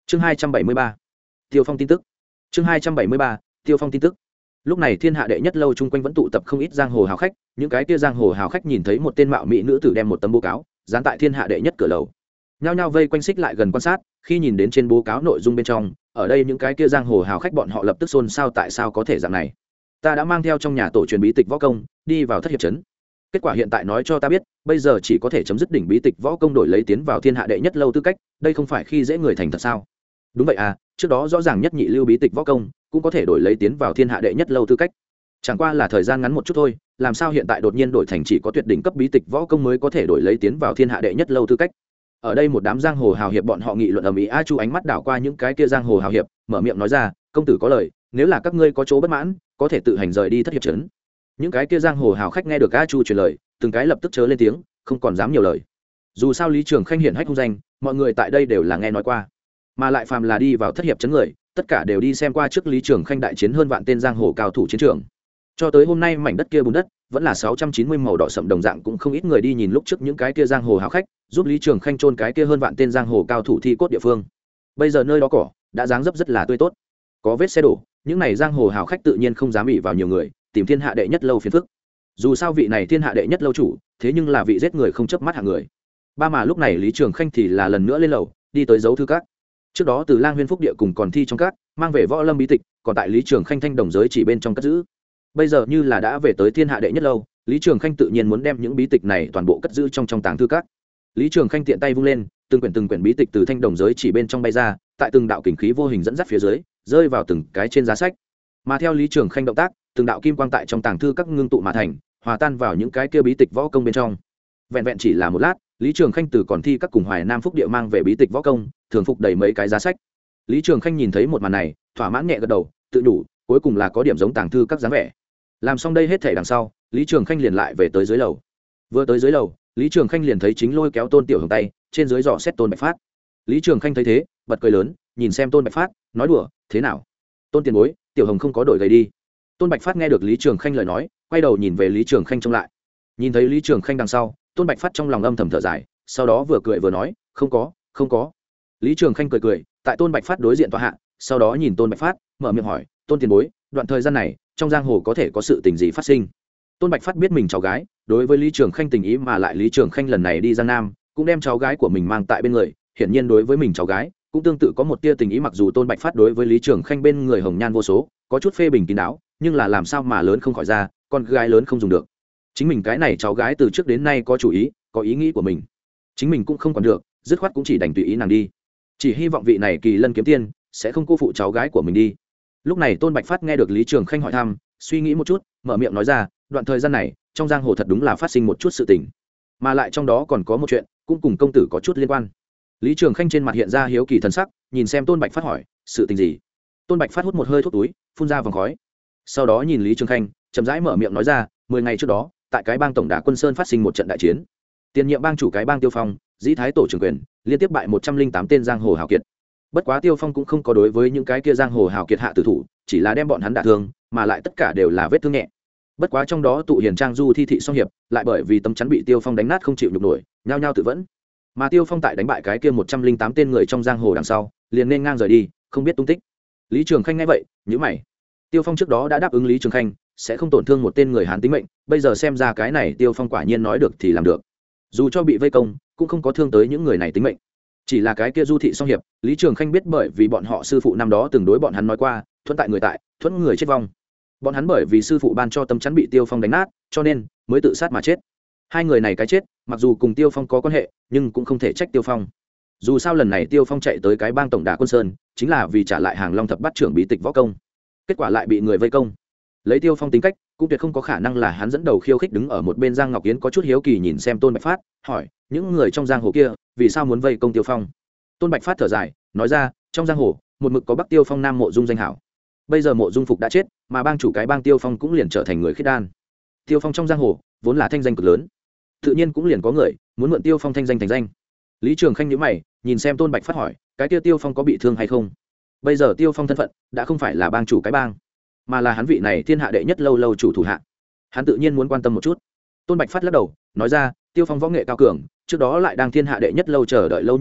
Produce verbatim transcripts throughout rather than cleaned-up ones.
chương hai trăm bảy mươi ba tiêu phong tin tức chương hai trăm bảy mươi ba tiêu phong tin tức lúc này thiên hạ đệ nhất lâu chung quanh vẫn tụ tập không ít giang hồ hào khách. Những cái kia giang hồ hào khách nhìn thấy một tên mạo mỹ nữ tử đem một tấm bố cáo dán tại thiên hạ đệ nhất cửa lầu, nhao nhao vây quanh xích lại gần quan sát. Khi nhìn đến trên bố cáo nội dung bên trong, ở đây những cái kia giang hồ hào khách bọn họ lập tức xôn xao, tại sao có thể dạng này? Ta đã mang theo trong nhà tổ truyền bí tịch võ công đi vào thất hiệp trấn, kết quả hiện tại nói cho ta biết bây giờ chỉ có thể chấm dứt đỉnh bí tịch võ công đổi lấy tiến vào thiên hạ đệ nhất lâu tư cách, đây không phải khi dễ người thành thật sao? Đúng vậy à, trước đó rõ ràng nhất nhị lưu bí tịch võ công cũng có thể đổi lấy tiến vào thiên hạ đệ nhất lâu tư cách, chẳng qua là thời gian ngắn một chút thôi, làm sao hiện tại đột nhiên đổi thành chỉ có tuyệt đỉnh cấp bí tịch võ công mới có thể đổi lấy tiến vào thiên hạ đệ nhất lâu tư cách? Ở đây một đám giang hồ hào hiệp bọn họ nghị luận ầm ĩ. A Chu ánh mắt đảo qua những cái kia giang hồ hào hiệp, mở miệng nói ra, công tử có lời, nếu là các ngươi có chỗ bất mãn có thể tự hành rời đi thất hiệp trấn. Những cái kia giang hồ hào khách nghe được A Chu truyền lời, từng cái lập tức chớ lên tiếng, không còn dám nhiều lời. Dù sao Lý Trường Khanh hiển hách hung danh, mọi người tại đây đều là nghe nói qua, mà lại phàm là đi vào thất hiệp trấn người tất cả đều đi xem qua trước Lý Trường Khanh đại chiến hơn vạn tên giang hồ cao thủ chiến trường. Cho tới hôm nay mảnh đất kia bùn đất vẫn là sáu trăm chín mươi màu đỏ sậm đồng dạng, cũng không ít người đi nhìn lúc trước những cái kia giang hồ hào khách giúp Lý Trường Khanh chôn cái kia hơn vạn tên giang hồ cao thủ thi cốt địa phương. Bây giờ nơi đó cỏ đã dáng dấp rất là tươi tốt, có vết xe đổ, những này giang hồ hào khách tự nhiên không dám ỉ vào nhiều người tìm thiên hạ đệ nhất lâu phiền phức. Dù sao vị này thiên hạ đệ nhất lâu chủ thế nhưng là vị giết người không chớp mắt hạng người. Ba mà lúc này Lý Trường Khanh thì là lần nữa lên lầu đi tới dấu thư các. Trước đó từ Lang Huyên Phúc địa cùng còn thi trong các mang về võ lâm bí tịch, còn tại Lý Trường Khanh thanh đồng giới chỉ bên trong cất giữ. Bây giờ như là đã về tới thiên hạ đệ nhất lâu, Lý Trường Khanh tự nhiên muốn đem những bí tịch này toàn bộ cất giữ trong trong tàng thư các. Lý Trường Khanh tiện tay vung lên, từng quyển từng quyển bí tịch từ thanh đồng giới chỉ bên trong bay ra, tại từng đạo kình khí vô hình dẫn dắt phía dưới rơi vào từng cái trên giá sách. Mà theo Lý Trường Khanh động tác, từng đạo kim quang tại trong tàng thư các ngưng tụ mà thành, hòa tan vào những cái kia bí tịch võ công bên trong. Vẹn vẹn chỉ là một lát, Lý Trường Khanh từ còn thi các cùng Hoài Nam Phúc địa mang về bí tịch võ công thường phục đầy mấy cái giá sách. Lý Trường Khanh nhìn thấy một màn này, thỏa mãn nhẹ gật đầu, tự đủ, cuối cùng là có điểm giống tàng thư các dáng vẻ. Làm xong đây hết thảy đằng sau, Lý Trường Khanh liền lại về tới dưới lầu. Vừa tới dưới lầu, Lý Trường Khanh liền thấy chính lôi kéo Tôn Tiểu Hồng tay, trên dưới dò xét Tôn Bạch Phát. Lý Trường Khanh thấy thế, bật cười lớn, nhìn xem Tôn Bạch Phát, nói đùa, thế nào? Tôn tiền bối, Tiểu Hồng không có đổi gầy đi. Tôn Bạch Phát nghe được Lý Trường Khanh lời nói, quay đầu nhìn về Lý Trường Khanh trông lại. Nhìn thấy Lý Trường Khanh đằng sau, Tôn Bạch Phát trong lòng âm thầm thở dài, sau đó vừa cười vừa nói, không có, không có. Lý Trường Khanh cười cười, tại Tôn Bạch Phát đối diện tọa hạ, sau đó nhìn Tôn Bạch Phát, mở miệng hỏi, Tôn tiền bối, đoạn thời gian này trong giang hồ có thể có sự tình gì phát sinh? Tôn Bạch Phát biết mình cháu gái đối với Lý Trường Khanh tình ý, mà lại Lý Trường Khanh lần này đi Giang Nam cũng đem cháu gái của mình mang tại bên người, hiển nhiên đối với mình cháu gái cũng tương tự có một tia tình ý. Mặc dù Tôn Bạch Phát đối với Lý Trường Khanh bên người hồng nhan vô số, có chút phê bình kín đáo, nhưng là làm sao mà lớn không khỏi ra, con gái lớn không dùng được. Chính mình cái này cháu gái từ trước đến nay có chủ ý, có ý nghĩ của mình, chính mình cũng không còn được, dứt khoát cũng chỉ đành tùy ý nàng đi. Chỉ hy vọng vị này Kỳ Lân kiếm tiên sẽ không cô phụ cháu gái của mình đi. Lúc này Tôn Bạch Phát nghe được Lý Trường Khanh hỏi thăm, suy nghĩ một chút, mở miệng nói ra, đoạn thời gian này trong giang hồ thật đúng là phát sinh một chút sự tình, mà lại trong đó còn có một chuyện cũng cùng công tử có chút liên quan. Lý Trường Khanh trên mặt hiện ra hiếu kỳ thần sắc, nhìn xem Tôn Bạch Phát hỏi, sự tình gì? Tôn Bạch Phát hút một hơi thuốc túi, phun ra vòng khói, sau đó nhìn Lý Trường Khanh, chậm rãi mở miệng nói ra, mười ngày trước đó tại cái bang tổng đà Quân Sơn phát sinh một trận đại chiến, tiền nhiệm bang chủ cái bang Tiêu Phong, dĩ thái tổ trưởng quyền, liên tiếp bại một trăm linh tám tên giang hồ hào kiệt. Bất quá Tiêu Phong cũng không có đối với những cái kia giang hồ hào kiệt hạ tử thủ, chỉ là đem bọn hắn đả thương, mà lại tất cả đều là vết thương nhẹ. Bất quá trong đó tụ hiền trang du thi thị song hiệp lại bởi vì tấm chắn bị Tiêu Phong đánh nát không chịu nhục nổi, nhao nhao tự vẫn. Mà Tiêu Phong tại đánh bại cái kia một trăm linh tám tên người trong giang hồ đằng sau, liền nên ngang rời đi, không biết tung tích. Lý Trường Khanh nghe vậy, nhíu mày. Tiêu Phong trước đó đã đáp ứng Lý Trường Khanh sẽ không tổn thương một tên người Hán tính mệnh, bây giờ xem ra cái này Tiêu Phong quả nhiên nói được thì làm được. Dù cho bị vây công, cũng không có thương tới những người này tính mệnh. Chỉ là cái kia du thị song hiệp, Lý Trường Khanh biết bởi vì bọn họ sư phụ năm đó từng đối bọn hắn nói qua, thuận tại người tại, thuận người chết vong. Bọn hắn bởi vì sư phụ ban cho tấm chắn bị Tiêu Phong đánh nát, cho nên mới tự sát mà chết. Hai người này cái chết, mặc dù cùng Tiêu Phong có quan hệ, nhưng cũng không thể trách Tiêu Phong. Dù sao lần này Tiêu Phong chạy tới cái bang tổng đà Quân Sơn, chính là vì trả lại Hàng Long thập bát trưởng bí tịch võ công. Kết quả lại bị người vây công. Lấy Tiêu Phong tính cách, cũng tuyệt không có khả năng là hắn dẫn đầu khiêu khích. Đứng ở một bên Giang Ngọc Yến có chút hiếu kỳ nhìn xem Tôn Bạch Phát, hỏi, những người trong giang hồ kia vì sao muốn vây công Tiêu Phong? Tôn Bạch Phát thở dài, nói ra, trong giang hồ một mực có Bắc Tiêu Phong, Nam Mộ Dung danh hảo. Bây giờ Mộ Dung Phục đã chết, mà bang chủ cái bang Tiêu Phong cũng liền trở thành người khiết đan. Tiêu Phong trong giang hồ vốn là thanh danh cực lớn, tự nhiên cũng liền có người muốn mượn Tiêu Phong thanh danh thành danh. Lý Trường Khanh nhíu mày, nhìn xem Tôn Bạch Phát hỏi, cái kia Tiêu Phong có bị thương hay không? Bây giờ Tiêu Phong thân phận đã không phải là bang chủ cái bang, mà là hắn vị này thiên hạ đệ nhất lâu lâu chủ thủ hạ, hắn tự nhiên muốn quan tâm một chút. Tôn Bạch Phát lắc đầu, nói ra, Tiêu Phong võ nghệ cao cường, trước đó lại đang thiên hạ đệ nhất lâu chờ đợi lâu như vậy,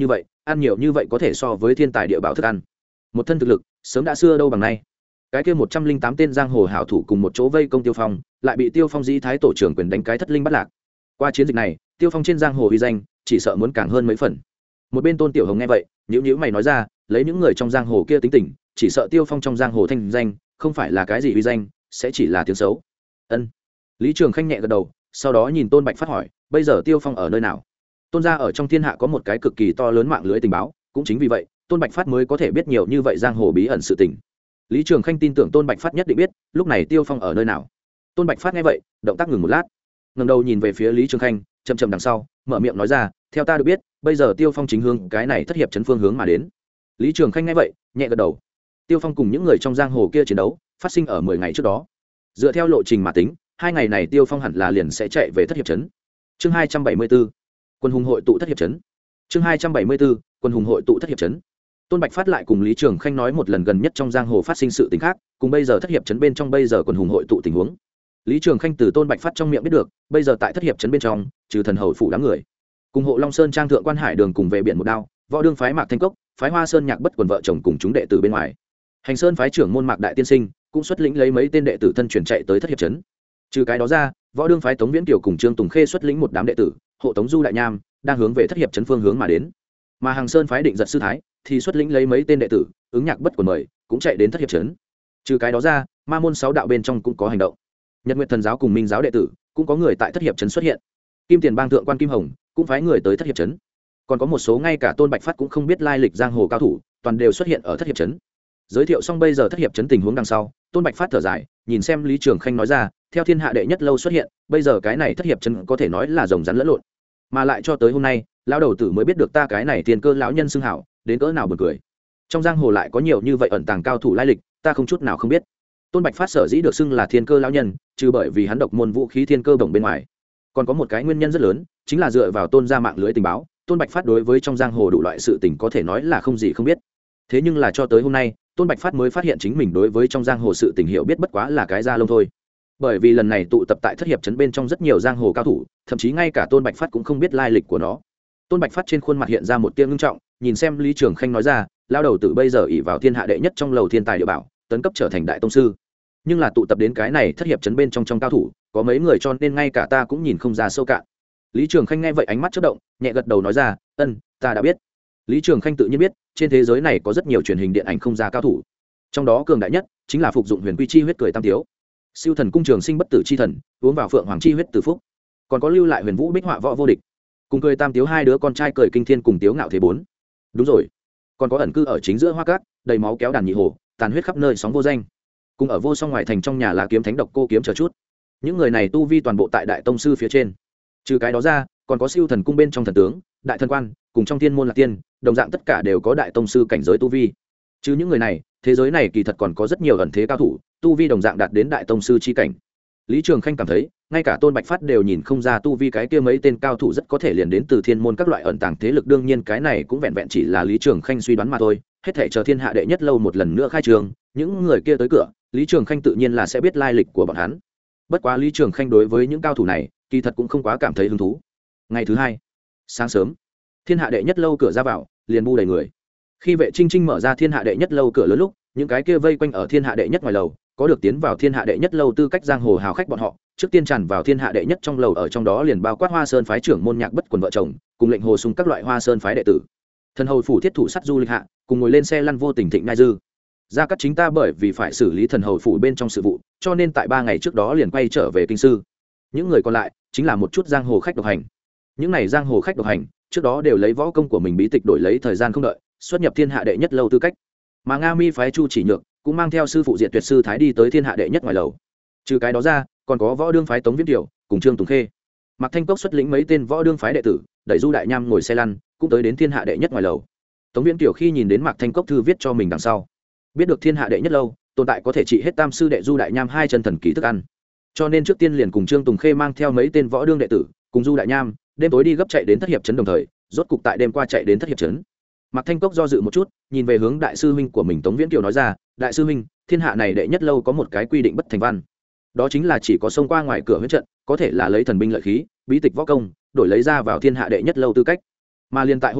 ăn nhiều như vậy có thể so với thiên tài địa bảo thức ăn. Một thân thực lực sớm đã xưa đâu bằng nay. Cái kia một trăm linh tám tên giang hồ hảo thủ cùng một chỗ vây công Tiêu Phong, lại bị Tiêu Phong dĩ thái tổ trưởng quyền đánh cái thất linh bắt lạc. Qua chiến dịch này, Tiêu Phong trên giang hồ uy danh chỉ sợ muốn càng hơn mấy phần. Một bên Tôn Tiểu Hồng nghe vậy, nhíu nhíu mày nói ra, lấy những người trong giang hồ kia tính tình, chỉ sợ Tiêu Phong trong giang hồ thanh danh không phải là cái gì uy danh, sẽ chỉ là tiếng xấu. Ân. Lý Trường Khanh nhẹ gật đầu, sau đó nhìn Tôn Bạch Phát hỏi, bây giờ Tiêu Phong ở nơi nào? Tôn gia ở trong thiên hạ có một cái cực kỳ to lớn mạng lưới tình báo, cũng chính vì vậy, Tôn Bạch Phát mới có thể biết nhiều như vậy giang hồ bí ẩn sự tình. Lý Trường Khanh tin tưởng Tôn Bạch Phát nhất định biết, lúc này Tiêu Phong ở nơi nào. Tôn Bạch Phát nghe vậy, động tác ngừng một lát, ngẩng đầu nhìn về phía Lý Trường Khanh, chậm chậm đằng sau, mở miệng nói ra, theo ta được biết, bây giờ Tiêu Phong chính hướng cái này thất hiệp chấn phương hướng mà đến. Lý Trường Khanh nghe vậy, nhẹ gật đầu. Tiêu Phong cùng những người trong giang hồ kia chiến đấu, phát sinh ở mười ngày trước đó. Dựa theo lộ trình mà tính, hai ngày này Tiêu Phong hẳn là liền sẽ chạy về thất hiệp chấn. Chương hai trăm bảy mươi 74, quân hùng hội tụ thất hiệp chấn. Chương hai trăm bảy mươi 74, quân hùng hội tụ thất hiệp chấn. Tôn Bạch Phát lại cùng Lý Trường Khanh nói một lần gần nhất trong giang hồ phát sinh sự tình khác, cùng bây giờ thất hiệp chấn bên trong bây giờ quân hùng hội tụ tình huống. Lý Trường Khanh từ Tôn Bạch Phát trong miệng biết được, bây giờ tại thất hiệp chấn bên trong, trừ thần hầu phủ đám người, cùng hộ Long Sơn trang thượng quan hải đường cùng về biển một đao, võ đương phái Mạc Thanh Cốc, phái Hoa Sơn nhạc bất quần vợ chồng cùng chúng đệ tử bên ngoài. Hành Sơn phái trưởng môn Mạc Đại Tiên Sinh cũng xuất lĩnh lấy mấy tên đệ tử thân truyền chạy tới thất hiệp trấn. Trừ cái đó ra, võ đương phái Tống Viễn Kiều cùng Trương Tùng Khê xuất lĩnh một đám đệ tử, hộ Tống Du Đại Nham đang hướng về thất hiệp trấn phương hướng mà đến. Mà Hàng Sơn phái Định Giật sư thái thì xuất lĩnh lấy mấy tên đệ tử, ứng nhạc bất quần mời, cũng chạy đến thất hiệp trấn. Trừ cái đó ra, ma môn sáu đạo bên trong cũng có hành động. Nhật Nguyệt Thần giáo cùng Minh giáo đệ tử cũng có người tại thất hiệp trấn xuất hiện. Kim Tiền Bang thượng quan Kim Hồng cũng phái người tới thất hiệp trấn. Còn có một số ngay cả Tôn Bạch Phát cũng không biết lai lịch giang hồ cao thủ, toàn đều xuất hiện ở thất hiệp trấn. Giới thiệu xong bây giờ thất hiệp trấn tình huống đằng sau, Tôn Bạch Phát thở dài, nhìn xem Lý Trường Khanh nói ra, theo thiên hạ đệ nhất lâu xuất hiện, bây giờ cái này thất hiệp trấn có thể nói là rồng rắn lẫn lộn, mà lại cho tới hôm nay, lão đầu tử mới biết được ta cái này tiền cơ lão nhân xưng hảo, đến cỡ nào buồn cười. Trong giang hồ lại có nhiều như vậy ẩn tàng cao thủ lai lịch, ta không chút nào không biết. Tôn Bạch Phát sở dĩ được xưng là thiên cơ lão nhân, trừ bởi vì hắn độc môn vũ khí thiên cơ bổng bên ngoài, còn có một cái nguyên nhân rất lớn, chính là dựa vào Tôn gia mạng lưới tình báo, Tôn Bạch Phát đối với trong giang hồ đủ loại sự tình có thể nói là không gì không biết. Thế nhưng là cho tới hôm nay, Tôn Bạch Phát mới phát hiện chính mình đối với trong giang hồ sự tình hiểu biết bất quá là cái da lông thôi. Bởi vì lần này tụ tập tại thất hiệp trấn bên trong rất nhiều giang hồ cao thủ, thậm chí ngay cả Tôn Bạch Phát cũng không biết lai lịch của nó. Tôn Bạch Phát trên khuôn mặt hiện ra một tia ngưng trọng, nhìn xem Lý Trường Khanh nói ra, lao đầu tử bây giờ ỷ vào thiên hạ đệ nhất trong lầu thiên tài địa bảo, tấn cấp trở thành đại tông sư. Nhưng là tụ tập đến cái này thất hiệp trấn bên trong trong cao thủ, có mấy người cho nên ngay cả ta cũng nhìn không ra sâu cạn. Lý Trường Khanh nghe vậy ánh mắt chớp động, nhẹ gật đầu nói ra, ân, ta đã biết. Lý Trường Khanh tự nhiên biết, trên thế giới này có rất nhiều truyền hình điện ảnh không ra cao thủ, trong đó cường đại nhất chính là phục dụng huyền quy chi huyết cười tam tiếu, siêu thần cung trường sinh bất tử chi thần, uống vào phượng hoàng chi huyết từ phúc, còn có lưu lại huyền vũ bích họa võ vô địch, cùng cười tam tiếu hai đứa con trai cười kinh thiên cùng tiếu ngạo thế bốn. Đúng rồi, còn có ẩn cư ở chính giữa hoa cát, đầy máu kéo đàn nhị hồ, tàn huyết khắp nơi sóng vô danh, cùng ở vô song ngoài thành trong nhà là kiếm thánh độc cô kiếm chờ chút. Những người này tu vi toàn bộ tại đại tông sư phía trên. Trừ cái đó ra, còn có siêu thần cung bên trong thần tướng, đại thần quan, cùng trong thiên môn lạc tiên, đồng dạng tất cả đều có đại tông sư cảnh giới tu vi. Chứ những người này, thế giới này kỳ thật còn có rất nhiều ẩn thế cao thủ, tu vi đồng dạng đạt đến đại tông sư chi cảnh. Lý Trường Khanh cảm thấy, ngay cả Tôn Bạch Phát đều nhìn không ra tu vi cái kia mấy tên cao thủ rất có thể liền đến từ thiên môn các loại ẩn tàng thế lực, đương nhiên cái này cũng vẹn vẹn chỉ là Lý Trường Khanh suy đoán mà thôi, hết thảy chờ thiên hạ đệ nhất lâu một lần nữa khai trường, những người kia tới cửa, Lý Trường Khanh tự nhiên là sẽ biết lai lịch của bọn hắn. Bất quá Lý Trường Khanh đối với những cao thủ này, kỳ thật cũng không quá cảm thấy hứng thú. Ngày thứ hai, sáng sớm, thiên hạ đệ nhất lâu cửa ra vào liền bu đầy người. Khi vệ trinh trinh mở ra thiên hạ đệ nhất lâu cửa lớn lúc, những cái kia vây quanh ở thiên hạ đệ nhất ngoài lầu, có được tiến vào thiên hạ đệ nhất lâu tư cách giang hồ hào khách bọn họ, trước tiên tràn vào thiên hạ đệ nhất trong lầu, ở trong đó liền bao quát Hoa Sơn phái trưởng môn nhạc bất quần vợ chồng, cùng lệnh hồ sung các loại Hoa Sơn phái đệ tử. Thần hầu phủ thiết thủ sắt du lịch hạ, cùng ngồi lên xe lăn vô tình thịnh ngai dư. Gia Cát chính ta bởi vì phải xử lý thần hầu phủ bên trong sự vụ, cho nên tại ba ngày trước đó liền quay trở về kinh sư. Những người còn lại chính là một chút giang hồ khách độc hành. Những này giang hồ khách độc hành trước đó đều lấy võ công của mình bí tịch đổi lấy thời gian không đợi, xuất nhập thiên hạ đệ nhất lâu tư cách. Mà Nga Mi phái Chu Chỉ Nhược cũng mang theo sư phụ Diệt Tuyệt sư thái đi tới thiên hạ đệ nhất ngoài lầu. Trừ cái đó ra, còn có võ đương phái Tống Viễn Kiều cùng Trương Tùng Khê, Mạc Thanh Cốc xuất lĩnh mấy tên võ đương phái đệ tử, đẩy Du Đại Nham ngồi xe lăn, cũng tới đến thiên hạ đệ nhất ngoài lầu. Tống Viễn Kiều khi nhìn đến Mạc Thanh Cốc thư viết cho mình đằng sau, biết được thiên hạ đệ nhất lâu tồn tại có thể trị hết tam sư đệ Du Đại Nham hai chân thần kỳ thức ăn, cho nên trước tiên liền cùng Trương Tùng Khê mang theo mấy tên võ đương đệ tử cùng Du Đại Nham đêm tối đi gấp chạy đến thất hiệp trấn, đồng thời rốt cục tại đêm qua chạy đến thất hiệp trấn. Mạc Thanh Cốc do dự một chút, nhìn về hướng đại sư huynh của mình Tống Viễn Kiều nói ra, đại sư huynh, thiên hạ này đệ nhất lâu có một cái quy định bất thành văn, đó chính là chỉ có xông qua ngoài cửa huyết trận, có thể là lấy thần binh lợi khí, bí tịch võ công đổi lấy ra vào thiên hạ đệ nhất lâu tư cách. Mà liền tại hôm qua,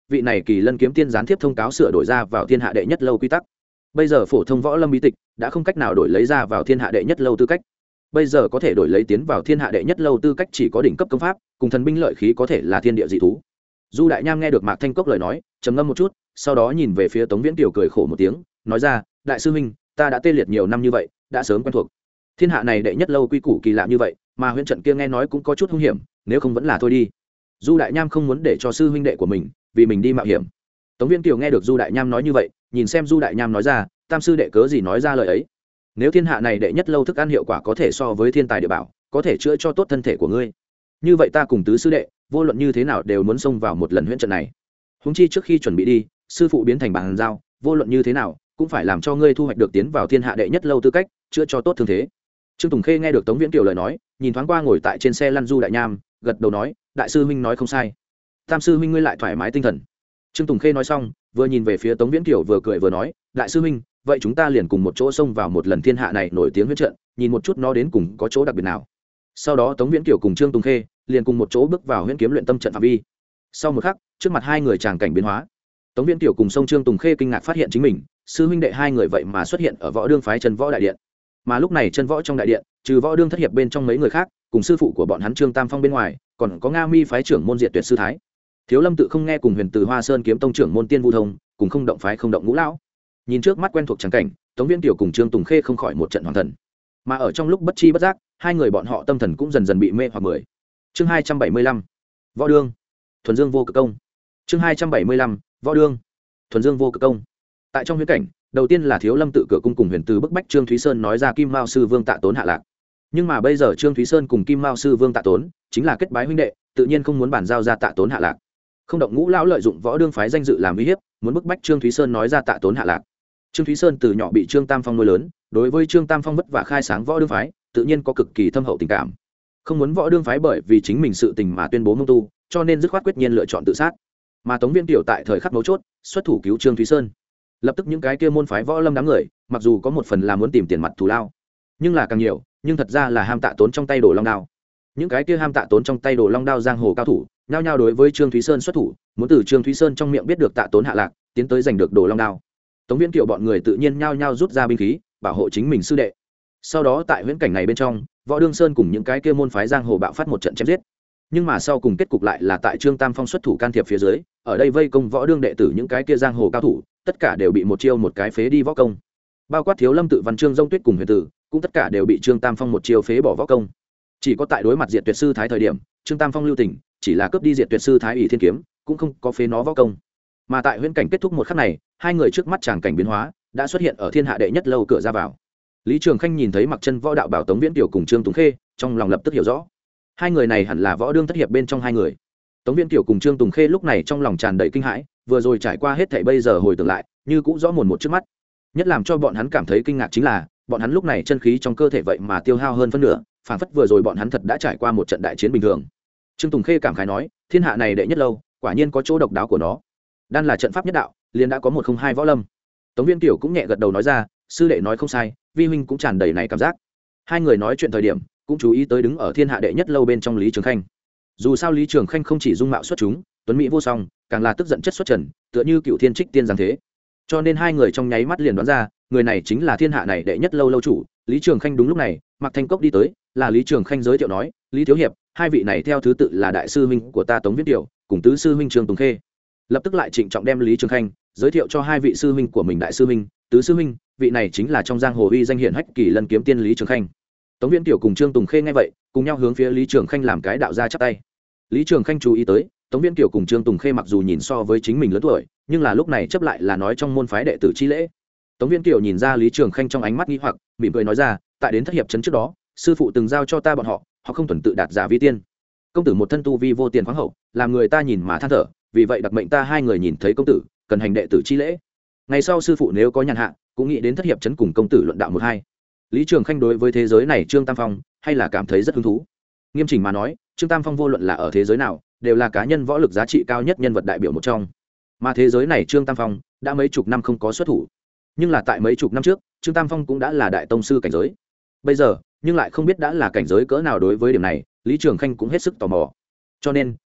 vị này Kỳ Lân kiếm tiên gián tiếp thông cáo sửa đổi ra vào thiên hạ đệ nhất lâu quy tắc. Bây giờ phổ thông võ lâm bí tịch đã không cách nào đổi lấy ra vào thiên hạ đệ nhất lâu tư cách. Bây giờ có thể đổi lấy tiến vào thiên hạ đệ nhất lâu tư cách chỉ có đỉnh cấp công pháp, cùng thần binh lợi khí có thể là thiên địa dị thú. Du Đại Nham nghe được Mạc Thanh Cốc lời nói, trầm ngâm một chút, sau đó nhìn về phía Tống Viễn Kiều cười khổ một tiếng, nói ra, đại sư huynh, ta đã tê liệt nhiều năm như vậy, đã sớm quen thuộc. Thiên hạ này đệ nhất lâu quy củ kỳ lạ như vậy, mà huyễn trận kia nghe nói cũng có chút hung hiểm, nếu không vẫn là thôi đi. Du Đại Nham không muốn để cho sư huynh đệ của mình vì mình đi mạo hiểm. Tống Viễn Kiều nghe được Du Đại Nham nói như vậy, nhìn xem Du Đại Nham nói ra, tam sư đệ cớ gì nói ra lời ấy? Nếu thiên hạ này đệ nhất lâu thức ăn hiệu quả có thể so với thiên tài địa bảo, có thể chữa cho tốt thân thể của ngươi, như vậy ta cùng tứ sư đệ vô luận như thế nào đều muốn xông vào một lần huyễn trận này. Huống chi trước khi chuẩn bị đi, sư phụ biến thành bàn giao, vô luận như thế nào cũng phải làm cho ngươi thu hoạch được tiến vào thiên hạ đệ nhất lâu tư cách, chữa cho tốt thương thế. Trương Tùng Khê nghe được Tống Viễn Kiều lời nói, nhìn thoáng qua ngồi tại trên xe lăn Du Đại Nham, gật đầu nói, đại sư huynh nói không sai. Tam sư huynh ngươi lại thoải mái tinh thần. Trương Tùng Khê nói xong, vừa nhìn về phía Tống Viễn Kiều vừa cười vừa nói, đại sư huynh, vậy chúng ta liền cùng một chỗ xông vào một lần thiên hạ này nổi tiếng huyễn trận, nhìn một chút nó đến cùng có chỗ đặc biệt nào. Sau đó Tống Viễn Kiều cùng Trương Tùng Khê liền cùng một chỗ bước vào huyễn kiếm luyện tâm trận phạm vi. Sau một khắc, trước mặt hai người tràng cảnh biến hóa. Tống Viễn Kiều cùng sông Trương Tùng Khê kinh ngạc phát hiện chính mình, sư huynh đệ hai người vậy mà xuất hiện ở võ đương phái chân võ đại điện. Mà lúc này chân võ trong đại điện, trừ võ đương thất hiệp bên trong mấy người khác, cùng sư phụ của bọn hắn Trương Tam Phong bên ngoài, còn có Nga Mi phái trưởng môn Diệt Tuyệt sư thái. Thiếu Lâm tự không nghe cùng Huyền Từ Hoa Sơn kiếm tông trưởng môn Tiên Vu Thông, cùng không động phái không động ngũ lão. Nhìn trước mắt quen thuộc tràng cảnh, Tống Viễn Kiều cùng Trương Tùng Khê không khỏi một trận hoàng thần. Mà ở trong lúc bất chi bất giác, hai người bọn họ tâm thần cũng dần dần bị mê hoặc mười. Chương hai trăm bảy mươi lăm, Võ đương, thuần dương vô cực công. Chương hai trăm bảy mươi lăm, Võ đương, thuần dương vô cực công. Tại trong huyễn cảnh, đầu tiên là Thiếu Lâm tự cửa cung cùng Huyền Từ bức bách Trương Thúy Sơn nói ra Kim Mao sư vương Tạ Tốn hạ lạc. Nhưng mà bây giờ Trương Thúy Sơn cùng Kim Mao sư vương Tạ Tốn chính là kết bái huynh đệ, tự nhiên không muốn bàn giao ra Tạ Tốn hạ lạc. Không động ngũ lão lợi dụng võ đương phái danh dự làm uy hiếp, muốn bức bách Trương Thúy Sơn nói ra Tạ Tốn hạ lạc. Trương Thúy Sơn từ nhỏ bị Trương Tam Phong nuôi lớn, đối với Trương Tam Phong vất vả khai sáng võ đương phái, tự nhiên có cực kỳ thâm hậu tình cảm. Không muốn võ đương phái bởi vì chính mình sự tình mà tuyên bố mông tu, cho nên dứt khoát quyết nhiên lựa chọn tự sát. Mà Tống Viễn Kiều tại thời khắc mấu chốt, xuất thủ cứu Trương Thúy Sơn. Lập tức những cái kia môn phái võ lâm đám người, mặc dù có một phần là muốn tìm tiền mặt thù lao, nhưng là càng nhiều, nhưng thật ra là ham Tạ Tốn trong tay Đồ Long đao. Những cái kia ham Tạ Tốn trong tay Đồ Long đao giang hồ cao thủ, nhao nhao đối với Trương Thúy Sơn xuất thủ, muốn từ Trương Thúy Sơn trong miệng biết được Tạ Tốn hạ lạc, tiến tới giành được Đồ Long đao. Tống Viễn Kiều bọn người tự nhiên nhao nhao rút ra binh khí, bảo hộ chính mình sư đệ. Sau đó tại huyễn cảnh này bên trong, Võ Đương Sơn cùng những cái kia môn phái giang hồ bạo phát một trận chém giết. Nhưng mà sau cùng kết cục lại là tại Trương Tam Phong xuất thủ can thiệp phía dưới, ở đây vây công võ đương đệ tử những cái kia giang hồ cao thủ, tất cả đều bị một chiêu một cái phế đi võ công. Bao quát Thiếu Lâm tự Văn Trương Dông Tuyết cùng Huyền Tử, cũng tất cả đều bị Trương Tam Phong một chiêu phế bỏ võ công. Chỉ có tại đối mặt Diệt Tuyệt sư thái thời điểm, Trương Tam Phong lưu tình, chỉ là cướp đi Diệt Tuyệt sư thái ỷ thiên kiếm, cũng không có phế nó võ công. Mà tại huyễn cảnh kết thúc một khắc này, hai người trước mắt tràng cảnh biến hóa, đã xuất hiện ở thiên hạ đệ nhất lâu cửa ra vào. Lý Trường Khanh nhìn thấy mặc chân võ đạo bảo Tống Viễn Kiều cùng Trương Tùng Khê, trong lòng lập tức hiểu rõ, hai người này hẳn là võ đương thất hiệp bên trong hai người. Tống Viễn Kiều cùng Trương Tùng Khê lúc này trong lòng tràn đầy kinh hãi, vừa rồi trải qua hết thảy bây giờ hồi tưởng lại, như cũng rõ mồn một trước mắt. Nhất làm cho bọn hắn cảm thấy kinh ngạc chính là, bọn hắn lúc này chân khí trong cơ thể vậy mà tiêu hao hơn phân nửa, phảng phất vừa rồi bọn hắn thật đã trải qua một trận đại chiến bình thường. Trương Tùng Khê cảm khái nói, thiên hạ này đệ nhất lâu, quả nhiên có chỗ độc đáo của nó. Đan là trận pháp nhất đạo, liền đã có một không hai võ lâm. Tống Viễn Kiều cũng nhẹ gật đầu nói ra, sư đệ nói không sai, vi huynh cũng tràn đầy này cảm giác. Hai người nói chuyện thời điểm, cũng chú ý tới đứng ở thiên hạ đệ nhất lâu bên trong Lý Trường Khanh. Dù sao Lý Trường Khanh không chỉ dung mạo xuất chúng, tuấn mỹ vô song, càng là tức giận chất xuất trần, tựa như cựu thiên trích tiên giáng thế. Cho nên hai người trong nháy mắt liền đoán ra, người này chính là thiên hạ này đệ nhất lâu lâu chủ, Lý Trường Khanh. Đúng lúc này, Mạc Thanh Cốc đi tới, là Lý Trường Khanh giới thiệu nói, Lý thiếu hiệp, hai vị này theo thứ tự là đại sư huynh của ta Tống Viễn Kiều, cùng tứ sư huynh Trương Tùng Khê. Lập tức lại trịnh trọng đem Lý Trường Khanh giới thiệu cho hai vị sư huynh của mình, đại sư huynh, tứ sư huynh, vị này chính là trong giang hồ uy danh hiển hách Kỳ Lân kiếm tiên Lý Trường Khanh. Tống Viễn Kiều cùng Trương Tùng Khê nghe vậy, cùng nhau hướng phía Lý Trường Khanh làm cái đạo gia chắp tay. Lý Trường Khanh chú ý tới, Tống Viễn Kiều cùng Trương Tùng Khê mặc dù nhìn so với chính mình lớn tuổi, nhưng là lúc này chấp lại là nói trong môn phái đệ tử chi lễ. Tống Viễn Kiều nhìn ra Lý Trường Khanh trong ánh mắt nghi hoặc, mỉm cười nói ra, tại đến thất hiệp trấn trước đó, sư phụ từng giao cho ta bọn họ, họ không tuần tự đạt giả vi tiên. Công tử một thân tu vi vô tiền khoáng hậu, làm người ta nhìn mà than thở, vì vậy đặc mệnh ta hai người nhìn thấy công tử, cần hành đệ tử chi lễ. Ngày sau sư phụ nếu có nhàn hạ, cũng nghĩ đến thất hiệp trấn cùng công tử luận đạo một hai. Lý Trường Khanh đối với thế giới này Trương Tam Phong hay là cảm thấy rất hứng thú. Nghiêm chỉnh mà nói, Trương Tam Phong vô luận là ở thế giới nào, đều là cá nhân võ lực giá trị cao nhất nhân vật đại biểu một trong. Mà thế giới này Trương Tam Phong đã mấy chục năm không có xuất thủ, nhưng là tại mấy chục năm trước, Trương Tam Phong cũng đã là đại tông sư cảnh giới. Bây giờ, nhưng lại không biết đã là cảnh giới cỡ nào. Đối với điểm này, Lý Trường Khanh cũng hết sức tò mò. Cho nên,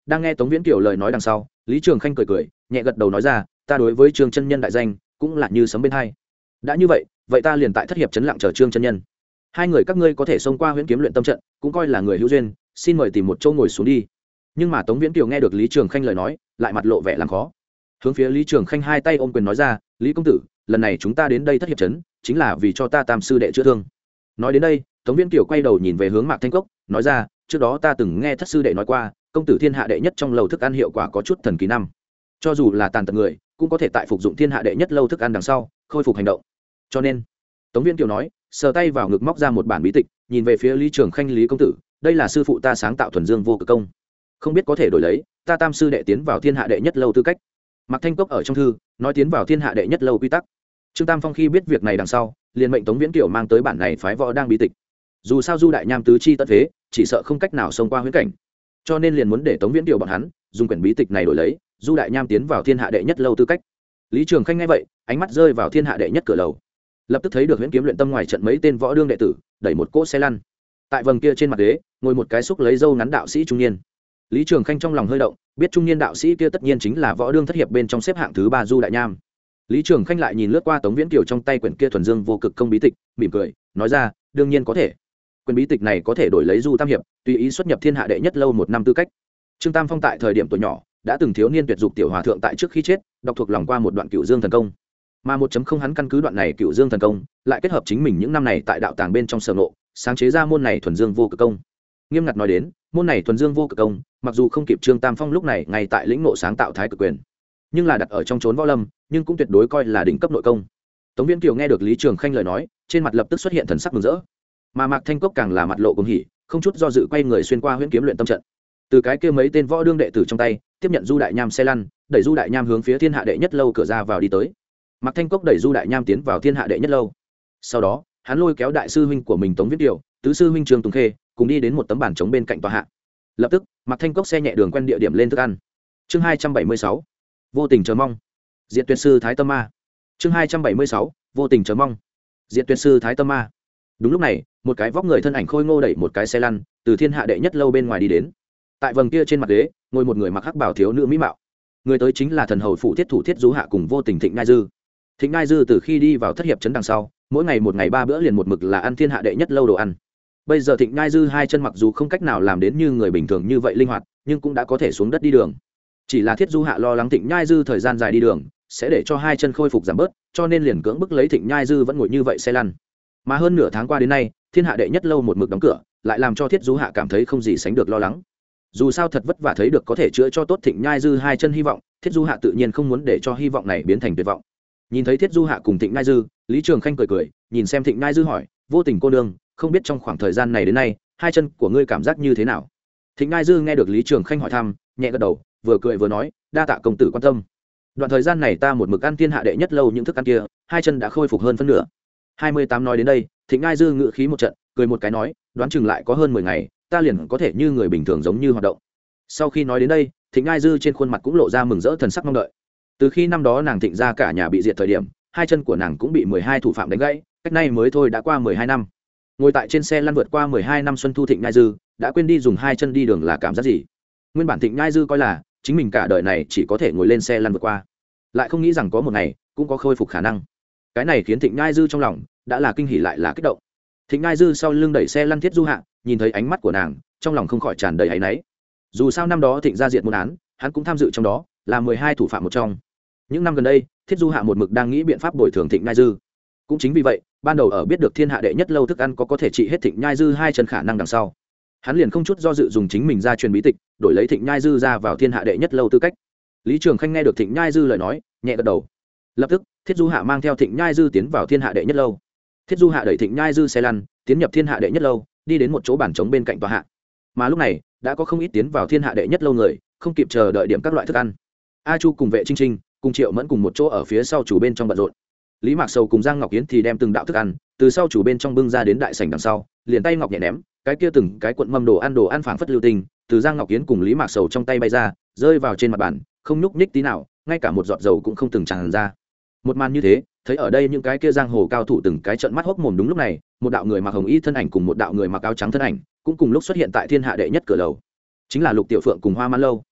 đang nghe Tống Viễn Kiều lời nói đằng sau, Lý Trường Khanh cười cười nhẹ gật đầu nói ra, ta đối với Trương chân nhân đại danh cũng là như sấm bên hai. Đã như vậy vậy ta liền tại thất hiệp trấn lặng chờ Trương chân nhân. Hai người các ngươi có thể xông qua huyễn kiếm luyện tâm trận, cũng coi là người hữu duyên, xin mời tìm một chỗ ngồi xuống đi. Nhưng mà Tống Viễn Kiều nghe được Lý Trường Khanh lời nói, lại mặt lộ vẻ làm khó. Hướng phía Lý Trường Khanh hai tay ôm quyền nói ra, Lý công tử, lần này chúng ta đến đây thất hiệp trấn chính là vì cho ta tam sư đệ chữa thương. Nói đến đây, Tống Viễn Kiều quay đầu nhìn về hướng Mạc Thanh Cốc, nói ra, trước đó ta từng nghe thất sư đệ nói qua, công tử thiên hạ đệ nhất trong lầu thức ăn hiệu quả có chút thần kỳ năm. Cho dù là tàn tật người, cũng có thể tại phục dụng thiên hạ đệ nhất lâu thức ăn đằng sau, khôi phục hành động. Cho nên, Tống Viễn Kiều nói, sờ tay vào ngực móc ra một bản bí tịch, nhìn về phía Lý Trường Khanh, Lý công tử, đây là sư phụ ta sáng tạo thuần dương vô cực công, không biết có thể đổi lấy ta tam sư đệ tiến vào thiên hạ đệ nhất lâu tư cách. Mạc Thanh Cốc ở trong thư nói tiến vào thiên hạ đệ nhất lâu quy tắc. Trương Tam Phong khi biết việc này đằng sau, liền mệnh Tống Viễn Kiều mang tới bản này phái võ đang bí tịch. Dù sao Du đại nham tứ chi tất phế, chỉ sợ không cách nào xông qua huyễn cảnh, cho nên liền muốn để Tống Viễn Kiều bọn hắn dùng quyển bí tịch này đổi lấy Du đại nham tiến vào thiên hạ đệ nhất lâu tư cách. Lý Trường Khanh nghe vậy, ánh mắt rơi vào thiên hạ đệ nhất cửa lầu, lập tức thấy được huyễn kiếm luyện tâm ngoài trận mấy tên võ đương đệ tử đẩy một cỗ xe lăn. Tại vầng kia trên mặt ghế ngồi một cái xúc lấy râu ngắn đạo sĩ trung niên. Lý Trường Khanh trong lòng hơi động, biết trung niên đạo sĩ kia tất nhiên chính là võ đương thất hiệp bên trong xếp hạng thứ ba Du đại nham. Lý Trường Khanh lại nhìn lướt qua Tống Viễn Kiều trong tay quyển kia thuần dương vô cực công bí tịch, mỉm cười nói ra, đương nhiên có thể. Quyển bí tịch này có thể đổi lấy Du tam hiệp tùy ý xuất nhập thiên hạ đệ nhất lâu một năm tư cách. Trương Tam Phong tại thời điểm tuổi nhỏ đã từng thiếu niên tuyệt dục tiểu hòa thượng tại trước khi chết đọc thuộc lòng qua một đoạn Cửu Dương thần công, mà một chấm không hắn căn cứ đoạn này Cửu Dương thần công lại kết hợp chính mình những năm này tại đạo tàng bên trong sở ngộ, sáng chế ra môn này thuần dương vô cực công. Nghiêm ngặt nói đến, môn này thuần dương vô cực công mặc dù không kịp Trương Tam Phong lúc này ngay tại lĩnh ngộ sáng tạo thái cực quyền, nhưng là đặt ở trong chốn võ lâm nhưng cũng tuyệt đối coi là đỉnh cấp nội công. Tống Viễn Kiều nghe được Lý Trường Khanh lời nói, trên mặt lập tức xuất hiện thần sắc mừng rỡ, mà Mạc Thanh Cốc càng là mặt lộ cuồng hỉ, không chút do dự quay người xuyên qua huyễn kiếm luyện tâm trận, từ cái kia mấy tên võ đương đệ tử trong tay tiếp nhận Du đại nham xe lăn, đẩy Du đại nham hướng phía thiên hạ đệ nhất lâu cửa ra vào đi tới. Mạc Thanh Cốc đẩy Du đại nham tiến vào thiên hạ đệ nhất lâu, sau đó hắn lôi kéo đại sư huynh của mình Tống Viễn Kiều, tứ sư huynh Trương Tùng Khê cùng đi đến một tấm bàn trống bên cạnh tòa hạ. Lập tức Mạc Thanh Cốc xe nhẹ đường quen địa điểm lên thức ăn. Chương hai trăm bảy mươi sáu, vô tình chờ mong. Diệt tuyệt sư Thái Tâm Ma. Chương hai trăm bảy mươi sáu, vô tình chờ mong. Diệt tuyệt sư Thái Tâm Ma. Đúng lúc này, một cái vóc người thân ảnh khôi ngô đẩy một cái xe lăn từ thiên hạ đệ nhất lâu bên ngoài đi đến. Tại vầng kia trên mặt ghế ngồi một người mặc hắc bào thiếu nữ mỹ mạo. Người tới chính là thần hầu phụ thiết thủ thiết Du hạ cùng vô tình Thịnh Ngai Dư. Thịnh Ngai Dư từ khi đi vào thất hiệp trấn đằng sau, mỗi ngày một ngày ba bữa liền một mực là ăn thiên hạ đệ nhất lâu đồ ăn. Bây giờ Thịnh Ngai Dư hai chân mặc dù không cách nào làm đến như người bình thường như vậy linh hoạt, nhưng cũng đã có thể xuống đất đi đường. Chỉ là thiết Du hạ lo lắng Thịnh Ngai Dư thời gian dài đi đường sẽ để cho hai chân khôi phục giảm bớt, cho nên liền cưỡng bức lấy Thịnh Ngai Dư vẫn ngồi như vậy xe lăn. Mà hơn nửa tháng qua đến nay, thiên hạ đệ nhất lâu một mực đóng cửa, lại làm cho thiết Du hạ cảm thấy không gì sánh được lo lắng. Dù sao thật vất vả thấy được có thể chữa cho tốt Thịnh Ngai Dư hai chân hy vọng, thiết Du hạ tự nhiên không muốn để cho hy vọng này biến thành tuyệt vọng. Nhìn thấy thiết Du hạ cùng Thịnh Ngai Dư, Lý Trường Khanh cười cười nhìn xem Thịnh Ngai Dư hỏi, vô tình cô nương, không biết trong khoảng thời gian này đến nay hai chân của ngươi cảm giác như thế nào? Thịnh Ngai Dư nghe được Lý Trường Khanh hỏi thăm, nhẹ gật đầu, vừa cười vừa nói, đa tạ công tử quan tâm. Đoạn thời gian này ta một mực ăn thiên hạ đệ nhất lâu những thức ăn kia, hai chân đã khôi phục hơn phân nửa. hai mươi tám nói đến đây, Thịnh Ngai Dư ngự khí một trận, cười một cái nói, đoán chừng lại có hơn mười ngày, ta liền có thể như người bình thường giống như hoạt động. Sau khi nói đến đây, Thịnh Ngai Dư trên khuôn mặt cũng lộ ra mừng rỡ thần sắc mong đợi. Từ khi năm đó nàng Thịnh gia cả nhà bị diệt thời điểm, hai chân của nàng cũng bị mười hai thủ phạm đánh gãy, cách nay mới thôi đã qua mười hai năm. Ngồi tại trên xe lăn vượt qua mười hai năm xuân thu, Thịnh Ngai Dư đã quên đi dùng hai chân đi đường là cảm giác gì. Nguyên bản Thịnh Ngai Dư coi là chính mình cả đời này chỉ có thể ngồi lên xe lăn vượt qua, lại không nghĩ rằng có một ngày cũng có khôi phục khả năng. Cái này khiến Thịnh Ngai Dư trong lòng đã là kinh hỉ lại là kích động. Thịnh Ngai Dư sau lưng đẩy xe lăn thiết Du hạ, nhìn thấy ánh mắt của nàng, trong lòng không khỏi tràn đầy áy náy. Dù sao năm đó Thịnh gia diệt môn án, hắn cũng tham dự trong đó, là mười hai thủ phạm một trong. Những năm gần đây, thiết Du hạ một mực đang nghĩ biện pháp bồi thường Thịnh Ngai Dư. Cũng chính vì vậy, ban đầu ở biết được thiên hạ đệ nhất lâu thức ăn có có thể trị hết Thịnh Ngai Dư hai chân khả năng đằng sau, hắn liền không chút do dự dùng chính mình ra truyền bí tịch, đổi lấy Thịnh Ngai Dư ra vào thiên hạ đệ nhất lâu tư cách. Lý Trường Khanh nghe được Thịnh Ngai Dư lời nói, nhẹ gật đầu. Lập tức, thiết Du hạ mang theo Thịnh Ngai Dư tiến vào thiên hạ đệ nhất lâu. Thiết Du hạ đẩy Thịnh Ngai Dư xe lăn, tiến nhập thiên hạ đệ nhất lâu, đi đến một chỗ bàn trống bên cạnh tòa hạ. Mà lúc này, đã có không ít tiến vào thiên hạ đệ nhất lâu người, không kịp chờ đợi điểm các loại thức ăn. A Chu cùng Vệ Trinh Trinh, cùng Triệu Mẫn cùng một chỗ ở phía sau chủ bên trong bận rộn. Lý Mạc Sầu cùng Giang Ngọc Yến thì đem từng đạo thức ăn từ sau chủ bên trong bưng ra đến đại sảnh đằng sau, liền tay ngọc nhẹ ném, cái kia từng cái cuộn mâm đồ ăn đồ ăn phảng phất lưu tình, từ Giang Ngọc Yến cùng Lý Mạc Sầu trong tay bay ra, rơi vào trên mặt bàn, không nhúc nhích tí nào, ngay cả một giọt dầu cũng không từng tràn ra. Một màn như thế, thấy ở đây những cái kia giang hồ cao thủ từng cái trợn mắt hốc mồm. Đúng lúc này, một đạo người mặc hồng y thân ảnh cùng một đạo người mặc áo trắng thân ảnh cũng cùng lúc xuất hiện tại thiên hạ đệ nhất cửa lầu, chính là Lục Tiểu Phượng cùng Hoa Man Lâu.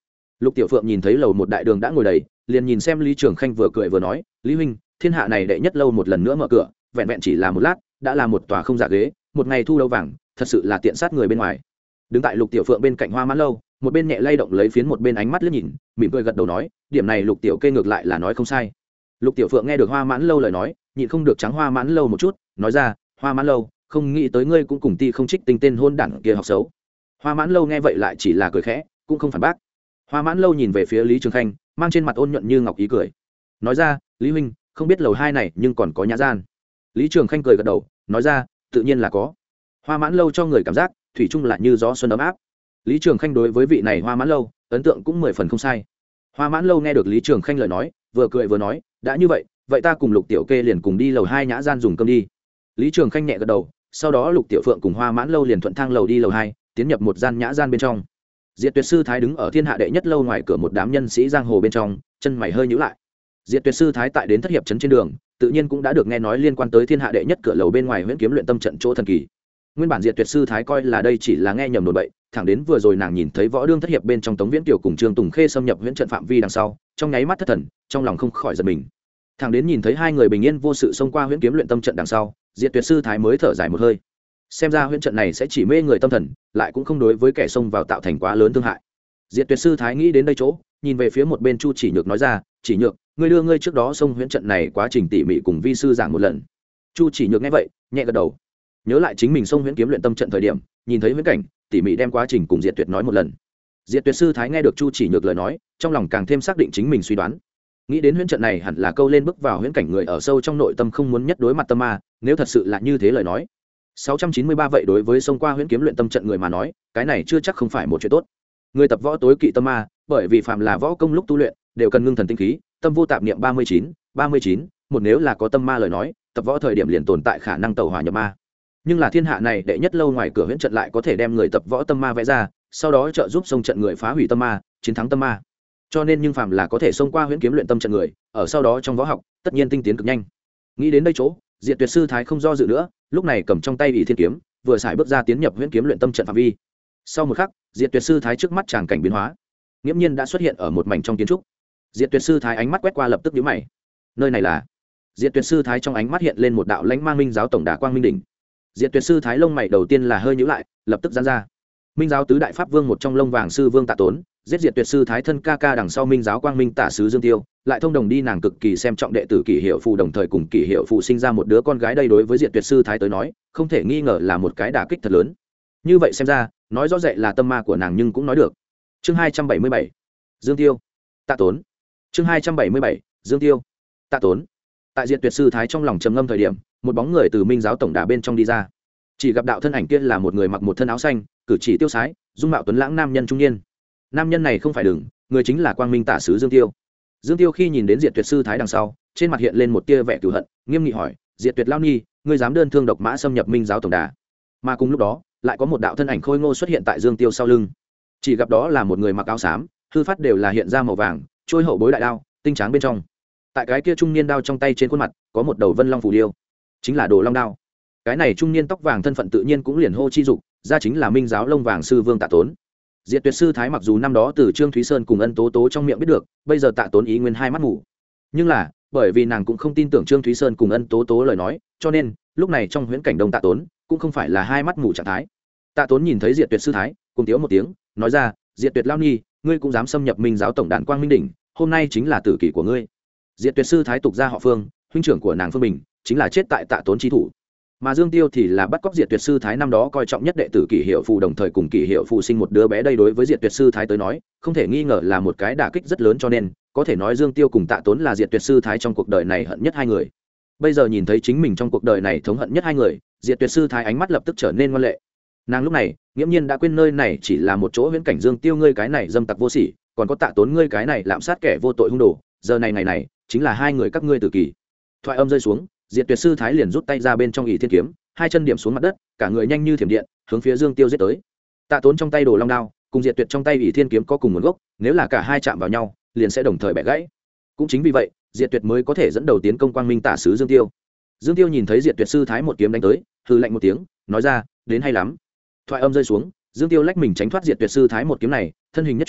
Lục Tiểu Phượng nhìn thấy lầu một đại đường đã ngồi đầy, liền nhìn xem Lý Trường Khanh vừa cười vừa nói, lý huynh, thiên hạ này đệ nhất lâu một lần nữa mở cửa, vẹn vẹn chỉ là một lát đã là một tòa không giả ghế, một ngày thu lâu vàng, thật sự là tiện sát người bên ngoài. Đứng tại Lục Tiểu Phượng bên cạnh Hoa Mãn lâu, một bên nhẹ lay động lấy phiến, một bên ánh mắt liếc nhìn, mỉm cười gật đầu nói, điểm này Lục Tiểu kê ngược lại là nói không sai. Lục Tiểu Phượng nghe được Hoa Mãn lâu lời nói, nhịn không được trắng Hoa Mãn lâu một chút, nói ra, Hoa Mãn lâu, không nghĩ tới ngươi cũng cùng ti không trích tinh tên hôn đản kia học xấu. Hoa Mãn lâu nghe vậy lại chỉ là cười khẽ, cũng không phản bác. Hoa Mãn lâu nhìn về phía Lý Trường Khanh, mang trên mặt ôn nhuận như ngọc ý cười, nói ra, lý huynh, không biết lầu hai này nhưng còn có nhã gian. Lý Trường Khanh cười gật đầu, nói ra, tự nhiên là có. Hoa Mãn lâu cho người cảm giác thủy chung là như gió xuân ấm áp. Lý Trường Khanh đối với vị này Hoa Mãn lâu ấn tượng cũng mười phần không sai. Hoa Mãn lâu nghe được Lý Trường Khanh lời nói, vừa cười vừa nói, đã như vậy, vậy ta cùng Lục Tiểu kê liền cùng đi lầu hai nhã gian dùng cơm đi. Lý Trường Khanh nhẹ gật đầu, sau đó Lục Tiểu Phượng cùng Hoa Mãn lâu liền thuận thang lầu đi lầu hai, tiến nhập một gian nhã gian bên trong. Diệt Tuyệt sư thái đứng ở thiên hạ đệ nhất lâu ngoài cửa một đám nhân sĩ giang hồ bên trong, chân mày hơi nhíu lại. Diệt Tuyệt sư thái tại đến thất hiệp trấn trên đường, tự nhiên cũng đã được nghe nói liên quan tới thiên hạ đệ nhất cửa lầu bên ngoài huyễn kiếm luyện tâm trận chỗ thần kỳ. Nguyên bản Diệt Tuyệt sư thái coi là đây chỉ là nghe nhầm đồn bậy, thẳng đến vừa rồi nàng nhìn thấy võ đương thất hiệp bên trong Tống Viễn Kiều cùng Trương Tùng Khê xâm nhập huyễn trận phạm vi đằng sau, trong nháy mắt thất thần, trong lòng không khỏi giật mình. Thẳng đến nhìn thấy hai người bình yên vô sự xông qua huyễn kiếm luyện tâm trận đằng sau, Diệt Tuyệt sư thái mới thở dài một hơi. Xem ra huyễn trận này sẽ chỉ mê người tâm thần, lại cũng không đối với kẻ xông vào tạo thành quá lớn thương hại. Diệt Tuyệt sư thái nghĩ đến đây chỗ, nhìn về phía một bên Chu Chỉ Nhược nói ra, Chỉ Nhược, ngươi đưa ngươi trước đó xông huyễn trận này quá trình tỉ mỉ cùng vi sư giảng một lần. Chu Chỉ Nhược nghe vậy, nhẹ gật đầu. Nhớ lại chính mình xông huyễn kiếm luyện tâm trận thời điểm, nhìn thấy huyễn cảnh, tỉ mỉ đem quá trình cùng Diệt Tuyệt nói một lần. Diệt Tuyệt sư thái nghe được Chu Chỉ Nhược lời nói, trong lòng càng thêm xác định chính mình suy đoán. Nghĩ đến huyễn trận này hẳn là câu lên bước vào huyễn cảnh người ở sâu trong nội tâm không muốn nhất đối mặt tâm ma, nếu thật sự là như thế lời nói. sáu trăm chín mươi ba vậy đối với xông qua huyễn kiếm luyện tâm trận người mà nói, cái này chưa chắc không phải một chuyện tốt. Người tập võ tối kỵ tâm ma, bởi vì phàm là võ công lúc tu luyện đều cần ngưng thần tinh khí, tâm vô tạp niệm ba mươi chín, ba mươi chín, một nếu là có tâm ma lời nói, tập võ thời điểm liền tồn tại khả năng tẩu hỏa nhập ma. Nhưng là thiên hạ này đệ nhất lâu ngoài cửa huyễn trận lại có thể đem người tập võ tâm ma vẽ ra, sau đó trợ giúp xông trận người phá hủy tâm ma, chiến thắng tâm ma. Cho nên nhưng phàm là có thể xông qua huyễn kiếm luyện tâm trận người, ở sau đó trong võ học, tất nhiên tinh tiến cực nhanh. Nghĩ đến đây chỗ, Diệt Tuyệt sư thái không do dự nữa, lúc này cầm trong tay ỷ thiên kiếm, vừa xài bước ra tiến nhập huyễn kiếm luyện tâm trận phạm vi. Sau một khắc, Diệt Tuyệt sư thái trước mắt tràng cảnh biến hóa, nghiễm nhiên đã xuất hiện ở một mảnh trong kiến trúc. Diệt Tuyệt sư thái ánh mắt quét qua lập tức nhíu mày. Nơi này là? Diệt Tuyệt sư thái trong ánh mắt hiện lên một đạo lãnh mang minh giáo tổng đà quang minh đỉnh. Diệt Tuyệt sư thái lông mày đầu tiên là hơi nhíu lại, lập tức giãn ra. Minh giáo tứ đại pháp vương một trong lông vàng sư vương Tạ Tốn, giết Diệt Tuyệt sư thái thân ca ca đằng sau minh giáo quang minh tả sứ Dương Tiêu, lại thông đồng đi nàng cực kỳ xem trọng đệ tử Kỷ Hiệu Phù, đồng thời cùng Kỷ Hiệu Phù sinh ra một đứa con gái, đây đối với Diệt Tuyệt sư thái tới nói, không thể nghi ngờ là một cái đả kích thật lớn. Như vậy xem ra, nói rõ rệt là tâm ma của nàng nhưng cũng nói được. Chương hai trăm bảy mươi bảy, Dương Tiêu, Tạ Tốn. Chương hai trăm bảy mươi bảy, Dương Tiêu, Tạ Tốn. Tại Diệt Tuyệt sư thái trong lòng trầm ngâm thời điểm, một bóng người từ minh giáo tổng đà bên trong đi ra. Chỉ gặp đạo thân ảnh kia là một người mặc một thân áo xanh, cử chỉ tiêu sái, dung mạo tuấn lãng nam nhân trung niên. Nam nhân này không phải đừng, người chính là quang minh tả sứ Dương Tiêu. Dương Tiêu khi nhìn đến Diệt Tuyệt sư thái đằng sau, trên mặt hiện lên một tia vẻ cừu hận, nghiêm nghị hỏi, Diệt Tuyệt lão nhi, ngươi dám đơn thương độc mã xâm nhập minh giáo tổng đà? Mà cùng lúc đó, lại có một đạo thân ảnh khôi ngô xuất hiện tại Dương Tiêu sau lưng. Chỉ gặp đó là một người mặc áo xám, hư phát đều là hiện ra màu vàng, trôi hậu bối đại đao, tinh tráng bên trong. Tại cái kia trung niên đao trong tay trên khuôn mặt, có một đầu vân long phù điêu, chính là Đồ Long đao. Cái này trung niên tóc vàng thân phận tự nhiên cũng liền hô chi dục, ra chính là minh giáo lông vàng sư vương Tạ Tốn. Diệt Tuyệt sư thái mặc dù năm đó từ Trương Thúy Sơn cùng Ân Tố Tố trong miệng biết được, bây giờ Tạ Tốn ý nguyên hai mắt ngủ. Nhưng là, bởi vì nàng cũng không tin tưởng Trương Thúy Sơn cùng Ân Tố Tố lời nói, cho nên, lúc này trong huyễn cảnh đông Tạ Tốn, cũng không phải là hai mắt ngủ trạng thái. Tạ Tốn nhìn thấy Diệt Tuyệt sư thái, cùng tiếu một tiếng, nói ra, Diệt Tuyệt lão nhi, ngươi cũng dám xâm nhập minh giáo tổng đàn quang minh đỉnh, hôm nay chính là tử kỷ của ngươi. Diệt Tuyệt sư thái tục ra họ Phương, huynh trưởng của nàng Phương Bình, chính là chết tại Tạ Tốn chi thủ. Mà Dương Tiêu thì là bắt cóc Diệt Tuyệt sư thái năm đó coi trọng nhất đệ tử Kỷ Hiệu Phù, đồng thời cùng Kỷ Hiệu Phù sinh một đứa bé, đây đối với Diệt Tuyệt sư thái tới nói, không thể nghi ngờ là một cái đả kích rất lớn, cho nên có thể nói Dương Tiêu cùng Tạ Tốn là Diệt Tuyệt sư thái trong cuộc đời này hận nhất hai người. Bây giờ nhìn thấy chính mình trong cuộc đời này thống hận nhất hai người, Diệt Tuyệt sư thái ánh mắt lập tức trở nên ngoan lệ. Nàng lúc này, nghiễm nhiên đã quên nơi này chỉ là một chỗ huyễn cảnh, Dương Tiêu ngươi cái này dâm tặc vô sỉ, còn có Tạ Tốn ngươi cái này lạm sát kẻ vô tội hung đồ, giờ này ngày này, chính là hai người các ngươi tử kỳ. Thoại âm rơi xuống, Diệt Tuyệt sư thái liền rút tay ra bên trong ỷ thiên kiếm, hai chân điểm xuống mặt đất, cả người nhanh như thiểm điện hướng phía Dương Tiêu giết tới. Tạ Tốn trong tay Đồ Long đao cùng Diệt Tuyệt trong tay ỷ thiên kiếm có cùng nguồn gốc, nếu là cả hai chạm vào nhau liền sẽ đồng thời bẻ gãy. Cũng chính vì vậy, Diệt Tuyệt mới có thể dẫn đầu tiến công quang minh tả sứ Dương Tiêu. Dương Tiêu nhìn thấy Diệt Tuyệt sư thái một kiếm đánh tới, hừ lạnh một tiếng, nói ra, đến hay lắm. Thoại âm rơi xuống, Dương Tiêu lách mình tránh thoát Diệt Tuyệt sư thái một kiếm này, thân hình nhất chuyển,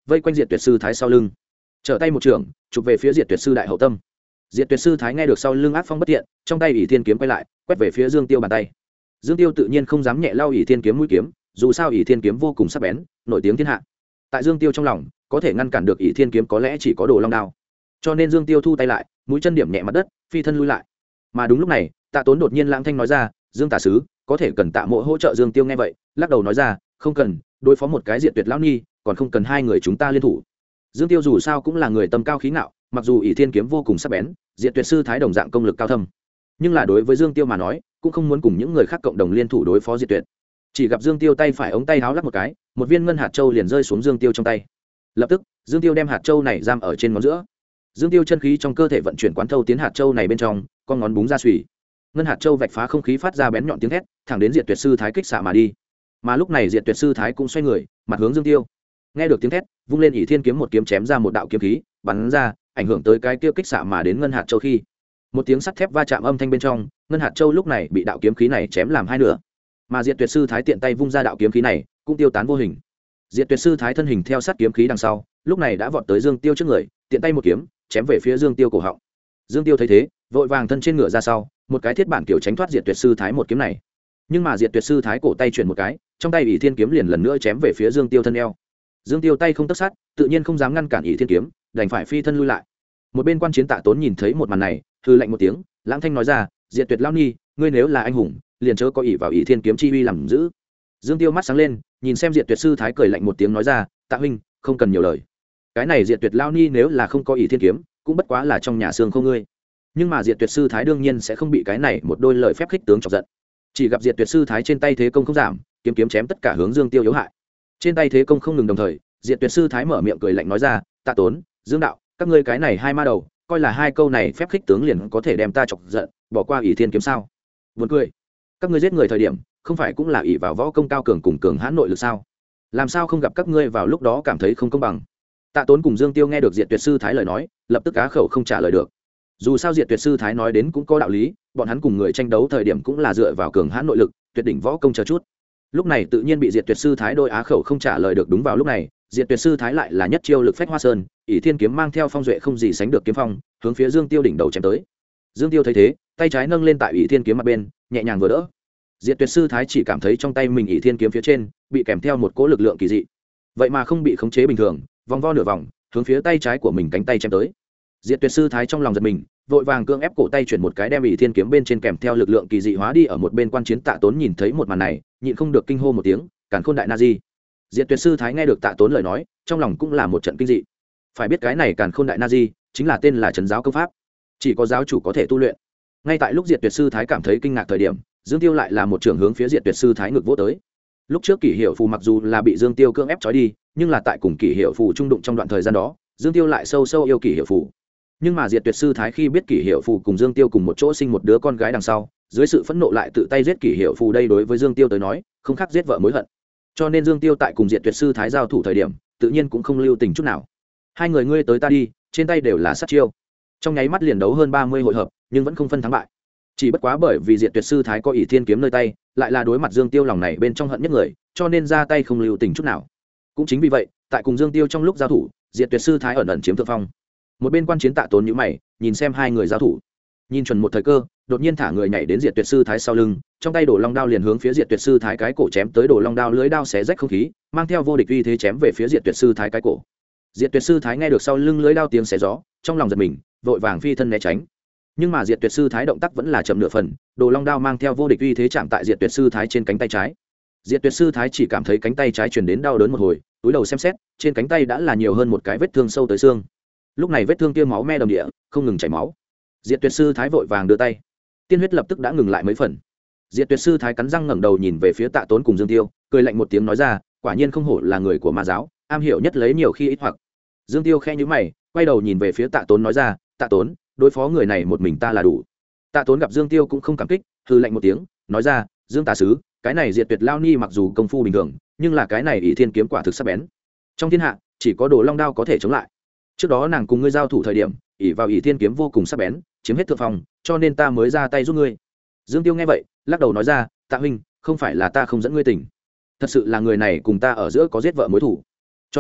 vây quanh Diệt Tuyệt sư thái sau lưng, trở tay một trường chụp về phía Diệt Tuyệt sư đại hậu tâm. Diệt Tuyệt sư thái nghe được sau lưng ác phong bất thiện, trong tay ỷ thiên kiếm quay lại quét về phía Dương Tiêu bàn tay. Dương Tiêu tự nhiên không dám nhẹ lao ỷ thiên kiếm mũi kiếm, dù sao ỷ thiên kiếm vô cùng sắc bén, nổi tiếng thiên hạ. Tại Dương Tiêu trong lòng, có thể ngăn cản được ỷ thiên kiếm có lẽ chỉ có Đồ Long đao, cho nên Dương Tiêu thu tay lại, mũi chân điểm nhẹ mặt đất, phi thân lui lại. Mà đúng lúc này, Tạ Tốn đột nhiên lãng thanh nói ra, Dương tả sứ, có thể cần Tạ mộ hỗ trợ. Dương Tiêu nghe vậy, lắc đầu nói ra, không cần, đối phó một cái Diệt Tuyệt lão ni, còn không cần hai người chúng ta liên thủ. Dương Tiêu dù sao cũng là người tâm cao khí ngạo, mặc dù ỷ thiên kiếm vô cùng sắc bén, Diệt Tuyệt sư thái đồng dạng công lực cao thâm, nhưng là đối với Dương Tiêu mà nói, cũng không muốn cùng những người khác cộng đồng liên thủ đối phó Diệt Tuyệt. Chỉ gặp Dương Tiêu tay phải ống tay háo lắc một cái, một viên ngân hạt châu liền rơi xuống Dương Tiêu trong tay. Lập tức, Dương Tiêu đem hạt châu này giam ở trên ngón giữa. Dương Tiêu chân khí trong cơ thể vận chuyển quán thâu tiến hạt châu này bên trong, con ngón búng ra xùy. Ngân hạt châu vạch phá không khí phát ra bén nhọn tiếng thét, thẳng đến Diệt Tuyệt sư thái kích xạ mà đi. Mà lúc này Diệt Tuyệt sư thái cũng xoay người, mặt hướng Dương Tiêu. Nghe được tiếng thét, vung lên ỷ thiên kiếm một kiếm chém ra một đạo kiếm khí, bắn ra, ảnh hưởng tới cái kia kích xạ mà đến ngân hạt châu khi. Một tiếng sắt thép va chạm âm thanh bên trong, ngân hạt châu lúc này bị đạo kiếm khí này chém làm hai nửa. Mà Diệt Tuyệt sư thái tiện tay vung ra đạo kiếm khí này, cũng tiêu tán vô hình. Diệt Tuyệt sư thái thân hình theo sát kiếm khí đằng sau, lúc này đã vọt tới Dương Tiêu trước người, tiện tay một kiếm chém về phía Dương Tiêu cổ họng. Dương Tiêu thấy thế, vội vàng thân trên ngựa ra sau, một cái thiết bản kiểu tránh thoát Diệt Tuyệt sư thái một kiếm này. Nhưng mà Diệt Tuyệt sư thái cổ tay chuyển một cái, trong tay ỷ thiên kiếm liền lần nữa chém về phía Dương Tiêu thân eo. Dương Tiêu tay không tấc sát, tự nhiên không dám ngăn cản ỷ thiên kiếm, đành phải phi thân lui lại. Một bên quan chiến Tạ Tốn nhìn thấy một màn này, hừ lạnh một tiếng, lãng thanh nói ra, Diệt Tuyệt lão ni, ngươi nếu là anh hùng, liền chớ có ỷ vào ỷ thiên kiếm chi uy làm giữ. Dương Tiêu mắt sáng lên, nhìn xem Diệt Tuyệt sư thái cười lạnh một tiếng nói ra, Tạ huynh, không cần nhiều lời. Cái này Diệt Tuyệt lão ni nếu là không có ỷ thiên kiếm, cũng bất quá là trong nhà xương không ngươi. Nhưng mà Diệt Tuyệt sư thái đương nhiên sẽ không bị cái này một đôi lời phép khích tướng chọc giận. Chỉ gặp Diệt Tuyệt sư thái trên tay thế công không giảm, kiếm kiếm chém tất cả hướng Dương Tiêu yếu hại. Trên tay thế công không ngừng đồng thời, Diệt Tuyệt sư thái mở miệng cười lạnh nói ra, Tạ Tốn, Dương đạo, các ngươi cái này hai ma đầu, coi là hai câu này phép khích tướng liền có thể đem ta chọc giận, bỏ qua ỷ thiên kiếm sao? Buồn cười. Các ngươi giết người thời điểm, không phải cũng là ỷ vào võ công cao cường cùng cường hãn nội lực sao? Làm sao không gặp các ngươi vào lúc đó cảm thấy không công bằng? Tạ Tốn cùng Dương Tiêu nghe được Diệt Tuyệt sư thái lời nói, lập tức á khẩu không trả lời được. Dù sao Diệt Tuyệt sư thái nói đến cũng có đạo lý, bọn hắn cùng người tranh đấu thời điểm cũng là dựa vào cường hãn nội lực, tuyệt đỉnh võ công chờ chút. Lúc này tự nhiên bị Diệt Tuyệt sư thái đôi á khẩu không trả lời được. Đúng vào lúc này, Diệt Tuyệt sư thái lại là nhất chiêu lực phách hoa sơn, ỷ thiên kiếm mang theo phong duệ không gì sánh được kiếm phong, hướng phía Dương Tiêu đỉnh đầu chém tới. Dương Tiêu thấy thế, tay trái nâng lên tại ỷ thiên kiếm mặt bên, nhẹ nhàng vừa đỡ. Diệt Tuyệt sư thái chỉ cảm thấy trong tay mình ỷ thiên kiếm phía trên bị kèm theo một cỗ lực lượng kỳ dị, vậy mà không bị khống chế bình thường, vòng vo nửa vòng, hướng phía tay trái của mình cánh tay chém tới. Diệt Tuyệt sư thái trong lòng giật mình, vội vàng cưỡng ép cổ tay chuyển một cái đem ỷ thiên kiếm bên trên kèm theo lực lượng kỳ dị hóa đi. Ở một bên quan chiến Tạ Tốn nhìn thấy một màn này, nhịn không được kinh hô một tiếng, càn khôn đại na di. Diệt Tuyệt sư thái nghe được Tạ Tốn lời nói, trong lòng cũng là một trận kinh dị. Phải biết cái này càn khôn đại na di chính là tên là trấn giáo công pháp, chỉ có giáo chủ có thể tu luyện. Ngay tại lúc Diệt Tuyệt sư thái cảm thấy kinh ngạc thời điểm, Dương Tiêu lại là một trường hướng phía Diệt Tuyệt sư thái ngực vỗ tới. Lúc trước Kỷ Hiệu Phù mặc dù là bị Dương Tiêu cưỡng ép trói đi, nhưng là tại cùng Kỷ Hiệu Phù trung đụng trong đoạn thời gian đó, Dương Tiêu lại sâu sâu yêu Kỷ Hiệu Phù. Nhưng mà Diệt Tuyệt sư thái khi biết Kỷ Hiệu Phù cùng Dương Tiêu cùng một chỗ sinh một đứa con gái đằng sau, dưới sự phẫn nộ lại tự tay giết Kỷ Hiệu Phù. Đây đối với Dương Tiêu tới nói, không khác giết vợ mối hận. Cho nên Dương Tiêu tại cùng Diệt Tuyệt sư thái giao thủ thời điểm, tự nhiên cũng không lưu tình chút nào. Hai người ngươi tới ta đi, trên tay đều là sát chiêu. Trong nháy mắt liền đấu hơn ba mươi hội hợp, nhưng vẫn không phân thắng bại. Chỉ bất quá bởi vì Diệt Tuyệt sư thái có ỷ thiên kiếm nơi tay, lại là đối mặt Dương Tiêu lòng này bên trong hận nhất người, cho nên ra tay không lưu tình chút nào. Cũng chính vì vậy, tại cùng Dương Tiêu trong lúc giao thủ, Diệt Tuyệt sư thái ẩn ẩn chiếm thượng phong. Một bên quan chiến Tạ Tốn nhíu mày, nhìn xem hai người giao thủ, nhìn chuẩn một thời cơ, đột nhiên thả người nhảy đến Diệt Tuyệt sư thái sau lưng, trong tay Đồ Long đao liền hướng phía Diệt Tuyệt sư thái cái cổ chém tới. Đồ Long đao lưới đao xé rách không khí, mang theo vô địch uy thế chém về phía Diệt Tuyệt sư thái cái cổ. Diệt Tuyệt sư thái nghe được sau lưng lưới đao tiếng xé gió, trong lòng giật mình, vội vàng phi thân né tránh. Nhưng mà Diệt Tuyệt sư thái động tác vẫn là chậm nửa phần, Đồ Long đao mang theo vô địch uy thế chạm tại Diệt Tuyệt sư thái trên cánh tay trái. Diệt Tuyệt sư thái chỉ cảm thấy cánh tay trái truyền đến đau đớn một hồi, túi đầu xem xét, trên cánh tay đã là nhiều hơn một cái vết thương sâu tới xương. Lúc này vết thương kia máu me đầm địa, không ngừng chảy máu. Diệt Tuyệt sư thái vội vàng đưa tay, tiên huyết lập tức đã ngừng lại mấy phần. Diệt Tuyệt sư thái cắn răng ngẩng đầu nhìn về phía Tạ Tốn cùng Dương Tiêu, cười lạnh một tiếng nói ra, quả nhiên không hổ là người của ma giáo, am hiểu nhất lấy nhiều khi ít hoặc. Dương Tiêu khẽ nhíu mày, quay đầu nhìn về phía Tạ Tốn nói ra, Tạ Tốn, đối phó người này một mình ta là đủ. Tạ Tốn gặp Dương Tiêu cũng không cảm kích, hừ lạnh một tiếng, nói ra, Dương tà sứ, cái này Diệt Tuyệt lao ni mặc dù công phu bình thường, nhưng là cái này ỷ thiên kiếm quả thực sắc bén, trong thiên hạ chỉ có Đồ Long đao có thể chống lại. Trước đó nàng cùng ngươi giao thủ thời điểm, ỷ vào ỷ thiên kiếm vô cùng sắc bén, chiếm hết thượng phong, cho nên ta mới ra tay giúp ngươi. Dương Tiêu nghe vậy, lắc đầu nói ra, Tạ huynh, không phải là ta không dẫn ngươi tỉnh, thật sự là người này cùng ta ở giữa có giết vợ mối thủ, cho nên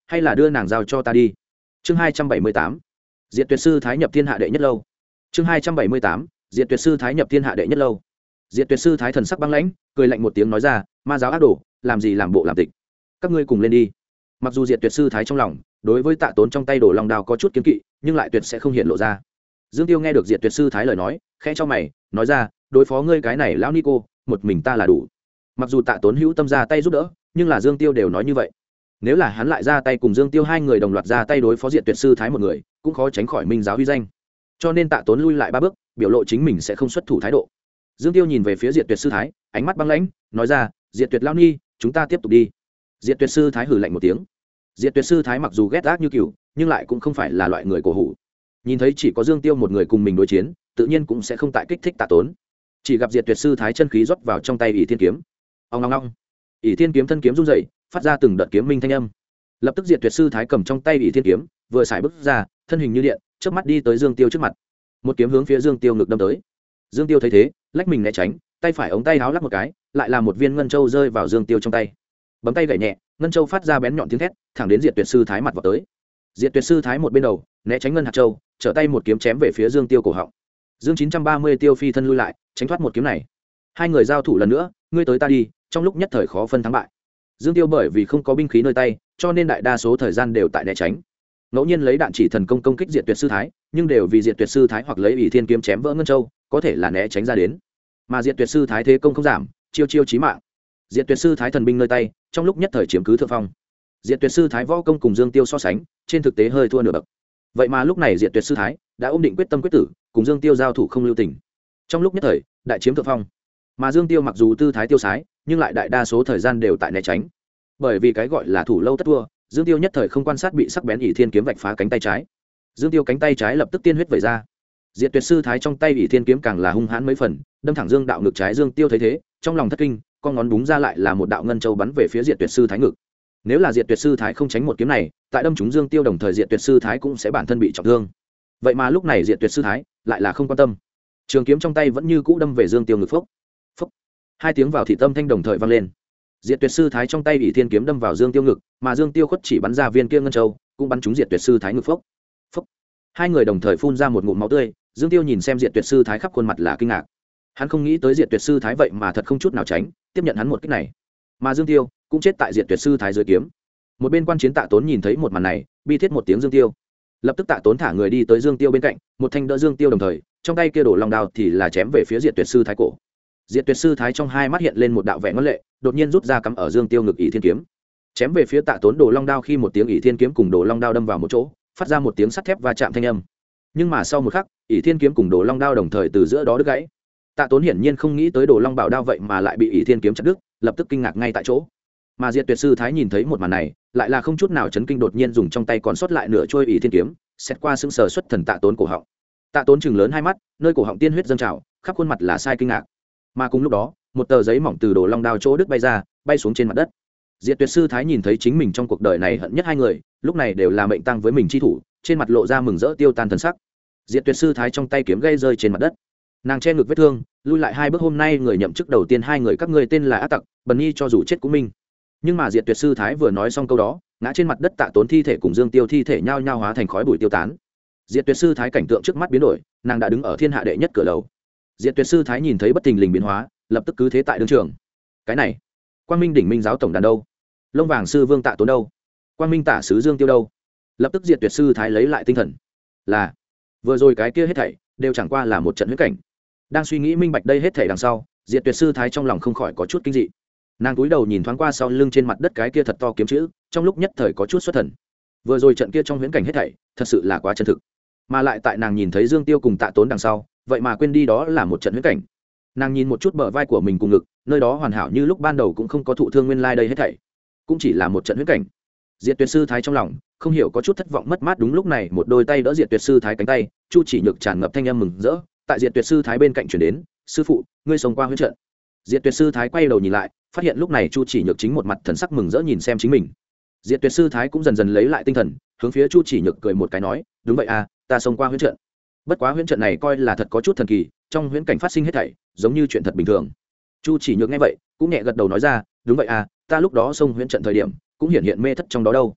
hay là đưa nàng giao cho ta đi. Chương hai trăm bảy mươi tám, Diệt Tuyệt sư thái nhập thiên hạ đệ nhất lâu. Chương hai trăm bảy mươi tám, Diệt Tuyệt sư thái nhập thiên hạ đệ nhất lâu. Diệt Tuyệt sư thái thần sắc băng lãnh, cười lạnh một tiếng nói ra, ma giáo ác đồ, làm gì làm bộ làm tịch, các ngươi cùng lên đi. Mặc dù Diệt Tuyệt sư thái trong lòng đối với Tạ Tốn trong tay Đồ Long đao có chút kiêng kỵ, nhưng lại tuyệt sẽ không hiện lộ ra. Dương Tiêu nghe được Diệt Tuyệt sư thái lời nói, khẽ cho mày, nói ra, đối phó ngươi cái này lão ni cô, một mình ta là đủ. Mặc dù Tạ Tốn hữu tâm ra tay giúp đỡ, nhưng là Dương Tiêu đều nói như vậy, nếu là hắn lại ra tay cùng Dương Tiêu hai người đồng loạt ra tay đối phó Diệt Tuyệt sư thái một người, cũng khó tránh khỏi minh giáo uy danh. Cho nên Tạ Tốn lui lại ba bước, biểu lộ chính mình sẽ không xuất thủ thái độ. Dương Tiêu nhìn về phía Diệt Tuyệt sư thái, ánh mắt băng lãnh, nói ra, Diệt Tuyệt lão ni, chúng ta tiếp tục đi. Diệt Tuyệt sư thái hừ lạnh một tiếng. Diệt Tuyệt sư thái mặc dù ghét ác như cừu, nhưng lại cũng không phải là loại người cổ hủ. Nhìn thấy chỉ có Dương Tiêu một người cùng mình đối chiến, tự nhiên cũng sẽ không tại kích thích Tạ Tốn. Chỉ gặp Diệt Tuyệt sư thái chân khí rót vào trong tay ỷ thiên kiếm. Ong ong ong. ỷ thiên kiếm thân kiếm run rẩy, phát ra từng đợt kiếm minh thanh âm. Lập tức Diệt Tuyệt sư thái cầm trong tay ỷ thiên kiếm, vừa xài bước ra, thân hình như điện, chớp mắt đi tới Dương Tiêu trước mặt. Một kiếm hướng phía Dương Tiêu ngực đâm tới. Dương Tiêu thấy thế, lách mình né tránh, tay phải ống tay áo lắc một cái, lại là một viên ngân châu rơi vào Dương Tiêu trong tay. Bấm tay gảy nhẹ, ngân châu phát ra bén nhọn tiếng thét, thẳng đến Diệt Tuyệt sư thái mặt vào tới. Diệt Tuyệt sư thái một bên đầu, né tránh ngân hạt châu, trở tay một kiếm chém về phía Dương Tiêu cổ họng. Dương chín trăm ba mươi Tiêu phi thân lui lại, tránh thoát một kiếm này. Hai người giao thủ lần nữa, ngươi tới ta đi, trong lúc nhất thời khó phân thắng bại. Dương Tiêu bởi vì không có binh khí nơi tay, cho nên đại đa số thời gian đều tại né tránh. Ngẫu nhiên lấy đạn chỉ thần công công kích Diệt Tuyệt sư thái, nhưng đều vì Diệt Tuyệt sư thái hoặc lấy ỷ thiên kiếm chém vỡ ngân châu, có thể là né tránh ra đến. Mà Diệt Tuyệt sư thái thế công không giảm, chiêu chiêu chí mạng. Diệt Tuyệt sư thái thần binh nơi tay, trong lúc nhất thời chiếm cứ thượng phong. Diệt Tuyệt sư thái võ công cùng Dương Tiêu so sánh, trên thực tế hơi thua nửa bậc. Vậy mà lúc này Diệt Tuyệt sư thái đã ôm định quyết tâm quyết tử, cùng Dương Tiêu giao thủ không lưu tình. Trong lúc nhất thời, đại chiếm thượng phong. Mà Dương Tiêu mặc dù tư thái tiêu sái, nhưng lại đại đa số thời gian đều tại né tránh. Bởi vì cái gọi là thủ lâu tất thua, Dương Tiêu nhất thời không quan sát bị sắc bén ỷ thiên kiếm vạch phá cánh tay trái. Dương Tiêu cánh tay trái lập tức tiên huyết vẩy ra. Diệt Tuyệt sư thái trong tay ỷ thiên kiếm càng là hung hãn mấy phần, đâm thẳng Dương đạo ngực trái. Dương Tiêu thấy thế, trong lòng thất kinh, con ngón búng ra lại là một đạo ngân châu bắn về phía Diệt Tuyệt sư thái ngực. Nếu là Diệt Tuyệt sư thái không tránh một kiếm này, tại đâm trúng Dương Tiêu đồng thời Diệt Tuyệt sư thái cũng sẽ bản thân bị trọng thương. Vậy mà lúc này Diệt Tuyệt sư thái lại là không quan tâm, trường kiếm trong tay vẫn như cũ đâm về Dương Tiêu ngực. Phốc phốc, hai tiếng vào thị tâm thanh đồng thời vang lên. Diệt Tuyệt sư thái trong tay ỷ thiên kiếm đâm vào Dương Tiêu ngực, mà Dương Tiêu khuất chỉ bắn ra viên kia ngân châu, cũng bắn trúng Diệt Tuyệt sư thái ngực. Phốc phốc, hai người đồng thời phun ra một ngụm máu tươi. Dương Tiêu nhìn xem Diệt Tuyệt sư thái khắp khuôn mặt là kinh ngạc. Hắn không nghĩ tới Diệt Tuyệt sư thái vậy mà thật không chút nào tránh, tiếp nhận hắn một kích này. Mà Dương Tiêu cũng chết tại Diệt Tuyệt sư thái dưới kiếm. Một bên quan chiến Tạ Tốn nhìn thấy một màn này, bi thiết một tiếng Dương Tiêu. Lập tức Tạ Tốn thả người đi tới Dương Tiêu bên cạnh, một thanh đỡ Dương Tiêu đồng thời, trong tay kia Đồ Long đao thì là chém về phía Diệt Tuyệt sư thái cổ. Diệt Tuyệt sư thái trong hai mắt hiện lên một đạo vẻ ngân lệ, đột nhiên rút ra cắm ở Dương Tiêu ngực ỷ thiên kiếm, chém về phía Tạ Tốn Đồ Long đao. Khi một tiếng ỷ thiên kiếm cùng Đồ Long đao đâm vào một chỗ, phát ra một tiếng sắt thép va chạm thanh âm. Nhưng mà sau một khắc, ỷ thiên kiếm cùng Đồ Long đao đồng thời từ giữa đó đứt gãy. Tạ Tốn hiển nhiên không nghĩ tới Đồ Long bảo đao vậy mà lại bị ỷ thiên kiếm chặt đứt, lập tức kinh ngạc ngay tại chỗ. Mà Diệt Tuyệt sư thái nhìn thấy một màn này, lại là không chút nào chấn kinh, đột nhiên dùng trong tay còn sót lại nửa trôi ỷ thiên kiếm, xét qua sững sờ xuất thần Tạ Tốn cổ họng. Tạ Tốn chừng lớn hai mắt, nơi cổ họng tiên huyết dâng trào, khắp khuôn mặt là sai kinh ngạc. Mà cùng lúc đó, một tờ giấy mỏng từ Đồ Long đao chỗ đứt bay ra, bay xuống trên mặt đất. Diệt Tuyệt sư thái nhìn thấy chính mình trong cuộc đời này hận nhất hai người, lúc này đều là mệnh tăng với mình chi thủ, trên mặt lộ ra mừng rỡ tiêu tan thần sắc. Diệt Tuyệt sư thái trong tay kiếm gây rơi trên mặt đất, nàng che ngực vết thương, lui lại hai bước. Hôm nay người nhậm chức đầu tiên hai người các ngươi tên là ác tặc, bần nhi cho dù chết cũng minh. Nhưng mà Diệt Tuyệt sư thái vừa nói xong câu đó, ngã trên mặt đất Tạ Tốn thi thể cùng Dương Tiêu thi thể nhao nhao hóa thành khói bụi tiêu tán. Diệt Tuyệt sư thái cảnh tượng trước mắt biến đổi, nàng đã đứng ở thiên hạ đệ nhất cửa lầu. Diệt Tuyệt sư thái nhìn thấy bất thình lình biến hóa, lập tức cứ thế tại đương trường. Cái này, Quang Minh đỉnh minh giáo tổng đàn đâu? Lông vàng sư vương Tạ Tốn đâu? Quang Minh tả sứ Dương Tiêu đâu? Lập tức Diệt Tuyệt sư thái lấy lại tinh thần. Là, vừa rồi cái kia hết thảy đều chẳng qua là một trận huyễn cảnh. Đang suy nghĩ minh bạch đây hết thảy đằng sau, Diệt Tuyệt sư thái trong lòng không khỏi có chút kinh dị. Nàng cúi đầu nhìn thoáng qua sau lưng trên mặt đất cái kia thật to kiếm chữ, trong lúc nhất thời có chút xuất thần. Vừa rồi trận kia trong huyễn cảnh hết thảy thật sự là quá chân thực, mà lại tại nàng nhìn thấy Dương Tiêu cùng Tạ Tốn đằng sau, vậy mà quên đi đó là một trận huyễn cảnh. Nàng nhìn một chút bờ vai của mình cùng ngực, nơi đó hoàn hảo như lúc ban đầu, cũng không có thụ thương, nguyên lai đây hết thảy cũng chỉ là một trận huyễn cảnh. Diệt Tuyệt sư thái trong lòng không hiểu có chút thất vọng mất mát. Đúng lúc này một đôi tay đỡ Diệt Tuyệt sư thái cánh tay, Chu Chỉ Nhược tràn ngập thanh âm mừng rỡ tại Diệt Tuyệt sư thái bên cạnh truyền đến, sư phụ, ngươi sống qua huyễn trận. Diệt Tuyệt sư thái quay đầu nhìn lại, phát hiện lúc này Chu Chỉ Nhược chính một mặt thần sắc mừng rỡ nhìn xem chính mình. Diệt Tuyệt sư thái cũng dần dần lấy lại tinh thần, hướng phía Chu Chỉ Nhược cười một cái nói, đúng vậy à, ta sống qua huyễn trận. Bất quá huyễn trận này coi là thật có chút thần kỳ, trong huyễn cảnh phát sinh hết thảy giống như chuyện thật bình thường. Chu Chỉ Nhược nghe vậy cũng nhẹ gật đầu nói ra, đúng vậy à, ta lúc đó xông huyễn trận thời điểm cũng hiện hiện mê thất trong đó đâu.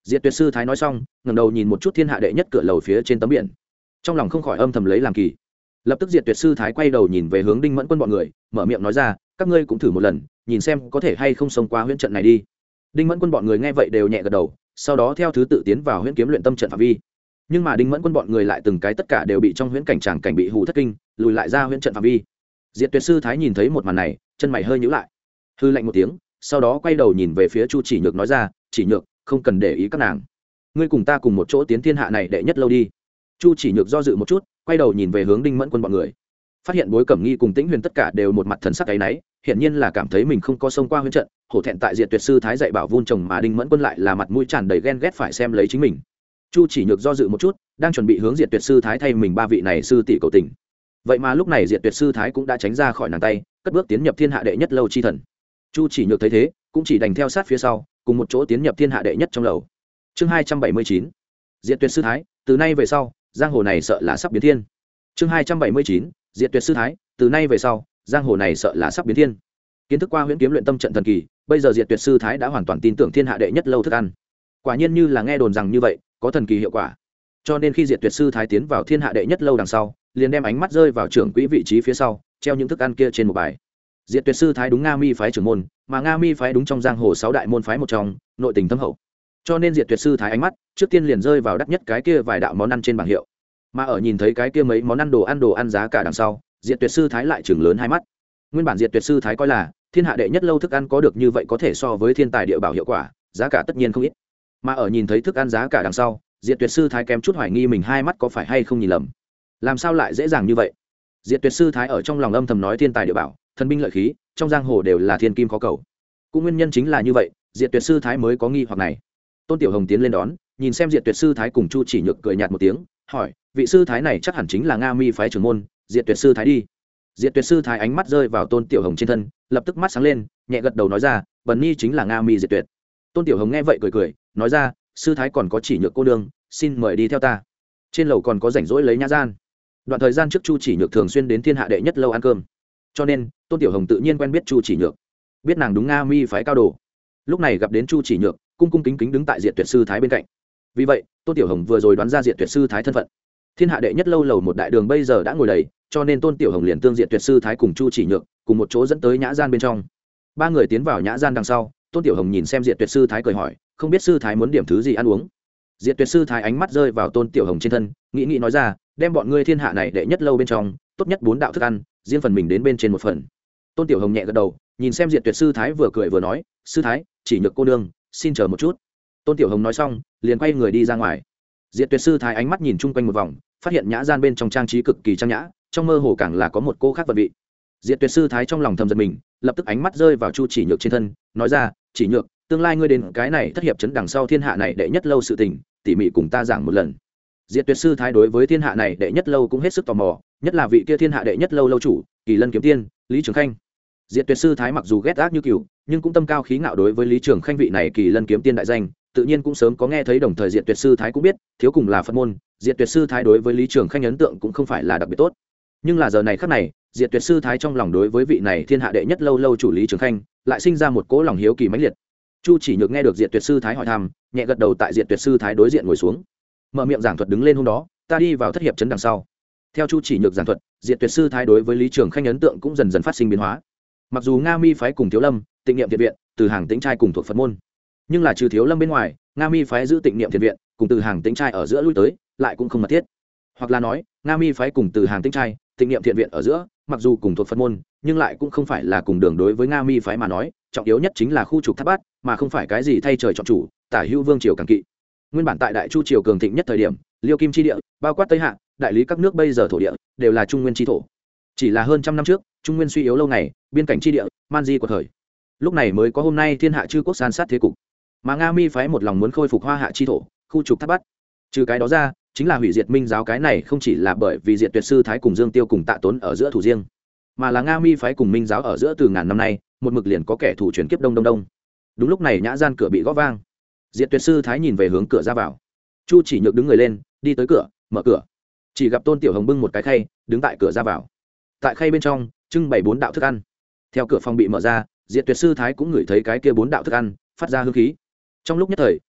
Diệt Tuyệt sư thái nói xong ngẩng đầu nhìn một chút thiên hạ đệ nhất cửa lầu phía trên tấm biển, trong lòng không khỏi âm thầm lấy làm kỳ. Lập tức Diệt Tuyệt sư thái quay đầu nhìn về hướng Đinh Mẫn Quân bọn người, mở miệng nói ra, các ngươi cũng thử một lần, nhìn xem có thể hay không xông qua huyễn trận này đi. Đinh Mẫn Quân bọn người nghe vậy đều nhẹ gật đầu, sau đó theo thứ tự tiến vào huyễn kiếm luyện tâm trận phạm vi. Nhưng mà Đinh Mẫn Quân bọn người lại từng cái tất cả đều bị trong huyễn cảnh tràng cảnh bị hù thất kinh, lùi lại ra huyễn trận phạm vi. Diệt Tuyệt sư thái nhìn thấy một màn này, chân mày hơi nhíu lại, hư lạnh một tiếng, sau đó quay đầu nhìn về phía Chu Chỉ Nhược nói ra, Chỉ Nhược, không cần để ý các nàng, ngươi cùng ta cùng một chỗ tiến thiên hạ này đệ nhất lâu đi. Chu Chỉ Nhược do dự một chút, quay đầu nhìn về hướng Đinh Mẫn Quân bọn người, phát hiện Bối Cẩm Nghi cùng Tĩnh Huyền tất cả đều một mặt thần sắc áy náy, hiển nhiên là cảm thấy mình không có xông qua huyễn trận, hổ thẹn tại Diệt Tuyệt sư thái dạy bảo vun trồng, mà Đinh Mẫn Quân lại là mặt mũi tràn đầy ghen ghét phải xem lấy chính mình. Chu Chỉ Nhược do dự một chút, đang chuẩn bị hướng Diệt Tuyệt sư thái thay mình ba vị này sư tỷ cầu tình. Vậy mà lúc này Diệt Tuyệt sư thái cũng đã tránh ra khỏi nàng tay, cất bước tiến nhập thiên hạ đệ nhất lâu chi thần. Chu Chỉ Nhược thấy thế, cũng chỉ đành theo sát phía sau, cùng một chỗ tiến nhập thiên hạ đệ nhất trong lầu. Chương hai trăm bảy mươi chín, Diệt Tuyệt sư thái, từ nay về sau, giang hồ này sợ là sắp biến thiên. Chương hai trăm bảy mươi chín, Diệt Tuyệt sư thái, từ nay về sau, giang hồ này sợ là sắp biến thiên. Kiến thức qua huyễn kiếm luyện tâm trận thần kỳ, bây giờ Diệt Tuyệt sư thái đã hoàn toàn tin tưởng thiên hạ đệ nhất lâu thức ăn. Quả nhiên như là nghe đồn rằng như vậy, có thần kỳ hiệu quả. Cho nên khi Diệt Tuyệt sư thái tiến vào thiên hạ đệ nhất lâu đằng sau, liền đem ánh mắt rơi vào trưởng quỹ vị trí phía sau, treo những thức ăn kia trên một bài. Diệt Tuyệt sư thái đúng Nga Mi phái trưởng môn, mà Nga Mi phái đúng trong giang hồ sáu đại môn phái một trong, nội tình thâm hậu. Cho nên Diệt Tuyệt sư thái ánh mắt trước tiên liền rơi vào đắt nhất cái kia vài đạo món ăn trên bảng hiệu. Mà ở nhìn thấy cái kia mấy món ăn đồ ăn đồ ăn giá cả đằng sau, Diệt Tuyệt sư thái lại trừng lớn hai mắt. Nguyên bản Diệt Tuyệt sư thái coi là thiên hạ đệ nhất lâu thức ăn có được như vậy có thể so với thiên tài địa bảo hiệu quả, giá cả tất nhiên không ít. Mà ở nhìn thấy thức ăn giá cả đằng sau, Diệt Tuyệt sư thái kém chút hoài nghi mình hai mắt có phải hay không nhìn lầm. Làm sao lại dễ dàng như vậy? Diệt Tuyệt sư thái ở trong lòng âm thầm nói thiên tài địa bảo, thần binh lợi khí, trong giang hồ đều là thiên kim khó cầu. Cũng nguyên nhân chính là như vậy, Diệt Tuyệt sư thái mới có nghi hoặc này. Tôn Tiểu Hồng tiến lên đón, nhìn xem Diệt Tuyệt sư thái cùng Chu Chỉ Nhược cười nhạt một tiếng, hỏi, vị sư thái này chắc hẳn chính là Nga Mi phái trưởng môn, Diệt Tuyệt sư thái đi. Diệt Tuyệt sư thái ánh mắt rơi vào Tôn Tiểu Hồng trên thân, lập tức mắt sáng lên, nhẹ gật đầu nói ra, bần nhi chính là Nga Mi Diệt Tuyệt. Tôn Tiểu Hồng nghe vậy cười cười, nói ra, sư thái còn có Chỉ Nhược cô nương, xin mời đi theo ta. Trên lầu còn có rảnh rỗi lấy nhã gian. Đoạn thời gian trước Chu Chỉ Nhược thường xuyên đến thiên hạ đệ nhất lâu ăn cơm, cho nên Tôn Tiểu Hồng tự nhiên quen biết Chu Chỉ Nhược, biết nàng đúng Nga Mi phái cao đồ. Lúc này gặp đến Chu Chỉ Nhược, cung cung kính kính đứng tại Diệt Tuyệt sư thái bên cạnh. Vì vậy Tôn Tiểu Hồng vừa rồi đoán ra Diệt Tuyệt sư thái thân phận. Thiên hạ đệ nhất lâu lầu một đại đường bây giờ đã ngồi đầy, cho nên Tôn Tiểu Hồng liền tương Diệt Tuyệt sư thái cùng Chu Chỉ Nhược cùng một chỗ dẫn tới nhã gian bên trong. Ba người tiến vào nhã gian đằng sau, Tôn Tiểu Hồng nhìn xem Diệt Tuyệt sư thái cười hỏi, không biết sư thái muốn điểm thứ gì ăn uống. Diệt Tuyệt sư thái ánh mắt rơi vào Tôn Tiểu Hồng trên thân, nghĩ nghĩ nói ra, đem bọn ngươi thiên hạ này đệ nhất lâu bên trong tốt nhất bốn đạo thức ăn, riêng phần mình đến bên trên một phần. Tôn Tiểu Hồng nhẹ gật đầu, nhìn xem Diệt Tuyệt sư thái vừa cười vừa nói, sư thái, Chỉ Nhược cô nương, xin chờ một chút. Tôn Tiểu Hồng nói xong liền quay người đi ra ngoài. Diệt Tuyệt sư thái ánh mắt nhìn chung quanh một vòng, phát hiện nhã gian bên trong trang trí cực kỳ trang nhã, trong mơ hồ càng là có một cô khác vật vị. Diệt Tuyệt sư thái trong lòng thầm giật mình, lập tức ánh mắt rơi vào Chu Chỉ Nhược trên thân, nói ra, Chỉ Nhược, tương lai ngươi đến cái này thất hiệp chấn đằng sau thiên hạ này đệ nhất lâu sự tình, tỉ mỉ cùng ta giảng một lần. Diệt Tuyệt sư thái đối với thiên hạ này đệ nhất lâu cũng hết sức tò mò, nhất là vị kia thiên hạ đệ nhất lâu lâu chủ Kỳ Lân kiếm tiên Lý Trường Khanh. Diệt Tuyệt sư thái mặc dù ghét ác như cừu, nhưng cũng tâm cao khí ngạo đối với Lý Trường Khanh vị này Kỳ Lân kiếm tiên đại danh, tự nhiên cũng sớm có nghe thấy, đồng thời Diệt Tuyệt sư thái cũng biết, thiếu cùng là Phật môn, Diệt Tuyệt sư thái đối với Lý Trường Khanh ấn tượng cũng không phải là đặc biệt tốt. Nhưng là giờ này khắc này, Diệt Tuyệt sư thái trong lòng đối với vị này thiên hạ đệ nhất lâu lâu chủ Lý Trường Khanh, lại sinh ra một cỗ lòng hiếu kỳ mãnh liệt. Chu Chỉ Nhược nghe được Diệt Tuyệt sư thái hỏi thăm, nhẹ gật đầu tại Diệt Tuyệt sư thái đối diện ngồi xuống, mở miệng giảng thuật đứng lên hôm đó, ta đi vào thất hiệp trấn đằng sau. Theo Chu Chỉ Nhược giảng thuật, Diệt Tuyệt sư thái đối với Lý Trường Khanh ấn tượng cũng dần dần phát sinh biến hóa. Mặc dù Nga Mi phái cùng Thiếu Lâm, Tịnh Niệm Thiện viện, Từ Hàng Tĩnh trai cùng thuộc Phật môn, nhưng là trừ Thiếu Lâm bên ngoài, Nga Mi phái giữ Tịnh Niệm Thiện viện cùng Từ Hàng Tĩnh trai ở giữa lui tới, lại cũng không mật thiết. Hoặc là nói, Nga Mi phái cùng Từ Hàng Tĩnh trai, Tịnh Niệm Thiện viện ở giữa, mặc dù cùng thuộc Phật môn, nhưng lại cũng không phải là cùng đường. Đối với Nga Mi phái mà nói, trọng yếu nhất chính là khu trục tháp bát, mà không phải cái gì thay trời chọn chủ, tả hữu vương triều càng kỵ. Nguyên bản tại Đại Chu triều cường thịnh nhất thời điểm, Liêu Kim chi địa, bao quát Tây Hạ, đại lý các nước bây giờ thổ địa đều là Trung Nguyên chi thổ. Chỉ là hơn trăm năm trước, Trung Nguyên suy yếu lâu ngày, biên cảnh chi địa, man di của thời. Lúc này mới có hôm nay thiên hạ chư quốc san sát thế cục. Mà Nga Mi phái một lòng muốn khôi phục Hoa Hạ chi thổ, khu trục tháp bát. Trừ cái đó ra, chính là hủy diệt Minh giáo, cái này không chỉ là bởi vì Diệt Tuyệt sư thái cùng Dương Tiêu cùng Tạ Tốn ở giữa thủ riêng, mà là Nga Mi phái cùng Minh giáo ở giữa từ ngàn năm nay, một mực liền có kẻ thù chuyển kiếp đông đông đông. Đúng lúc này nhã gian cửa bị gõ vang. Diệt Tuyệt sư thái nhìn về hướng cửa ra vào. Chu Chỉ Nhược đứng người lên, đi tới cửa, mở cửa. Chỉ gặp Tôn Tiểu Hồng bưng một cái khay, đứng tại cửa ra vào. Tại khay bên trong, trưng bày bốn đạo thức ăn. Theo cửa phòng bị mở ra, Diệt Tuyệt sư thái cũng ngửi thấy cái kia bốn đạo thức ăn, phát ra hương khí. Trong lúc nhất thời,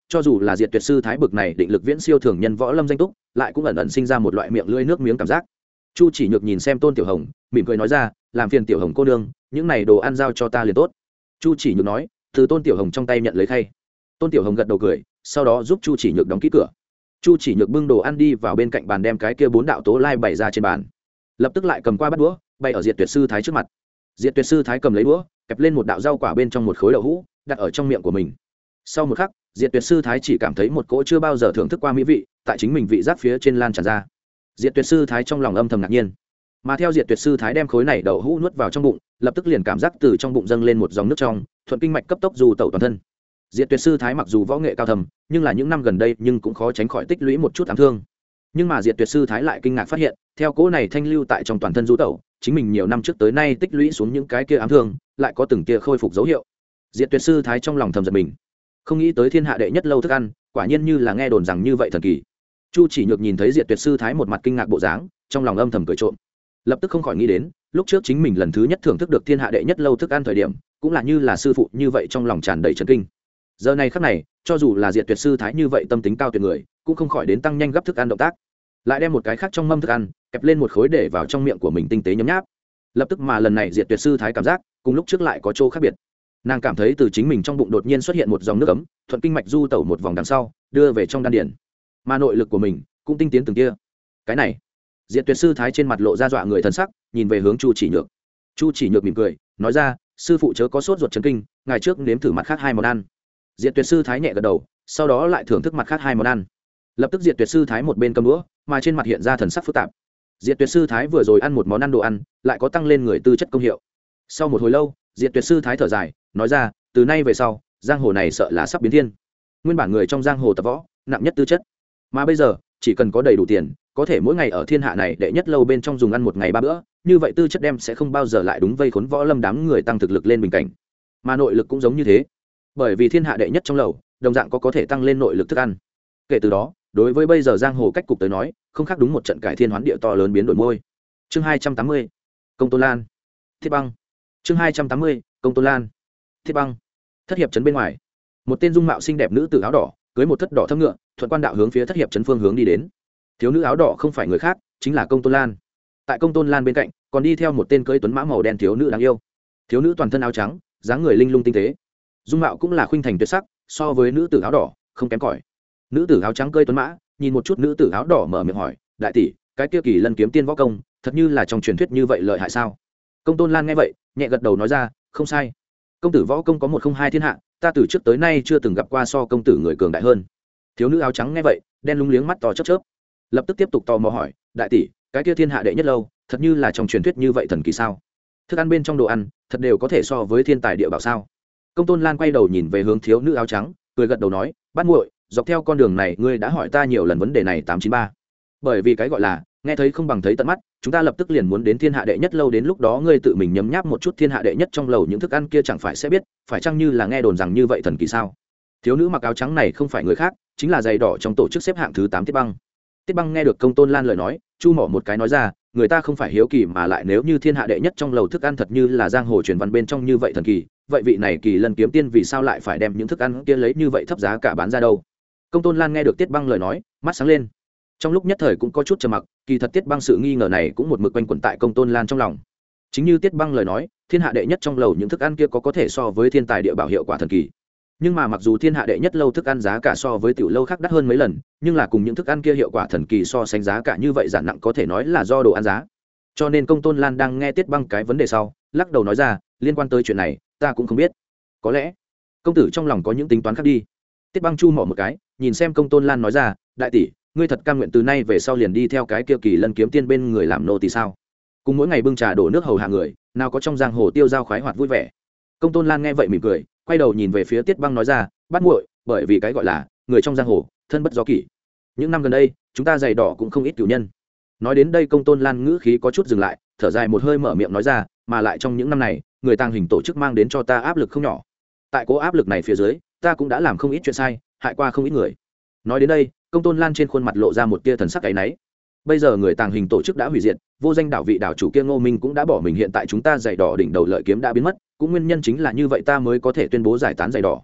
cho dù là diệt tuyệt sư thái bực này định lực viễn siêu thường nhân võ lâm danh túc lại cũng ẩn ẩn sinh ra một loại miệng lưỡi nước miếng cảm giác. Chu Chỉ Nhược nhìn xem Tôn Tiểu Hồng mỉm cười nói ra, làm phiền Tiểu Hồng cô nương, những này đồ ăn giao cho ta liền tốt. Chu Chỉ Nhược nói, từ Tôn Tiểu Hồng trong tay nhận lấy khay. Tôn Tiểu Hồng gật đầu cười, sau đó giúp Chu Chỉ Nhược đóng kỹ cửa. Chu Chỉ Nhược bưng đồ ăn đi vào bên cạnh bàn, đem cái kia bốn đạo tố lai bày ra trên bàn, lập tức lại cầm qua bát đũa bày ở diệt tuyệt sư thái trước mặt. Diệt tuyệt sư thái cầm lấy đũa, kẹp lên một đạo rau quả bên trong một khối đậu hũ, đặt ở trong miệng của mình. Sau một khắc, diệt tuyệt sư thái chỉ cảm thấy một cỗ chưa bao giờ thưởng thức qua mỹ vị tại chính mình vị giác phía trên lan tràn ra. Diệt tuyệt sư thái trong lòng âm thầm ngạc nhiên, mà theo diệt tuyệt sư thái đem khối này đậu hũ nuốt vào trong bụng, lập tức liền cảm giác từ trong bụng dâng lên một dòng nước trong, thuận kinh mạch cấp tốc du tẩu toàn thân. Diệt tuyệt sư thái mặc dù võ nghệ cao thầm, nhưng là những năm gần đây nhưng cũng khó tránh khỏi tích lũy một chút ám thương. Nhưng mà diệt tuyệt sư thái lại kinh ngạc phát hiện, theo cỗ này thanh lưu tại trong toàn thân du tẩu, chính mình nhiều năm trước tới nay tích lũy xuống những cái kia ám thương lại có từng kia khôi phục dấu hiệu. Diệt tuyệt sư thái trong lòng thầm giật mình, không nghĩ tới thiên hạ đệ nhất lâu thức ăn quả nhiên như là nghe đồn rằng như vậy thần kỳ. Chu Chỉ Nhược nhìn thấy diệt tuyệt sư thái một mặt kinh ngạc bộ dáng, trong lòng âm thầm cười trộm, lập tức không khỏi nghĩ đến lúc trước chính mình lần thứ nhất thưởng thức được thiên hạ đệ nhất lâu thức ăn thời điểm, cũng là như là sư phụ như vậy, trong lòng tràn đầy chấn kinh. Giờ này khắc này, cho dù là diệt tuyệt sư thái như vậy tâm tính cao tuyệt người, cũng không khỏi đến tăng nhanh gấp thức ăn động tác, lại đem một cái khác trong mâm thức ăn kẹp lên một khối để vào trong miệng của mình tinh tế nhấm nháp. Lập tức mà lần này diệt tuyệt sư thái cảm giác cùng lúc trước lại có chỗ khác biệt. Nàng cảm thấy từ chính mình trong bụng đột nhiên xuất hiện một dòng nước ấm, thuận kinh mạch du tẩu một vòng đằng sau đưa về trong đan điền, mà nội lực của mình cũng tinh tiến từng kia. Cái này, diệt tuyệt sư thái trên mặt lộ ra dọa người thần sắc, nhìn về hướng Chu Chỉ Nhược. Chu Chỉ Nhược mỉm cười nói ra, sư phụ chớ có sốt ruột chấn kinh, ngày trước nếm thử mặt khác hai món ăn. Diệt tuyệt sư thái nhẹ gật đầu, sau đó lại thưởng thức mặt khác hai món ăn. Lập tức diệt tuyệt sư thái một bên cầm đũa, mà trên mặt hiện ra thần sắc phức tạp. Diệt tuyệt sư thái vừa rồi ăn một món ăn đồ ăn, lại có tăng lên người tư chất công hiệu. Sau một hồi lâu, diệt tuyệt sư thái thở dài nói ra, từ nay về sau giang hồ này sợ là sắp biến thiên. Nguyên bản người trong giang hồ tập võ nặng nhất tư chất, mà bây giờ chỉ cần có đầy đủ tiền, có thể mỗi ngày ở thiên hạ này đệ nhất lâu bên trong dùng ăn một ngày ba bữa, như vậy tư chất đem sẽ không bao giờ lại đúng vây khốn võ lâm đám người tăng thực lực lên bình cảnh. Mà nội lực cũng giống như thế, bởi vì thiên hạ đệ nhất trong lầu đồng dạng có có thể tăng lên nội lực thức ăn. Kể từ đó, đối với bây giờ giang hồ cách cục tới nói, không khác đúng một trận cải thiên hoán địa to lớn biến đổi môi. Chương hai trăm tám mươi, Công Tôn Lan, Thiết Băng. Chương hai trăm tám mươi, Công Tôn Lan, Thiết Băng. Thất hiệp trấn bên ngoài, một tên dung mạo xinh đẹp nữ tử áo đỏ cưới một thất đỏ thâm ngựa, thuận quan đạo hướng phía thất hiệp trấn phương hướng đi đến. Thiếu nữ áo đỏ không phải người khác, chính là Công Tôn Lan. Tại Công Tôn Lan bên cạnh còn đi theo một tên cưỡi tuấn mã màu đen thiếu nữ đáng yêu. Thiếu nữ toàn thân áo trắng, dáng người linh lung tinh tế, dung mạo cũng là khuynh thành tuyệt sắc, so với nữ tử áo đỏ không kém cỏi. Nữ tử áo trắng cưỡi tuấn mã, nhìn một chút nữ tử áo đỏ mở miệng hỏi, đại tỷ, cái kia kỳ lân kiếm tiên võ công thật như là trong truyền thuyết như vậy lợi hại sao? Công Tôn Lan nghe vậy nhẹ gật đầu nói ra, không sai, công tử võ công có một không hai thiên hạ, ta từ trước tới nay chưa từng gặp qua so công tử người cường đại hơn. Thiếu nữ áo trắng nghe vậy đen lúng liếng mắt to chớp chớp, lập tức tiếp tục tò mò hỏi, đại tỷ, cái kia thiên hạ đệ nhất lâu thật như là trong truyền thuyết như vậy thần kỳ sao? Thức ăn bên trong đồ ăn thật đều có thể so với thiên tài địa bảo sao? Công Tôn Lan quay đầu nhìn về hướng thiếu nữ áo trắng, cười gật đầu nói, bắt muội, dọc theo con đường này ngươi đã hỏi ta nhiều lần vấn đề này tám chín ba. Bởi vì cái gọi là nghe thấy không bằng thấy tận mắt, chúng ta lập tức liền muốn đến thiên hạ đệ nhất lâu, đến lúc đó ngươi tự mình nhấm nháp một chút thiên hạ đệ nhất trong lầu những thức ăn kia, chẳng phải sẽ biết phải chăng như là nghe đồn rằng như vậy thần kỳ sao? Thiếu nữ mặc áo trắng này không phải người khác, chính là giày đỏ trong tổ chức xếp hạng thứ tám Tiết Băng. Tiết Băng nghe được Công Tôn Lan lời nói, chu mỏ một cái nói ra, người ta không phải hiếu kỳ mà lại nếu như thiên hạ đệ nhất trong lầu thức ăn thật như là giang hồ truyền văn bên trong như vậy thần kỳ, vậy vị này kỳ lân kiếm tiên vì sao lại phải đem những thức ăn kia lấy như vậy thấp giá cả bán ra đâu? Công Tôn Lan nghe được Tiết Băng lời nói, mắt sáng lên. Trong lúc nhất thời cũng có chút trầm mặc, kỳ thật Tiết Băng sự nghi ngờ này cũng một mực quanh quẩn tại Công Tôn Lan trong lòng. Chính như Tiết Băng lời nói, thiên hạ đệ nhất trong lầu những thức ăn kia có có thể so với thiên tài địa bảo hiệu quả thần kỳ. Nhưng mà mặc dù thiên hạ đệ nhất lâu thức ăn giá cả so với tiểu lâu khác đắt hơn mấy lần, nhưng là cùng những thức ăn kia hiệu quả thần kỳ so sánh giá cả như vậy giản nặng có thể nói là do đồ ăn giá. Cho nên Công Tôn Lan đang nghe Tiết Băng cái vấn đề sau, lắc đầu nói ra, liên quan tới chuyện này, ta cũng không biết. Có lẽ công tử trong lòng có những tính toán khác đi. Tiết Băng chu mỏ một cái, nhìn xem Công Tôn Lan nói ra, đại tỷ, ngươi thật cam nguyện từ nay về sau liền đi theo cái kia kỳ lân kiếm tiên bên người làm nô tỳ sao? Cùng mỗi ngày bưng trà đổ nước hầu hạ người, nào có trong giang hồ tiêu dao khoái hoạt vui vẻ. Công Tôn Lan nghe vậy mỉm cười, quay đầu nhìn về phía Tiết Băng nói ra, bắt muội, bởi vì cái gọi là người trong giang hồ thân bất do kỷ, những năm gần đây chúng ta giày đỏ cũng không ít cửu nhân. Nói đến đây Công Tôn Lan ngữ khí có chút dừng lại, thở dài một hơi mở miệng nói ra, mà lại trong những năm này người tàng hình tổ chức mang đến cho ta áp lực không nhỏ, tại cố áp lực này phía dưới ta cũng đã làm không ít chuyện sai, hại qua không ít người. Nói đến đây Công Tôn Lan trên khuôn mặt lộ ra một tia thần sắc áy náy. Bây giờ người tàng hình tổ chức đã hủy diệt, vô danh đảo vị đảo chủ kia Ngô Minh cũng đã bỏ mình, hiện tại chúng ta giày đỏ đỉnh đầu lợi kiếm đã biến mất, cũng nguyên nhân chính là như vậy ta mới có thể tuyên bố giải tán giày đỏ.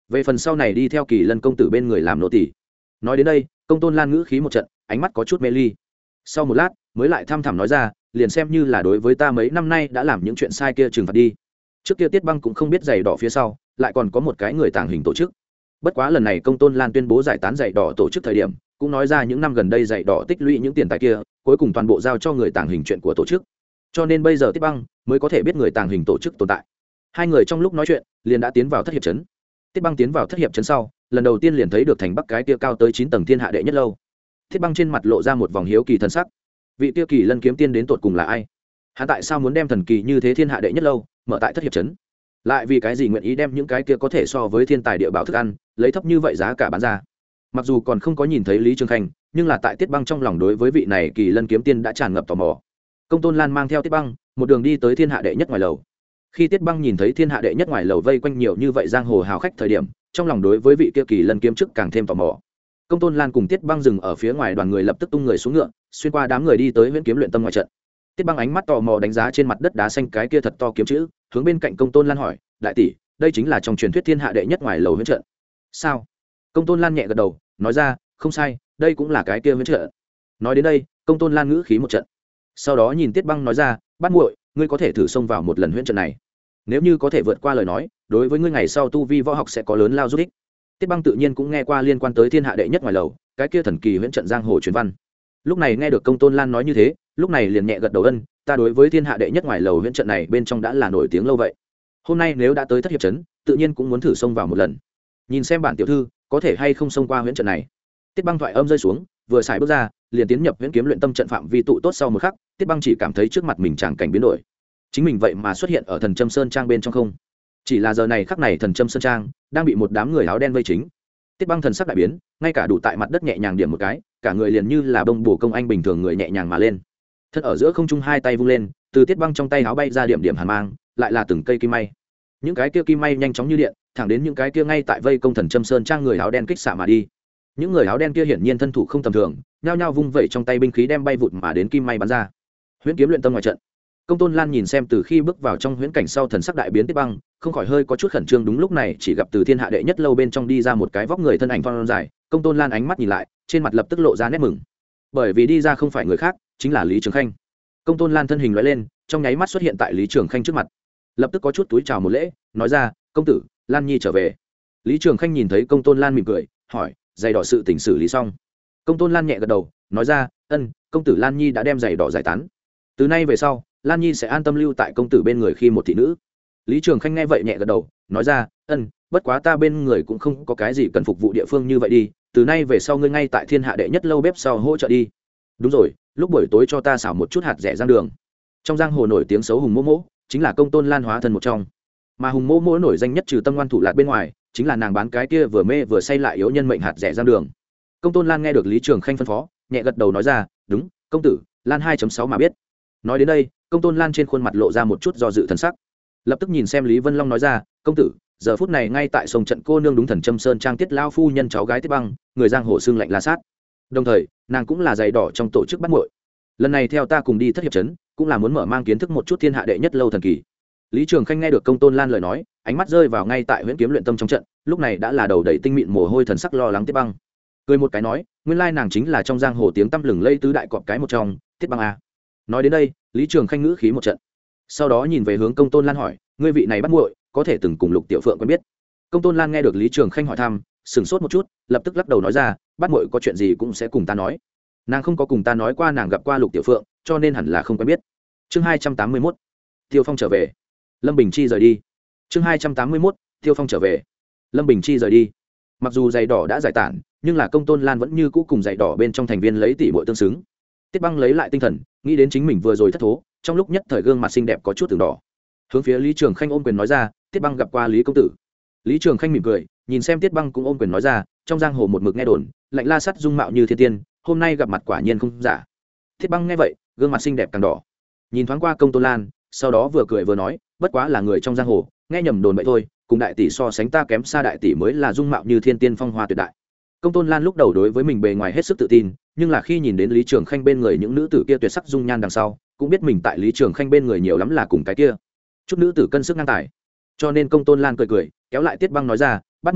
về phần sau này đi theo Kỳ Lân công tử bên người làm nô tỳ. Nói đến đây, Công Tôn Lan ngữ khí một trận, ánh mắt có chút mê ly. Sau một lát, mới lại thăm thẳm nói ra, liền xem như là đối với ta mấy năm nay đã làm những chuyện sai kia trừng phạt đi. Trước kia Tiết Băng cũng không biết giày đỏ phía sau lại còn có một cái người tàng hình tổ chức. Bất quá lần này Công Tôn Lan tuyên bố giải tán giày đỏ tổ chức thời điểm, cũng nói ra những năm gần đây giày đỏ tích lũy những tiền tài kia, cuối cùng toàn bộ giao cho người tàng hình chuyện của tổ chức. Cho nên bây giờ Tiết Băng mới có thể biết người tàng hình tổ chức tồn tại. Hai người trong lúc nói chuyện, liền đã tiến vào thất hiệp trấn. Tiết Băng tiến vào thất hiệp trấn sau, lần đầu tiên liền thấy được thành Bắc cái kia cao tới chín tầng thiên hạ đệ nhất lâu. Tiết Băng trên mặt lộ ra một vòng hiếu kỳ thần sắc. Vị kia Kỳ Lân kiếm tiên đến tột cùng là ai? Hắn tại sao muốn đem thần kỳ như thế thiên hạ đệ nhất lâu mở tại thất hiệp trấn? Lại vì cái gì nguyện ý đem những cái kia có thể so với thiên tài địa bảo thức ăn lấy thấp như vậy giá cả bán ra? Mặc dù còn không có nhìn thấy Lý Trường Khanh, nhưng là tại Tiết Băng trong lòng đối với vị này Kỳ Lân kiếm tiên đã tràn ngập tò mò. Công Tôn Lan mang theo Tiết Băng một đường đi tới thiên hạ đệ nhất ngoài lầu. Khi Tiết Băng nhìn thấy thiên hạ đệ nhất ngoài lầu vây quanh nhiều như vậy giang hồ hào khách thời điểm, trong lòng đối với vị kia Kỳ Lân kiếm chức càng thêm tò mò. Công Tôn Lan cùng Tiết Băng dừng ở phía ngoài, đoàn người lập tức tung người xuống ngựa, xuyên qua đám người đi tới Huyễn Kiếm Luyện Tâm ngoài trận. Tiết Băng ánh mắt tò mò đánh giá trên mặt đất đá xanh cái kia thật to kiếm chữ, hướng bên cạnh Công Tôn Lan hỏi, đại tỷ, đây chính là trong truyền thuyết thiên hạ đệ nhất ngoài lầu huyễn trận sao? Công Tôn Lan nhẹ gật đầu, nói ra, không sai, đây cũng là cái kia huyễn trận. Nói đến đây, Công Tôn Lan ngữ khí một trận, sau đó nhìn Tiết Băng nói ra, bắt muội, ngươi có thể thử xông vào một lần huyễn trận này, nếu như có thể vượt qua lời nói, đối với ngươi ngày sau tu vi võ học sẽ có lớn lao giúp ích. Tiết Băng tự nhiên cũng nghe qua liên quan tới thiên hạ đệ nhất ngoài lầu cái kia thần kỳ huyễn trận giang hồ truyền văn, lúc này nghe được Công Tôn Lan nói như thế, lúc này liền nhẹ gật đầu, ân, ta đối với thiên hạ đệ nhất ngoài lầu huyễn trận này bên trong đã là nổi tiếng lâu vậy, hôm nay nếu đã tới thất hiệp trấn, tự nhiên cũng muốn thử xông vào một lần, nhìn xem bản tiểu thư có thể hay không xông qua huyễn trận này. Tiết Băng thoại âm rơi xuống, vừa xài bước ra, liền tiến nhập huyễn kiếm luyện tâm trận phạm vi tụ tốt. Sau một khắc, Tiết Băng chỉ cảm thấy trước mặt mình tràng cảnh biến đổi, chính mình vậy mà xuất hiện ở Thần Châm Sơn Trang bên trong không. Chỉ là giờ này khắc này Thần Châm Sơn Trang đang bị một đám người áo đen vây chính. Tiết Băng thần sắc đại biến, ngay cả đủ tại mặt đất nhẹ nhàng điểm một cái, cả người liền như là bông bổ công anh bình thường người nhẹ nhàng mà lên, thân ở giữa không trung hai tay vung lên, từ Tiết Băng trong tay áo bay ra điểm điểm hàn mang, lại là từng cây kim may. Những cái kia kim may nhanh chóng như điện, thẳng đến những cái kia ngay tại vây công Thần Châm Sơn Trang người áo đen kích xạ mà đi. Những người áo đen kia hiển nhiên thân thủ không tầm thường, nhao nhao vung vẩy trong tay binh khí đem bay vụt mà đến kim may bắn ra. Huyễn kiếm luyện tâm ngoài trận. Công Tôn Lan nhìn xem từ khi bước vào trong huyễn cảnh sau thần sắc đại biến Tiết Băng, không khỏi hơi có chút khẩn trương. Đúng lúc này, chỉ gặp từ thiên hạ đệ nhất lâu bên trong đi ra một cái vóc người thân ảnh phong dài. Công Tôn Lan ánh mắt nhìn lại, trên mặt lập tức lộ ra nét mừng, bởi vì đi ra không phải người khác, chính là Lý Trường Khanh. Công Tôn Lan thân hình lóe lên, trong nháy mắt xuất hiện tại Lý Trường Khanh trước mặt, lập tức có chút túi chào một lễ, nói ra, công tử, Lan Nhi trở về. Lý Trường Khanh nhìn thấy Công Tôn Lan mỉm cười, hỏi, giày đỏ sự tình xử lý xong? Công Tôn Lan nhẹ gật đầu, nói ra, ân, công tử Lan Nhi đã đem giày đỏ giải tán, từ nay về sau Lan Nhi sẽ an tâm lưu tại công tử bên người khi một thị nữ. Lý Trường Khanh nghe vậy nhẹ gật đầu, nói ra, ân, bất quá ta bên người cũng không có cái gì cần phục vụ địa phương như vậy đi, từ nay về sau ngươi ngay tại thiên hạ đệ nhất lâu bếp sau hỗ trợ đi. Đúng rồi, lúc buổi tối cho ta xào một chút hạt rẻ rang đường. Trong giang hồ nổi tiếng xấu Hùng Mỗ Mỗ chính là Công Tôn Lan hóa thân một trong, mà Hùng Mỗ Mỗ nổi danh nhất trừ tâm ngoan thủ lạt bên ngoài, chính là nàng bán cái kia vừa mê vừa say lại yếu nhân mệnh hạt rẻ rang đường. Công Tôn Lan nghe được Lý Trường Khanh phân phó, nhẹ gật đầu nói ra, đúng, công tử, Lan hai chấm sáu mà biết. Nói đến đây, Công Tôn Lan trên khuôn mặt lộ ra một chút do dự thần sắc, lập tức nhìn xem Lý Vân Long nói ra, công tử, giờ phút này ngay tại sông trận cô nương đúng Thần Châm Sơn Trang Tiết lao phu nhân cháu gái Tiết Băng, người giang hồ xương lạnh la sát, đồng thời nàng cũng là giày đỏ trong tổ chức bắt muội, lần này theo ta cùng đi thất hiệp trấn, cũng là muốn mở mang kiến thức một chút thiên hạ đệ nhất lâu thần kỳ. Lý Trường Khanh nghe được Công Tôn Lan lời nói, ánh mắt rơi vào ngay tại huyễn kiếm luyện tâm trong trận, lúc này đã là đầu đầy tinh mịn mồ hôi, thần sắc lo lắng Tiết Băng, cười một cái nói, nguyên lai nàng chính là trong giang hồ tiếng tăm lừng lây tứ đại cọp cái một trong, Tiết Băng a. Nói đến đây, Lý Trường Khanh ngữ khí một trận, sau đó nhìn về hướng Công Tôn Lan hỏi, ngươi vị này bắt muội có thể từng cùng Lục Tiểu Phượng quen biết? Công Tôn Lan nghe được Lý Trường Khanh hỏi thăm, sững sốt một chút, lập tức lắc đầu nói ra, bắt muội có chuyện gì cũng sẽ cùng ta nói, nàng không có cùng ta nói qua nàng gặp qua Lục Tiểu Phượng, cho nên hẳn là không quen biết. Chương hai trăm tám mươi mốt, Tiêu Phong trở về, Lâm Bình Chi rời đi. Chương hai trăm tám mươi mốt, Tiêu Phong trở về, Lâm Bình Chi rời đi. Mặc dù giày đỏ đã giải tản, nhưng là Công Tôn Lan vẫn như cũ cùng giày đỏ bên trong thành viên lấy tỷ muội tương xứng. Tiết Băng lấy lại tinh thần, nghĩ đến chính mình vừa rồi thất thố, trong lúc nhất thời gương mặt xinh đẹp có chút từng đỏ, hướng phía Lý Trường Khanh ôm quyền nói ra, Tiết Băng gặp qua Lý công tử. Lý Trường Khanh mỉm cười, nhìn xem Tiết Băng cũng ôm quyền nói ra, trong giang hồ một mực nghe đồn, lạnh la sắt dung mạo như thiên tiên, hôm nay gặp mặt quả nhiên không giả. Tiết Băng nghe vậy, gương mặt xinh đẹp càng đỏ, nhìn thoáng qua Công Tôn Lan, sau đó vừa cười vừa nói, bất quá là người trong giang hồ, nghe nhầm đồn vậy thôi, cùng đại tỷ so sánh ta kém xa, đại tỷ mới là dung mạo như thiên tiên phong hoa tuyệt đại. Công Tôn Lan lúc đầu đối với mình bề ngoài hết sức tự tin, nhưng là khi nhìn đến Lý Trường Khanh bên người những nữ tử kia tuyệt sắc dung nhan đằng sau, cũng biết mình tại Lý Trường Khanh bên người nhiều lắm là cùng cái kia chút nữ tử cân sức ngang tài, cho nên Công Tôn Lan cười cười kéo lại Tiết Băng nói ra, bắt muội,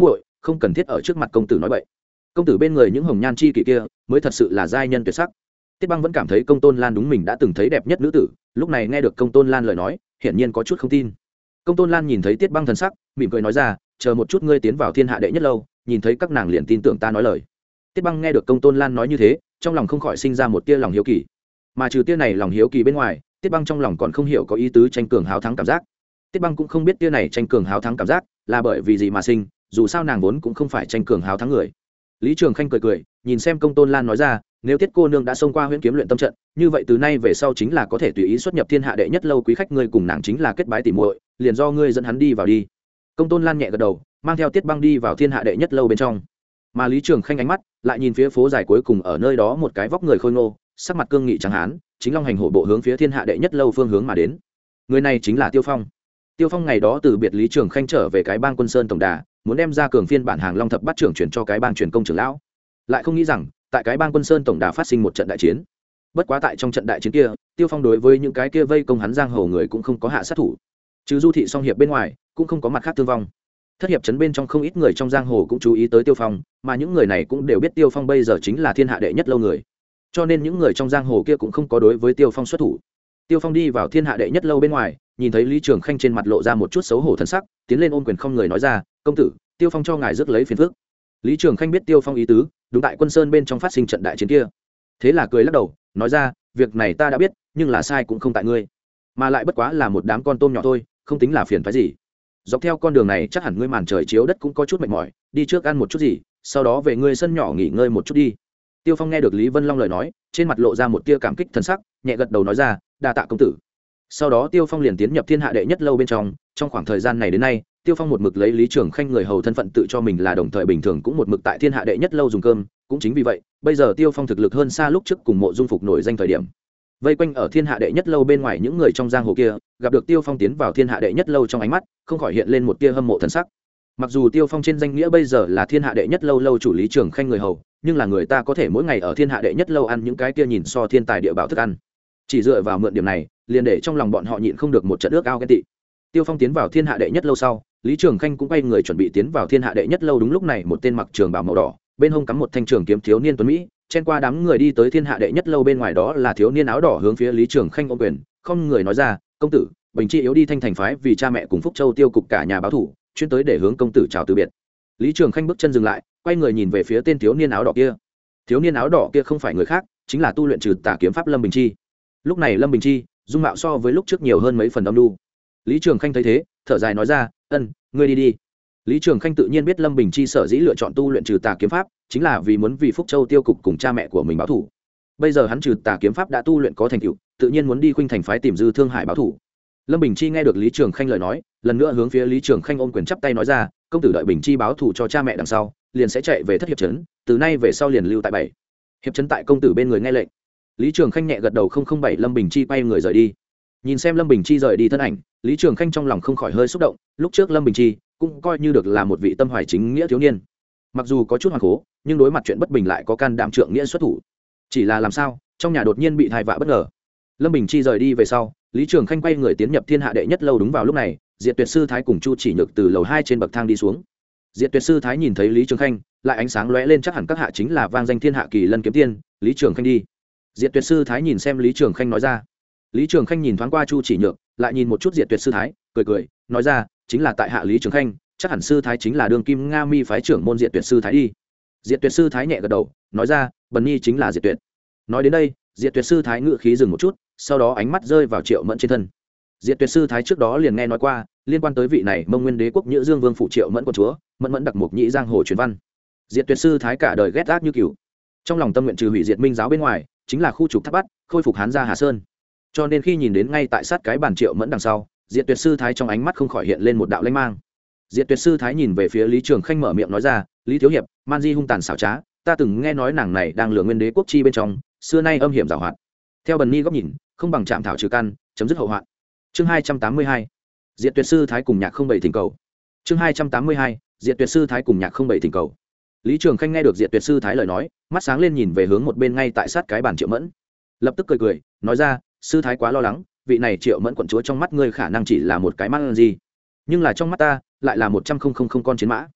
không cần thiết ở trước mặt công tử nói vậy. Công tử bên người những hồng nhan chi kỷ kia mới thật sự là giai nhân tuyệt sắc. Tiết Băng vẫn cảm thấy Công Tôn Lan đúng mình đã từng thấy đẹp nhất nữ tử, lúc này nghe được Công Tôn Lan lời nói, hiển nhiên có chút không tin. Công Tôn Lan nhìn thấy Tiết Băng thần sắc, mỉm cười nói ra, chờ một chút ngươi tiến vào thiên hạ đệ nhất lâu, nhìn thấy các nàng liền tin tưởng ta nói lời. Tiết Băng nghe được Công Tôn Lan nói như thế, trong lòng không khỏi sinh ra một tia lòng hiếu kỳ. Mà trừ tia này lòng hiếu kỳ bên ngoài, Tiết Băng trong lòng còn không hiểu có ý tứ tranh cường háo thắng cảm giác. Tiết Băng cũng không biết tia này tranh cường háo thắng cảm giác là bởi vì gì mà sinh, dù sao nàng vốn cũng không phải tranh cường háo thắng người. Lý Trường Khanh cười cười, nhìn xem Công Tôn Lan nói ra, nếu Tiết cô nương đã xông qua huyễn kiếm luyện tâm trận, như vậy từ nay về sau chính là có thể tùy ý xuất nhập thiên hạ đệ nhất lâu, quý khách ngươi cùng nàng chính là kết bái tỉ muội, liền do ngươi dẫn hắn đi vào đi. Công Tôn Lan nhẹ gật đầu, mang theo Tiết Băng đi vào thiên hạ đệ nhất lâu bên trong. Mà Lý Trường Khanh ánh mắt lại nhìn phía phố dài cuối cùng, ở nơi đó một cái vóc người khôi ngô, sắc mặt cương nghị trắng hán, chính long hành hổ bộ hướng phía thiên hạ đệ nhất lâu phương hướng mà đến. Người này chính là Tiêu Phong. Tiêu Phong ngày đó từ biệt Lý Trường Khanh trở về cái bang Quân Sơn tổng đà, muốn đem ra cường phiên bản hàng Long thập bát trưởng chuyển cho cái bang truyền công trưởng lão, lại không nghĩ rằng tại cái bang Quân Sơn tổng đà phát sinh một trận đại chiến. Bất quá tại trong trận đại chiến kia, Tiêu Phong đối với những cái kia vây công hắn giang hồ người cũng không có hạ sát thủ, trừ Du thị song hiệp bên ngoài cũng không có mặt khác thương vong. Thất hiệp trấn bên trong không ít người trong giang hồ cũng chú ý tới Tiêu Phong, mà những người này cũng đều biết Tiêu Phong bây giờ chính là thiên hạ đệ nhất lâu người, cho nên những người trong giang hồ kia cũng không có đối với Tiêu Phong xuất thủ. Tiêu Phong đi vào thiên hạ đệ nhất lâu bên ngoài, nhìn thấy Lý Trường Khanh trên mặt lộ ra một chút xấu hổ thần sắc, tiến lên ôm quyền không người nói ra, công tử, Tiêu Phong cho ngài rước lấy phiền phức. Lý Trường Khanh biết Tiêu Phong ý tứ, đúng tại Quân Sơn bên trong phát sinh trận đại chiến kia, thế là cười lắc đầu nói ra, việc này ta đã biết, nhưng là sai cũng không tại ngươi, mà lại bất quá là một đám con tôm nhỏ thôi, không tính là phiền phức gì. Dọc theo con đường này chắc hẳn ngươi màn trời chiếu đất cũng có chút mệt mỏi, đi trước ăn một chút gì, sau đó về ngươi sân nhỏ nghỉ ngơi một chút đi. Tiêu Phong nghe được Lý Vân Long lời nói, trên mặt lộ ra một tia cảm kích thần sắc, nhẹ gật đầu nói ra, đa tạ công tử. Sau đó Tiêu Phong liền tiến nhập thiên hạ đệ nhất lâu bên trong. Trong khoảng thời gian này đến nay, Tiêu Phong một mực lấy Lý Trường Khanh người hầu thân phận tự cho mình là đồng thời bình thường cũng một mực tại thiên hạ đệ nhất lâu dùng cơm, cũng chính vì vậy, bây giờ Tiêu Phong thực lực hơn xa lúc trước cùng Mộ Dung Phục nổi danh thời điểm. Vây quanh ở thiên hạ đệ nhất lâu bên ngoài những người trong giang hồ kia, gặp được Tiêu Phong tiến vào thiên hạ đệ nhất lâu, trong ánh mắt không khỏi hiện lên một tia hâm mộ thần sắc. Mặc dù Tiêu Phong trên danh nghĩa bây giờ là thiên hạ đệ nhất lâu lâu chủ Lý Trường Khanh người hầu, nhưng là người ta có thể mỗi ngày ở thiên hạ đệ nhất lâu ăn những cái kia nhìn so thiên tài địa bảo thức ăn, chỉ dựa vào mượn điểm này liền để trong lòng bọn họ nhịn không được một trận ước ao ghen tị. Tiêu Phong tiến vào thiên hạ đệ nhất lâu sau, Lý Trường Khanh cũng quay người chuẩn bị tiến vào thiên hạ đệ nhất lâu. Đúng lúc này một tên mặc trường bào màu đỏ, bên hông cắm một thanh trường kiếm thiếu niên tuấn mỹ chen qua đám người đi tới thiên hạ đệ nhất lâu bên ngoài. Đó là thiếu niên áo đỏ hướng phía Lý Trường Khanh ôm quyền, không người nói ra, công tử, Bình Chi yếu đi Thanh Thành phái vì cha mẹ cùng Phúc Châu tiêu cục cả nhà báo thủ, chuyên tới để hướng công tử chào từ biệt. Lý Trường Khanh bước chân dừng lại, quay người nhìn về phía tên thiếu niên áo đỏ kia. Thiếu niên áo đỏ kia không phải người khác, chính là tu luyện trừ tà kiếm pháp Lâm Bình Chi. Lúc này Lâm Bình Chi dung mạo so với lúc trước nhiều hơn mấy phần âm lưu. Lý Trường Khanh thấy thế, thở dài nói ra, ân, ngươi đi đi. Lý Trường Khanh tự nhiên biết Lâm Bình Chi sở dĩ lựa chọn tu luyện trừ tà kiếm pháp, chính là vì muốn vì Phúc Châu tiêu cục cùng cha mẹ của mình báo thù. Bây giờ hắn trừ tà kiếm pháp đã tu luyện có thành tựu, tự nhiên muốn đi Khuynh Thành phái tìm Dư Thương Hải báo thù. Lâm Bình Chi nghe được Lý Trường Khanh lời nói, lần nữa hướng phía Lý Trường Khanh ôm quyền chắp tay nói ra, công tử đợi Bình Chi báo thù cho cha mẹ đằng sau, liền sẽ chạy về Thất hiệp trấn, từ nay về sau liền lưu tại bảy hiệp trấn, tại công tử bên người nghe lệnh. Lý Trường Khanh nhẹ gật đầu, không không bảy. Lâm Bình Chi quay người rời đi. Nhìn xem Lâm Bình Chi rời đi thân ảnh, Lý Trường Khanh trong lòng không khỏi hơi xúc động. Lúc trước Lâm Bình Chi cũng coi như được là một vị tâm hoài chính nghĩa thiếu niên, mặc dù có chút hoàng cố, nhưng đối mặt chuyện bất bình lại có can đảm trượng nghĩa xuất thủ. Chỉ là làm sao trong nhà đột nhiên bị thai vạ bất ngờ. Lâm Bình Chi rời đi về sau, Lý Trường Khanh quay người tiến nhập thiên hạ đệ nhất lâu. Đúng vào lúc này, Diệt Tuyệt sư thái cùng Chu Chỉ Nhược từ lầu hai trên bậc thang đi xuống. Diệt Tuyệt sư thái nhìn thấy Lý Trường Khanh, lại ánh sáng lóe lên, chắc hẳn các hạ chính là vang danh thiên hạ kỳ lân kiếm tiên Lý Trường Khanh đi. Diệt Tuyệt sư thái nhìn xem Lý Trường Khanh nói ra. Lý Trường Khanh nhìn thoáng qua Chu Chỉ Nhược, lại nhìn một chút Diệt Tuyệt sư thái, cười cười nói ra, chính là tại hạ Lý Trường Khanh, chắc hẳn sư thái chính là đường kim Nga Mi phái trưởng môn Diệt Tuyệt sư thái đi. Diệt Tuyệt sư thái nhẹ gật đầu nói ra, bần nhi chính là Diệt Tuyệt. Nói đến đây, Diệt Tuyệt sư thái ngự khí dừng một chút, sau đó ánh mắt rơi vào Triệu Mẫn trên thân. Diệt Tuyệt sư thái trước đó liền nghe nói qua liên quan tới vị này Mông Nguyên Đế quốc Nhữ Dương Vương phủ Triệu Mẫn quân chúa, Mẫn Mẫn đặc mục nhĩ giang hồ truyền văn. Diệt Tuyệt sư thái cả đời ghét ác như cừu, trong lòng tâm nguyện trừ hủy diệt Minh giáo bên ngoài, chính là khu trục Tháp Bát, khôi phục Hán gia Hà Sơn. Cho nên khi nhìn đến ngay tại sát cái bàn Triệu Mẫn đằng sau, Diệt Tuyệt sư thái trong ánh mắt không khỏi hiện lên một đạo lanh mang. Diệt Tuyệt sư thái nhìn về phía Lý Trường Khanh, mở miệng nói ra, Lý thiếu hiệp, man di hung tàn xảo trá, ta từng nghe nói nàng này đang lừa Nguyên Đế quốc chi bên trong, xưa nay âm hiểm giảo hoạt. Theo bần ni góc nhìn, không bằng chạm thảo trừ căn, chấm dứt hậu hoạn. Chương hai trăm tám mươi hai, Diệt Tuyệt sư thái cùng Nhạc không bảy thỉnh cầu. Chương hai trăm tám mươi hai, Diệt Tuyệt sư thái cùng Nhạc không bảy thỉnh cầu. Lý Trường Khanh nghe được Diệt Tuyệt sư thái lời nói, mắt sáng lên nhìn về hướng một bên ngay tại sát cái bàn Triệu Mẫn, lập tức cười cười nói ra, sư thái quá lo lắng, vị này Triệu Mẫn quận chúa trong mắt ngươi khả năng chỉ là một cái mang gì, nhưng là trong mắt ta lại là một trăm không không không con chiến mã.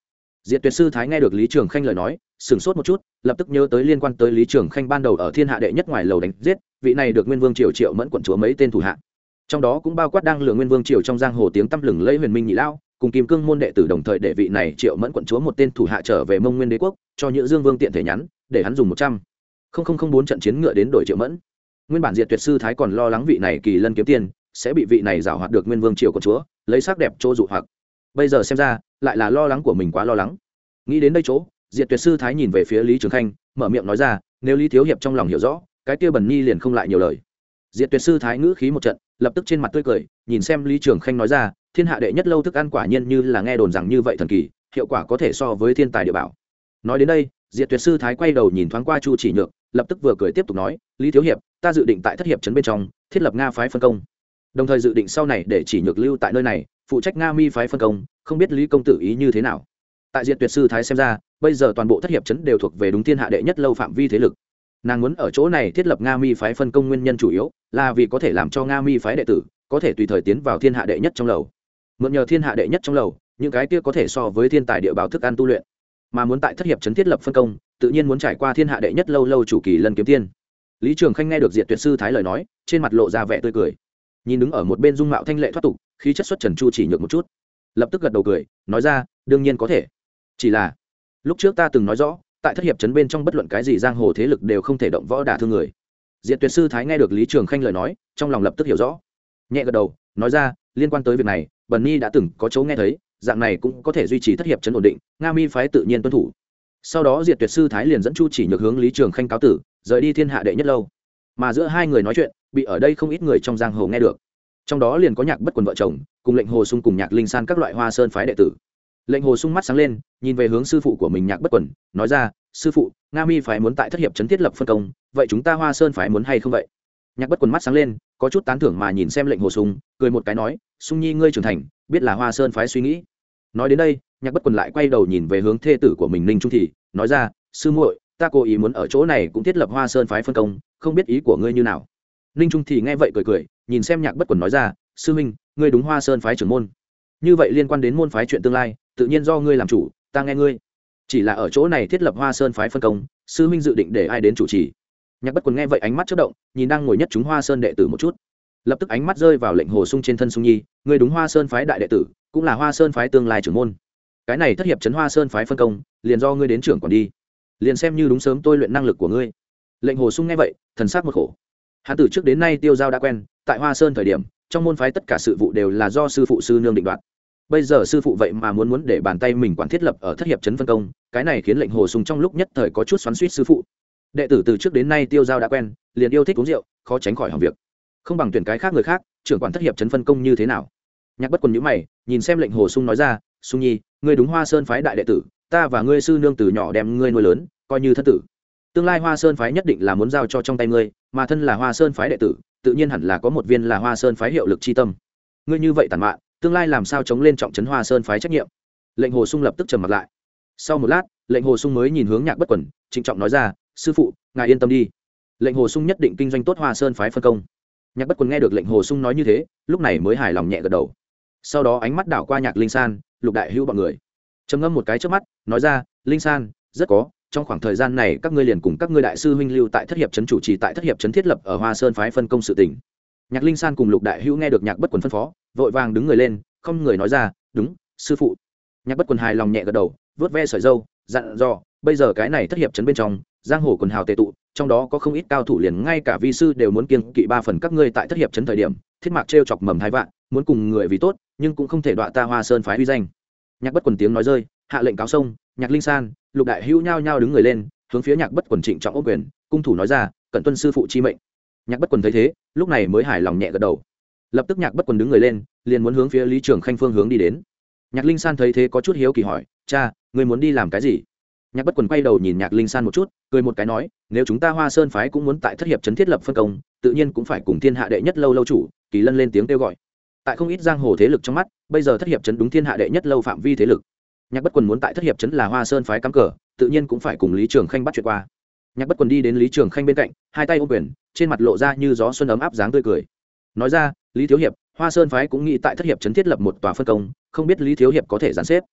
Diệt Tuyệt sư thái nghe được Lý Trường Khanh lời nói, sửng sốt một chút, lập tức nhớ tới liên quan tới Lý Trường Khanh ban đầu ở thiên hạ đệ nhất ngoài lầu đánh giết, vị này được Nguyên Vương triều Triệu Mẫn quận chúa mấy tên thủ hạ. Trong đó cũng bao quát đang lừa Nguyên Vương triều trong giang hồ tiếng tăm lừng lẫy Huyền Minh Nhị lão, cùng Kim Cương môn đệ tử đồng thời để vị này Triệu Mẫn quận chúa một tên thủ hạ trở về Mông Nguyên Đế quốc, cho Nhữ Dương Vương tiện thể nhắn, để hắn dùng một trăm không bốn trận chiến ngựa đến đổi Triệu Mẫn. Nguyên bản Diệt Tuyệt sư thái còn lo lắng vị này Kỳ Lân kiếm tiền sẽ bị vị này giảo hoạt được Nguyên Vương triều quận chúa, lấy sắc đẹp trô dụ hoặc. Bây giờ xem ra, lại là lo lắng của mình quá lo lắng. Nghĩ đến đây chỗ, Diệt Tuyệt sư thái nhìn về phía Lý Trường Khanh, mở miệng nói ra, nếu Lý thiếu hiệp trong lòng hiểu rõ, cái kia Bần Nhi liền không lại nhiều lời. Diệt Tuyệt sư thái ngữ khí một trận, lập tức trên mặt tươi cười, nhìn xem Lý Trường Khanh nói ra, thiên hạ đệ nhất lâu thức ăn quả nhiên như là nghe đồn rằng như vậy thần kỳ, hiệu quả có thể so với thiên tài địa bảo. Nói đến đây, Diệt Tuyệt sư thái quay đầu nhìn thoáng qua Chu Chỉ Nhược, lập tức vừa cười tiếp tục nói, Lý thiếu hiệp, ta dự định tại thất hiệp trấn bên trong thiết lập Nga phái phân công, đồng thời dự định sau này để Chỉ Nhược lưu tại nơi này, phụ trách Nga Mi phái phân công, không biết Lý công tử ý như thế nào. Tại Diệt Tuyệt sư thái xem ra, bây giờ toàn bộ thất hiệp trấn đều thuộc về đúng thiên hạ đệ nhất lâu phạm vi thế lực. Nàng muốn ở chỗ này thiết lập Nga Mi phái phân công nguyên nhân chủ yếu là vì có thể làm cho Nga Mi phái đệ tử có thể tùy thời tiến vào thiên hạ đệ nhất trong lầu, mượn nhờ thiên hạ đệ nhất trong lầu những cái kia có thể so với thiên tài địa bảo thức ăn tu luyện. Mà muốn tại thất hiệp trấn thiết lập phân công, tự nhiên muốn trải qua thiên hạ đệ nhất lâu lâu chủ Kỳ Lân kiếm tiên. Lý Trường Khanh nghe được Diệt Tuyệt sư thái lời nói, trên mặt lộ ra vẻ tươi cười, nhìn đứng ở một bên dung mạo thanh lệ thoát tục, khí chất xuất trần Chu Chỉ Nhược một chút, lập tức gật đầu cười, nói ra, đương nhiên có thể. Chỉ là lúc trước ta từng nói rõ, tại thất hiệp trấn bên trong bất luận cái gì giang hồ thế lực đều không thể động võ đả thương người. Diệt Tuyệt sư thái nghe được Lý Trường Khanh lời nói, trong lòng lập tức hiểu rõ, nhẹ gật đầu, nói ra, liên quan tới việc này, Bần Nhi đã từng có chỗ nghe thấy, dạng này cũng có thể duy trì thất hiệp trấn ổn định, Nga Mi phái tự nhiên tuân thủ. Sau đó Diệt Tuyệt sư thái liền dẫn Chu Chỉ Nhược hướng Lý Trường Khanh cáo tử, rời đi thiên hạ đệ nhất lâu. Mà giữa hai người nói chuyện, bị ở đây không ít người trong giang hồ nghe được. Trong đó liền có Nhạc Bất Quần vợ chồng, cùng Lệnh Hồ Sung cùng Nhạc Linh San các loại Hoa Sơn phái đệ tử. Lệnh Hồ Sung mắt sáng lên, nhìn về hướng sư phụ của mình Nhạc Bất Quần, nói ra, sư phụ, Nga Mi phái muốn tại thất hiệp trấn thiết lập phân công, vậy chúng ta Hoa Sơn phái muốn hay không vậy? Nhạc Bất Quần mắt sáng lên, có chút tán thưởng mà nhìn xem Lệnh Hồ Sung, cười một cái nói, Sung Nhi ngươi trưởng thành, biết là Hoa Sơn phái suy nghĩ. Nói đến đây, Nhạc Bất Quần lại quay đầu nhìn về hướng thê tử của mình Ninh Trung Thị, nói ra, sư muội, ta cố ý muốn ở chỗ này cũng thiết lập Hoa Sơn phái phân công, không biết ý của ngươi như nào. Ninh Trung Thị nghe vậy cười cười, nhìn xem Nhạc Bất Quần nói ra, sư huynh, ngươi đúng Hoa Sơn phái trưởng môn, như vậy liên quan đến môn phái chuyện tương lai, tự nhiên do ngươi làm chủ, ta nghe ngươi. Chỉ là ở chỗ này thiết lập Hoa Sơn phái phân công, sư huynh dự định để ai đến chủ trì? Nhạc Bất Quần nghe vậy ánh mắt chớp động, nhìn đang ngồi nhất chúng Hoa Sơn đệ tử một chút, lập tức ánh mắt rơi vào Lệnh Hồ Sung trên thân Sung Nhi, ngươi đúng Hoa Sơn phái đại đệ tử, cũng là Hoa Sơn phái tương lai trưởng môn, cái này thất hiệp trấn Hoa Sơn phái phân công, liền do ngươi đến trưởng quản đi, liền xem như đúng sớm tôi luyện năng lực của ngươi. Lệnh Hồ Sung nghe vậy, thần sắc một khổ, hắn từ trước đến nay tiêu giao đã quen, tại Hoa Sơn thời điểm, trong môn phái tất cả sự vụ đều là do sư phụ sư nương định đoạt. Bây giờ sư phụ vậy mà muốn muốn để bàn tay mình quản thiết lập ở thất hiệp trấn phân công, cái này khiến Lệnh Hồ Sung trong lúc nhất thời có chút xoắn xuýt sư phụ. Đệ tử từ trước đến nay tiêu giao đã quen, liền yêu thích uống rượu, khó tránh khỏi hỏng việc, không bằng tuyển cái khác người khác trưởng quản thất hiệp trấn phân công như thế nào. Nhạc Bất Quần nhíu mày, nhìn xem Lệnh Hồ Sung nói ra, Sung Nhi, ngươi đúng Hoa Sơn phái đại đệ tử, ta và ngươi sư nương từ nhỏ đem ngươi nuôi lớn, coi như thân tử, tương lai Hoa Sơn phái nhất định là muốn giao cho trong tay ngươi, mà thân là Hoa Sơn phái đệ tử, tự nhiên hẳn là có một viên là Hoa Sơn phái hiệu lực chi tâm. Ngươi như vậy tàn mạn, tương lai làm sao chống lên trọng trấn Hoa Sơn phái trách nhiệm? Lệnh Hồ Sung lập tức trầm mặt lại. Sau một lát, Lệnh Hồ Sung mới nhìn hướng Nhạc Bất Quần, trịnh trọng nói ra, sư phụ, ngài yên tâm đi, Lệnh Hồ Sung nhất định kinh doanh tốt Hoa Sơn phái phân công. Nhạc Bất Quần nghe được Lệnh Hồ Sung nói như thế, lúc này mới hài lòng nhẹ gật đầu. Sau đó ánh mắt đảo qua Nhạc Linh San, Lục Đại Hữu bọn người, trầm ngâm một cái trước mắt, nói ra, Linh San, rất có, trong khoảng thời gian này các ngươi liền cùng các ngươi đại sư huynh lưu tại thất hiệp trấn chủ trì tại thất hiệp trấn thiết lập ở Hoa Sơn phái phân công sự tình. Nhạc Linh San cùng Lục Đại Hữu nghe được Nhạc Bất Quần phân phó, vội vàng đứng người lên, không người nói ra, đúng, sư phụ. Nhạc Bất Quần hài lòng nhẹ gật đầu, vớt ve sợi râu, dặn dò, bây giờ cái này thất hiệp trấn bên trong, giang hồ quần hào tề tụ, trong đó có không ít cao thủ, liền ngay cả vi sư đều muốn kiêng kỵ ba phần các ngươi tại thất hiệp trấn thời điểm thiết mạc trêu chọc mầm hai vạn, muốn cùng người vì tốt, nhưng cũng không thể đọa ta Hoa Sơn phái uy danh. Nhạc Bất Quần tiếng nói rơi, hạ lệnh cáo sông, Nhạc Linh San, Lục Đại Hữu nhao nhao đứng người lên, hướng phía Nhạc Bất Quần trịnh trọng ôm quyền, cung thủ nói ra, cẩn tuân sư phụ chi mệnh. Nhạc Bất Quần thấy thế, lúc này mới hài lòng nhẹ gật đầu. Lập tức Nhạc Bất Quần đứng người lên, liền muốn hướng phía Lý Trường Khanh phương hướng đi đến. Nhạc Linh San thấy thế có chút hiếu kỳ hỏi, cha, ngươi muốn đi làm cái gì? Nhạc Bất Quần quay đầu nhìn Nhạc Linh San một chút, cười một cái nói, nếu chúng ta Hoa Sơn phái cũng muốn tại thất hiệp trấn thiết lập phân công, tự nhiên cũng phải cùng thiên hạ đệ nhất lâu lâu chủ Kỳ Lân lên tiếng kêu gọi. Tại không ít giang hồ thế lực trong mắt, bây giờ thất hiệp trấn đúng thiên hạ đệ nhất lâu phạm vi thế lực. Nhạc Bất Quần muốn tại thất hiệp trấn là Hoa Sơn phái cắm cờ, tự nhiên cũng phải cùng Lý Trường Khanh bắt chuyện qua. Nhạc Bất Quần đi đến Lý Trường Khanh bên cạnh, hai tay ôm quyền, trên mặt lộ ra như gió xuân ấm áp dáng tươi cười, nói ra, Lý thiếu hiệp, Hoa Sơn phái cũng nghĩ tại thất hiệp trấn thiết lập một tòa phân công, không biết Lý thiếu hiệp có thể giàn xếp.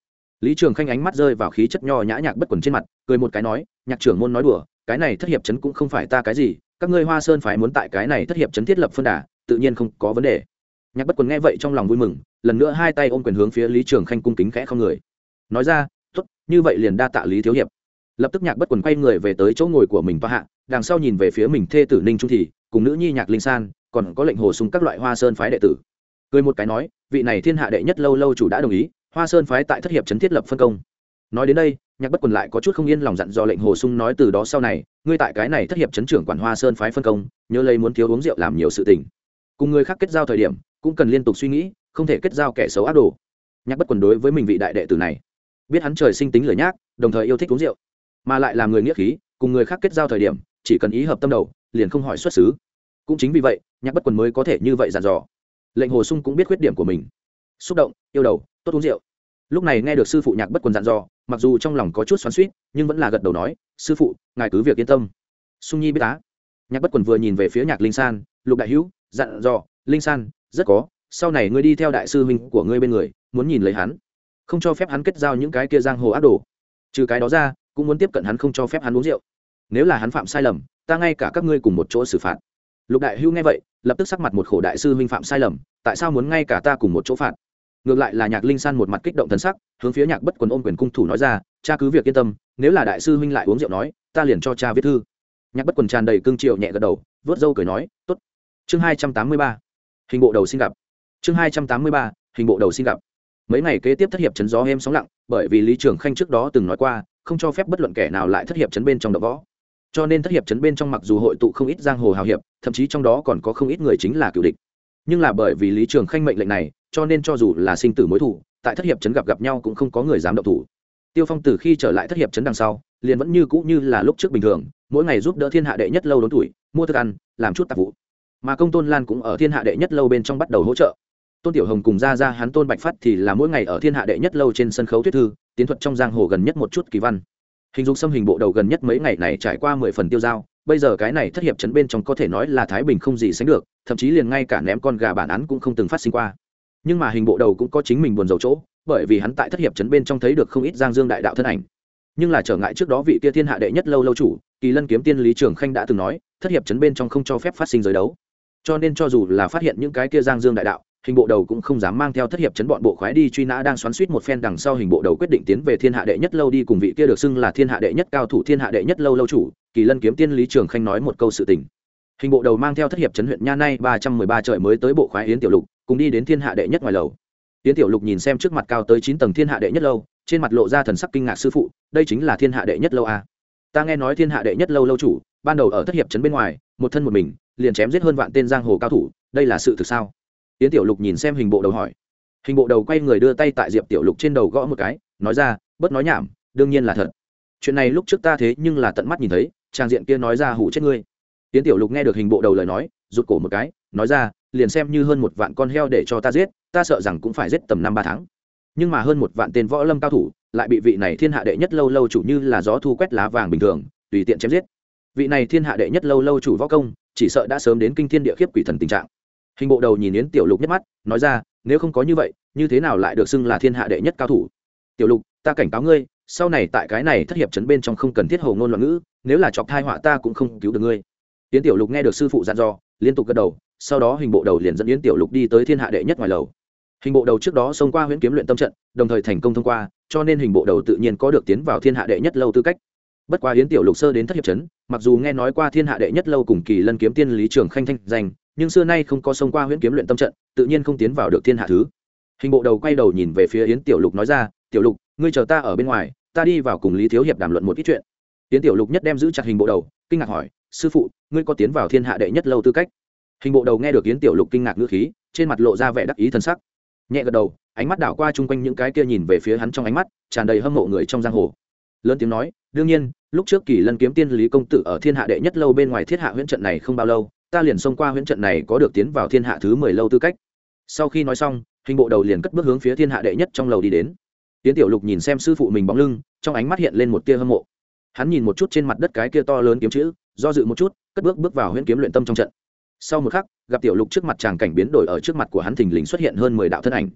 Lý Trường Khanh ánh mắt rơi vào khí chất nho nhã Nhạc Bất Quần trên mặt, cười một cái nói, nhạc trưởng môn nói đùa, cái này thất hiệp trấn cũng không phải ta cái gì, các ngươi Hoa Sơn phái muốn tại cái này thất hiệp trấn thiết lập phân đà, tự nhiên không có vấn đề. Nhạc Bất Quần nghe vậy trong lòng vui mừng, lần nữa hai tay ôm quyền hướng phía Lý Trường Khanh cung kính khẽ không người, nói ra, tốt, như vậy liền đa tạ Lý thiếu hiệp. Lập tức Nhạc Bất Quần quay người về tới chỗ ngồi của mình toa hạ, đằng sau nhìn về phía mình thê tử Ninh Trung Thị, cùng nữ nhi Nhạc Linh San, còn có lệnh hồ sung các loại Hoa Sơn phái đệ tử. Cười một cái nói, vị này thiên hạ đệ nhất lâu lâu chủ đã đồng ý, Hoa Sơn phái tại thất hiệp trấn thiết lập phân công. Nói đến đây, Nhạc Bất Quần lại có chút không yên lòng, dặn dò lệnh hồ sung nói, từ đó sau này, ngươi tại cái này thất hiệp trấn trưởng quản Hoa Sơn phái phân công, nhớ lấy muốn thiếu uống rượu làm nhiều sự tình. Cùng người khác kết giao thời điểm, cũng cần liên tục suy nghĩ, không thể kết giao kẻ xấu ác đồ. Nhạc Bất Quần đối với mình vị đại đệ tử này, biết hắn trời sinh tính lười nhác, đồng thời yêu thích uống rượu, mà lại làm người nghĩa khí, cùng người khác kết giao thời điểm, chỉ cần ý hợp tâm đầu, liền không hỏi xuất xứ. Cũng chính vì vậy, Nhạc Bất Quần mới có thể như vậy dặn dò. Lệnh hồ sung cũng biết khuyết điểm của mình, xúc động, yêu đầu, tốt uống rượu. Lúc này nghe được sư phụ Nhạc Bất Quần dặn dò, mặc dù trong lòng có chút xoắn xuýt, nhưng vẫn là gật đầu nói, sư phụ, ngài cứ việc yên tâm. Sung nhi biết tá. Nhạc Bất Quần vừa nhìn về phía Nhạc Linh San, Lục đại hữu, dặn dò, Linh San, rất có, sau này ngươi đi theo đại sư huynh của ngươi bên người, muốn nhìn lấy hắn, không cho phép hắn kết giao những cái kia giang hồ ác đồ. Trừ cái đó ra, cũng muốn tiếp cận hắn, không cho phép hắn uống rượu. Nếu là hắn phạm sai lầm, ta ngay cả các ngươi cùng một chỗ xử phạt. Lục đại hữu nghe vậy, lập tức sắc mặt một khổ, đại sư huynh phạm sai lầm, tại sao muốn ngay cả ta cùng một chỗ phạt? Ngược lại là Nhạc Linh San một mặt kích động thần sắc, hướng phía Nhạc Bất Quần ôm quyền cung thủ nói ra, cha cứ việc yên tâm, nếu là đại sư huynh lại uống rượu nói, ta liền cho cha viết thư. Nhạc Bất Quần tràn đầy cương triều nhẹ gật đầu, vớt râu cười nói, tốt. Chương hai trăm tám mươi ba, hình bộ đầu xin gặp. Chương hai trăm tám mươi ba, hình bộ đầu xin gặp. Mấy ngày kế tiếp thất hiệp trấn gió êm sóng lặng, bởi vì Lý Trường Khanh trước đó từng nói qua, không cho phép bất luận kẻ nào lại thất hiệp trấn bên trong đọ võ. Cho nên thất hiệp trấn bên trong mặc dù hội tụ không ít giang hồ hào hiệp, thậm chí trong đó còn có không ít người chính là cựu địch. Nhưng là bởi vì Lý Trường Khanh mệnh lệnh này, cho nên cho dù là sinh tử mối thù, tại thất hiệp trấn gặp gặp nhau cũng không có người dám động thủ. Tiêu Phong từ khi trở lại thất hiệp trấn đằng sau, liền vẫn như cũ như là lúc trước bình thường, mỗi ngày giúp đỡ thiên hạ đệ nhất lâu đốn tuổi, mua thức ăn, làm chút tạp vụ. Mà Công Tôn Lan cũng ở thiên hạ đệ nhất lâu bên trong bắt đầu hỗ trợ. Tôn Tiểu Hồng cùng ra ra hắn Tôn Bạch Phát thì là mỗi ngày ở thiên hạ đệ nhất lâu trên sân khấu thuyết thư, tiến thuật trong giang hồ gần nhất một chút kỳ văn. Hình dung xâm hình bộ đầu gần nhất mấy ngày này trải qua mười phần tiêu dao, bây giờ cái này thất hiệp trấn bên trong có thể nói là thái bình không gì sánh được, thậm chí liền ngay cả ném con gà bản án cũng không từng phát sinh qua. Nhưng mà hình bộ đầu cũng có chính mình buồn rầu chỗ, bởi vì hắn tại thất hiệp trấn bên trong thấy được không ít giang dương đại đạo thân ảnh. Nhưng là trở ngại trước đó vị kia thiên hạ đệ nhất lâu lâu chủ, Kỳ Lân kiếm tiên Lý Trường Khanh đã từng nói, thất hiệp trấn bên trong không cho phép phát sinh giới đấu. Cho nên cho dù là phát hiện những cái kia giang dương đại đạo, hình bộ đầu cũng không dám mang theo thất hiệp trấn bọn bộ khoái đi truy nã. Đang xoắn xuýt một phen đằng sau, hình bộ đầu quyết định tiến về thiên hạ đệ nhất lâu đi cùng vị kia được xưng là thiên hạ đệ nhất cao thủ thiên hạ đệ nhất lâu lâu chủ Kỳ Lân kiếm tiên Lý Trường Khanh nói một câu sự tình. Hình bộ đầu mang theo thất hiệp trấn huyện nha nay ba trăm mười ba trời mới tới bộ khoái Yến Tiểu Lục, cùng đi đến thiên hạ đệ nhất ngoài lầu. Yến Tiểu Lục nhìn xem trước mặt cao tới chín tầng thiên hạ đệ nhất lâu, trên mặt lộ ra thần sắc kinh ngạc, sư phụ, đây chính là thiên hạ đệ nhất lâu à? Ta nghe nói thiên hạ đệ nhất lâu lâu chủ ban đầu ở thất hiệp trấn bên ngoài, một thân một mình liền chém giết hơn vạn tên giang hồ cao thủ, đây là sự thực sao? Yến Tiểu Lục nhìn xem hình bộ đầu hỏi. Hình bộ đầu quay người đưa tay tại Diệp Tiểu Lục trên đầu gõ một cái, nói ra, bớt nói nhảm, đương nhiên là thật. Chuyện này lúc trước ta thế nhưng là tận mắt nhìn thấy, trang diện kia nói ra hủ chết ngươi. Yến Tiểu Lục nghe được hình bộ đầu lời nói, rụt cổ một cái, nói ra, liền xem như hơn một vạn con heo để cho ta giết, ta sợ rằng cũng phải giết tầm năm ba tháng. Nhưng mà hơn một vạn tên võ lâm cao thủ, lại bị vị này thiên hạ đệ nhất lâu lâu chủ như là gió thu quét lá vàng bình thường, tùy tiện chém giết. Vị này thiên hạ đệ nhất lâu lâu chủ võ công, chỉ sợ đã sớm đến kinh thiên địa khiếp quỷ thần tình trạng. Hình bộ đầu nhìn Yến Tiểu Lục nhất mắt, nói ra, nếu không có như vậy, như thế nào lại được xưng là thiên hạ đệ nhất cao thủ? Tiểu Lục, ta cảnh cáo ngươi, sau này tại cái này thất hiệp trấn bên trong không cần thiết hồ ngôn loạn ngữ, nếu là chọc thai họa ta cũng không cứu được ngươi. Yến Tiểu Lục nghe được sư phụ dặn dò, liên tục gật đầu, sau đó hình bộ đầu liền dẫn Yến Tiểu Lục đi tới thiên hạ đệ nhất ngoài lầu. Hình bộ đầu trước đó xông qua huyễn kiếm luyện tâm trận, đồng thời thành công thông qua, cho nên hình bộ đầu tự nhiên có được tiến vào thiên hạ đệ nhất lâu tư cách. Bất quá Yến Tiểu Lục sơ đến thất hiệp trấn, mặc dù nghe nói qua thiên hạ đệ nhất lâu cùng Kỳ Lân kiếm tiên Lý Trường Khanh thanh danh, nhưng xưa nay không có xông qua huyễn kiếm luyện tâm trận, tự nhiên không tiến vào được thiên hạ thứ. Hình bộ đầu quay đầu nhìn về phía Yến Tiểu Lục nói ra, Tiểu Lục, ngươi chờ ta ở bên ngoài, ta đi vào cùng Lý thiếu hiệp đàm luận một ít chuyện. Yến Tiểu Lục nhất đem giữ chặt hình bộ đầu, kinh ngạc hỏi, sư phụ, ngươi có tiến vào thiên hạ đệ nhất lâu tư cách? Hình bộ đầu nghe được Yến Tiểu Lục kinh ngạc ngữ khí, trên mặt lộ ra vẻ đắc ý thần sắc, nhẹ gật đầu, ánh mắt đảo qua chung quanh những cái kia nhìn về phía hắn trong ánh mắt tràn đầy hâm mộ người trong giang hồ, lớn tiếng nói, đương nhiên, lúc trước Kỳ Lân kiếm tiên Lý công tử ở thiên hạ đệ nhất lâu bên ngoài thiết hạ huyễn trận này không bao lâu, ta liền xông qua huyễn trận này có được tiến vào thiên hạ thứ mười lâu tư cách. Sau khi nói xong, hình bộ đầu liền cất bước hướng phía thiên hạ đệ nhất trong lầu đi đến. Yến Tiểu Lục nhìn xem sư phụ mình bóng lưng, trong ánh mắt hiện lên một tia hâm mộ. Hắn nhìn một chút trên mặt đất cái kia to lớn kiếm chữ, do dự một chút, cất bước bước vào huyễn kiếm luyện tâm trong trận. Sau một khắc, gặp Tiểu Lục trước mặt tràng cảnh biến đổi, ở trước mặt của hắn thình lình xuất hiện hơn mười đạo thân ảnh.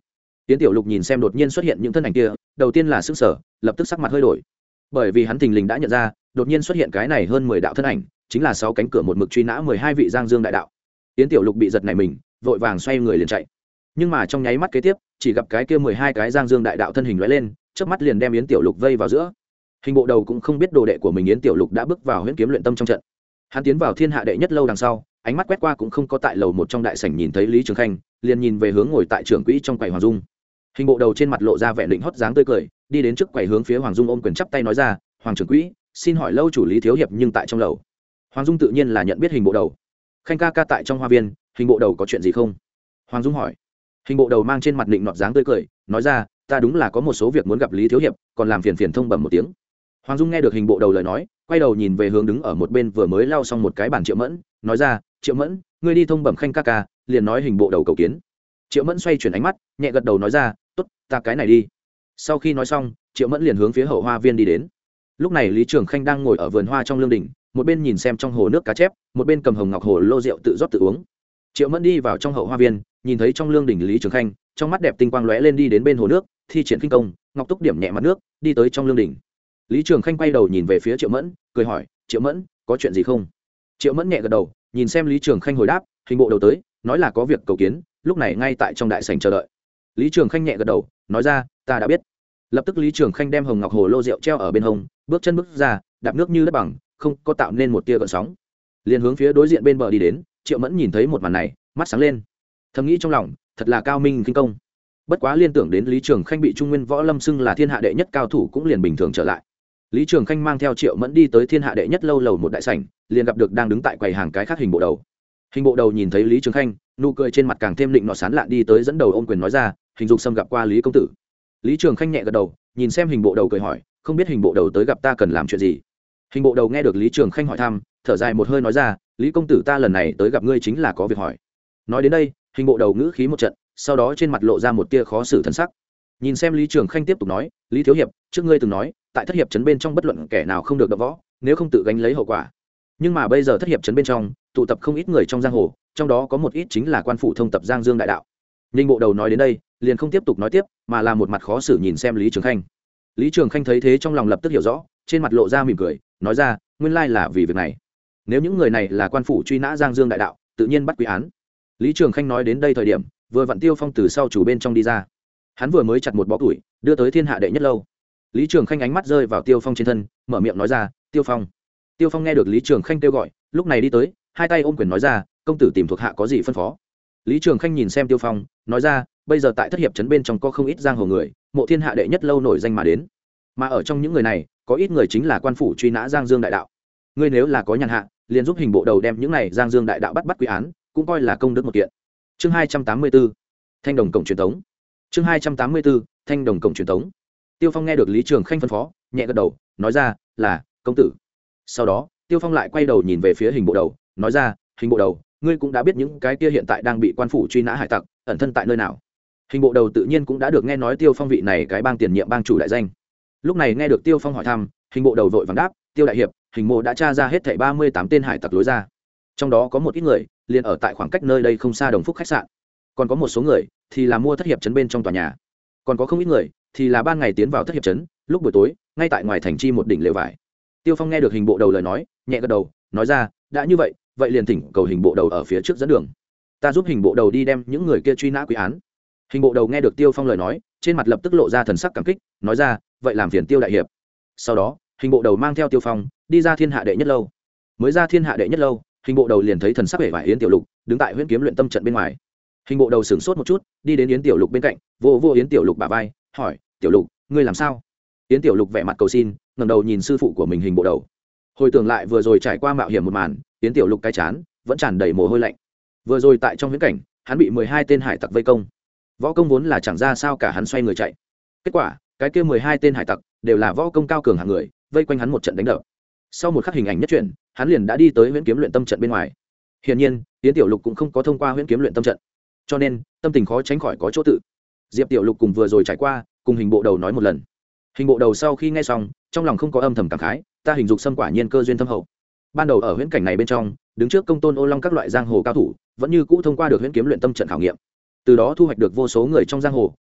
Yến Tiểu Lục nhìn xem đột nhiên xuất hiện những thân ảnh kia, đầu tiên là sững sờ, lập tức sắc mặt hơi đổi. Bởi vì hắn thình lình đã nhận ra, đột nhiên xuất hiện cái này hơn mười đạo thân ảnh, chính là sáu cánh cửa một mực truy nã mười hai vị Giang Dương đại đạo. Yến Tiểu Lục bị giật nảy mình, vội vàng xoay người liền chạy. Nhưng mà trong nháy mắt kế tiếp, chỉ gặp cái kia mười hai cái Giang Dương đại đạo thân hình lóe lên, chớp mắt liền đem Yến Tiểu Lục vây vào giữa. Hình bộ đầu cũng không biết đồ đệ của mình Yến Tiểu Lục đã bước vào Huyễn Kiếm Luyện Tâm trong trận. Hắn tiến vào Thiên Hạ đệ nhất lâu đằng sau, ánh mắt quét qua cũng không có tại lầu một trong đại sảnh nhìn thấy Lý Trường Khanh, liền nhìn về hướng ngồi tại trưởng quỹ trong quầy Hoàng Dung. Hình bộ đầu trên mặt lộ ra vẻ định hót dáng tươi cười, đi đến trước quầy hướng phía Hoàng Dung ôm quyền chắp tay nói ra, "Hoàng trưởng quỹ, xin hỏi lâu chủ Lý thiếu hiệp nhưng tại trong lầu." Hoàng Dung tự nhiên là nhận biết hình bộ đầu. "Khanh ca ca tại trong hoa viên, hình bộ đầu có chuyện gì không?" Hoàng Dung hỏi. Hình bộ đầu mang trên mặt định nọt dáng tươi cười, nói ra, "Ta đúng là có một số việc muốn gặp Lý thiếu hiệp, còn làm phiền phiền thông bẩm một tiếng." Hoàng Dung nghe được hình bộ đầu lời nói, quay đầu nhìn về hướng đứng ở một bên vừa mới lau xong một cái bàn Triệu Mẫn, nói ra, "Triệu Mẫn, ngươi đi thông bẩm Khanh ca ca, liền nói hình bộ đầu cầu kiến." Triệu Mẫn xoay chuyển ánh mắt, nhẹ gật đầu nói ra, "Tốt, ta cái này đi." Sau khi nói xong, Triệu Mẫn liền hướng phía hậu hoa viên đi đến. Lúc này Lý Trường Khanh đang ngồi ở vườn hoa trong lương đình, một bên nhìn xem trong hồ nước cá chép, một bên cầm hồng ngọc hồ lô rượu tự rót tự uống. Triệu Mẫn đi vào trong hậu hoa viên, nhìn thấy trong lương đình Lý Trường Khanh, trong mắt đẹp tinh quang lóe lên, đi đến bên hồ nước, thi triển kinh công, ngọc túc điểm nhẹ mặt nước, đi tới trong lương đình. Lý Trường Khanh quay đầu nhìn về phía Triệu Mẫn, cười hỏi, "Triệu Mẫn, có chuyện gì không?" Triệu Mẫn nhẹ gật đầu, nhìn xem Lý Trường Khanh hồi đáp, "Hình bộ đầu tới, nói là có việc cầu kiến, lúc này ngay tại trong đại sảnh chờ đợi." Lý Trường Khanh nhẹ gật đầu, nói ra, "Ta đã biết." Lập tức Lý Trường Khanh đem hồng ngọc hồ lô rượu treo ở bên hông, bước chân bước ra, đạp nước như đất bằng, không có tạo nên một tia gợn sóng, liền hướng phía đối diện bên bờ đi đến. Triệu Mẫn nhìn thấy một màn này, mắt sáng lên, thầm nghĩ trong lòng, thật là cao minh kinh công. Bất quá liên tưởng đến Lý Trường Khanh bị Trung Nguyên Võ Lâm xưng là thiên hạ đệ nhất cao thủ, cũng liền bình thường trở lại. Lý Trường Khanh mang theo Triệu Mẫn đi tới thiên hạ đệ nhất lâu lầu một đại sảnh, liền gặp được đang đứng tại quầy hàng cái khác hình bộ đầu. Hình bộ đầu nhìn thấy Lý Trường Khanh, nụ cười trên mặt càng thêm định nọ sán lạn, đi tới dẫn đầu ôm quyền nói ra, "Hình Dục Sâm gặp qua Lý công tử." Lý Trường Khanh nhẹ gật đầu, nhìn xem hình bộ đầu cười hỏi, "Không biết hình bộ đầu tới gặp ta cần làm chuyện gì?" Hình bộ đầu nghe được Lý Trường Khanh hỏi thăm, thở dài một hơi nói ra, "Lý công tử, ta lần này tới gặp ngươi chính là có việc hỏi." Nói đến đây, hình bộ đầu ngữ khí một trận, sau đó trên mặt lộ ra một tia khó xử thần sắc. Nhìn xem Lý Trường Khanh tiếp tục nói, "Lý thiếu hiệp, trước ngươi từng nói, tại thất hiệp trấn bên trong bất luận kẻ nào không được đập võ, nếu không tự gánh lấy hậu quả. Nhưng mà bây giờ thất hiệp trấn bên trong tụ tập không ít người trong giang hồ, trong đó có một ít chính là quan phủ thông tập Giang Dương đại đạo." Ninh bộ đầu nói đến đây, liền không tiếp tục nói tiếp, mà là một mặt khó xử nhìn xem Lý Trường Khanh. Lý Trường Khanh thấy thế trong lòng lập tức hiểu rõ, trên mặt lộ ra mỉm cười, nói ra, "Nguyên lai là vì việc này. Nếu những người này là quan phủ truy nã Giang Dương đại đạo, tự nhiên bắt quy án." Lý Trường Khanh nói đến đây thời điểm, vừa vặn Tiêu Phong từ sau chủ bên trong đi ra. Hắn vừa mới chặt một bó củi, đưa tới thiên hạ đệ nhất lâu. Lý Trường Khanh ánh mắt rơi vào Tiêu Phong trên thân, mở miệng nói ra, "Tiêu Phong." Tiêu Phong nghe được Lý Trường Khanh kêu gọi, lúc này đi tới, hai tay ôm quyền nói ra, "Công tử tìm thuộc hạ có gì phân phó?" Lý Trường Khanh nhìn xem Tiêu Phong, nói ra, "Bây giờ tại thất hiệp trấn bên trong có không ít giang hồ người, mộ thiên hạ đệ nhất lâu nổi danh mà đến, mà ở trong những người này, có ít người chính là quan phủ truy nã Giang Dương đại đạo. Ngươi nếu là có nhàn hạ, liền giúp hình bộ đầu đem những này Giang Dương đại đạo bắt bắt quy án, cũng coi là công đức một kiện." Chương hai trăm tám mươi tư, Thanh Đồng cổng truyền thống. Chương hai trăm tám mươi tư, Thanh Đồng cổng truyền thống. Tiêu Phong nghe được Lý Trường Khanh phân phó, nhẹ gật đầu, nói ra, "Là, công tử." Sau đó, Tiêu Phong lại quay đầu nhìn về phía hình bộ đầu, nói ra, "Hình bộ đầu, ngươi cũng đã biết những cái kia hiện tại đang bị quan phủ truy nã hải tặc ẩn thân tại nơi nào?" Hình bộ đầu tự nhiên cũng đã được nghe nói Tiêu Phong vị này cái bang tiền nhiệm bang chủ đại danh. Lúc này nghe được Tiêu Phong hỏi thăm, hình bộ đầu vội vàng đáp, "Tiêu đại hiệp, hình mộ đã tra ra hết thảy ba mươi tám tên hải tặc lối ra. Trong đó có một ít người liền ở tại khoảng cách nơi đây không xa Đồng Phúc khách sạn, còn có một số người thì là mua thất hiệp trấn bên trong tòa nhà, còn có không ít người thì là ban ngày tiến vào thất hiệp trấn, lúc buổi tối ngay tại ngoài thành chi một đỉnh lều vải." Tiêu Phong nghe được hình bộ đầu lời nói, nhẹ gật đầu, nói ra, "Đã như vậy, vậy liền thỉnh cầu hình bộ đầu ở phía trước dẫn đường, ta giúp hình bộ đầu đi đem những người kia truy nã quy án." Hình bộ đầu nghe được Tiêu Phong lời nói, trên mặt lập tức lộ ra thần sắc cảm kích, nói ra, "Vậy làm phiền Tiêu đại hiệp." Sau đó, hình bộ đầu mang theo Tiêu Phong đi ra thiên hạ đệ nhất lâu. Mới ra thiên hạ đệ nhất lâu, hình bộ đầu liền thấy thần sắc vẻ vải Yến Tiểu Lục đứng tại Huyễn Kiếm Luyện Tâm trận bên ngoài. Hình bộ đầu sửng sốt một chút, đi đến Yến Tiểu Lục bên cạnh, vô vô Yến Tiểu Lục bả vai, hỏi, "Tiểu Lục, ngươi làm sao?" Yến Tiểu Lục vẻ mặt cầu xin, ngẩng đầu nhìn sư phụ của mình hình bộ đầu. Hồi tưởng lại vừa rồi trải qua mạo hiểm một màn, Yến Tiểu Lục cái chán vẫn tràn đầy mồ hôi lạnh. Vừa rồi tại trong huyễn cảnh, hắn bị mười hai tên hải tặc vây công. Võ công vốn là chẳng ra sao cả, hắn xoay người chạy. Kết quả, cái kia mười hai tên hải tặc đều là võ công cao cường hạng người, vây quanh hắn một trận đánh đập. Sau một khắc hình ảnh nhất chuyển, hắn liền đã đi tới Huyễn Kiếm Luyện Tâm trận bên ngoài. Hiển nhiên, Yến Tiểu Lục cũng không có thông qua Huyễn Kiếm Luyện Tâm trận, cho nên tâm tình khó tránh khỏi có chỗ tự. Diệp Tiểu Lục cùng vừa rồi trải qua, cùng hình bộ đầu nói một lần. Hình bộ đầu sau khi nghe xong, trong lòng không có âm thầm cảm khái, ta hình dục xâm quả nhiên cơ duyên thâm hậu. Ban đầu ở huyễn cảnh này bên trong, đứng trước công tôn ô long các loại giang hồ cao thủ, vẫn như cũ thông qua được Huyễn Kiếm Luyện Tâm trận khảo nghiệm. Từ đó thu hoạch được vô số người trong giang hồ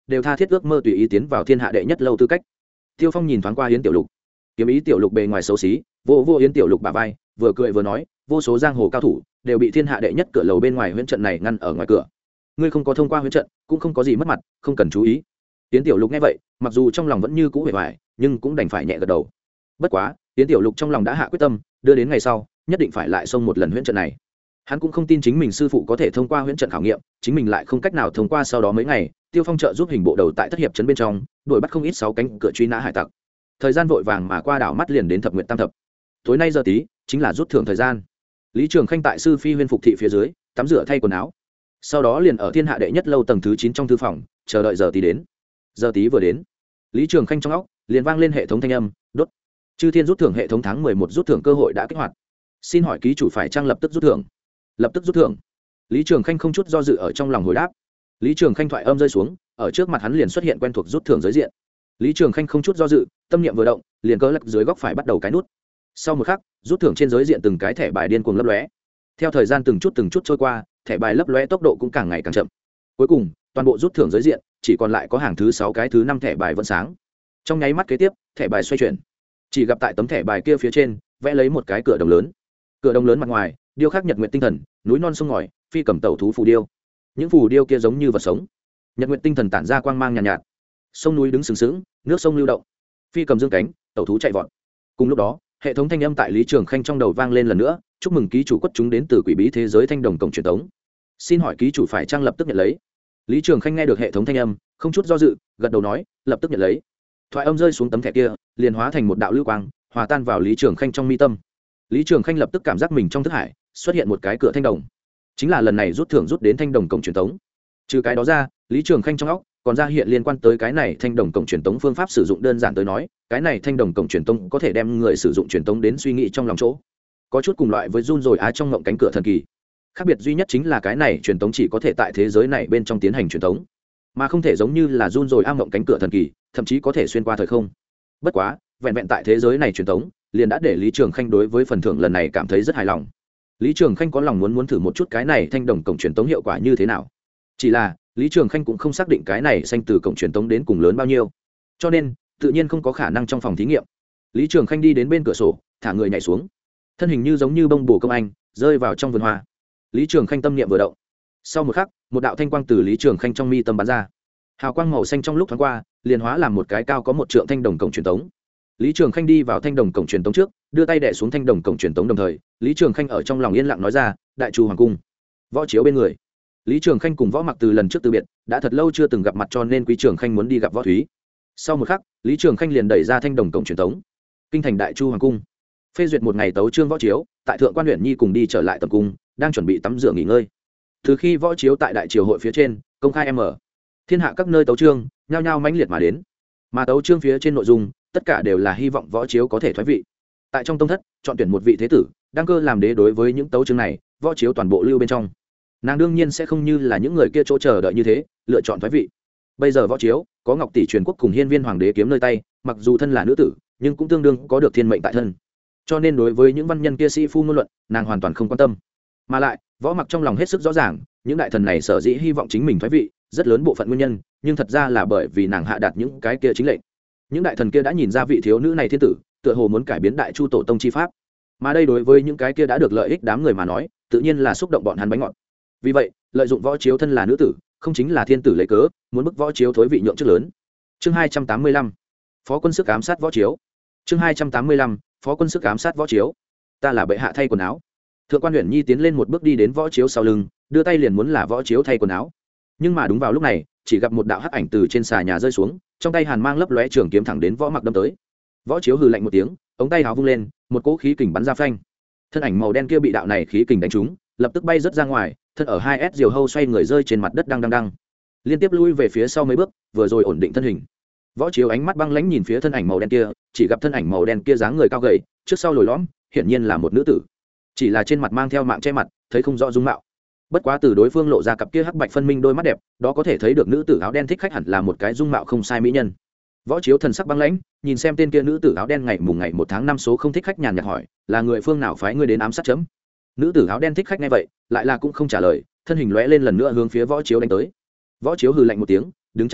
đều tha thiết ước mơ tùy ý tiến vào thiên hạ đệ nhất lâu tư cách. Tiêu Phong nhìn thoáng qua Yến Tiểu Lục, kiếm ý Tiểu Lục bề ngoài xấu xí, vô vô Yến Tiểu Lục bả vai, vừa cười vừa nói, vô số giang hồ cao thủ đều bị thiên hạ đệ nhất cửa lầu bên ngoài huyễn trận này ngăn ở ngoài cửa. Ngươi không có thông qua huyễn trận, cũng không có gì mất mặt, không cần chú ý. Yến Tiểu Lục nghe vậy, mặc dù trong lòng vẫn như cũ vẻ vải, nhưng cũng đành phải nhẹ gật đầu. Bất quá, Yến Tiểu Lục trong lòng đã hạ quyết tâm, đưa đến ngày sau, nhất định phải lại xông một lần huyễn trận này. Hắn cũng không tin chính mình sư phụ có thể thông qua huyễn trận khảo nghiệm, chính mình lại không cách nào thông qua. Sau đó mấy ngày, Tiêu Phong trợ giúp hình bộ đầu tại thất hiệp trấn bên trong, đuổi bắt không ít sáu cánh cửa truy nã hải tặc. Thời gian vội vàng mà qua, đảo mắt liền đến thập nguyện tam thập. Tối nay giờ tí, chính là rút thưởng thời gian. Lý Trường Khanh tại sư phi huyên phục thị phía dưới, tắm rửa thay quần áo. Sau đó liền ở thiên hạ đệ nhất lâu tầng thứ chín trong thư phòng, chờ đợi giờ tí đến. Giờ tí vừa đến, Lý Trường Khanh trong óc liền vang lên hệ thống thanh âm, đốt. Chư Thiên rút thưởng hệ thống tháng mười một rút thưởng cơ hội đã kích hoạt. Xin hỏi ký chủ phải trang lập tức rút thưởng? Lập tức rút thưởng. Lý Trường Khanh không chút do dự ở trong lòng hồi đáp. Lý Trường Khanh thoại âm rơi xuống, ở trước mặt hắn liền xuất hiện quen thuộc rút thưởng giới diện. Lý Trường Khanh không chút do dự, tâm niệm vừa động, liền cơ lắc dưới góc phải bắt đầu cái nút. Sau một khắc, rút thưởng trên giới diện từng cái thẻ bài điên cuồng lấp lóe. Theo thời gian từng chút từng chút trôi qua, thẻ bài lấp lóe tốc độ cũng càng ngày càng chậm. Cuối cùng, toàn bộ rút thưởng giới diện chỉ còn lại có hàng thứ sáu cái thứ năm thẻ bài vẫn sáng. Trong nháy mắt kế tiếp, thẻ bài xoay chuyển. Chỉ gặp tại tấm thẻ bài kia phía trên, vẽ lấy một cái cửa đồng lớn. Cửa đồng lớn mặt ngoài, điêu khắc nhật nguyện tinh thần, núi non sông ngòi, phi cầm tẩu thú phù điêu. Những phù điêu kia giống như vật sống. Nhật nguyện tinh thần tản ra quang mang nhàn nhạt, nhạt, sông núi đứng sừng sững, nước sông lưu động, phi cầm dương cánh, tẩu thú chạy vọt. Cùng lúc đó, hệ thống thanh âm tại Lý Trường Khanh trong đầu vang lên lần nữa, chúc mừng ký chủ quất chúng đến từ quỷ bí thế giới thanh đồng cổng truyền thống. Xin hỏi ký chủ phải trang lập tức nhận lấy? Lý Trường Khanh nghe được hệ thống thanh âm, không chút do dự, gật đầu nói, lập tức nhận lấy. Thoại âm rơi xuống tấm thẻ kia, liền hóa thành một đạo lưu quang, hòa tan vào Lý Trường Khanh trong mi tâm. Lý Trường Khanh lập tức cảm giác mình trong thức hải xuất hiện một cái cửa thanh đồng, chính là lần này rút thưởng rút đến thanh đồng cổng truyền thống. Trừ cái đó ra, Lý Trường Khanh trong óc còn ra hiện liên quan tới cái này thanh đồng cổng truyền thống phương pháp sử dụng. Đơn giản tới nói, cái này thanh đồng cổng truyền thống có thể đem người sử dụng truyền thống đến suy nghĩ trong lòng chỗ, có chút cùng loại với run rồi á trong ngộng cánh cửa thần kỳ. Khác biệt duy nhất chính là cái này truyền thống chỉ có thể tại thế giới này bên trong tiến hành truyền thống, mà không thể giống như là run rồi a ngộng cánh cửa thần kỳ, thậm chí có thể xuyên qua thời không. Bất quá, vẹn vẹn tại thế giới này truyền thống liền đã để Lý Trường Khanh đối với phần thưởng lần này cảm thấy rất hài lòng. Lý Trường Khanh có lòng muốn muốn thử một chút cái này thanh đồng cổng truyền thống hiệu quả như thế nào. Chỉ là Lý Trường Khanh cũng không xác định cái này xanh từ cổng truyền thống đến cùng lớn bao nhiêu, cho nên tự nhiên không có khả năng trong phòng thí nghiệm. Lý Trường Khanh đi đến bên cửa sổ, thả người nhảy xuống, thân hình như giống như bông bồ công anh rơi vào trong vườn hoa. Lý Trường Khanh tâm niệm vừa động, sau một khắc, một đạo thanh quang từ Lý Trường Khanh trong mi tâm bắn ra, hào quang màu xanh trong lúc thoáng qua liền hóa làm một cái cao có một trượng thanh đồng cổng truyền thống. Lý Trường Khanh đi vào thanh đồng cổng truyền thống trước, đưa tay đè xuống thanh đồng cổng truyền thống, đồng thời Lý Trường Khanh ở trong lòng yên lặng nói ra, đại chu hoàng cung. Võ Chiếu bên người, Lý Trường Khanh cùng Võ Mặc từ lần trước từ biệt đã thật lâu chưa từng gặp mặt, cho nên Quý Trường Khanh muốn đi gặp Võ Thúy. Sau một khắc, Lý Trường Khanh liền đẩy ra thanh đồng cổng truyền thống. Kinh thành đại chu hoàng cung, phê duyệt một ngày tấu chương Võ Chiếu tại thượng quan huyện nhi cùng đi trở lại tầm cung, đang chuẩn bị tắm rửa nghỉ ngơi. Từ khi Võ Chiếu tại đại triều hội phía trên công khai mở thiên hạ các nơi tấu chương, nhao nhao mãnh liệt mà đến, mà tấu chương phía trên nội dung tất cả đều là hy vọng Võ Chiếu có thể thoái vị, tại trong tông thất chọn tuyển một vị thế tử đăng cơ làm đế. Đối với những tấu chương này, Võ Chiếu toàn bộ lưu bên trong, nàng đương nhiên sẽ không như là những người kia chỗ chờ đợi như thế lựa chọn thoái vị. Bây giờ Võ Chiếu có ngọc tỷ truyền quốc cùng hiên viên hoàng đế kiếm nơi tay, mặc dù thân là nữ tử nhưng cũng tương đương có được thiên mệnh tại thân, cho nên đối với những văn nhân kia sĩ phu ngôn luận, nàng hoàn toàn không quan tâm. Mà lại Võ Mặc trong lòng hết sức rõ ràng, những đại thần này sở dĩ hy vọng chính mình thoái vị, rất lớn bộ phận nguyên nhân nhưng thật ra là bởi vì nàng hạ đạt những cái kia chính lệnh. Những đại thần kia đã nhìn ra vị thiếu nữ này thiên tử tựa hồ muốn cải biến đại chu tổ tông chi pháp, mà đây đối với những cái kia đã được lợi ích đám người mà nói, tự nhiên là xúc động bọn hắn bánh ngọt. Vì vậy, lợi dụng Võ Chiếu thân là nữ tử, không chính là thiên tử lấy cớ muốn bức Võ Chiếu thối vị nhượng chức lớn. Chương hai trăm tám mươi lăm, phó quân sức ám sát Võ Chiếu. Chương hai trăm tám mươi lăm, phó quân sức ám sát Võ Chiếu. Ta là bệ hạ thay quần áo. Thượng quan Uyển Nhi tiến lên một bước đi đến Võ Chiếu sau lưng, đưa tay liền muốn là Võ Chiếu thay quần áo. Nhưng mà đúng vào lúc này, chỉ gặp một đạo hắc ảnh từ trên xà nhà rơi xuống, trong tay hàn mang lấp lóe trường kiếm thẳng đến Võ Mặc đâm tới. Võ Chiếu hừ lạnh một tiếng, ống tay áo vung lên, một cỗ khí kình bắn ra phanh. Thân ảnh màu đen kia bị đạo này khí kình đánh trúng, lập tức bay rất ra ngoài, thân ở hai s diều hâu xoay người rơi trên mặt đất đang đang đang, liên tiếp lui về phía sau mấy bước, vừa rồi ổn định thân hình. Võ Chiếu ánh mắt băng lãnh nhìn phía thân ảnh màu đen kia, chỉ gặp thân ảnh màu đen kia dáng người cao gầy, trước sau lồi lõm, hiển nhiên là một nữ tử, chỉ là trên mặt mang theo mạng che mặt, thấy không rõ dung mạo. Bất quá từ đối phương lộ ra cặp kia hắc bạch phân minh đôi mắt đẹp, đó có thể thấy được nữ tử áo đen thích khách hẳn là một cái dung mạo không sai mỹ nhân. Võ Chiếu thần sắc băng lãnh, nhìn xem tên kia nữ tử áo đen, ngày mùng ngày một tháng năm số không thích khách, nhàn nhạt hỏi, là người phương nào phái ngươi đến ám sát chấm? Nữ tử áo đen thích khách nghe vậy, lại là cũng không trả lời, thân hình lóe lên lần nữa hướng phía Võ Chiếu đánh tới. Võ Chiếu hừ lạnh một tiếng, đứng chắp tay,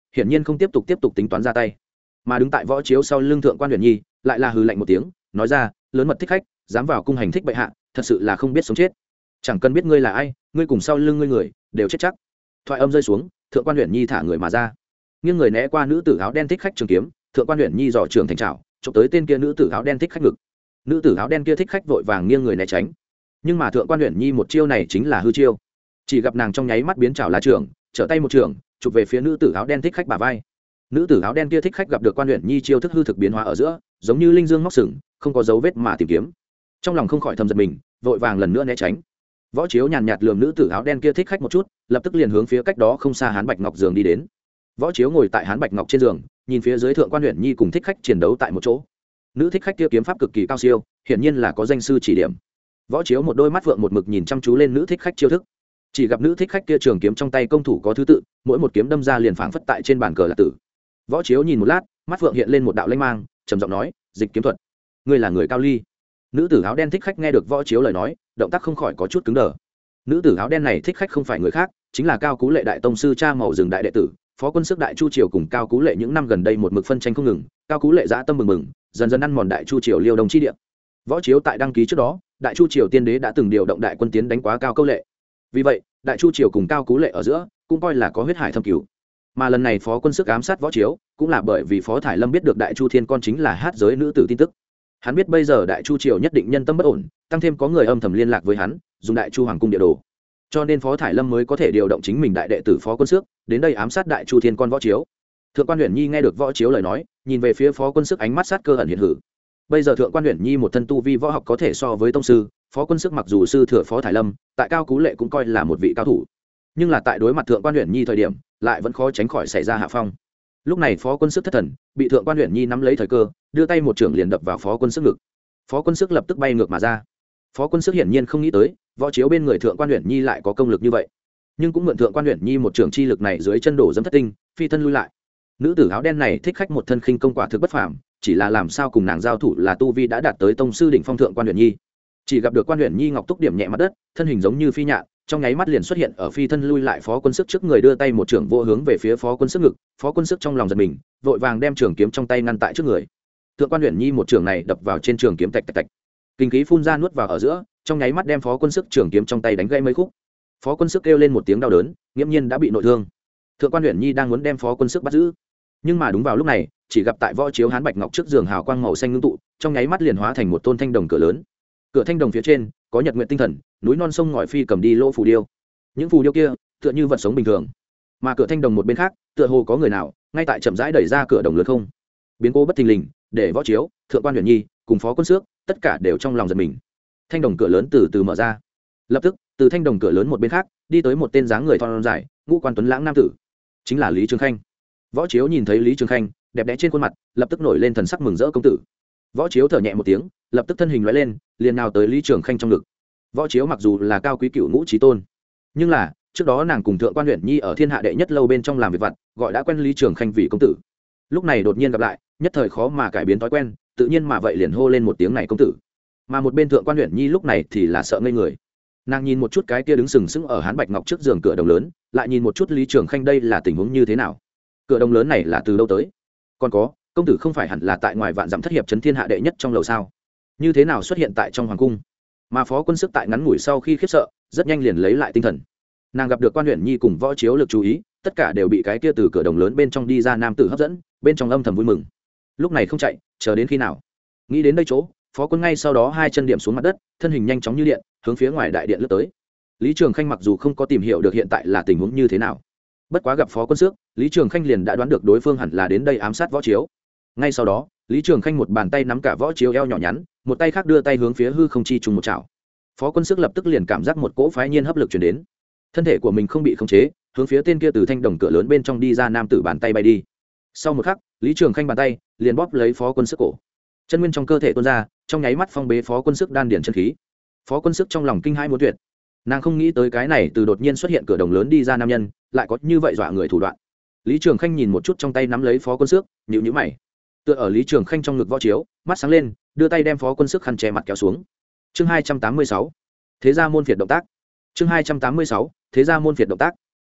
hiển nhiên không tiếp tục tiếp tục tính toán ra tay. Mà đứng tại võ chiếu sau lưng thượng quan Uyển Nhi lại là hừ lạnh một tiếng, nói ra, lớn mật thích khách, dám vào cung hành thích bệ hạ, thật sự là không biết sống chết. Chẳng cần biết ngươi là ai, ngươi cùng sau lưng ngươi người đều chết chắc. Thoại âm rơi xuống, thượng quan Uyển Nhi thả người mà ra, nghiêng người né qua nữ tử áo đen thích khách trường kiếm, thượng quan Uyển Nhi dò trường thành trảo, chụp tới tên kia nữ tử áo đen thích khách ngực. Nữ tử áo đen kia thích khách vội vàng nghiêng người né tránh, nhưng mà thượng quan Uyển Nhi một chiêu này chính là hư chiêu, chỉ gặp nàng trong nháy mắt biến trảo là trường, trở tay một trường chụp về phía nữ tử áo đen thích khách bả vai. Nữ tử áo đen kia thích khách gặp được quan Uyển Nhi chiêu thức hư thực biến hóa ở giữa, giống như linh dương móc sừng, không có dấu vết mà tìm kiếm, trong lòng không khỏi thầm giật mình, vội vàng lần nữa né tránh. Võ chiếu nhàn nhạt lườm nữ tử áo đen kia thích khách một chút, lập tức liền hướng phía cách đó không xa hán bạch ngọc giường đi đến. Võ chiếu ngồi tại hán bạch ngọc trên giường, nhìn phía dưới thượng quan Uyển Nhi cùng thích khách chiến đấu tại một chỗ. Nữ thích khách kia kiếm pháp cực kỳ cao siêu, hiển nhiên là có danh sư chỉ điểm. Võ chiếu một đôi mắt vượng một mực nhìn chăm chú lên nữ thích khách chiêu thức, chỉ gặp nữ thích khách kia trường kiếm trong tay công thủ có thứ tự, mỗi một kiếm đâm ra liền phảng phất tại trên bàn cờ là tử. Võ chiếu nhìn một lát, mắt vượng hiện lên một đạo lanh mang, trầm giọng nói, dịch kiếm thuật, ngươi là người cao ly. Nữ tử áo đen thích khách nghe được võ chiếu lời nói, động tác không khỏi có chút cứng đờ. Nữ tử áo đen này thích khách không phải người khác, chính là Cao Cú Lệ đại tông sư cha màu rừng đại đệ tử, phó quân sức đại chu triều cùng Cao Cú Lệ những năm gần đây một mực phân tranh không ngừng, Cao Cú Lệ dã tâm mừng mừng, dần dần ăn mòn đại chu triều liêu đồng chi địa. Võ chiếu tại đăng ký trước đó, đại chu triều tiên đế đã từng điều động đại quân tiến đánh quá Cao Câu Lệ, vì vậy đại chu triều cùng Cao Cú Lệ ở giữa cũng coi là có huyết hải thâm cửu. Mà lần này phó quân sức ám sát võ chiếu cũng là bởi vì phó thải lâm biết được đại chu thiên con chính là hát giới nữ tử tin tức. Hắn biết bây giờ đại chu triều nhất định nhân tâm bất ổn, tăng thêm có người âm thầm liên lạc với hắn, dùng đại chu hoàng cung địa đồ, cho nên phó thải lâm mới có thể điều động chính mình đại đệ tử phó quân sức đến đây ám sát đại chu thiên con võ chiếu. Thượng quan Uyển Nhi nghe được võ chiếu lời nói, nhìn về phía phó quân sức ánh mắt sát cơ ẩn hiện hử. Bây giờ thượng quan Uyển Nhi một thân tu vi võ học có thể so với tông sư, phó quân sức mặc dù sư thừa phó thải lâm, tại Cao Cú Lệ cũng coi là một vị cao thủ, nhưng là tại đối mặt thượng quan Uyển Nhi thời điểm lại vẫn khó tránh khỏi xảy ra hạ phong. Lúc này phó quân sức thất thần, bị thượng quan Uyển Nhi nắm lấy thời cơ, đưa tay một trưởng liền đập vào phó quân sức ngực. Phó quân sức lập tức bay ngược mà ra. Phó quân sức hiển nhiên không nghĩ tới võ chiếu bên người thượng quan Uyển Nhi lại có công lực như vậy, nhưng cũng mượn thượng quan Uyển Nhi một trưởng chi lực này dưới chân đổ dẫm thất tinh, phi thân lui lại. Nữ tử áo đen này thích khách một thân khinh công quả thực bất phàm, chỉ là làm sao cùng nàng giao thủ là tu vi đã đạt tới tông sư đỉnh phong thượng quan Uyển Nhi. Chỉ gặp được quan Uyển Nhi ngọc túc điểm nhẹ mặt đất, thân hình giống như phi nhạn, trong nháy mắt liền xuất hiện ở phi thân lui lại phó quân sức trước người, đưa tay một trưởng vô hướng về phía phó quân sức ngực. Phó quân sức trong lòng giật mình, vội vàng đem trường kiếm trong tay ngăn tại trước người. Thượng quan Uyển Nhi một trưởng này đập vào trên trường kiếm tạch tạch tạch, kinh khí phun ra nuốt vào ở giữa, trong nháy mắt đem phó quân sức trường kiếm trong tay đánh gãy mấy khúc. Phó quân sức kêu lên một tiếng đau đớn, nghiễm nhiên đã bị nội thương. Thượng quan Uyển Nhi đang muốn đem phó quân sức bắt giữ, nhưng mà đúng vào lúc này, chỉ gặp tại võ chiếu hán bạch ngọc trước giường hào quang màu xanh ngưng tụ, trong nháy mắt liền hóa thành một tôn thanh đồng cửa lớn. Cửa thanh đồng phía trên có nhật nguyện tinh thần, núi non sông ngòi phi cầm đi lỗ phù điêu. Những phù điêu kia tựa như vật sống bình thường, mà cửa thanh đồng một bên khác tựa hồ có người nào ngay tại chậm rãi đẩy ra cửa đồng lớn không. Biến cố bất thình lình để võ chiếu, thượng quan Uyển Nhi cùng phó quân xước tất cả đều trong lòng giật mình. Thanh đồng cửa lớn từ từ mở ra, lập tức từ thanh đồng cửa lớn một bên khác đi tới một tên dáng người thon dài, ngũ quan tuấn lãng nam tử, chính là Lý Trường Khanh. Võ chiếu nhìn thấy Lý Trường Khanh đẹp đẽ trên khuôn mặt, lập tức nổi lên thần sắc mừng rỡ công tử. Võ chiếu thở nhẹ một tiếng, lập tức thân hình lóe lên, liền nào tới Lý Trường Khanh trong ngực. Võ chiếu mặc dù là cao quý cựu ngũ chí tôn, nhưng là trước đó nàng cùng thượng quan Uyển Nhi ở thiên hạ đệ nhất lâu bên trong làm việc vặt, gọi đã quen Lý Trường Khanh vì công tử. Lúc này đột nhiên gặp lại, nhất thời khó mà cải biến thói quen, tự nhiên mà vậy liền hô lên một tiếng này công tử. Mà một bên thượng quan Uyển Nhi lúc này thì là sợ ngây người. Nàng nhìn một chút cái kia đứng sừng sững ở hán bạch ngọc trước giường cửa đồng lớn, lại nhìn một chút Lý Trường Khanh, đây là tình huống như thế nào? Cửa đồng lớn này là từ đâu tới? Còn có, công tử không phải hẳn là tại ngoài vạn dặm thất hiệp trấn thiên hạ đệ nhất trong lầu sao? Như thế nào xuất hiện tại trong hoàng cung? Mà phó quân sức tại ngắn ngủi sau khi khiếp sợ, rất nhanh liền lấy lại tinh thần. Nàng gặp được quan Uyển Nhi cùng võ chiếu lực chú ý, tất cả đều bị cái kia từ cửa đồng lớn bên trong đi ra nam tử hấp dẫn, bên trong âm thầm vui mừng. Lúc này không chạy, chờ đến khi nào? Nghĩ đến đây chỗ, phó quân ngay sau đó hai chân điểm xuống mặt đất, thân hình nhanh chóng như điện, hướng phía ngoài đại điện lướt tới. Lý Trường Khanh mặc dù không có tìm hiểu được hiện tại là tình huống như thế nào, bất quá gặp phó quân xước, Lý Trường Khanh liền đã đoán được đối phương hẳn là đến đây ám sát võ chiếu. Ngay sau đó, Lý Trường Khanh một bàn tay nắm cả võ chiếu eo nhỏ nhắn, một tay khác đưa tay hướng phía hư không chi trùng một chảo. Phó quân xước lập tức liền cảm giác một cỗ phái nhiên hấp lực truyền đến, thân thể của mình không bị khống chế, hướng phía tên kia từ thanh đồng cửa lớn bên trong đi ra nam tử bàn tay bay đi. Sau một khắc, Lý Trường Khanh bàn tay liền bóp lấy phó quân sức cổ, chân nguyên trong cơ thể tuôn ra, trong nháy mắt phong bế phó quân sức đan điển chân khí. Phó quân sức trong lòng kinh hãi muốn tuyệt, nàng không nghĩ tới cái này từ đột nhiên xuất hiện cửa đồng lớn đi ra nam nhân lại có như vậy dọa người thủ đoạn. Lý Trường Khanh nhìn một chút trong tay nắm lấy phó quân sức, nhíu nhíu mày, tựa ở Lý Trường Khanh trong ngực võ chiếu, mắt sáng lên, đưa tay đem phó quân sức khăn che mặt kéo xuống. Chương hai trăm tám mươi sáu, thế gia môn phiệt động tác. Chương hai trăm tám mươi sáu, thế gia môn phiệt động tác.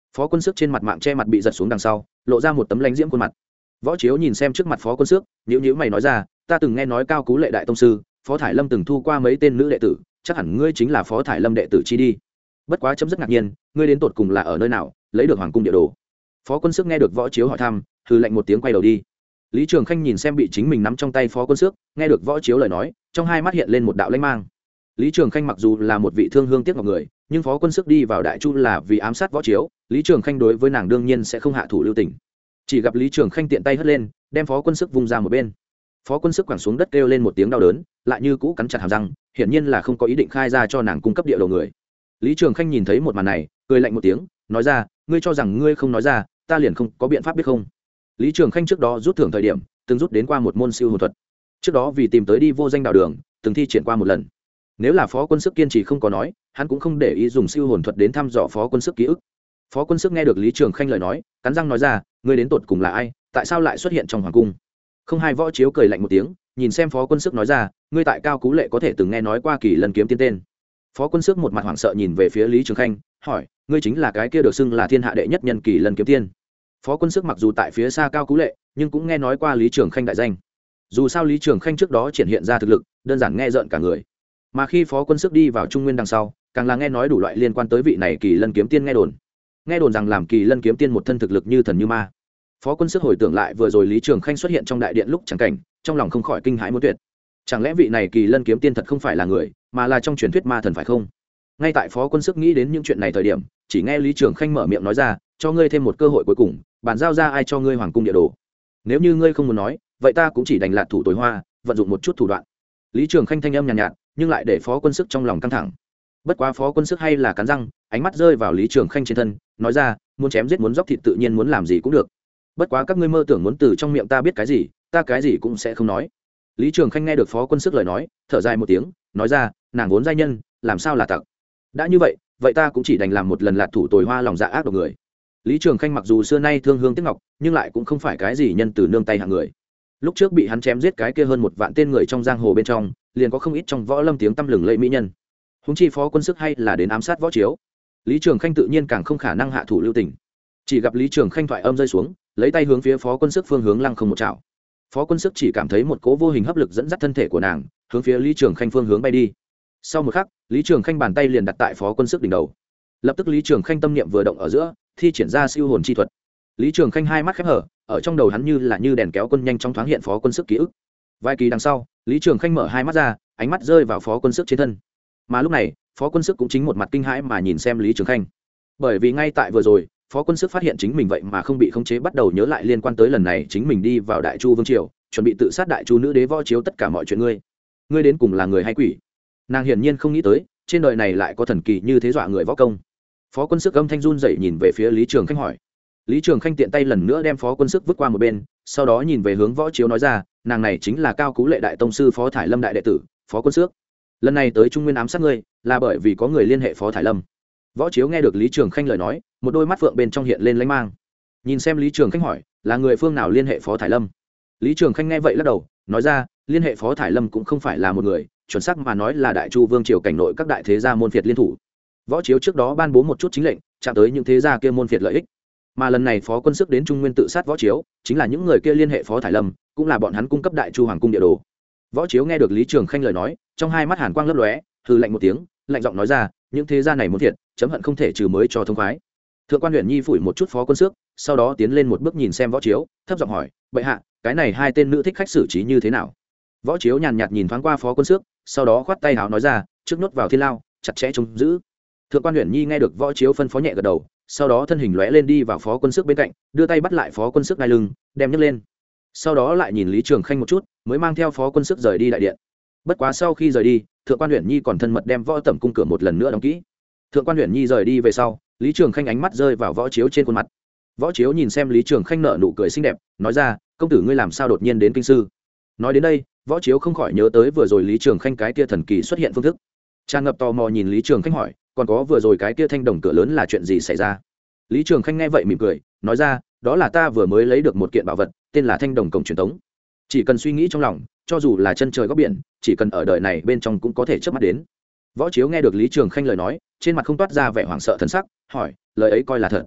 Phó Quân Sức trên mặt mạng che mặt bị giật xuống đằng sau, lộ ra một tấm lãnh diễm khuôn mặt. Võ Chiếu nhìn xem trước mặt Phó Quân Sức, nhíu nhíu mày nói ra, ta từng nghe nói Cao Cú Lệ đại tông sư Phó Thải Lâm từng thu qua mấy tên nữ đệ tử, chắc hẳn ngươi chính là Phó Thải Lâm đệ tử chi đi. Bất quá chấm rất ngạc nhiên, ngươi đến tột cùng là ở nơi nào lấy được hoàng cung địa đồ? Phó Quân Sức nghe được Võ Chiếu hỏi thăm, hừ lạnh một tiếng quay đầu đi. Lý Trường Khanh nhìn xem bị chính mình nắm trong tay Phó Quân Sức, nghe được Võ Chiếu lời nói, trong hai mắt hiện lên một đạo lãnh mang. Lý Trường Khanh mặc dù là một vị thương hương tiếc ngọc người, nhưng Phó Quân Sức đi vào Đại Chu là vì ám sát Võ Chiếu, Lý Trường Khanh đối với nàng đương nhiên sẽ không hạ thủ lưu tình. Chỉ gặp Lý Trường Khanh tiện tay hất lên, đem Phó Quân Sức vung ra một bên. Phó Quân Sức quẳng xuống đất kêu lên một tiếng đau đớn, lại như cũ cắn chặt hàm răng, hiển nhiên là không có ý định khai ra cho nàng cung cấp địa đồ người. Lý Trường Khanh nhìn thấy một màn này, cười lạnh một tiếng, nói ra, ngươi cho rằng ngươi không nói ra, ta liền không có biện pháp biết không? Lý Trường Khanh trước đó rút thưởng thời điểm, từng rút đến qua một môn siêu hồn thuật. Trước đó vì tìm tới đi vô danh đạo đường, từng thi triển qua một lần. Nếu là Phó Quân Sức kiên trì không có nói, hắn cũng không để ý dùng siêu hồn thuật đến thăm dò Phó Quân Sức ký ức. Phó Quân Sức nghe được Lý Trường Khanh lời nói, cắn răng nói ra, ngươi đến tột cùng là ai, tại sao lại xuất hiện trong hoàng cung? Không hai Võ Chiếu cười lạnh một tiếng, nhìn xem Phó Quân Sức nói ra, ngươi tại Cao Cú Lệ có thể từng nghe nói qua Kỳ Lân kiếm tiên tên. Phó Quân Sức một mặt hoảng sợ nhìn về phía Lý Trường Khanh, hỏi, ngươi chính là cái kia được xưng là thiên hạ đệ nhất nhân Kỳ Lân kiếm tiên? Phó Quân Sức mặc dù tại phía xa Cao Cú Lệ, nhưng cũng nghe nói qua Lý Trường Khanh đại danh. Dù sao Lý Trường Khanh trước đó triển hiện ra thực lực, đơn giản nghe rợn cả người. Mà khi Phó Quân Sức đi vào Trung Nguyên đằng sau, càng là nghe nói đủ loại liên quan tới vị này Kỳ Lân kiếm tiên nghe đồn. Nghe đồn rằng làm Kỳ Lân kiếm tiên một thân thực lực như thần như ma. Phó Quân Sức hồi tưởng lại vừa rồi Lý Trường Khanh xuất hiện trong đại điện lúc chẳng cảnh, trong lòng không khỏi kinh hãi muốn tuyệt. Chẳng lẽ vị này Kỳ Lân kiếm tiên thật không phải là người, mà là trong truyền thuyết ma thần phải không? Ngay tại Phó Quân Sức nghĩ đến những chuyện này thời điểm, chỉ nghe Lý Trường Khanh mở miệng nói ra, cho ngươi thêm một cơ hội cuối cùng, bàn giao ra ai cho ngươi hoàng cung địa đồ. Nếu như ngươi không muốn nói, vậy ta cũng chỉ đành lạt thủ tối hoa, vận dụng một chút thủ đoạn. Lý Trường Khanh thanh âm nhàn nhạt, nhạt, nhưng lại để Phó Quân Sức trong lòng căng thẳng. Bất quá Phó Quân Sức hay là cắn răng, ánh mắt rơi vào Lý Trường Khanh trên thân, nói ra, muốn chém giết muốn dốc thịt tự nhiên muốn làm gì cũng được. Bất quá các ngươi mơ tưởng muốn từ trong miệng ta biết cái gì, ta cái gì cũng sẽ không nói. Lý Trường Khanh nghe được Phó Quân Sức lời nói, thở dài một tiếng, nói ra, nàng vốn giai nhân, làm sao là tặc. Đã như vậy, vậy ta cũng chỉ đành làm một lần lạt thủ tồi hoa lòng dạ ác độc người. Lý Trường Khanh mặc dù xưa nay thương hương tiếc ngọc, nhưng lại cũng không phải cái gì nhân từ nương tay hạng người. Lúc trước bị hắn chém giết cái kia hơn một vạn tên người trong giang hồ bên trong, liền có không ít trong võ lâm tiếng tăm lừng lẫy mỹ nhân. Huống chi Phó Quân Sức hay là đến ám sát Võ Chiếu. Lý Trường Khanh tự nhiên càng không khả năng hạ thủ lưu tình. Chỉ gặp Lý Trường Khanh thoại âm rơi xuống, lấy tay hướng phía Phó Quân Sức phương hướng lăng không một chảo. Phó Quân Sức chỉ cảm thấy một cỗ vô hình hấp lực dẫn dắt thân thể của nàng hướng phía Lý Trường Khanh phương hướng bay đi. Sau một khắc, Lý Trường Khanh bàn tay liền đặt tại Phó Quân Sức đỉnh đầu. Lập tức Lý Trường Khanh tâm niệm vừa động ở giữa, thi triển ra siêu hồn chi thuật. Lý Trường Khanh hai mắt khép hở, ở trong đầu hắn như là như đèn kéo quân nhanh chóng thoáng hiện Phó Quân Sức ký ức. Vài kỳ đằng sau, Lý Trường Khanh mở hai mắt ra, ánh mắt rơi vào Phó Quân Sức trên thân. Mà lúc này, Phó Quân Sức cũng chính một mặt kinh hãi mà nhìn xem Lý Trường Khanh. Bởi vì ngay tại vừa rồi, Phó Quân Sức phát hiện chính mình vậy mà không bị khống chế, bắt đầu nhớ lại liên quan tới lần này chính mình đi vào Đại Chu vương triều, chuẩn bị tự sát Đại Chu nữ đế Võ Chiếu tất cả mọi chuyện ngươi. Ngươi đến cùng là người hay quỷ? Nàng hiển nhiên không nghĩ tới, trên đời này lại có thần kỳ như thế dọa người võ công. Phó Quân Sức âm thanh run dậy nhìn về phía Lý Trường Khanh hỏi. Lý Trường Khanh tiện tay lần nữa đem Phó Quân Sức vứt qua một bên, sau đó nhìn về hướng Võ Chiếu nói ra, nàng này chính là Cao Cú Lệ đại tông sư Phó Thải Lâm đại đệ tử, Phó Quân Sức. Lần này tới Trung Nguyên ám sát ngươi, là bởi vì có người liên hệ Phó Thải Lâm. Võ Chiếu nghe được Lý Trường Khanh lời nói, một đôi mắt phượng bên trong hiện lên lanh mang. Nhìn xem Lý Trường Khanh hỏi, là người phương nào liên hệ Phó Thải Lâm? Lý Trường Khanh nghe vậy lắc đầu, nói ra, liên hệ Phó Thải Lâm cũng không phải là một người, chuẩn xác mà nói là Đại Chu vương triều cảnh nội các đại thế gia môn phiệt liên thủ. Võ Chiếu trước đó ban bố một chút chính lệnh, chạm tới những thế gia kia môn phiệt lợi ích. Mà lần này Phó Quân Sức đến Trung Nguyên tự sát Võ Chiếu, chính là những người kia liên hệ Phó Thải Lâm, cũng là bọn hắn cung cấp Đại Chu hoàng cung địa đồ. Võ Chiếu nghe được Lý Trường Khanh lời nói, trong hai mắt hàn quang lấp lóe, hừ lạnh một tiếng, lạnh giọng nói ra, những thế gia này muốn thiệt, chấm hận không thể trừ mới cho thông khoái. Thượng quan Huyền Nhi phủi một chút Phó Quân Sức, sau đó tiến lên một bước nhìn xem Võ Chiếu, thấp giọng hỏi, bệ hạ, cái này hai tên nữ thích khách xử trí như thế nào? Võ Chiếu nhàn nhạt nhìn thoáng qua Phó Quân Sức, sau đó khoát tay áo nói ra, trước nhốt vào thiên lao, chặt chẽ trông giữ. Thượng quan Huyền Nhi nghe được Võ Chiếu phân phó nhẹ gật đầu, sau đó thân hình lóe lên đi vào Phó Quân Sức bên cạnh, đưa tay bắt lại Phó Quân Sức đai lưng, đem nhấc lên. Sau đó lại nhìn Lý Trường Khanh một chút, mới mang theo Phó Quân Sức rời đi đại điện. Bất quá sau khi rời đi, Thượng quan Huyền Nhi còn thân mật đem Võ Tẩm cung cửa một lần nữa đóng kỹ. Thượng quan Huyền Nhi rời đi về sau, Lý Trường Khanh ánh mắt rơi vào Võ Chiếu trên khuôn mặt. Võ Chiếu nhìn xem Lý Trường Khanh nở nụ cười xinh đẹp, nói ra, công tử ngươi làm sao đột nhiên đến kinh sư? Nói đến đây, Võ Chiếu không khỏi nhớ tới vừa rồi Lý Trường Khanh cái kia thần kỳ xuất hiện phương thức, tràn ngập tò mò nhìn Lý Trường Khanh hỏi, còn có vừa rồi cái kia thanh đồng cửa lớn là chuyện gì xảy ra? Lý Trường Khanh nghe vậy mỉm cười, nói ra, đó là ta vừa mới lấy được một kiện bảo vật, tên là thanh đồng cổng truyền tống. Chỉ cần suy nghĩ trong lòng, cho dù là chân trời góc biển, chỉ cần ở đời này bên trong cũng có thể chớp mắt đến. Võ Chiếu nghe được Lý Trường Khanh lời nói, trên mặt không toát ra vẻ hoảng sợ thần sắc, hỏi, lời ấy coi là thật?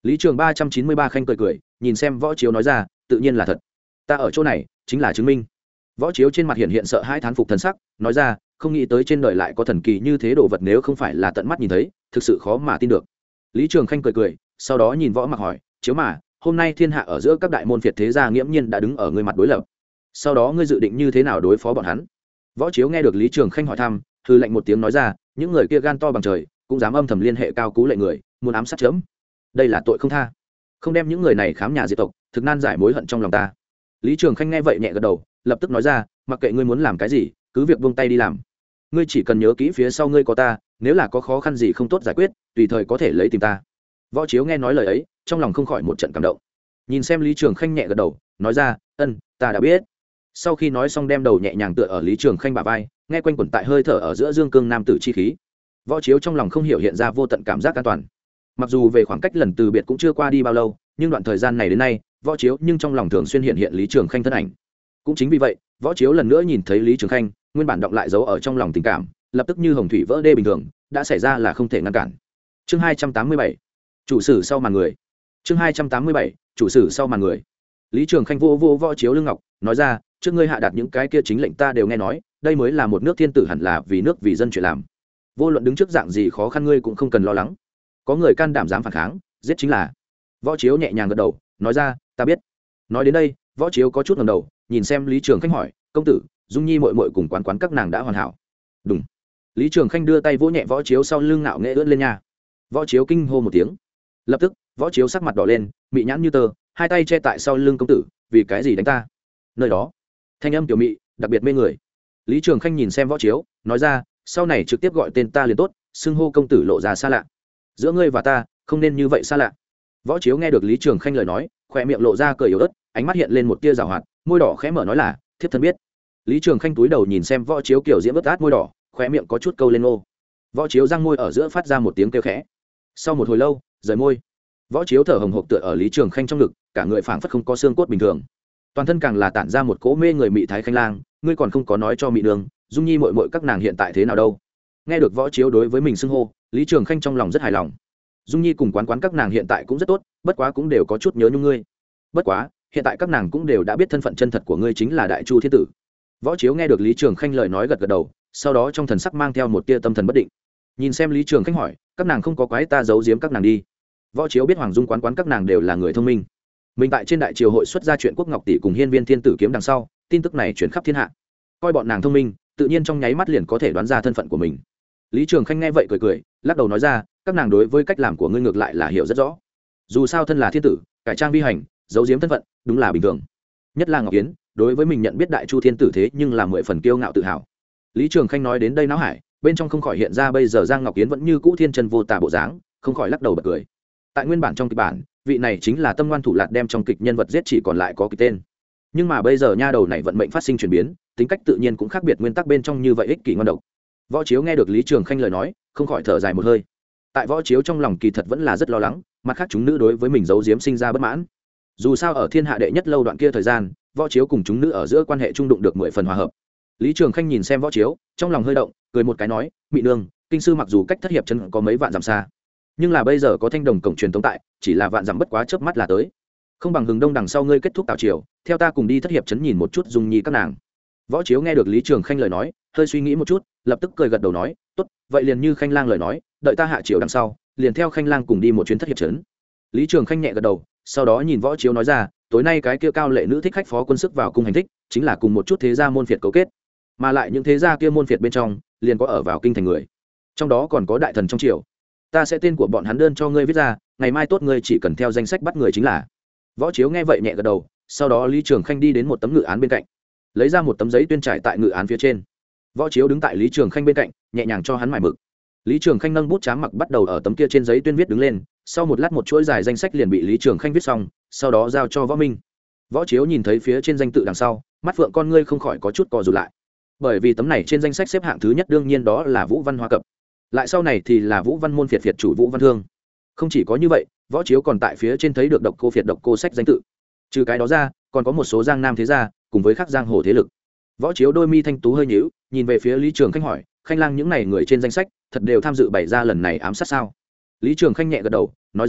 Lý Trường ba trăm chín mươi ba khanh cười cười, nhìn xem Võ Chiếu nói ra, tự nhiên là thật. Ta ở chỗ này, chính là chứng minh. Võ Chiếu trên mặt hiện hiện sợ hãi thán phục thần sắc, nói ra, không nghĩ tới trên đời lại có thần kỳ như thế đồ vật, nếu không phải là tận mắt nhìn thấy, thực sự khó mà tin được. Lý Trường khanh cười cười, sau đó nhìn Võ Mặc hỏi, Chiếu mà, hôm nay thiên hạ ở giữa các đại môn phiệt thế gia nghiễm nhiên đã đứng ở ngươi mặt đối lập. Sau đó ngươi dự định như thế nào đối phó bọn hắn? Võ Chiếu nghe được Lý Trường khanh hỏi thăm, hừ lạnh một tiếng nói ra, những người kia gan to bằng trời, cũng dám âm thầm liên hệ cao cú lệ người, muốn ám sát chấm. Đây là tội không tha. Không đem những người này khám nhà diệt tộc, thực nan giải mối hận trong lòng ta. Lý Trường khanh nghe vậy nhẹ gật đầu, lập tức nói ra, mặc kệ ngươi muốn làm cái gì, cứ việc buông tay đi làm. Ngươi chỉ cần nhớ kỹ phía sau ngươi có ta, nếu là có khó khăn gì không tốt giải quyết, tùy thời có thể lấy tìm ta. Võ Chiếu nghe nói lời ấy, trong lòng không khỏi một trận cảm động. Nhìn xem Lý Trường khanh nhẹ gật đầu, nói ra, ân, ta đã biết. Sau khi nói xong đem đầu nhẹ nhàng tựa ở Lý Trường khanh bả vai, nghe quanh quẩn tại hơi thở ở giữa dương cương nam tử chi khí. Võ Chiếu trong lòng không hiểu hiện ra vô tận cảm giác an toàn. Mặc dù về khoảng cách lần từ biệt cũng chưa qua đi bao lâu, nhưng đoạn thời gian này đến nay, Võ Chiếu nhưng trong lòng thường xuyên hiện hiện Lý Trường khanh thân ảnh. Cũng chính vì vậy, Võ Chiếu lần nữa nhìn thấy Lý Trường khanh, nguyên bản động lại dấu ở trong lòng tình cảm, lập tức như hồng thủy vỡ đê bình thường, đã xảy ra là không thể ngăn cản. Chương hai trăm tám mươi bảy, chủ sử sau màn người. Chương hai trăm tám mươi bảy, chủ sử sau màn người. Lý Trường khanh vô vô Võ Chiếu lưng ngọc, nói ra, trước ngươi hạ đạt những cái kia chính lệnh ta đều nghe nói, đây mới là một nước thiên tử hẳn là vì nước vì dân chuyện làm. Vô luận đứng trước dạng gì khó khăn ngươi cũng không cần lo lắng. Có người can đảm dám phản kháng, giết chính là. Võ Chiếu nhẹ nhàng gật đầu, nói ra, ta biết. Nói đến đây, Võ Chiếu có chút ngẩng đầu, nhìn xem Lý Trường khanh hỏi, công tử, Dung Nhi muội muội cùng quán quán các nàng đã hoàn hảo. Đúng. Lý Trường khanh đưa tay vỗ nhẹ Võ Chiếu sau lưng ngạo nghễ ưỡn lên nha. Võ Chiếu kinh hô một tiếng. Lập tức, Võ Chiếu sắc mặt đỏ lên, mị nhãn như tơ, hai tay che tại sau lưng công tử, vì cái gì đánh ta? Nơi đó, thanh âm tiểu mị, đặc biệt mê người. Lý Trường khanh nhìn xem Võ Chiếu, nói ra, sau này trực tiếp gọi tên ta liền tốt, xưng hô công tử lộ ra xa lạ. Giữa ngươi và ta, không nên như vậy xa lạ. Võ Chiếu nghe được Lý Trường khanh lời nói, khỏe miệng lộ ra cười yếu ớt, ánh mắt hiện lên một tia giảo hoạt, môi đỏ khẽ mở nói là, thiếp thân biết. Lý Trường khanh túi đầu nhìn xem Võ Chiếu kiểu diễm ướt át môi đỏ, khóe miệng có chút câu lên ô. Võ Chiếu răng môi ở giữa phát ra một tiếng kêu khẽ. Sau một hồi lâu, rời môi. Võ Chiếu thở hồng hộc tựa ở Lý Trường khanh trong ngực, cả người phảng phất không có xương cốt bình thường. Toàn thân càng là tản ra một cỗ mê người mị thái khanh lang, ngươi còn không có nói cho mị đường, Dung Nhi muội muội các nàng hiện tại thế nào đâu? Nghe được Võ Chiếu đối với mình xưng hô, Lý Trường khanh trong lòng rất hài lòng. Dung Nhi cùng quán quán các nàng hiện tại cũng rất tốt, bất quá cũng đều có chút nhớ nhung ngươi. Bất quá, hiện tại các nàng cũng đều đã biết thân phận chân thật của ngươi chính là Đại Chu thiên tử. Võ Chiếu nghe được Lý Trường khanh lời nói gật gật đầu, sau đó trong thần sắc mang theo một tia tâm thần bất định. Nhìn xem Lý Trường khanh hỏi, các nàng không có quái ta giấu giếm các nàng đi? Võ Chiếu biết Hoàng Dung quán quán các nàng đều là người thông minh. Mình tại trên đại triều hội xuất ra chuyện Quốc Ngọc tỷ cùng Hiên Viên thiên tử kiếm đằng sau, tin tức này truyền khắp thiên hạ. Coi bọn nàng thông minh, tự nhiên trong nháy mắt liền có thể đoán ra thân phận của mình. Lý Trường khanh nghe vậy cười cười, lắc đầu nói ra, các nàng đối với cách làm của ngươi ngược lại là hiểu rất rõ. Dù sao thân là thiên tử, cải trang vi hành, giấu giếm thân phận, đúng là bình thường. Nhất là Ngọc Yến, đối với mình nhận biết Đại Chu thiên tử thế nhưng là mười phần kiêu ngạo tự hào. Lý Trường khanh nói đến đây não hải, bên trong không khỏi hiện ra bây giờ Giang Ngọc Yến vẫn như cũ thiên chân vô tà bộ dáng, không khỏi lắc đầu bật cười. Tại nguyên bản trong kịch bản, vị này chính là tâm ngoan thủ lạt đem trong kịch nhân vật giết chỉ còn lại có cái tên. Nhưng mà bây giờ nha đầu này vận mệnh phát sinh chuyển biến, tính cách tự nhiên cũng khác biệt nguyên tắc bên trong như vậy ích kỷ ngoan độc. Võ Chiếu nghe được Lý Trường khanh lời nói, không khỏi thở dài một hơi. Tại Võ Chiếu trong lòng kỳ thật vẫn là rất lo lắng, mặt khác chúng nữ đối với mình giấu giếm sinh ra bất mãn. Dù sao ở thiên hạ đệ nhất lâu đoạn kia thời gian, Võ Chiếu cùng chúng nữ ở giữa quan hệ trung đụng được mười phần hòa hợp. Lý Trường khanh nhìn xem Võ Chiếu, trong lòng hơi động, cười một cái nói, mị nương, kinh sư mặc dù cách thất hiệp chân có mấy vạn dặm xa, nhưng là bây giờ có thanh đồng cổng truyền tống tại, chỉ là vạn dặm bất quá chớp mắt là tới. Không bằng hừng đông đằng sau ngươi kết thúc tào triều, theo ta cùng đi thất hiệp trấn nhìn một chút Dung Nhi các nàng. Võ Chiếu nghe được Lý Trường khanh lời nói, hơi suy nghĩ một chút, lập tức cười gật đầu nói, tốt, vậy liền như khanh lang lời nói, đợi ta hạ triều đằng sau, liền theo khanh lang cùng đi một chuyến thất hiệp trấn. Lý Trường khanh nhẹ gật đầu, sau đó nhìn Võ Chiếu nói ra, tối nay cái kia cao lệ nữ thích khách phó quân sức vào cung hành thích, chính là cùng một chút thế gia môn phiệt cấu kết, mà lại những thế gia kia môn phiệt bên trong, liền có ở vào kinh thành người, trong đó còn có đại thần trong triều. Ta sẽ tên của bọn hắn đơn cho ngươi viết ra, ngày mai tốt ngươi chỉ cần theo danh sách bắt người chính là. Võ Chiếu nghe vậy nhẹ gật đầu, sau đó Lý Trường khanh đi đến một tấm ngự án bên cạnh, lấy ra một tấm giấy tuyên trải tại ngự án phía trên. Võ Chiếu đứng tại Lý Trường khanh bên cạnh, nhẹ nhàng cho hắn mài mực. Lý Trường khanh nâng bút chám mặc bắt đầu ở tấm kia trên giấy tuyên viết đứng lên, sau một lát một chuỗi dài danh sách liền bị Lý Trường khanh viết xong, sau đó giao cho Võ Minh. Võ Chiếu nhìn thấy phía trên danh tự đằng sau, mắt phượng con ngươi không khỏi có chút co rụt lại, bởi vì tấm này trên danh sách xếp hạng thứ nhất đương nhiên đó là Vũ Văn Hoa Cập, lại sau này thì là Vũ Văn môn phiệt phiệt chủ Vũ Văn Thương. Không chỉ có như vậy, Võ Chiếu còn tại phía trên thấy được độc cô phiệt độc cô sách danh tự. Trừ cái đó ra, còn có một số giang nam thế gia cùng với các giang hồ thế lực. Võ Chiếu đôi mi thanh tú hơi nhíu, nhìn về phía Lý Trường khanh hỏi, khanh lang những này người trên danh sách thật đều tham dự bày ra lần này ám sát sao? Lý Trường khanh nhẹ gật đầu, nói ra,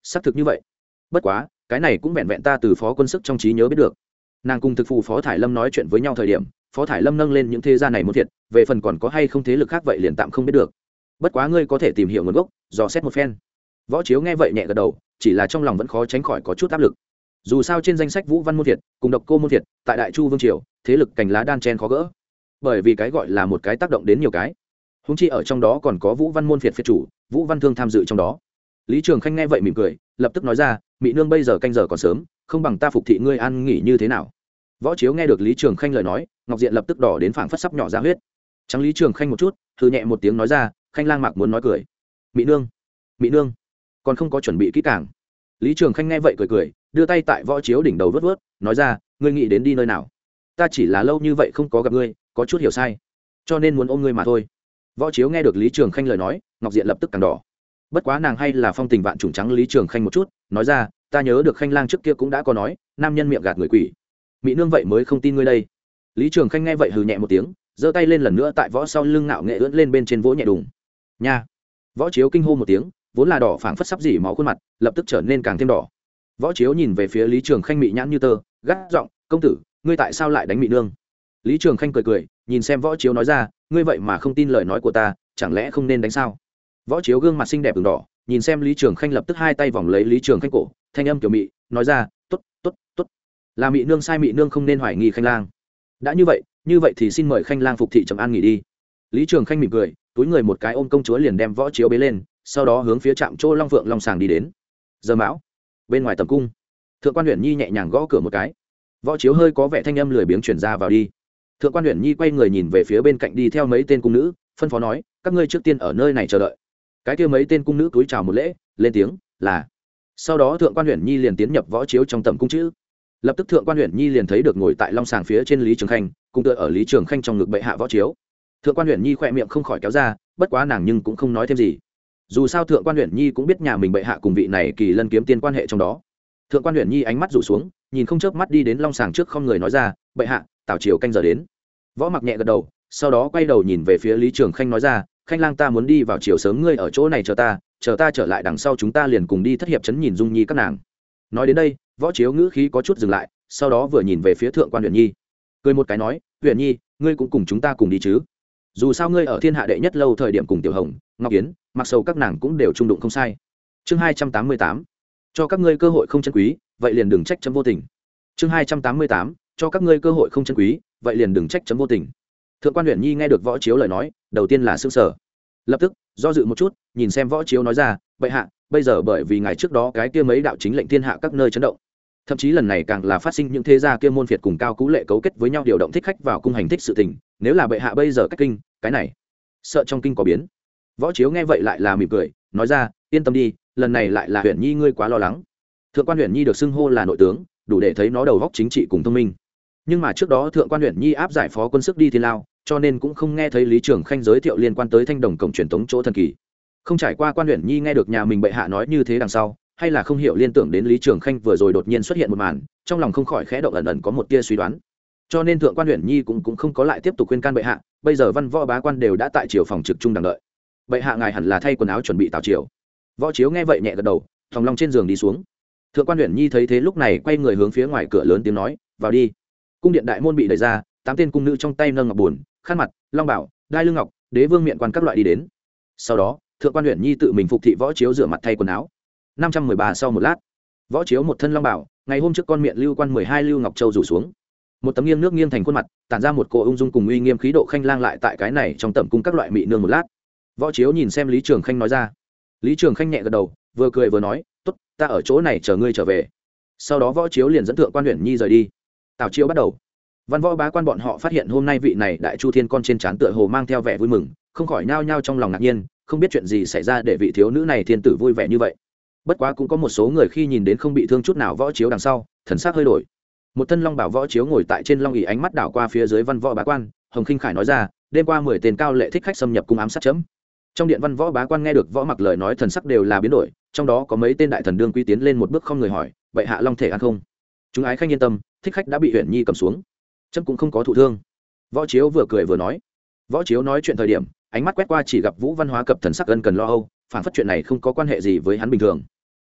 xác thực như vậy. Bất quá cái này cũng vẹn vẹn ta từ phó quân sức trong trí nhớ biết được. Nàng cùng thực phù phó thải lâm nói chuyện với nhau thời điểm, phó thải lâm nâng lên những thế gia này muốn thiệt, về phần còn có hay không thế lực khác vậy liền tạm không biết được. Bất quá ngươi có thể tìm hiểu nguồn gốc, dò xét một phen. Võ Chiếu nghe vậy nhẹ gật đầu, chỉ là trong lòng vẫn khó tránh khỏi có chút áp lực. Dù sao trên danh sách Vũ Văn môn thiệt cùng Độc Cô môn thiệt, tại Đại Chu vương triều, thế lực cành lá đan chen khó gỡ. Bởi vì cái gọi là một cái tác động đến nhiều cái. Huống chi ở trong đó còn có Vũ Văn môn phiệt phiệt chủ, Vũ Văn Thương tham dự trong đó. Lý Trường Khanh nghe vậy mỉm cười, lập tức nói ra, Mị nương bây giờ canh giờ còn sớm, không bằng ta phục thị ngươi ăn nghỉ như thế nào. Võ Chiếu nghe được Lý Trường Khanh lời nói, ngọc diện lập tức đỏ đến phảng phất sắp nhỏ ra huyết. Trắng Lý Trường Khanh một chút, hừ nhẹ một tiếng nói ra, Khanh lang mạc muốn nói cười. Mị nương, Mị nương, còn không có chuẩn bị kỹ càng. Lý Trường Khanh nghe vậy cười cười, đưa tay tại Võ Chiếu đỉnh đầu vớt vớt, nói ra, ngươi nghĩ đến đi nơi nào? Ta chỉ là lâu như vậy không có gặp ngươi, có chút hiểu sai, cho nên muốn ôm ngươi mà thôi. Võ Chiếu nghe được Lý Trường Khanh lời nói, ngọc diện lập tức càng đỏ. Bất quá nàng hay là phong tình vạn trùng trắng Lý Trường Khanh một chút, nói ra, ta nhớ được Khanh lang trước kia cũng đã có nói, nam nhân miệng gạt người quỷ. Mỹ nương vậy mới không tin ngươi đây. Lý Trường Khanh nghe vậy hừ nhẹ một tiếng, giơ tay lên lần nữa tại võ sau lưng ngạo nghệ ưỡn lên bên trên vỗ nhẹ đùng. Nha. Võ Chiếu kinh hô một tiếng, vốn là đỏ phảng phất sắp dỉ máu khuôn mặt, lập tức trở nên càng thêm đỏ. Võ Chiếu nhìn về phía Lý Trường Khanh mị nhãn như tơ, gắt giọng, công tử, ngươi tại sao lại đánh Mỹ nương? Lý Trường Khanh cười cười, nhìn xem Võ Chiếu nói ra, ngươi vậy mà không tin lời nói của ta, chẳng lẽ không nên đánh sao? Võ Chiếu gương mặt xinh đẹp ửng đỏ, nhìn xem Lý Trường Khanh lập tức hai tay vòng lấy Lý Trường Khanh cổ, thanh âm kiểu mị, nói ra, tốt, tốt, tốt, là Mị nương sai, Mị nương không nên hoài nghi Khanh lang. Đã như vậy, như vậy thì xin mời Khanh lang phục thị trầm an nghỉ đi. Lý Trường Khanh mỉm cười, túi người một cái ôm công chúa liền đem Võ Chiếu bế lên, sau đó hướng phía trạm chỗ Long Phượng Long Sàng đi đến. Giờ mão, bên ngoài tầm cung, Thượng quan Uyển Nhi nhẹ nhàng gõ cửa một cái. Võ Chiếu hơi có vẻ thanh âm lười biếng chuyển ra vào đi. Thượng quan Uyển Nhi quay người nhìn về phía bên cạnh đi theo mấy tên cung nữ, phân phó nói, các ngươi trước tiên ở nơi này chờ đợi. Cái kia mấy tên cung nữ cúi chào một lễ, lên tiếng là. Sau đó Thượng quan Uyển Nhi liền tiến nhập Võ Chiếu trong tầm cung chữ. Lập tức Thượng quan Uyển Nhi liền thấy được ngồi tại long sàng phía trên Lý Trường Khanh, cùng tựa ở Lý Trường Khanh trong ngực bệ hạ Võ Chiếu. Thượng quan Uyển Nhi khỏe miệng không khỏi kéo ra, bất quá nàng nhưng cũng không nói thêm gì. Dù sao Thượng quan Uyển Nhi cũng biết nhà mình bệ hạ cùng vị này Kỳ Lân kiếm tiên quan hệ trong đó. Thượng quan Uyển Nhi ánh mắt rủ xuống, nhìn không chớp mắt đi đến long sàng trước, không người nói ra, bệ hạ, tảo triều canh giờ đến. Võ Mặc nhẹ gật đầu, sau đó quay đầu nhìn về phía Lý Trường Khanh nói ra, Khanh lang ta muốn đi vào chiều sớm, ngươi ở chỗ này chờ ta, chờ ta trở lại đằng sau chúng ta liền cùng đi thất hiệp trấn nhìn Dung Nhi các nàng. Nói đến đây, Võ Chiếu ngữ khí có chút dừng lại, sau đó vừa nhìn về phía Thượng quan Uyển Nhi, cười một cái nói, Uyển Nhi, ngươi cũng cùng chúng ta cùng đi chứ? Dù sao ngươi ở thiên hạ đệ nhất lâu thời điểm cùng Tiểu Hồng, Ngọc Yến, mặc sầu các nàng cũng đều trung đụng không sai. Chương hai trăm tám mươi tám, cho các ngươi cơ hội không chân quý, vậy liền đừng trách chấm vô tình. Chương hai trăm tám mươi tám, cho các ngươi cơ hội không chân quý, vậy liền đừng trách chấm vô tình. Thượng quan Uyển Nhi nghe được Võ Chiếu lời nói, đầu tiên là sững sờ, lập tức do dự một chút, nhìn xem Võ Chiếu nói ra, bệ hạ, bây giờ bởi vì ngày trước đó cái kia mấy đạo chính lệnh thiên hạ các nơi chấn động, thậm chí lần này càng là phát sinh những thế gia kia môn phiệt cùng Cao Cú Lệ cấu kết với nhau điều động thích khách vào cung hành thích sự tình, nếu là bệ hạ bây giờ cách kinh, cái này sợ trong kinh có biến. Võ Chiếu nghe vậy lại là mỉm cười, nói ra, yên tâm đi, lần này lại là Uyển Nhi ngươi quá lo lắng. Thượng quan Uyển Nhi được xưng hô là nội tướng, đủ để thấy nó đầu óc chính trị cùng thông minh. Nhưng mà trước đó Thượng quan Uyển Nhi áp giải phó quân sức đi thiên lao, cho nên cũng không nghe thấy Lý Trường Khanh giới thiệu liên quan tới Thanh Đồng cổng truyền tống chỗ thần kỳ. Không trải qua quan Uyển Nhi nghe được nhà mình bệ hạ nói như thế đằng sau, hay là không hiểu liên tưởng đến Lý Trường Khanh vừa rồi đột nhiên xuất hiện một màn, trong lòng không khỏi khẽ động, ẩn ẩn có một tia suy đoán. Cho nên Thượng quan Uyển Nhi cũng cũng không có lại tiếp tục khuyên can bệ hạ, bây giờ văn võ bá quan đều đã tại triều phòng trực trung đang đợi. Bệ hạ ngài hẳn là thay quần áo chuẩn bị tào triều. Võ Chiếu nghe vậy nhẹ gật đầu, thòng long trên giường đi xuống. Thượng quan Uyển Nhi thấy thế lúc này quay người hướng phía ngoài cửa lớn tiếng nói, vào đi. Cung điện đại môn bị đẩy ra, tám tên cung nữ trong tay nâng ngọc buồn, khăn mặt, long bảo, đai lưng ngọc, đế vương miện quan các loại đi đến. Sau đó Thượng quan Uyển Nhi tự mình phục thị Võ Chiếu rửa mặt thay quần áo. năm trăm mười ba sau một lát, Võ Chiếu một thân long bảo, ngày hôm trước con miệng lưu quan mười hai lưu ngọc châu rủ xuống, một tấm nghiêng nước nghiêng thành khuôn mặt, tản ra một cỗ ung dung cùng uy nghiêm khí độ. Khanh lang lại tại cái này trong tẩm cung các loại mị nương một lát. Võ Chiếu nhìn xem Lý Trường Khanh nói ra. Lý Trường Khanh nhẹ gật đầu, vừa cười vừa nói, tốt, ta ở chỗ này chờ ngươi trở về. Sau đó Võ Chiếu liền dẫn Thượng quan Uyển Nhi rời đi. Tào chiếu bắt đầu. Văn võ bá quan bọn họ phát hiện hôm nay vị này đại chu thiên con trên trán tựa hồ mang theo vẻ vui mừng, không khỏi nhao nhao trong lòng ngạc nhiên, không biết chuyện gì xảy ra để vị thiếu nữ này thiên tử vui vẻ như vậy. Bất quá cũng có một số người khi nhìn đến không bị thương chút nào Võ Chiếu đằng sau, thần sắc hơi đổi. Một thân long bảo Võ Chiếu ngồi tại trên long ỷ, ánh mắt đảo qua phía dưới văn võ bá quan, Hồng Khinh Khải nói ra, đêm qua mười tên cao lệ thích khách xâm nhập cung ám sát chấm. Trong điện văn võ bá quan nghe được Võ Mặc lời nói, thần sắc đều là biến đổi, trong đó có mấy tên đại thần đương quý tiến lên một bước không người hỏi, bệ hạ long thể ăn không? Chúng ái khanh yên tâm, thích khách đã bị Uyển Nhi cầm xuống, chấm cũng không có thụ thương. Võ Chiếu vừa cười vừa nói. Võ Chiếu nói chuyện thời điểm, ánh mắt quét qua chỉ gặp Vũ Văn Hóa cập thần sắc ân cần lo âu, phản phất chuyện này không có quan hệ gì với hắn bình thường.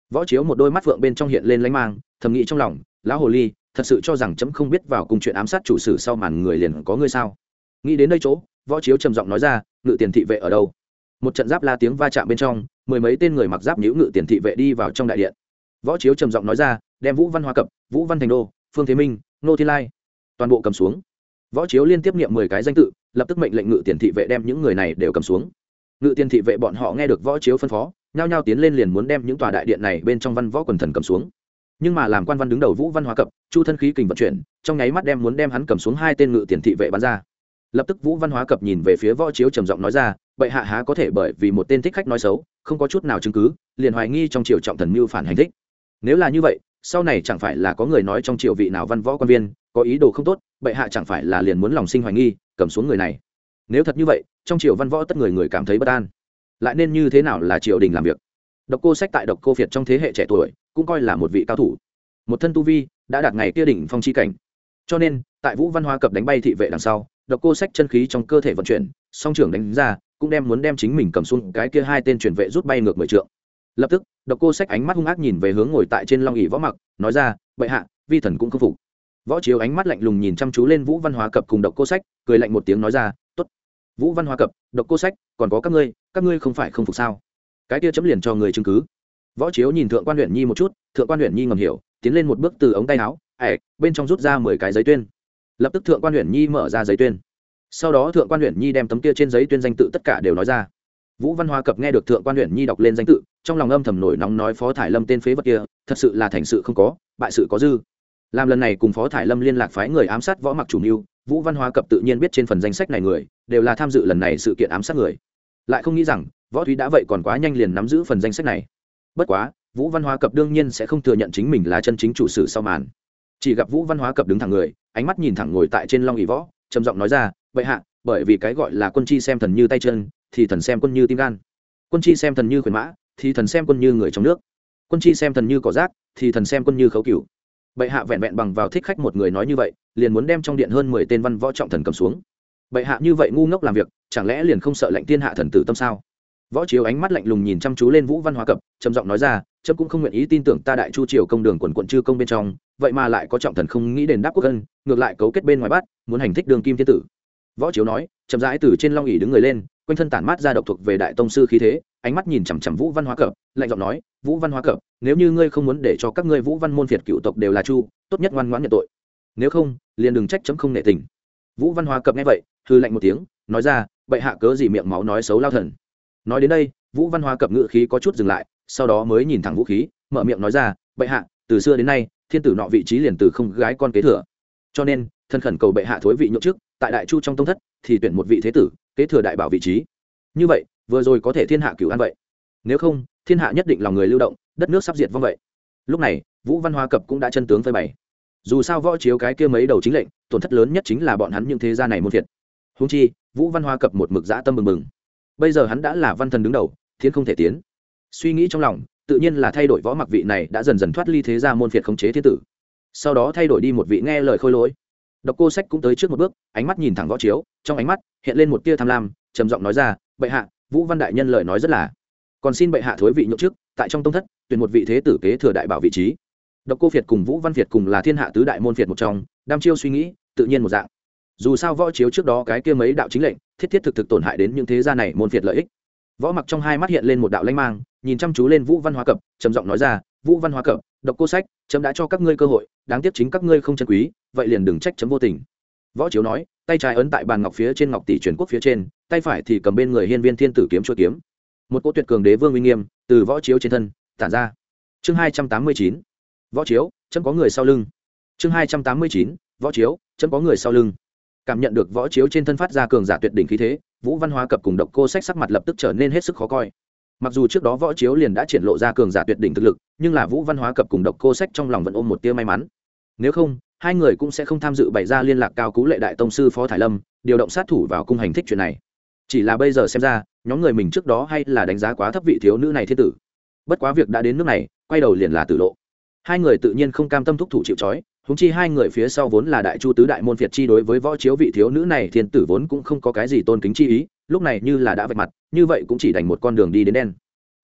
Võ Chiếu một đôi mắt phượng bên trong hiện lên lánh mang, thầm nghĩ trong lòng, lão hồ ly thật sự cho rằng chấm không biết vào cùng chuyện ám sát chủ sử sau màn người liền có ngươi sao? Nghĩ đến đây chỗ, Võ Chiếu trầm giọng nói ra, ngự tiền thị vệ ở đâu? Một trận giáp la tiếng va chạm bên trong, mười mấy tên người mặc giáp nhũ ngự tiền thị vệ đi vào trong đại điện. Võ Chiếu trầm giọng nói ra, đem Vũ Văn Hóa Cập, Vũ Văn Thành Đô, Phương Thế Minh, Nô Thiên Lai toàn bộ cầm xuống. Võ Chiếu liên tiếp niệm mười cái danh tự, lập tức mệnh lệnh ngự tiền thị vệ đem những người này đều cầm xuống. Ngự tiền thị vệ bọn họ nghe được Võ Chiếu phân phó, nhao nhao tiến lên liền muốn đem những tòa đại điện này bên trong văn võ quần thần cầm xuống. Nhưng mà làm quan văn đứng đầu Vũ Văn Hóa Cập, Chu thân khí kình vận chuyển, trong nháy mắt đem muốn đem hắn cầm xuống hai tên ngự tiền thị vệ bắn ra. Lập tức Vũ Văn Hóa Cập nhìn về phía Võ Chiếu trầm giọng nói ra, bệ hạ há có thể bởi vì một tên thích khách nói xấu, không có chút nào chứng cứ, liền hoài nghi trong triều trọng thần mưu phản hành thích. Nếu là như vậy, sau này chẳng phải là có người nói trong triều vị nào văn võ quan viên có ý đồ không tốt, bệ hạ chẳng phải là liền muốn lòng sinh hoài nghi, cầm xuống người này. Nếu thật như vậy, trong triều văn võ tất người người cảm thấy bất an, lại nên như thế nào là triều đình làm việc? Độc Cô Sách tại Độc Cô Việt trong thế hệ trẻ tuổi cũng coi là một vị cao thủ, một thân tu vi đã đạt ngày kia đỉnh phong chi cảnh. Cho nên tại Vũ Văn Hóa Cập đánh bay thị vệ đằng sau, Độc Cô Sách chân khí trong cơ thể vận chuyển, song trưởng đánh ra, cũng đem muốn đem chính mình cầm xuống cái kia hai tên truyền vệ rút bay ngược mười trượng. Lập tức Độc Cô Sách ánh mắt hung ác nhìn về hướng ngồi tại trên long ỷ Võ Mặc, nói ra, bệ hạ, vi thần cũng không phục. Võ Chiếu ánh mắt lạnh lùng nhìn chăm chú lên Vũ Văn Hóa Cập cùng Độc Cô Sách, cười lạnh một tiếng nói ra, tốt. Vũ Văn Hóa Cập, Độc Cô Sách, còn có các ngươi, các ngươi không phải không phục sao? Cái kia chấm liền cho người chứng cứ. Võ Chiếu nhìn thượng quan huyện nhi một chút, thượng quan huyện nhi ngầm hiểu, tiến lên một bước từ ống tay áo, ẻ, bên trong rút ra mười cái giấy tuyên. Lập tức thượng quan huyện nhi mở ra giấy tuyên. Sau đó thượng quan huyện nhi đem tấm kia trên giấy tuyên danh tự tất cả đều nói ra. Vũ Văn Hóa Cập nghe được thượng quan huyện nhi đọc lên danh tự, trong lòng âm thầm nổi nóng nói Phó Thải Lâm tên phế vật kia, thật sự là thành sự không có, bại sự có dư. Làm lần này cùng Phó Thải Lâm liên lạc phái người ám sát Võ Mặc chủ mưu, Vũ Văn Hóa Cập tự nhiên biết trên phần danh sách này người đều là tham dự lần này sự kiện ám sát người. Lại không nghĩ rằng Võ Thúy đã vậy còn quá nhanh liền nắm giữ phần danh sách này. Bất quá Vũ Văn Hóa Cập đương nhiên sẽ không thừa nhận chính mình là chân chính chủ sử sau màn. Chỉ gặp Vũ Văn Hóa Cập đứng thẳng người, ánh mắt nhìn thẳng ngồi tại trên long ỷ võ, trầm giọng nói ra, bệ hạ, bởi vì cái gọi là quân chi xem thần như tay chân, thì thần xem quân như tim gan. Quân chi xem thần như khuyển mã, thì thần xem quân như người trong nước. Quân chi xem thần như cỏ rác, thì thần xem quân như khấu cửu. Bệ hạ vẹn vẹn bằng vào thích khách một người nói như vậy, liền muốn đem trong điện hơn mười tên văn võ trọng thần cầm xuống. Bệ hạ như vậy ngu ngốc làm việc, chẳng lẽ liền không sợ lệnh thiên hạ thần tử tâm sao? Võ Chiếu ánh mắt lạnh lùng nhìn chăm chú lên Vũ Văn Hóa Cập, trầm giọng nói ra, chấm cũng không nguyện ý tin tưởng ta đại chu triều công đường quần quận chư công bên trong, vậy mà lại có trọng thần không nghĩ đền đáp quốc ân, ngược lại cấu kết bên ngoài bắt, muốn hành thích đường kim thiên tử. Võ Chiếu nói, chậm rãi từ trên long ỷ đứng người lên, quanh thân tản mát ra độc thuộc về đại tông sư khí thế, ánh mắt nhìn chằm chằm Vũ Văn Hóa Cập, lạnh giọng nói, Vũ Văn Hóa Cập, nếu như ngươi không muốn để cho các ngươi Vũ Văn môn phiệt cựu tộc đều là chu, tốt nhất ngoan ngoãn nhận tội. Nếu không, liền đừng trách chấm không nể tình. Vũ Văn Hóa Cập nghe vậy, hừ lạnh một tiếng, nói ra, bệ hạ cớ gì miệng máu nói xấu lao thần. Nói đến đây, Vũ Văn Hóa Cập ngự khí có chút dừng lại, sau đó mới nhìn thẳng vũ khí, mở miệng nói ra, bệ hạ, từ xưa đến nay, thiên tử nọ vị trí liền từ không gái con kế thừa. Cho nên, thân khẩn cầu bệ hạ thối vị nhượng chức, tại đại chu trong tông thất thì tuyển một vị thế tử kế thừa đại bảo vị trí. Như vậy, vừa rồi có thể thiên hạ cửu an vậy. Nếu không, thiên hạ nhất định lòng người lưu động, đất nước sắp diệt vong vậy. Lúc này, Vũ Văn Hóa Cập cũng đã chân tướng phơi bày. Dù sao Võ Chiếu cái kia mấy đầu chính lệnh, tổn thất lớn nhất chính là bọn hắn những thế gia này môn phiệt. Huống chi, Vũ Văn Hóa Cập một mực dã tâm mừng mừng. Bây giờ hắn đã là văn thần đứng đầu, thiên không thể tiến. Suy nghĩ trong lòng, tự nhiên là thay đổi Võ Mặc vị này đã dần dần thoát ly thế gia môn phiệt khống chế thiên tử. Sau đó thay đổi đi một vị nghe lời khôi lỗi. Độc Cô Sách cũng tới trước một bước, ánh mắt nhìn thẳng Võ Chiếu, trong ánh mắt hiện lên một tia tham lam, trầm giọng nói ra, bệ hạ, Vũ Văn đại nhân lời nói rất là, còn xin bệ hạ thối vị nhượng chức, tại trong tông thất tuyển một vị thế tử kế thừa đại bảo vị trí. Độc Cô Việt cùng Vũ Văn Việt cùng là thiên hạ tứ đại môn phiệt một trong, đam chiêu suy nghĩ, tự nhiên một dạng. Dù sao Võ Chiếu trước đó cái kia mấy đạo chính lệnh, thiết thiết thực thực tổn hại đến những thế gia này môn phiệt lợi ích. Võ Mặc trong hai mắt hiện lên một đạo lanh mang, nhìn chăm chú lên Vũ Văn Hóa Cập, trầm giọng nói ra, Vũ Văn Hóa Cập, Độc Cô Sách, chấm đã cho các ngươi cơ hội, đáng tiếc chính các ngươi không trân quý, vậy liền đừng trách chấm vô tình. Võ Chiếu nói, tay trái ấn tại bàn ngọc phía trên ngọc tỷ truyền quốc phía trên, tay phải thì cầm bên người hiên viên thiên tử kiếm chuôi kiếm. Một cỗ tuyệt cường đế vương uy nghiêm từ Võ Chiếu trên thân tản ra. Chương hai trăm tám mươi chín, Võ Chiếu, chấm có người sau lưng. Chương hai trăm tám mươi chín, Võ Chiếu, chấm có người sau lưng. Cảm nhận được Võ Chiếu trên thân phát ra cường giả tuyệt đỉnh khí thế, Vũ Văn Hóa Cập cùng Độc Cô Sách sắc mặt lập tức trở nên hết sức khó coi. Mặc dù trước đó Võ Chiếu liền đã triển lộ ra cường giả tuyệt đỉnh thực lực, nhưng là Vũ Văn Hóa Cập cùng Độc Cô Sách trong lòng vẫn ôm một tia may mắn. Nếu không, hai người cũng sẽ không tham dự bày ra liên lạc cao cú lệ đại tông sư Phó Thải Lâm, điều động sát thủ vào cung hành thích chuyện này. Chỉ là bây giờ xem ra, nhóm người mình trước đó hay là đánh giá quá thấp vị thiếu nữ này thiên tử. Bất quá việc đã đến nước này, quay đầu liền là tử lộ. Hai người tự nhiên không cam tâm thúc thủ chịu trói, huống chi hai người phía sau vốn là đại chu tứ đại môn phiệt chi đối với Võ Chiếu vị thiếu nữ này thiên tử vốn cũng không có cái gì tôn kính chi ý, lúc này như là đã vạch mặt, như vậy cũng chỉ đành một con đường đi đến đen.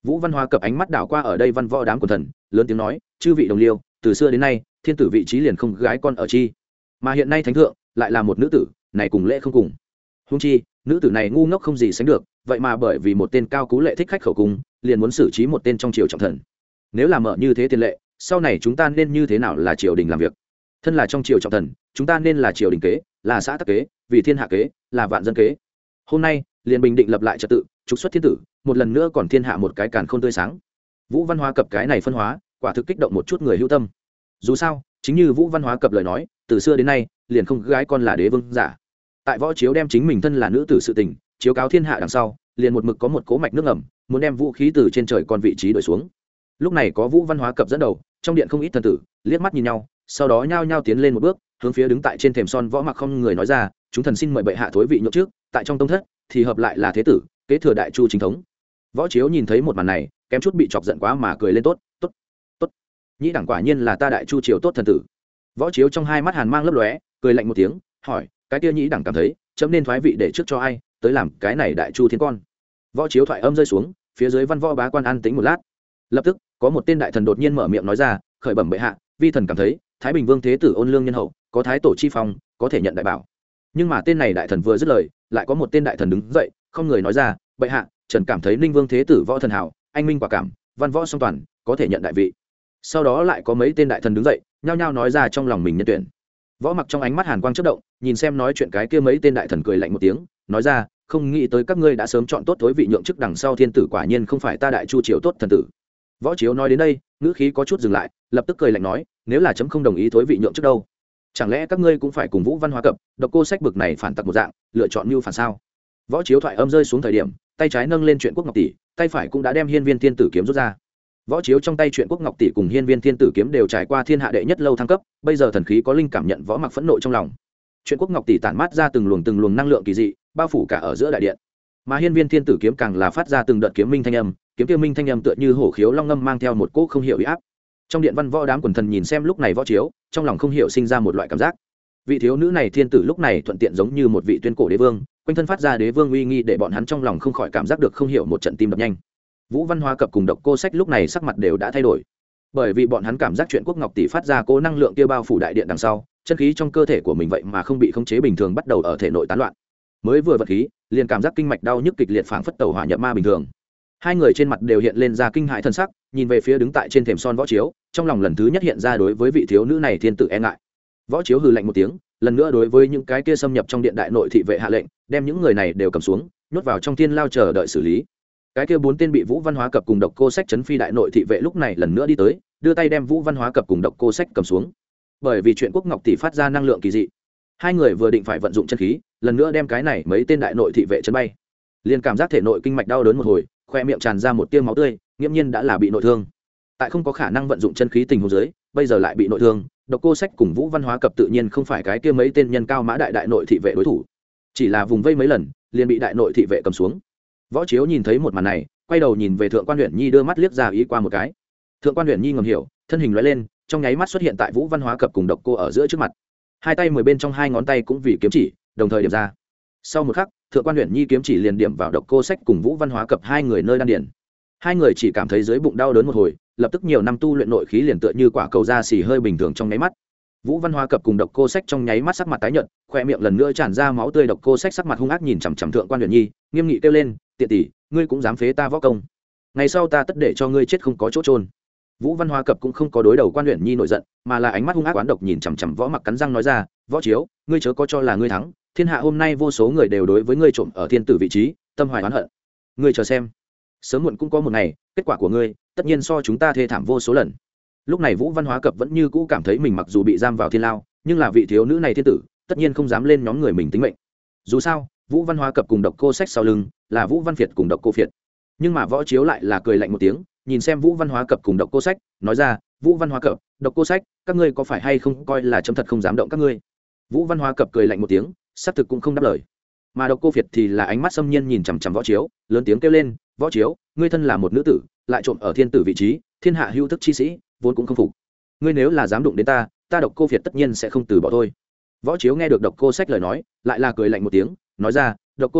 Vũ Văn Hóa cập ánh mắt đảo qua ở đây văn võ đám quần thần, lớn tiếng nói, chư vị đồng liêu, từ xưa đến nay thiên tử vị trí liền không gái con ở chi, mà hiện nay thánh thượng lại là một nữ tử, này cùng lễ không cùng. Huống chi nữ tử này ngu ngốc không gì sánh được, vậy mà bởi vì một tên cao cú lệ thích khách khẩu cung, liền muốn xử trí một tên trong triều trọng thần. Nếu là mở như thế tiền lệ, sau này chúng ta nên như thế nào là triều đình làm việc? Thân là trong triều trọng thần, chúng ta nên là triều đình kế, là xã tắc kế, vì thiên hạ kế, là vạn dân kế. Hôm nay liền bình định lập lại trật tự, trục xuất thiên tử, một lần nữa còn thiên hạ một cái càn khôn tươi sáng. Vũ Văn Hóa cập cái này phân hóa, quả thực kích động một chút người hữu tâm. Dù sao chính như Vũ Văn Hóa cập lời nói, từ xưa đến nay liền không gái con là đế vương giả. Tại võ chiếu đem chính mình thân là nữ tử sự tình chiếu cáo thiên hạ đằng sau, liền một mực có một cố mạch nước ngầm muốn đem vũ khí từ trên trời con vị trí đổi xuống. Lúc này có Vũ Văn Hóa cập dẫn đầu, trong điện không ít thần tử liếc mắt nhìn nhau, sau đó nhao nhao tiến lên một bước, hướng phía đứng tại trên thềm son võ mặc không người nói ra, chúng thần xin mời bệ hạ thối vị nhượng trước, tại trong tông thất thì hợp lại là thế tử kế thừa đại chu chính thống. Võ chiếu nhìn thấy một màn này, kém chút bị chọc giận quá mà cười lên, tốt tốt tốt, nhĩ đẳng quả nhiên là ta đại chu triều tốt thần tử. Võ chiếu trong hai mắt hàn mang lấp lóe, cười lạnh một tiếng, hỏi, cái kia nhĩ đẳng cảm thấy chấm nên thoái vị để trước cho ai tới làm cái này đại chu thiên con? Võ chiếu thoại âm rơi xuống, phía dưới văn võ bá quan an tính một lát, lập tức có một tên đại thần đột nhiên mở miệng nói ra, khởi bẩm bệ hạ, vi thần cảm thấy thái bình vương thế tử ôn lương nhân hậu, có thái tổ chi phong, có thể nhận đại bảo. Nhưng mà tên này đại thần vừa dứt lời, lại có một tên đại thần đứng dậy, không người nói ra, bệ hạ, trần cảm thấy ninh vương thế tử võ thần hảo, anh minh quả cảm, văn võ song toàn, có thể nhận đại vị. Sau đó lại có mấy tên đại thần đứng dậy, nhao nhao nói ra trong lòng mình nhân tuyển. Võ mặc trong ánh mắt hàn quang chớp động, nhìn xem nói chuyện cái kia mấy tên đại thần cười lạnh một tiếng, nói ra, không nghĩ tới các ngươi đã sớm chọn tốt thối vị nhượng chức đằng sau thiên tử quả nhiên không phải ta đại chu triều tốt thần tử. Võ chiếu nói đến đây, ngữ khí có chút dừng lại, lập tức cười lạnh nói, nếu là chấm không đồng ý thối vị nhượng chức đâu, chẳng lẽ các ngươi cũng phải cùng Vũ Văn Hóa cập độc cô sách bực này phản tặc một dạng, lựa chọn mưu phản sao? Võ chiếu thoại âm rơi xuống thời điểm, tay trái nâng lên Truyện Quốc Ngọc tỷ, tay phải cũng đã đem Hiên Viên Thiên Tử kiếm rút ra. Võ chiếu trong tay Truyện Quốc Ngọc tỷ cùng Hiên Viên Thiên Tử kiếm đều trải qua thiên hạ đệ nhất lâu thăng cấp, bây giờ thần khí có linh cảm nhận võ mặc phẫn nộ trong lòng. Truyện Quốc Ngọc tỷ tản mát ra từng luồng từng luồng năng lượng kỳ dị, bao phủ cả ở giữa đại điện. Mà Hiên Viên Thiên Tử kiếm càng là phát ra từng đợt kiếm minh thanh âm, kiếm kia minh thanh âm tựa như hổ khiếu long ngâm mang theo một cỗ không hiểu uy áp. Trong điện văn võ đám quần thần nhìn xem lúc này võ chiếu, trong lòng không hiểu sinh ra một loại cảm giác. Vị thiếu nữ này thiên tử lúc này thuận tiện giống như một vị tuyên cổ đế vương, quanh thân phát ra đế vương uy nghi để bọn hắn trong lòng không khỏi cảm giác được không hiểu một trận tim đập nhanh. Vũ Văn Hóa cập cùng độc cô sách lúc này sắc mặt đều đã thay đổi, bởi vì bọn hắn cảm giác Truyện Quốc Ngọc tỷ phát ra cố năng lượng kia bao phủ đại điện đằng sau, chân khí trong cơ thể của mình vậy mà không bị khống chế bình thường bắt đầu ở thể nội tán loạn. Mới vừa vật khí, liền cảm giác kinh mạch đau nhức kịch liệt phảng phất tẩu hỏa nhập ma bình thường. Hai người trên mặt đều hiện lên ra kinh hãi thân sắc, nhìn về phía đứng tại trên thềm son võ chiếu, trong lòng lần thứ nhất hiện ra đối với vị thiếu nữ này thiên tử e ngại. Võ chiếu hừ lạnh một tiếng, lần nữa đối với những cái kia xâm nhập trong điện đại nội thị vệ hạ lệnh, đem những người này đều cầm xuống, nhốt vào trong thiên lao chờ đợi xử lý. Cái kia bốn tên bị Vũ Văn Hóa cập cùng độc cô sách chấn phi đại nội thị vệ lúc này lần nữa đi tới, đưa tay đem Vũ Văn Hóa cập cùng độc cô sách cầm xuống. Bởi vì Truyện Quốc Ngọc tỷ phát ra năng lượng kỳ dị, hai người vừa định phải vận dụng chân khí, lần nữa đem cái này mấy tên đại nội thị vệ chấn bay, liền cảm giác thể nội kinh mạch đau đớn một hồi, khoe miệng tràn ra một tia máu tươi, nghiễm nhiên đã là bị nội thương. Tại không có khả năng vận dụng chân khí tình huống dưới, bây giờ lại bị nội thương, độc cô sách cùng Vũ Văn Hóa cập tự nhiên không phải cái kia mấy tên nhân cao mã đại đại nội thị vệ đối thủ, chỉ là vùng vây mấy lần liền bị đại nội thị vệ cầm xuống. Võ chiếu nhìn thấy một màn này, quay đầu nhìn về Thượng Quan Uyển Nhi, đưa mắt liếc ra ý qua một cái. Thượng Quan Uyển Nhi ngầm hiểu, thân hình lóe lên, trong nháy mắt xuất hiện tại Vũ Văn Hóa cập cùng độc cô ở giữa trước mặt, hai tay mười bên trong hai ngón tay cũng vì kiếm chỉ đồng thời điểm ra. Sau một khắc, Thượng Quan Uyển Nhi kiếm chỉ liền điểm vào độc cô sách cùng Vũ Văn Hóa cập hai người nơi đan điền. Hai người chỉ cảm thấy dưới bụng đau đớn một hồi, lập tức nhiều năm tu luyện nội khí liền tựa như quả cầu da xì hơi bình thường trong nháy mắt. Vũ Văn Hóa cập cùng độc cô sách trong nháy mắt sắc mặt tái nhợt, khoe miệng lần nữa tràn ra máu tươi. Độc cô sách sắc mặt hung ác nhìn chằm chằm Thượng Quan Uyển Nhi, nghiêm nghị kêu lên, tiện tỷ, ngươi cũng dám phế ta võ công, ngày sau ta tất để cho ngươi chết không có chỗ trôn. Vũ Văn Hóa cập cũng không có đối đầu Quan Uyển Nhi nổi giận, mà là ánh mắt hung ác oán độc nhìn chằm chằm Võ Mặc, cắn răng nói ra, võ chiếu, ngươi chớ có cho là ngươi thắng, thiên hạ hôm nay vô số người đều đối với ngươi trộm ở thiên tử vị trí tâm hoài oán hận, ngươi chờ xem, sớm muộn cũng có một ngày, kết quả của ngươi tất nhiên so chúng ta thê thảm vô số lần. Lúc này Vũ Văn Hóa cập vẫn như cũ cảm thấy mình mặc dù bị giam vào thiên lao, nhưng là vị thiếu nữ này thiên tử tất nhiên không dám lên nhóm người mình tính mệnh. Dù sao Vũ Văn Hóa cập cùng độc cô sách sau lưng là Vũ Văn Việt cùng độc cô Việt, nhưng mà võ chiếu lại là cười lạnh một tiếng, nhìn xem Vũ Văn Hóa cập cùng độc cô sách, nói ra, Vũ Văn Hóa cập, độc cô sách, các ngươi có phải hay không coi là chấm thật không dám động các ngươi? Vũ Văn Hóa cập cười lạnh một tiếng, xác thực cũng không đáp lời, mà độc cô Việt thì là ánh mắt xâm nhiên nhìn chằm chằm võ chiếu, lớn tiếng kêu lên, võ chiếu, ngươi thân là một nữ tử, lại trộm ở thiên tử vị trí, thiên hạ hữu thức chi sĩ vốn cũng không phục, ngươi nếu là dám đụng đến ta, ta độc cô Việt tất nhiên sẽ không từ bỏ thôi. Võ chiếu nghe được độc cô sách lời nói, lại là cười lạnh một tiếng, nói ra, độc cô sách,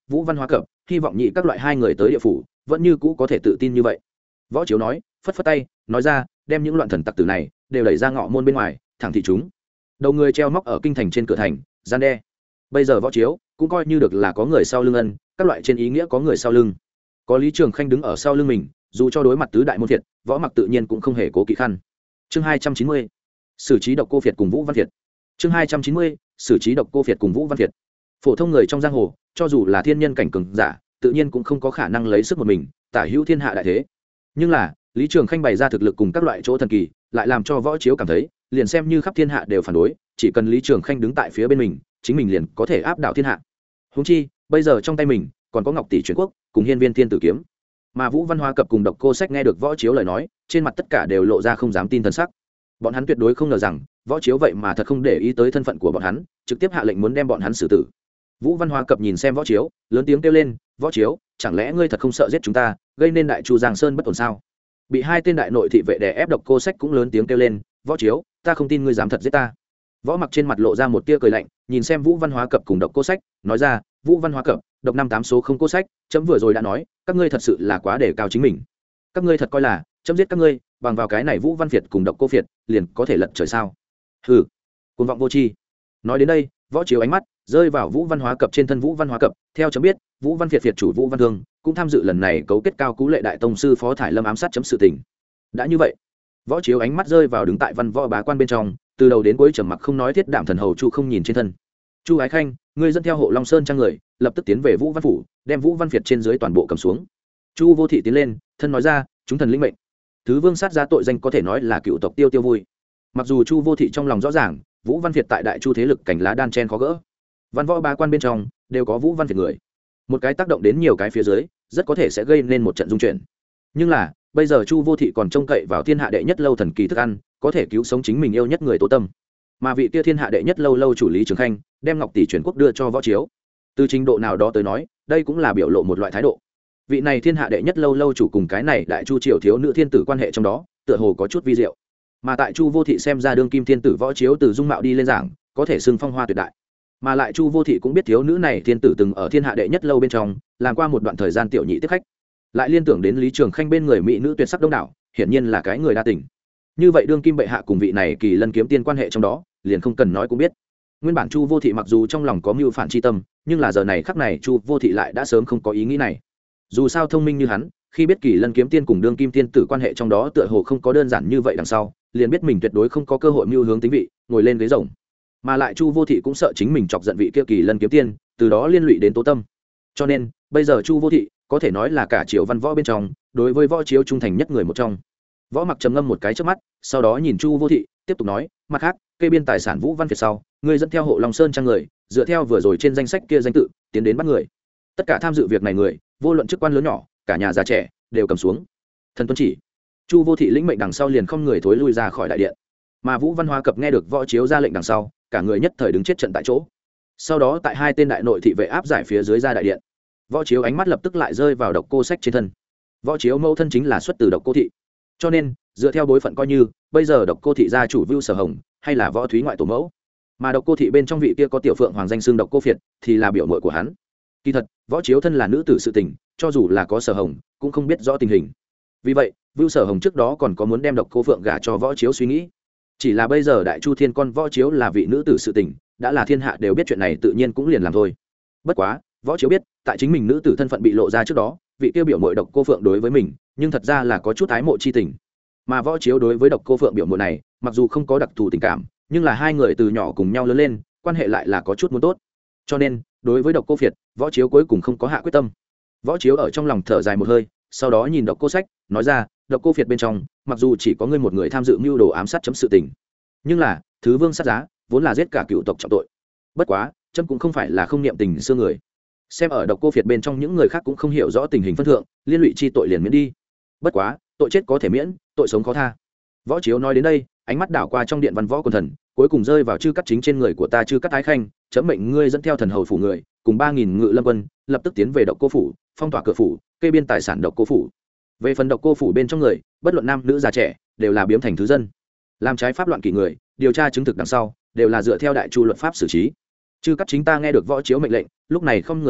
Vũ Văn Hóa Cập hy vọng nhị các loại hai người tới địa phủ vẫn như cũ có thể tự tin như vậy. Võ Chiếu nói, phất phất tay nói ra, đem những loạn thần tặc tử này đều đẩy ra ngõ môn bên ngoài, thẳng thị chúng. Đầu người treo móc ở kinh thành trên cửa thành, gian đe. Bây giờ Võ Chiếu cũng coi như được là có người sau lưng ân, các loại trên ý nghĩa có người sau lưng. Có Lý Trường Khanh đứng ở sau lưng mình, dù cho đối mặt tứ đại môn phiệt, Võ Mặc tự nhiên cũng không hề cố kỵ khăn. Chương hai trăm chín mươi, xử trí độc cô phiệt cùng Vũ Văn Phiệt. Chương hai trăm chín mươi, xử trí độc cô phiệt cùng Vũ Văn Phiệt. Phổ thông người trong giang hồ, cho dù là thiên nhân cảnh cường giả, tự nhiên cũng không có khả năng lấy sức một mình tả hữu thiên hạ đại thế. Nhưng là Lý Trường Khanh bày ra thực lực cùng các loại chỗ thần kỳ, lại làm cho Võ Chiếu cảm thấy liền xem như khắp thiên hạ đều phản đối, chỉ cần Lý Trường Khanh đứng tại phía bên mình, chính mình liền có thể áp đảo thiên hạ. Huống chi bây giờ trong tay mình còn có Ngọc Tỷ Truyền Quốc cùng Hiên Viên Thiên Tử kiếm. Mà Vũ Văn Hóa Cập cùng Độc Cô Sách nghe được Võ Chiếu lời nói, trên mặt tất cả đều lộ ra không dám tin thần sắc. Bọn hắn tuyệt đối không ngờ rằng Võ Chiếu vậy mà thật không để ý tới thân phận của bọn hắn, trực tiếp hạ lệnh muốn đem bọn hắn xử tử. Vũ Văn Hóa Cập nhìn xem Võ Chiếu, lớn tiếng kêu lên, Võ Chiếu, chẳng lẽ ngươi thật không sợ giết chúng ta, gây nên đại chu Giang Sơn bất ổn sao? Bị hai tên đại nội thị vệ đè ép Độc Cô Sách cũng lớn tiếng kêu lên, Võ Chiếu, ta không tin ngươi dám thật giết ta. Võ Mặc trên mặt lộ ra một tia cười lạnh, nhìn xem Vũ Văn Hóa Cập cùng Độc Cô Sách, nói ra, Vũ Văn Hóa Cập, độc năm tám số không Cô Sách, chấm vừa rồi đã nói, các ngươi thật sự là quá đề cao chính mình. Các ngươi thật coi là chấm giết các ngươi, bằng vào cái này Vũ Văn Phiệt cùng Độc Cô Phiệt, liền có thể lật trời sao? Hừ, cuồng vọng vô tri. Nói đến đây, Võ Chiếu ánh mắt rơi vào Vũ Văn Hóa Cập trên thân. Vũ Văn Hóa Cập, theo chấm biết, Vũ Văn Phiệt Phiệt chủ Vũ Văn Thương cũng tham dự lần này cấu kết cao cú lệ đại tông sư Phó Thải Lâm ám sát chấm sự tình. Đã như vậy, Võ Chiếu ánh mắt rơi vào đứng tại văn võ bá quan bên trong, từ đầu đến cuối trầm mặc không nói thiết đảm thần hầu Chu không nhìn trên thân. Chu Ái Khanh, ngươi dẫn theo Hộ Long Sơn trang người, lập tức tiến về Vũ Văn phủ, đem Vũ Văn Phiệt trên dưới toàn bộ cầm xuống. Chu Vô Thị tiến lên, thân nói ra, chúng thần lĩnh mệnh. Thứ Vương sát ra tội danh có thể nói là cựu tộc Tiêu Tiêu vui. Mặc dù Chu Vô Thị trong lòng rõ ràng, Vũ Văn Phiệt tại đại chu thế lực cảnh lá đan chen khó gỡ, văn võ bá quan bên trong đều có Vũ Văn Phiệt người, một cái tác động đến nhiều cái phía dưới, rất có thể sẽ gây nên một trận dung chuyển. Nhưng là bây giờ Chu Vô Thị còn trông cậy vào thiên hạ đệ nhất lâu thần kỳ thức ăn, có thể cứu sống chính mình yêu nhất người Tố Tâm. Mà vị kia thiên hạ đệ nhất lâu lâu chủ Lý Trường Khanh đem Ngọc Tỷ Truyền Quốc đưa cho Võ Chiếu, từ trình độ nào đó tới nói, đây cũng là biểu lộ một loại thái độ. Vị này thiên hạ đệ nhất lâu lâu chủ cùng cái này đại chu triều thiếu nữ thiên tử quan hệ trong đó, tựa hồ có chút vi diệu. Mà tại Chu Vô Thị xem ra đương kim thiên tử Võ Chiếu từ dung mạo đi lên giảng, có thể xưng phong hoa tuyệt đại. Mà lại Chu Vô Thị cũng biết thiếu nữ này thiên tử từng ở thiên hạ đệ nhất lâu bên trong làm qua một đoạn thời gian tiểu nhị tiếp khách, lại liên tưởng đến Lý Trường Khanh bên người mỹ nữ tuyệt sắc đông đảo, hiển nhiên là cái người đa tình. Như vậy đương kim bệ hạ cùng vị này Kỳ Lân kiếm tiên quan hệ trong đó, liền không cần nói cũng biết. Nguyên bản Chu Vô Thị mặc dù trong lòng có mưu phản chi tâm, nhưng là giờ này khắc này Chu Vô Thị lại đã sớm không có ý nghĩ này. Dù sao thông minh như hắn, khi biết Kỳ Lân kiếm tiên cùng đương kim tiên tử quan hệ trong đó tựa hồ không có đơn giản như vậy, đằng sau liền biết mình tuyệt đối không có cơ hội mưu hướng tính vị, ngồi lên ghế rồng. Mà lại Chu Vô Thị cũng sợ chính mình chọc giận vị kia Kỳ Lân kiếm tiên, từ đó liên lụy đến Tố Tâm. Cho nên bây giờ Chu Vô Thị có thể nói là cả triều văn võ bên trong đối với Võ Chiếu trung thành nhất người một trong. Võ Mặc trầm ngâm một cái trước mắt, sau đó nhìn Chu Vô Thị tiếp tục nói, mặt khác kê biên tài sản Vũ Văn Phiệt sau, ngươi dẫn theo Hộ Long Sơn trang người, dựa theo vừa rồi trên danh sách kia danh tự tiến đến bắt người. Tất cả tham dự việc này người, vô luận chức quan lớn nhỏ, cả nhà già trẻ đều cầm xuống. Thần tuân chỉ. Chu Vô Thị lĩnh mệnh đằng sau liền không người thối lui ra khỏi đại điện. Mà Vũ Văn Hóa Cập nghe được Võ Chiếu ra lệnh đằng sau, cả người nhất thời đứng chết trận tại chỗ. Sau đó tại hai tên đại nội thị vệ áp giải phía dưới ra đại điện. Võ Chiếu ánh mắt lập tức lại rơi vào Độc Cô Sách trên thân. Võ Chiếu mẫu thân chính là xuất từ Độc Cô thị, cho nên dựa theo bối phận coi như bây giờ Độc Cô thị gia chủ Vưu Sở Hồng hay là Võ Thúy ngoại tổ mẫu, mà Độc Cô thị bên trong vị kia có tiểu phượng hoàng danh xưng Độc Cô Phiệt thì là biểu muội của hắn. Kỳ thật Võ Chiếu thân là nữ tử sự tình, cho dù là có Sở Hồng cũng không biết rõ tình hình. Vì vậy Vưu Sở Hồng trước đó còn có muốn đem Độc Cô Phượng gả cho Võ Chiếu suy nghĩ. Chỉ là bây giờ đại chu thiên con Võ Chiếu là vị nữ tử sự tình, đã là thiên hạ đều biết chuyện này, tự nhiên cũng liền làm thôi. Bất quá Võ Chiếu biết tại chính mình nữ tử thân phận bị lộ ra trước đó, vị tiêu biểu mội Độc Cô Phượng đối với mình nhưng thật ra là có chút ái mộ chi tình. Mà Võ Chiếu đối với Độc Cô Phượng biểu mội này mặc dù không có đặc thù tình cảm, nhưng là hai người từ nhỏ cùng nhau lớn lên, quan hệ lại là có chút muốn tốt. Cho nên đối với Độc Cô Phiệt, Võ Chiếu cuối cùng không có hạ quyết tâm. Võ Chiếu ở trong lòng thở dài một hơi, sau đó nhìn Độc Cô Sách nói ra, Độc Cô Phiệt bên trong mặc dù chỉ có ngươi một người tham dự mưu đồ ám sát chấm sự tình, nhưng là thứ vương sát giá vốn là giết cả cựu tộc trọng tội. Bất quá chấm cũng không phải là không niệm tình xưa người, xem ở Độc Cô Phiệt bên trong những người khác cũng không hiểu rõ tình hình phân thượng, liên lụy chi tội liền miễn đi. Bất quá tội chết có thể miễn, tội sống khó tha. Võ Chiếu nói đến đây, ánh mắt đảo qua trong điện văn võ quần thần, cuối cùng rơi vào Chư Cắt Chính trên người của ta. Chư Cắt Ái Khanh, chấm mệnh ngươi dẫn theo thần hầu phủ người cùng ba nghìn ngự lâm quân lập tức tiến về Độc Cô phủ, phong tỏa cửa phủ, kê biên tài sản Độc Cô phủ. Về phần Độc Cô phủ bên trong người, bất luận nam nữ già trẻ, đều là biếm thành thứ dân, làm trái pháp loạn kỷ người, điều tra chứng thực đằng sau đều là dựa theo đại chu luật pháp xử trí. Chư Cắt Chính ta nghe được Võ Chiếu mệnh lệnh, lúc này không người lĩnh mệnh,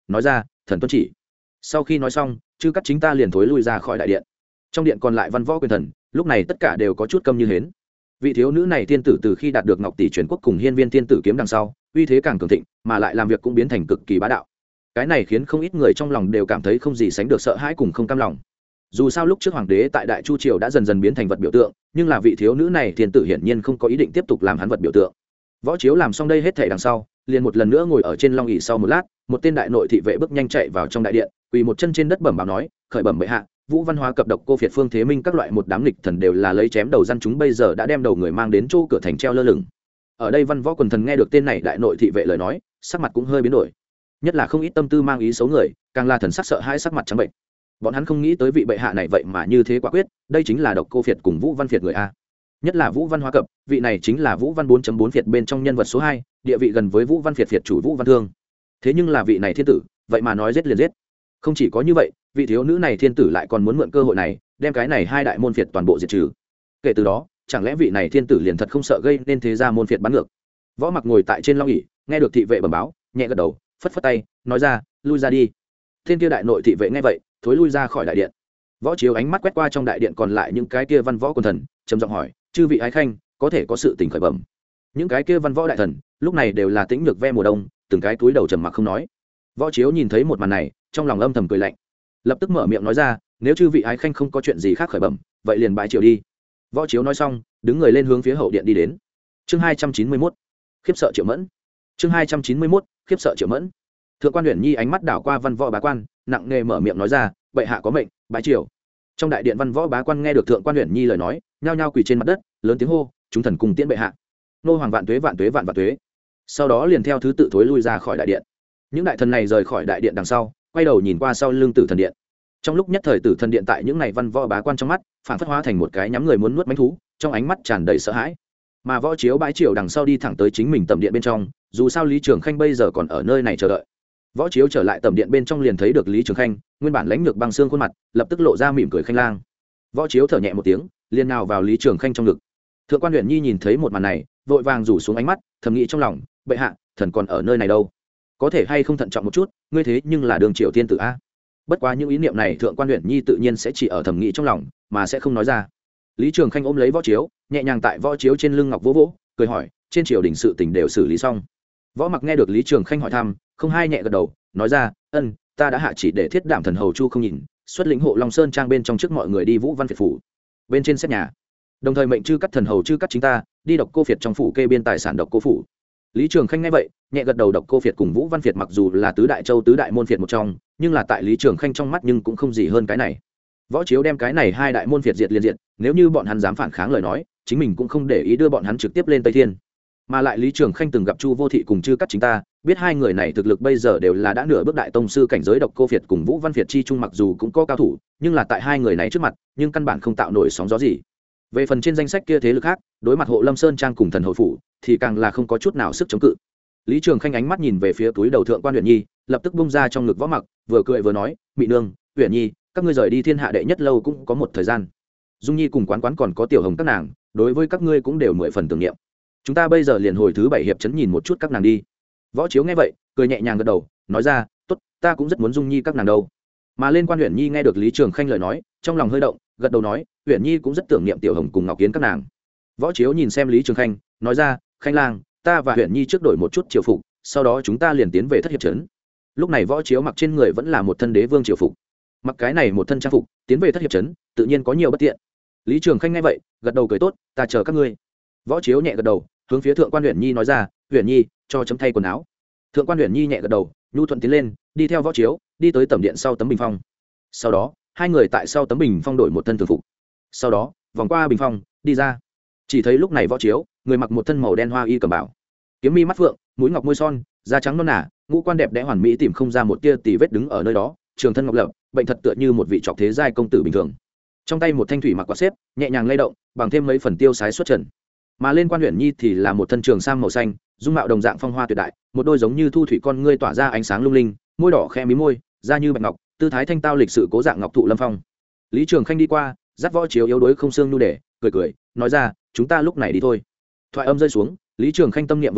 nói ra thần tuân chỉ. Sau khi nói xong, chư cắt chính ta liền thối lui ra khỏi đại điện. Trong điện còn lại văn võ quyền thần lúc này tất cả đều có chút câm như hến. Vị thiếu nữ này thiên tử từ khi đạt được ngọc tỷ truyền quốc cùng hiên viên thiên tử kiếm đằng sau, uy thế càng cường thịnh, mà lại làm việc cũng biến thành cực kỳ bá đạo. Cái này khiến không ít người trong lòng đều cảm thấy không gì sánh được sợ hãi cùng không cam lòng. Dù sao lúc trước hoàng đế tại đại chu triều đã dần dần biến thành vật biểu tượng, nhưng là vị thiếu nữ này thiên tử hiển nhiên không có ý định tiếp tục làm hắn vật biểu tượng. Võ Chiếu làm xong đây hết thảy đằng sau, liền một lần nữa ngồi ở trên long ỷ. Sau một lát, một tên đại nội thị vệ bước nhanh chạy vào trong đại điện, quỳ một chân trên đất bẩm báo nói, khởi bẩm bệ hạ, Vũ Văn Hóa cập độc cô Việt Phương Thế Minh các loại một đám nghịch thần đều là lấy chém đầu dân chúng, bây giờ đã đem đầu người mang đến chỗ cửa thành treo lơ lửng. Ở đây văn võ quần thần nghe được tên này đại nội thị vệ lời nói, sắc mặt cũng hơi biến đổi, nhất là không ít tâm tư mang ý xấu người, càng là thần sắc sợ hãi, sắc mặt trắng bệnh. Bọn hắn không nghĩ tới vị bệ hạ này vậy mà như thế quả quyết, đây chính là độc cô Việt cùng Vũ Văn Việt người a. Nhất là Vũ Văn Hóa cập, vị này chính là Vũ Văn bốn chấm bốn Việt bên trong nhân vật số hai, địa vị gần với Vũ Văn Việt Việt chủ Vũ Văn Thương. Thế nhưng là vị này thiên tử, vậy mà nói giết liền giết. Không chỉ có như vậy, vị thiếu nữ này thiên tử lại còn muốn mượn cơ hội này đem cái này hai đại môn Việt toàn bộ diệt trừ. Kể từ đó, chẳng lẽ vị này thiên tử liền thật không sợ gây nên thế ra môn Việt bắn ngược? Võ Mặc ngồi tại trên long ỷ, nghe được thị vệ bẩm báo, nhẹ gật đầu, phất phất tay, nói ra, lui ra đi. Thiên kia đại nội thị vệ nghe vậy, thối lui ra khỏi đại điện. Võ Chiếu ánh mắt quét qua trong đại điện còn lại những cái kia văn võ quân thần, trầm giọng hỏi, chư vị ái khanh, có thể có sự tình khởi bẩm? Những cái kia văn võ đại thần lúc này đều là tĩnh nhược ve mùa đông, từng cái túi đầu trầm mặc không nói. Võ Chiếu nhìn thấy một màn này, trong lòng âm thầm cười lạnh, lập tức mở miệng nói ra, nếu chư vị ái khanh không có chuyện gì khác khởi bẩm, vậy liền bãi triều đi. Võ Chiếu nói xong, đứng người lên hướng phía hậu điện đi đến. Chương hai trăm chín mươi mốt, khiếp sợ Triệu Mẫn. Chương hai trăm chín mươi mốt, khiếp sợ Triệu Mẫn. Thượng quan Uyển Nhi ánh mắt đảo qua văn võ bá quan, nặng nề mở miệng nói ra, bệ hạ có mệnh, bãi triều. Trong đại điện văn võ bá quan nghe được thượng quan Uyển Nhi lời nói, nhao nhao quỳ trên mặt đất, lớn tiếng hô, chúng thần cùng tiễn bệ hạ. Nô hoàng vạn tuế vạn tuế vạn vạn tuế. Sau đó liền theo thứ tự thối lui ra khỏi đại điện. Những đại thần này rời khỏi đại điện đằng sau, quay đầu nhìn qua sau lưng tử thần điện. Trong lúc nhất thời tử thần điện tại những này văn võ bá quan trong mắt, phản phất hóa thành một cái nhắm người muốn nuốt mãnh thú, trong ánh mắt tràn đầy sợ hãi. Mà Võ Chiếu bãi triều đằng sau đi thẳng tới chính mình tầm điện bên trong, dù sao Lý Trường Khanh bây giờ còn ở nơi này chờ đợi. Võ Chiếu trở lại tầm điện bên trong liền thấy được Lý Trường Khanh, nguyên bản lãnh lược băng xương khuôn mặt, lập tức lộ ra mỉm cười khanh lang. Võ Chiếu thở nhẹ một tiếng, liền nào vào Lý Trường Khanh trong ngực. Thượng quan Uyển Nhi nhìn thấy một màn này, vội vàng rủ xuống ánh mắt, thầm nghĩ trong lòng, bệ hạ, thần còn ở nơi này đâu, có thể hay không thận trọng một chút, ngươi thế nhưng là đường triều thiên tử a. Bất quá những ý niệm này thượng quan Uyển Nhi tự nhiên sẽ chỉ ở thầm nghĩ trong lòng, mà sẽ không nói ra. Lý Trường Khanh ôm lấy Võ Chiếu, nhẹ nhàng tại Võ Chiếu trên lưng ngọc vỗ vỗ, cười hỏi, trên triều đình sự tình đều xử lý xong? Võ Mặc nghe được Lý Trường Khanh hỏi thăm, không hai nhẹ gật đầu, nói ra, ân, ta đã hạ chỉ để thiết đảm thần hầu Chu không nhìn, xuất lĩnh hộ Long Sơn trang bên trong trước mọi người đi Vũ Văn Việt phủ, bên trên xét nhà, đồng thời mệnh chư cắt thần hầu chư cắt chính ta đi độc cô Việt trong phủ kê biên tài sản độc cô phủ. Lý Trường Khanh nghe vậy, nhẹ gật đầu. Độc cô Việt cùng Vũ Văn Việt mặc dù là tứ đại châu tứ đại môn Việt một trong, nhưng là tại Lý Trường Khanh trong mắt nhưng cũng không gì hơn cái này. Võ Chiếu đem cái này hai đại môn Việt diệt liền diệt, nếu như bọn hắn dám phản kháng lời nói, chính mình cũng không để ý đưa bọn hắn trực tiếp lên Tây Thiên. Mà lại Lý Trường Khanh từng gặp Chu Vô Thị cùng chư cắt chính ta, biết hai người này thực lực bây giờ đều là đã nửa bước đại tông sư cảnh giới. Độc cô Việt cùng Vũ Văn Việt chi chung mặc dù cũng có cao thủ, nhưng là tại hai người này trước mặt, nhưng căn bản không tạo nổi sóng gió gì. Về phần trên danh sách kia thế lực khác, đối mặt hộ Lâm Sơn trang cùng thần hầu phủ, thì càng là không có chút nào sức chống cự. Lý Trường Khanh ánh mắt nhìn về phía túi đầu thượng quan Uyển Nhi, lập tức bung ra trong ngực Võ Mặc, vừa cười vừa nói, mị nương, Uyển Nhi, các ngươi rời đi thiên hạ đệ nhất lâu cũng có một thời gian. Dung Nhi cùng quán quán còn có tiểu hồng các nàng, đối với các ngươi cũng đều mười phần tưởng niệm. Chúng ta bây giờ liền hồi thứ bảy hiệp trấn nhìn một chút các nàng đi. Võ Chiếu nghe vậy, cười nhẹ nhàng gật đầu, nói ra, tốt, ta cũng rất muốn Dung Nhi các nàng đâu. Mà lên quan Uyển Nhi nghe được Lý Trường Khanh lời nói, trong lòng hơi động, gật đầu nói, Uyển Nhi cũng rất tưởng niệm tiểu hồng cùng Ngọc Kiến các nàng. Võ Chiếu nhìn xem Lý Trường Khanh, nói ra, Khanh lang, ta và Uyển Nhi trước đổi một chút triều phục, sau đó chúng ta liền tiến về thất hiệp trấn. Lúc này Võ Chiếu mặc trên người vẫn là một thân đế vương triều phục, mặc cái này một thân trang phục tiến về thất hiệp trấn tự nhiên có nhiều bất tiện. Lý Trường Khanh nghe vậy, gật đầu cười tốt, ta chờ các ngươi. Võ Chiếu nhẹ gật đầu, hướng phía thượng quan Uyển Nhi nói ra, Uyển Nhi, cho chấm thay quần áo. Thượng quan Uyển Nhi nhẹ gật đầu, nhu thuận tiến lên, đi theo Võ Chiếu, đi tới tầm điện sau tấm bình phong. Sau đó hai người tại sau tấm bình phong đổi một thân thường phục, sau đó vòng qua bình phong đi ra. Chỉ thấy lúc này Võ Chiếu người mặc một thân màu đen hoa y cầm bảo, kiếm mi mắt phượng, mũi ngọc môi son, da trắng non nả, ngũ quan đẹp đẽ hoàn mỹ, tìm không ra một tia tì vết, đứng ở nơi đó trường thân ngọc lập, bệnh thật tựa như một vị trọc thế giai công tử bình thường. Trong tay một thanh thủy mặc quạt xếp nhẹ nhàng lay động, bằng thêm mấy phần tiêu sái xuất trần. Mà lên quan Uyển Nhi thì là một thân trường sam màu xanh, dung mạo đồng dạng phong hoa tuyệt đại, một đôi giống như thu thủy con ngươi tỏa ra ánh sáng lung linh, môi đỏ khẽ mí môi, da như bạch ngọc, tư thái thanh tao lịch sự cố dạng ngọc thụ lâm phong. Lý Trường Khanh đi qua, dắt Võ Chiếu yếu đuối không xương nhu để cười cười, nói ra, chúng ta lúc này đi thôi. Thoại âm rơi xuống, Lý Trường Khanh tâm niệm vừa động,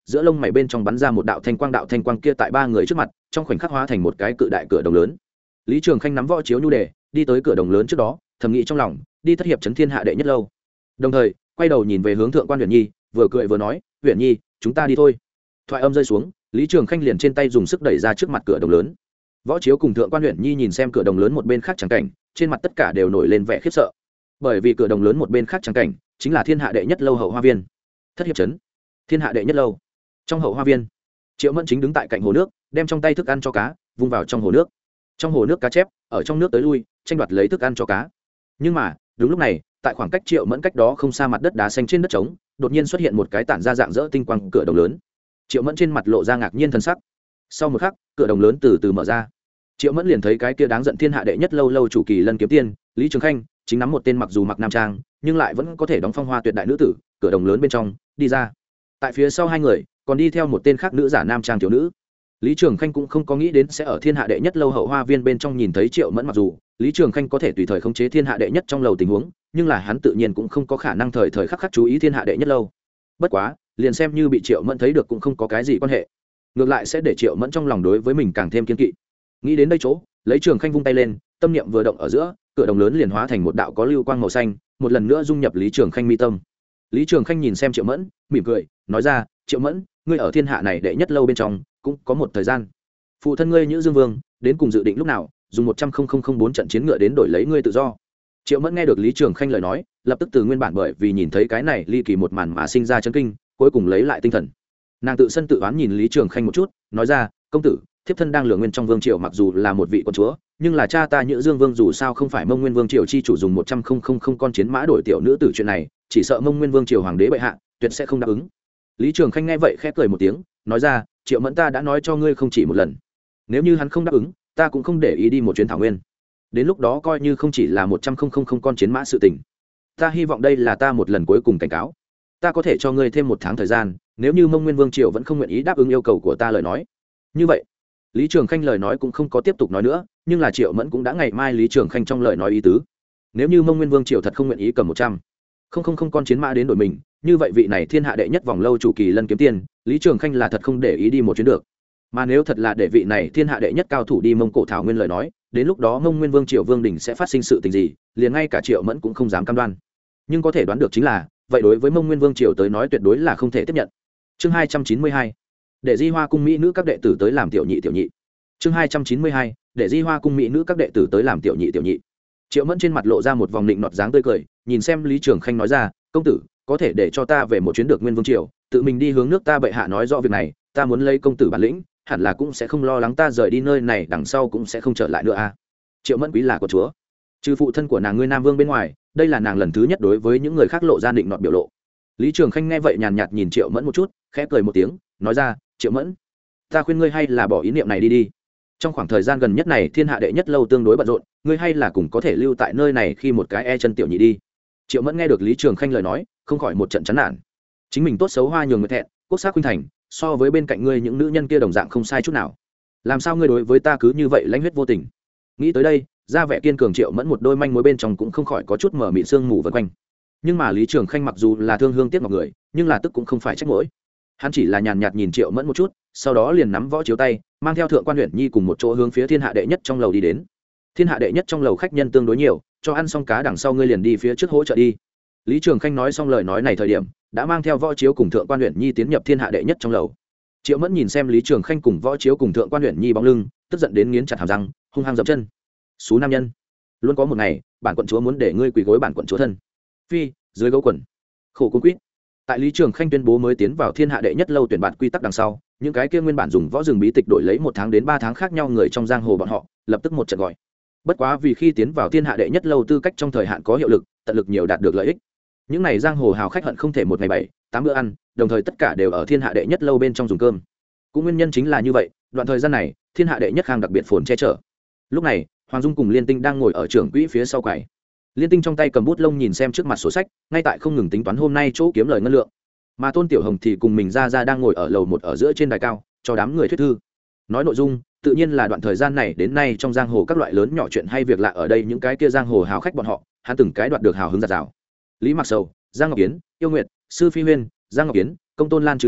giữa lông mày bên trong bắn ra một đạo thanh quang, đạo thanh quang kia tại ba người trước mặt trong khoảnh khắc hóa thành một cái cự đại cửa đồng lớn. Lý Trường Khanh nắm võ chiếu nhu đề đi tới cửa đồng lớn trước đó, thầm nghĩ trong lòng đi thất hiệp chấn thiên hạ đệ nhất lâu, đồng thời quay đầu nhìn về hướng thượng quan Huyền Nhi, vừa cười vừa nói, Huyền Nhi, chúng ta đi thôi. Thoại âm rơi xuống, Lý Trường Khanh liền trên tay dùng sức đẩy ra trước mặt cửa đồng lớn. Võ chiếu cùng thượng quan Huyền Nhi nhìn xem cửa đồng lớn một bên khác chẳng cảnh, trên mặt tất cả đều nổi lên vẻ khiếp sợ, bởi vì cửa đồng lớn một bên khác chẳng cảnh chính là thiên hạ đệ nhất lâu hậu hoa viên. Thất hiệp trấn thiên hạ đệ nhất lâu trong hậu hoa viên, Triệu Mẫn chính đứng tại cạnh hồ nước, đem trong tay thức ăn cho cá vung vào trong hồ nước. Trong hồ nước cá chép ở trong nước tới lui tranh đoạt lấy thức ăn cho cá. Nhưng mà đúng lúc này, tại khoảng cách Triệu Mẫn cách đó không xa mặt đất đá xanh trên đất trống, đột nhiên xuất hiện một cái tản ra dạng dỡ tinh quang cửa đồng lớn. Triệu Mẫn trên mặt lộ ra ngạc nhiên thần sắc. Sau một khắc, cửa đồng lớn từ từ mở ra. Triệu Mẫn liền thấy cái kia đáng giận thiên hạ đệ nhất lâu lâu chủ Kỳ Lân kiếm tiên Lý Trường Khanh chính nắm một tên mặc dù mặc nam trang nhưng lại vẫn có thể đóng phong hoa tuyệt đại nữ tử cửa đồng lớn bên trong đi ra. Tại phía sau hai người còn đi theo một tên khác nữ giả nam trang thiếu nữ. Lý Trường Khanh cũng không có nghĩ đến sẽ ở thiên hạ đệ nhất lâu hậu hoa viên bên trong nhìn thấy Triệu Mẫn, mặc dù Lý Trường Khanh có thể tùy thời khống chế thiên hạ đệ nhất trong lầu tình huống, nhưng là hắn tự nhiên cũng không có khả năng thời thời khắc khắc chú ý thiên hạ đệ nhất lâu. Bất quá, liền xem như bị Triệu Mẫn thấy được cũng không có cái gì quan hệ, ngược lại sẽ để Triệu Mẫn trong lòng đối với mình càng thêm kiên kỵ. Nghĩ đến đây chỗ, lấy Trường Khanh vung tay lên, tâm niệm vừa động ở giữa, cửa đồng lớn liền hóa thành một đạo có lưu quang màu xanh, một lần nữa dung nhập Lý Trường Khanh mi tâm. Lý Trường Khanh nhìn xem Triệu Mẫn, mỉm cười, nói ra, Triệu Mẫn, ngươi ở thiên hạ này đệ nhất lâu bên trong cũng có một thời gian. Phụ thân ngươi Nhữ Dương Vương đến cùng dự định lúc nào dùng một trăm linh bốn trận chiến ngựa đến đổi lấy ngươi tự do. Triệu Mẫn nghe được Lý Trường Khanh lời nói, lập tức từ nguyên bản bởi vì nhìn thấy cái này ly kỳ một màn mà sinh ra chấn kinh, cuối cùng lấy lại tinh thần. Nàng tự sân tự oán nhìn Lý Trường Khanh một chút, nói ra, công tử, thiếp thân đang lừa nguyên trong vương triều mặc dù là một vị quân chúa, nhưng là cha ta Nhữ Dương Vương dù sao không phải Mông Nguyên Vương triều chi chủ dùng một trăm linh con chiến mã đổi tiểu nữ tử chuyện này, chỉ sợ Mông Nguyên Vương triều hoàng đế bệ hạ tuyệt sẽ không đáp ứng. Lý Trường Khanh nghe vậy khẽ cười một tiếng, nói ra, Triệu Mẫn ta đã nói cho ngươi không chỉ một lần, nếu như hắn không đáp ứng, ta cũng không để ý đi một chuyến thảo nguyên, đến lúc đó coi như không chỉ là một trăm linh con chiến mã sự tình. Ta hy vọng đây là ta một lần cuối cùng cảnh cáo, ta có thể cho ngươi thêm một tháng thời gian, nếu như Mông Nguyên Vương triều vẫn không nguyện ý đáp ứng yêu cầu của ta lời nói. Như vậy, Lý Trường Khanh lời nói cũng không có tiếp tục nói nữa, nhưng là Triệu Mẫn cũng đã ngày mai Lý Trường Khanh trong lời nói ý tứ, nếu như Mông Nguyên Vương triều thật không nguyện ý cầm một trăm linh con chiến mã đến đổi mình, như vậy vị này thiên hạ đệ nhất vòng lâu chủ Kỳ Lân kiếm tiên Lý Trường Khanh là thật không để ý đi một chuyến được. Mà nếu thật là để vị này thiên hạ đệ nhất cao thủ đi Mông Cổ thảo nguyên lời nói, đến lúc đó Mông Nguyên Vương triều vương đình sẽ phát sinh sự tình gì, liền ngay cả Triệu Mẫn cũng không dám cam đoan. Nhưng có thể đoán được chính là, vậy đối với Mông Nguyên Vương triều tới nói tuyệt đối là không thể tiếp nhận. Chương hai trăm chín mươi hai, để Di Hoa cung mỹ nữ các đệ tử tới làm tiểu nhị tiểu nhị. Chương hai trăm chín mươi hai, để Di Hoa cung mỹ nữ các đệ tử tới làm tiểu nhị tiểu nhị. Triệu Mẫn trên mặt lộ ra một vòng nịnh nọt dáng tươi cười, nhìn xem Lý Trường Khanh nói ra, công tử, có thể để cho ta về một chuyến được Nguyên Vương triều, tự mình đi hướng nước ta bệ hạ nói rõ việc này, ta muốn lấy công tử bản lĩnh, hẳn là cũng sẽ không lo lắng ta rời đi nơi này đằng sau cũng sẽ không trở lại nữa a. À. Triệu Mẫn quý là của chúa, trừ phụ thân của nàng ngươi Nam Vương bên ngoài, đây là nàng lần thứ nhất đối với những người khác lộ ra định nọt biểu lộ. Lý Trường Khanh nghe vậy nhàn nhạt nhìn Triệu Mẫn một chút, khẽ cười một tiếng, nói ra, Triệu Mẫn, ta khuyên ngươi hay là bỏ ý niệm này đi đi. Trong khoảng thời gian gần nhất này thiên hạ đệ nhất lâu tương đối bận rộn, ngươi hay là cùng có thể lưu tại nơi này khi một cái e chân tiểu nhị đi. Triệu Mẫn nghe được Lý Trường Khanh lời nói, không khỏi một trận chán nản. Chính mình tốt xấu hoa nhường người thẹn, quốc sắc khuynh thành, so với bên cạnh ngươi những nữ nhân kia đồng dạng không sai chút nào. Làm sao ngươi đối với ta cứ như vậy lãnh huyết vô tình? Nghĩ tới đây, ra vẻ kiên cường Triệu Mẫn một đôi manh mối bên trong cũng không khỏi có chút mở mịn sương mù vần quanh. Nhưng mà Lý Trường Khanh mặc dù là thương hương tiếc ngọc người, nhưng là tức cũng không phải trách mỗi. Hắn chỉ là nhàn nhạt nhìn Triệu Mẫn một chút, sau đó liền nắm võ chiếu tay, mang theo thượng quan Huyền Nhi cùng một chỗ hướng phía thiên hạ đệ nhất trong lầu đi đến. Thiên hạ đệ nhất trong lầu khách nhân tương đối nhiều, cho ăn xong cá đằng sau ngươi liền đi phía trước hỗ trợ đi. Lý Trường Khanh nói xong lời nói này thời điểm, đã mang theo võ chiếu cùng thượng quan Huyền Nhi tiến nhập thiên hạ đệ nhất trong lầu. Triệu Mẫn nhìn xem Lý Trường Khanh cùng võ chiếu cùng thượng quan Huyền Nhi bóng lưng, tức giận đến nghiến chặt hàm răng, hung hăng dậm chân. Xú nam nhân, luôn có một ngày, bản quận chúa muốn để ngươi quỳ gối bản quận chúa thân. Phi, dưới gấu quần. Khổ cung quýt. Tại Lý Trường Khanh tuyên bố mới tiến vào thiên hạ đệ nhất lâu tuyển bạt quy tắc đằng sau, những cái kia nguyên bản dùng võ rừng bí tịch đổi lấy một tháng đến ba tháng khác nhau người trong giang hồ bọn họ, lập tức một trận gọi. Bất quá vì khi tiến vào thiên hạ đệ nhất lâu tư cách trong thời hạn có hiệu lực, tận lực nhiều đạt được lợi ích. Những này giang hồ hào khách hận không thể một ngày bảy, tám bữa ăn, đồng thời tất cả đều ở thiên hạ đệ nhất lâu bên trong dùng cơm. Cũng nguyên nhân chính là như vậy, đoạn thời gian này, thiên hạ đệ nhất khang đặc biệt phồn che chở. Lúc này, Hoàng Dung cùng Liên Tinh đang ngồi ở trưởng quỹ phía sau quầy. Liên Tinh trong tay cầm bút lông nhìn xem trước mặt sổ sách, ngay tại không ngừng tính toán hôm nay chỗ kiếm lời ngân lượng. Mà Tôn Tiểu Hồng thì cùng mình ra ra đang ngồi ở lầu một ở giữa trên đài cao, cho đám người thuyết thư. Nói nội dung, tự nhiên là đoạn thời gian này đến nay trong giang hồ các loại lớn nhỏ chuyện hay việc lạ ở đây những cái kia giang hồ hào khách bọn họ, hắn từng cái đoạt được hào hứng giạt rào. Lý Mặc Sầu, Giang Ngọc Yến, Yêu Nguyệt, Sư Phi Huyên, Giang Ngọc Yến, Công Tôn Lan trừ nữ,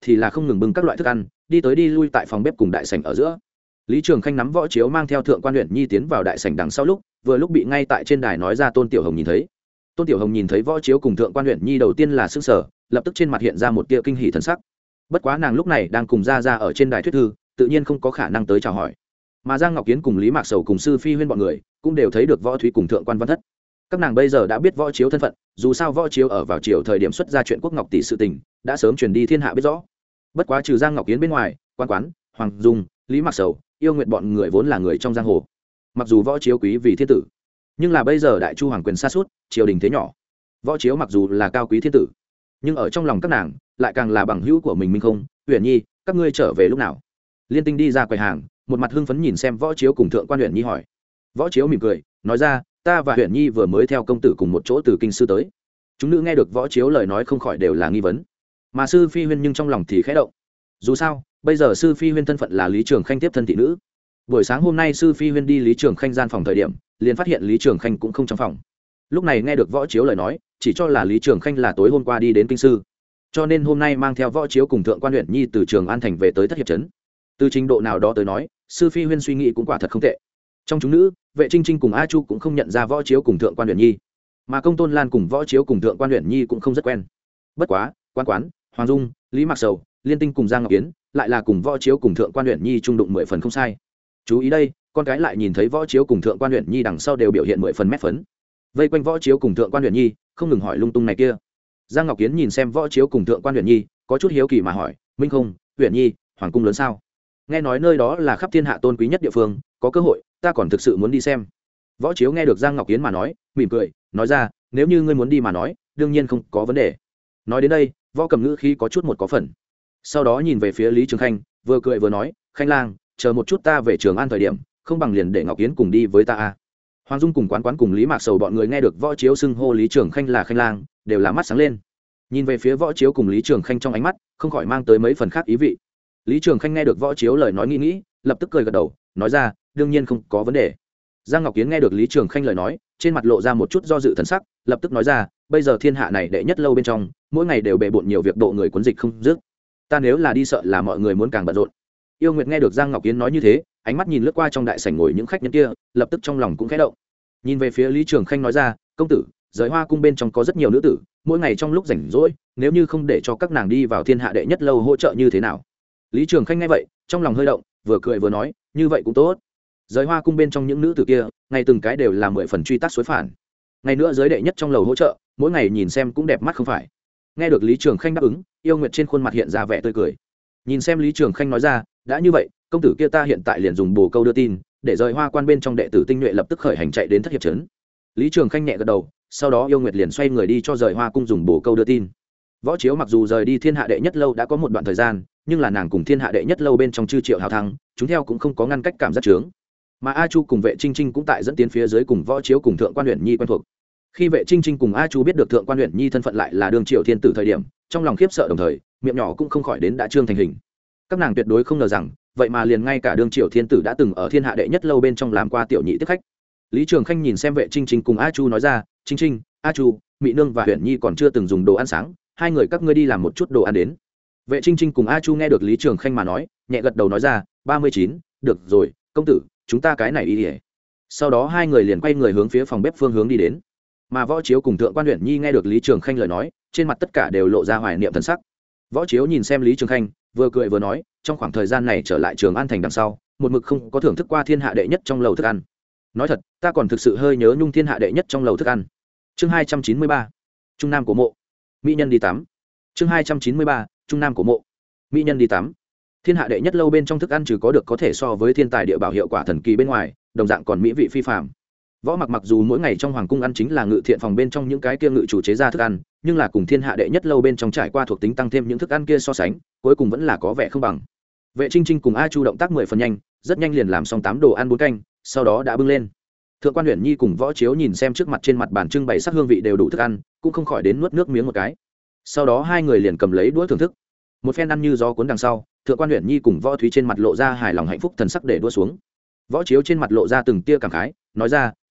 thì là không ngừng bưng các loại thức ăn đi tới đi lui tại phòng bếp cùng đại sảnh ở giữa. Lý Trường Khanh nắm võ chiếu mang theo thượng quan huyện nhi tiến vào đại sảnh đằng sau lúc vừa lúc bị ngay tại trên đài nói ra Tôn Tiểu Hồng nhìn thấy. Tôn Tiểu Hồng nhìn thấy võ chiếu cùng thượng quan huyện nhi đầu tiên là sững sờ, lập tức trên mặt hiện ra một tia kinh hỉ thần sắc. Bất quá nàng lúc này đang cùng ra ra ở trên đài thuyết thư, tự nhiên không có khả năng tới chào hỏi. Mà Giang Ngọc Kiến cùng Lý Mạc Sầu cùng Sư Phi Huyên bọn người cũng đều thấy được võ thúy cùng thượng quan văn thất. Các nàng bây giờ đã biết võ chiếu thân phận, dù sao võ chiếu ở vào chiều thời điểm xuất ra chuyện quốc ngọc tỷ sự tình đã sớm truyền đi thiên hạ biết rõ. Bất quá trừ Giang Ngọc Kiến bên ngoài, quan quán, Hoàng Dung, Lý Mạc Sầu, Yêu Nguyệt bọn người vốn là người trong giang hồ. Mặc dù võ chiếu quý vì thiên tử, nhưng là bây giờ đại chu hoàng quyền xa suốt, triều đình thế nhỏ. Võ chiếu mặc dù là cao quý thiên tử, nhưng ở trong lòng các nàng lại càng là bằng hữu của mình. Minh không, Uyển Nhi, các ngươi trở về lúc nào? Liên Tinh đi ra quầy hàng, một mặt hưng phấn nhìn xem võ chiếu cùng thượng quan Uyển Nhi hỏi. Võ chiếu mỉm cười nói ra, ta và Uyển Nhi vừa mới theo công tử cùng một chỗ từ kinh sư tới. Chúng nữ nghe được võ chiếu lời nói không khỏi đều là nghi vấn, mà Sư Phi Huyên nhưng trong lòng thì khẽ động. Dù sao bây giờ Sư Phi Huyên thân phận là Lý Trường Khanh tiếp thân thị nữ. Buổi sáng hôm nay Sư Phi Huyên đi Lý Trường Khanh gian phòng thời điểm liền phát hiện Lý Trường Khanh cũng không trong phòng. Lúc này nghe được võ chiếu lời nói chỉ cho là Lý Trường Khanh là tối hôm qua đi đến kinh sư, cho nên hôm nay mang theo võ chiếu cùng thượng quan Uyển Nhi từ Trường An thành về tới Thất Hiệp trấn. Từ trình độ nào đó tới nói, Sư Phi Huyên suy nghĩ cũng quả thật không tệ. Trong chúng nữ, Vệ Trinh Trinh cùng A Chu cũng không nhận ra võ chiếu cùng thượng quan Uyển Nhi, mà Công Tôn Lan cùng võ chiếu cùng thượng quan Uyển Nhi cũng không rất quen. Bất quá quan quán, Hoàng Dung, Lý Mạc Sầu, Liên Tinh cùng Giang Ngọc Kiến lại là cùng võ chiếu cùng thượng quan Uyển Nhi trung đụng mười phần không sai. Chú ý đây, con cái lại nhìn thấy võ chiếu cùng thượng quan Uyển Nhi đằng sau đều biểu hiện mười phần mét phấn, vây quanh võ chiếu cùng thượng quan Uyển Nhi không ngừng hỏi lung tung này kia. Giang Ngọc Kiến nhìn xem võ chiếu cùng thượng quan Uyển Nhi có chút hiếu kỳ mà hỏi, Minh không, Uyển Nhi, hoàng cung lớn sao? Nghe nói nơi đó là khắp thiên hạ tôn quý nhất địa phương, có cơ hội ta còn thực sự muốn đi xem. Võ chiếu nghe được Giang Ngọc Kiến mà nói mỉm cười nói ra, nếu như ngươi muốn đi mà nói đương nhiên không có vấn đề. Nói đến đây võ cầm ngữ khí có chút một có phần, sau đó nhìn về phía Lý Trường Khanh vừa cười vừa nói, Khanh lang, chờ một chút ta về Trường An thời điểm không bằng liền để Ngọc Kiến cùng đi với ta a. Hoàng Dung cùng quán quán cùng Lý Mạc Sầu bọn người nghe được võ chiếu xưng hô Lý Trường Khanh là Khanh lang đều là mắt sáng lên, nhìn về phía võ chiếu cùng Lý Trường Khanh trong ánh mắt không khỏi mang tới mấy phần khác ý vị. Lý Trường Khanh nghe được võ chiếu lời nói nghĩ nghĩ lập tức cười gật đầu nói ra, đương nhiên không có vấn đề. Giang Ngọc Kiến nghe được Lý Trường Khanh lời nói trên mặt lộ ra một chút do dự thần sắc, lập tức nói ra, bây giờ thiên hạ này đệ nhất lâu bên trong mỗi ngày đều bề bộn nhiều việc độ người cuốn dịch không dứt, ta nếu là đi sợ là mọi người muốn càng bận rộn. Yêu Nguyệt nghe được Giang Ngọc Kiến nói như thế ánh mắt nhìn lướt qua trong đại sảnh ngồi những khách nhân kia lập tức trong lòng cũng khẽ động, nhìn về phía Lý Trường Khanh nói ra, công tử, giới hoa cung bên trong có rất nhiều nữ tử, mỗi ngày trong lúc rảnh rỗi nếu như không để cho các nàng đi vào thiên hạ đệ nhất lâu hỗ trợ như thế nào? Lý Trường Khanh nghe vậy trong lòng hơi động, vừa cười vừa nói, như vậy cũng tốt. Giới hoa cung bên trong những nữ tử kia ngày từng cái đều là mười phần truy tác xối phản, ngày nữa giới đệ nhất trong lầu hỗ trợ mỗi ngày nhìn xem cũng đẹp mắt không phải? Nghe được Lý Trường Khanh đáp ứng, Yêu Nguyệt trên khuôn mặt hiện ra vẻ tươi cười, nhìn xem Lý Trường Khanh nói ra, đã như vậy công tử kia ta hiện tại liền dùng bồ câu đưa tin để rời hoa quan bên trong đệ tử tinh nhuệ lập tức khởi hành chạy đến Thất Hiệp trấn. Lý Trường Khanh nhẹ gật đầu, sau đó Yêu Nguyệt liền xoay người đi cho rời hoa cung dùng bồ câu đưa tin. Võ chiếu mặc dù rời đi thiên hạ đệ nhất lâu đã có một đoạn thời gian, nhưng là nàng cùng thiên hạ đệ nhất lâu bên trong chư triệu hào thăng chúng theo cũng không có ngăn cách cảm giác trướng, mà A Chu cùng Vệ Trinh Trinh cũng tại dẫn tiến phía dưới cùng võ chiếu cùng thượng quan Uyển Nhi quen thuộc. Khi Vệ Trinh Trinh cùng A Chu biết được thượng quan Uyển Nhi thân phận lại là đương triều thiên tử thời điểm trong lòng khiếp sợ, đồng thời miệng nhỏ cũng không khỏi đến đã trương thành hình. Các nàng tuyệt đối không ngờ rằng vậy mà liền ngay cả đương triều thiên tử đã từng ở thiên hạ đệ nhất lâu bên trong làm qua tiểu nhị tiếp khách. Lý Trường Khanh nhìn xem Vệ Trinh Trinh cùng A Chu nói ra, Trinh Trinh, A Chu, Mị Nương và Uyển Nhi còn chưa từng dùng đồ ăn sáng, hai người các ngươi đi làm một chút đồ ăn đến. Vệ Trinh Trinh cùng A Chu nghe được Lý Trường Khanh mà nói nhẹ gật đầu nói ra, ba mươi chín, được rồi công tử, chúng ta cái này đi. Sau đó hai người liền quay người hướng phía phòng bếp phương hướng đi đến, mà võ chiếu cùng thượng quan Uyển Nhi nghe được Lý Trường Khanh lời nói trên mặt tất cả đều lộ ra hoài niệm thần sắc. Võ chiếu nhìn xem Lý Trường Khanh vừa cười vừa nói, trong khoảng thời gian này trở lại Trường An thành đằng sau một mực không có thưởng thức qua thiên hạ đệ nhất trong lầu thức ăn, nói thật ta còn thực sự hơi nhớ nhung thiên hạ đệ nhất trong lầu thức ăn. Chương hai trăm chín mươi ba, Trung Nam của mộ, mỹ nhân đi tắm. Chương hai trăm chín mươi ba, Trung Nam của mộ, mỹ nhân đi tắm. Thiên hạ đệ nhất lâu bên trong thức ăn trừ có được có thể so với thiên tài địa bảo hiệu quả thần kỳ bên ngoài, đồng dạng còn mỹ vị phi phàm. Võ Mặc mặc dù mỗi ngày trong hoàng cung ăn chính là ngự thiện phòng bên trong những cái kia ngự chủ chế ra thức ăn, nhưng là cùng thiên hạ đệ nhất lâu bên trong trải qua thuộc tính tăng thêm những thức ăn kia so sánh, cuối cùng vẫn là có vẻ không bằng. Vệ Trinh Trinh cùng A Chu động tác mười phần nhanh, rất nhanh liền làm xong tám đồ ăn bốn canh, sau đó đã bưng lên. Thượng quan Uyển Nhi cùng võ chiếu nhìn xem trước mặt trên mặt bàn trưng bày sắc hương vị đều đủ thức ăn, cũng không khỏi đến nuốt nước miếng một cái. Sau đó hai người liền cầm lấy đũa thưởng thức. Một phen ăn như gió cuốn đằng sau, thượng quan Uyển Nhi cùng võ thúy trên mặt lộ ra hài lòng hạnh phúc thần sắc để đũa xuống. Võ chiếu trên mặt lộ ra từng tia cảm khái, nói ra,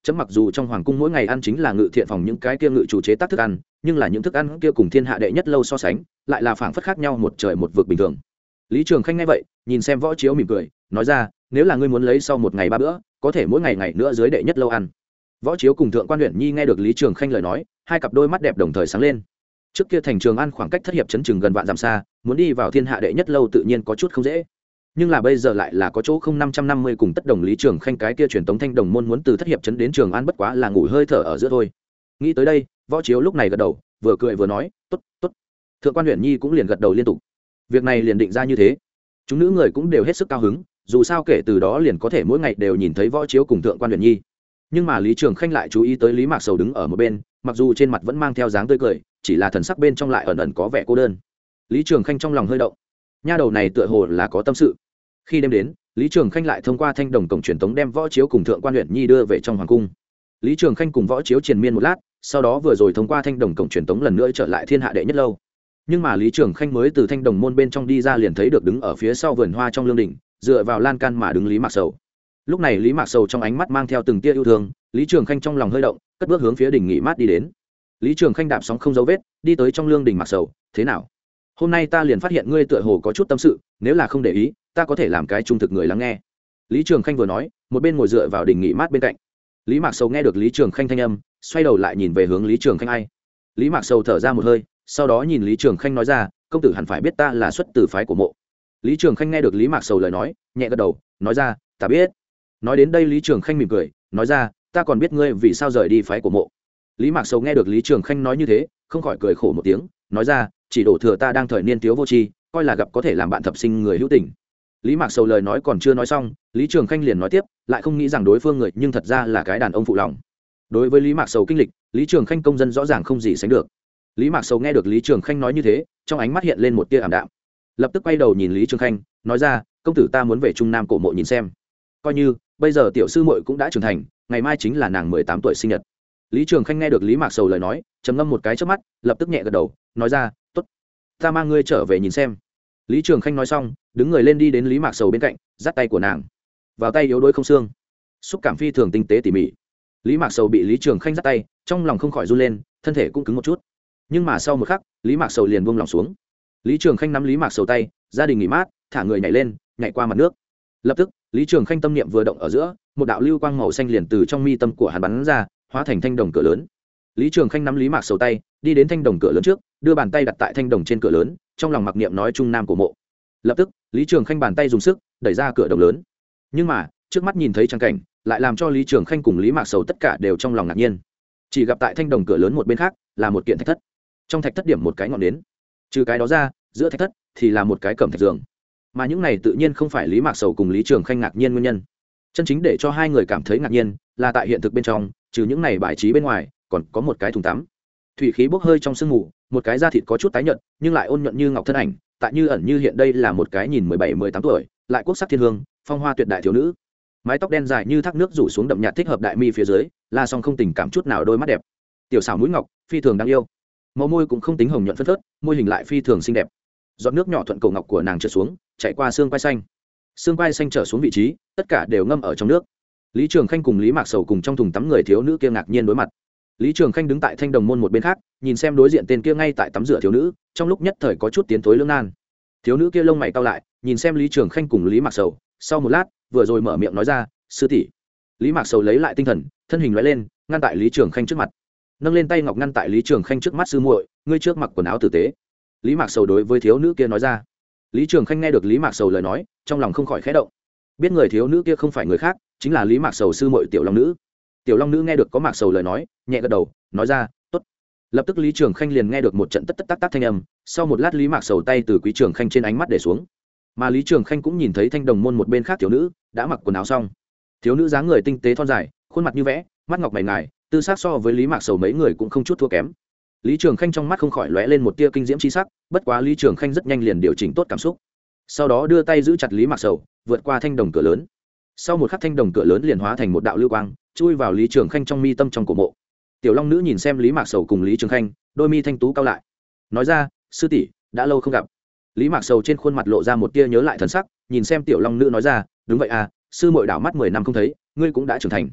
chấm mặc dù trong hoàng cung mỗi ngày ăn chính là ngự thiện phòng những cái kia ngự chủ chế tác thức ăn, nhưng là những thức ăn kia cùng thiên hạ đệ nhất lâu so sánh lại là phảng phất khác nhau một trời một vực bình thường. Lý Trường Khanh nghe vậy nhìn xem Võ Chiếu mỉm cười nói ra, nếu là ngươi muốn lấy sau một ngày ba bữa có thể mỗi ngày ngày nữa dưới đệ nhất lâu ăn. Võ Chiếu cùng Thượng Quan Uyển Nhi nghe được Lý Trường Khanh lời nói, hai cặp đôi mắt đẹp đồng thời sáng lên. Trước kia thành Trường An khoảng cách thất hiệp chấn chừng gần vạn dặm xa, muốn đi vào thiên hạ đệ nhất lâu tự nhiên có chút không dễ, nhưng là bây giờ lại là có chỗ không năm trăm năm mươi cùng tất đồng. Lý Trường Khanh cái kia truyền tống thanh đồng môn muốn từ thất hiệp chấn đến Trường An bất quá là ngủ hơi thở ở giữa thôi. Nghĩ tới đây, Võ Chiếu lúc này gật đầu vừa cười vừa nói tốt tốt. Thượng Quan Uyển Nhi cũng liền gật đầu liên tục. Việc này liền định ra như thế, chúng nữ người cũng đều hết sức cao hứng, dù sao kể từ đó liền có thể mỗi ngày đều nhìn thấy Võ Chiếu cùng Thượng Quan Uyển Nhi. Nhưng mà Lý Trường Khanh lại chú ý tới Lý Mạc Sầu đứng ở một bên, mặc dù trên mặt vẫn mang theo dáng tươi cười, chỉ là thần sắc bên trong lại ẩn ẩn có vẻ cô đơn. Lý Trường Khanh trong lòng hơi động, nha đầu này tựa hồ là có tâm sự. Khi đêm đến, Lý Trường Khanh lại thông qua thanh đồng cổng truyền tống đem Võ Chiếu cùng Thượng Quan Uyển Nhi đưa về trong hoàng cung. Lý Trường Khanh cùng Võ Chiếu triền miên một lát, sau đó vừa rồi thông qua thanh đồng cổng truyền tống lần nữa trở lại thiên hạ đệ nhất lâu. Nhưng mà Lý Trường Khanh mới từ thanh đồng môn bên trong đi ra liền thấy được đứng ở phía sau vườn hoa trong lương đình, dựa vào lan can mà đứng Lý Mạc Sầu. Lúc này Lý Mạc Sầu trong ánh mắt mang theo từng tia yêu thương, Lý Trường Khanh trong lòng hơi động, cất bước hướng phía đình nghỉ mát đi đến. Lý Trường Khanh đạp sóng không dấu vết đi tới trong lương đình Mạc Sầu, thế nào, hôm nay ta liền phát hiện ngươi tựa hồ có chút tâm sự, nếu là không để ý ta có thể làm cái trung thực người lắng nghe. Lý Trường Khanh vừa nói một bên ngồi dựa vào đình nghỉ mát bên cạnh. Lý Mạc Sầu nghe được Lý Trường Khanh thanh âm, xoay đầu lại nhìn về hướng Lý Trường Khanh. Ai? Lý Mạc Sầu thở ra một hơi, sau đó nhìn Lý Trường Khanh nói ra, công tử hẳn phải biết ta là xuất từ phái của Mộ. Lý Trường Khanh nghe được Lý Mạc Sầu lời nói, nhẹ gật đầu nói ra, ta biết. Nói đến đây Lý Trường Khanh mỉm cười nói ra, ta còn biết ngươi vì sao rời đi phái của Mộ. Lý Mạc Sầu nghe được Lý Trường Khanh nói như thế, không khỏi cười khổ một tiếng nói ra, chỉ đổ thừa ta đang thời niên thiếu vô tri, coi là gặp có thể làm bạn thập sinh người hữu tình. Lý Mạc Sầu lời nói còn chưa nói xong, Lý Trường Khanh liền nói tiếp, lại không nghĩ rằng đối phương người nhưng thật ra là cái đàn ông phụ lòng. Đối với Lý Mạc Sầu kinh lịch, Lý Trường Khanh công dân rõ ràng không gì sánh được. Lý Mạc Sầu nghe được Lý Trường Khanh nói như thế, trong ánh mắt hiện lên một tia ảm đạm, lập tức quay đầu nhìn Lý Trường Khanh nói ra, công tử ta muốn về Trung Nam cổ mộ nhìn xem. Coi như bây giờ tiểu sư muội cũng đã trưởng thành, ngày mai chính là nàng mười tám tuổi sinh nhật. Lý Trường Khanh nghe được Lý Mạc Sầu lời nói, trầm ngâm một cái trước mắt, lập tức nhẹ gật đầu nói ra, tốt, ta mang ngươi trở về nhìn xem. Lý Trường Khanh nói xong đứng người lên đi đến Lý Mạc Sầu bên cạnh, dắt tay của nàng vào tay yếu đuối không xương, xúc cảm phi thường tinh tế tỉ mỉ. Lý Mạc Sầu bị Lý Trường Khanh dắt tay, trong lòng không khỏi run lên, thân thể cũng cứng một chút, nhưng mà sau một khắc Lý Mạc Sầu liền buông lòng xuống. Lý Trường Khanh nắm Lý Mạc Sầu tay, gia đình nghỉ mát, thả người nhảy lên, nhảy qua mặt nước. Lập tức Lý Trường Khanh tâm niệm vừa động ở giữa, một đạo lưu quang màu xanh liền từ trong mi tâm của hắn bắn ra, hóa thành thanh đồng cửa lớn. Lý Trường Khanh nắm Lý Mạc Sầu tay, đi đến thanh đồng cửa lớn trước, đưa bàn tay đặt tại thanh đồng trên cửa lớn, trong lòng mặc niệm nói Trung Nam cổ mộ. Lập tức Lý Trường Khanh bàn tay dùng sức đẩy ra cửa đồng lớn, nhưng mà trước mắt nhìn thấy trang cảnh lại làm cho Lý Trường Khanh cùng Lý Mạc Sầu tất cả đều trong lòng ngạc nhiên. Chỉ gặp tại thanh đồng cửa lớn một bên khác là một kiện thạch thất, trong thạch thất điểm một cái ngọn nến, trừ cái đó ra giữa thạch thất thì là một cái cẩm thạch giường. Mà những này tự nhiên không phải Lý Mạc Sầu cùng Lý Trường Khanh ngạc nhiên nguyên nhân. Chân chính để cho hai người cảm thấy ngạc nhiên là tại hiện thực bên trong, trừ những này bài trí bên ngoài, còn có một cái thùng tắm. Thủy khí bốc hơi trong sương mù, một cái da thịt có chút tái nhợt, nhưng lại ôn nhuận như ngọc thân ảnh, tại như ẩn như hiện đây là một cái nhìn mười bảy mười tám tuổi, lại quốc sắc thiên hương, phong hoa tuyệt đại thiếu nữ. Mái tóc đen dài như thác nước rủ xuống đậm nhạt thích hợp đại mi phía dưới, là song không tình cảm chút nào đôi mắt đẹp. Tiểu xảo mũi ngọc, phi thường đáng yêu. Màu môi cũng không tính hồng nhuận phấn phớt, môi hình lại phi thường xinh đẹp. Giọt nước nhỏ thuận cổ ngọc của nàng trượt xuống, chạy qua xương quai xanh. Xương quai xanh trở xuống vị trí, tất cả đều ngâm ở trong nước. Lý Trường Khanh cùng Lý Mạc Sầu cùng trong thùng tắm người thiếu nữ kia ngạc nhiên đối mặt. Lý Trường Khanh đứng tại thanh đồng môn một bên khác, nhìn xem đối diện tên kia ngay tại tắm rửa thiếu nữ, trong lúc nhất thời có chút tiến thối lưỡng nan. Thiếu nữ kia lông mày cau lại, nhìn xem Lý Trường Khanh cùng Lý Mạc Sầu, sau một lát, vừa rồi mở miệng nói ra, sư tỷ. Lý Mạc Sầu lấy lại tinh thần, thân hình lóe lên, ngăn tại Lý Trường Khanh trước mặt, nâng lên tay ngọc ngăn tại Lý Trường Khanh trước mắt, sư muội, ngươi trước mặc quần áo tử tế. Lý Mạc Sầu đối với thiếu nữ kia nói ra. Lý Trường Khanh nghe được Lý Mạc Sầu lời nói, trong lòng không khỏi khẽ động, biết người thiếu nữ kia không phải người khác, chính là Lý Mạc Sầu sư muội Tiểu Long Nữ. Tiểu Long Nữ nghe được có Mạc Sầu lời nói, nhẹ gật đầu nói ra, tốt. Lập tức Lý Trường Khanh liền nghe được một trận tất tất tác tác thanh âm, sau một lát Lý Mạc Sầu tay từ Quý Trường Khanh trên ánh mắt để xuống, mà Lý Trường Khanh cũng nhìn thấy thanh đồng môn một bên khác thiếu nữ đã mặc quần áo xong. Thiếu nữ dáng người tinh tế thon dài, khuôn mặt như vẽ, mắt ngọc mày ngài, tư sắc so với Lý Mạc Sầu mấy người cũng không chút thua kém. Lý Trường Khanh trong mắt không khỏi lóe lên một tia kinh diễm chi sắc, bất quá Lý Trường Khanh rất nhanh liền điều chỉnh tốt cảm xúc, sau đó đưa tay giữ chặt Lý Mạc Sầu, vượt qua thanh đồng cửa lớn. Sau một khắc thanh đồng cửa lớn liền hóa thành một đạo lưu quang, chui vào Lý Trường Khanh trong mi tâm trong cổ mộ. Tiểu Long Nữ nhìn xem Lý Mạc Sầu cùng Lý Trường Khanh, đôi mi thanh tú cao lại, nói ra, sư tỷ, đã lâu không gặp. Lý Mạc Sầu trên khuôn mặt lộ ra một tia nhớ lại thần sắc, nhìn xem Tiểu Long Nữ nói ra, đúng vậy à, sư muội đảo mắt mười năm không thấy, ngươi cũng đã trưởng thành.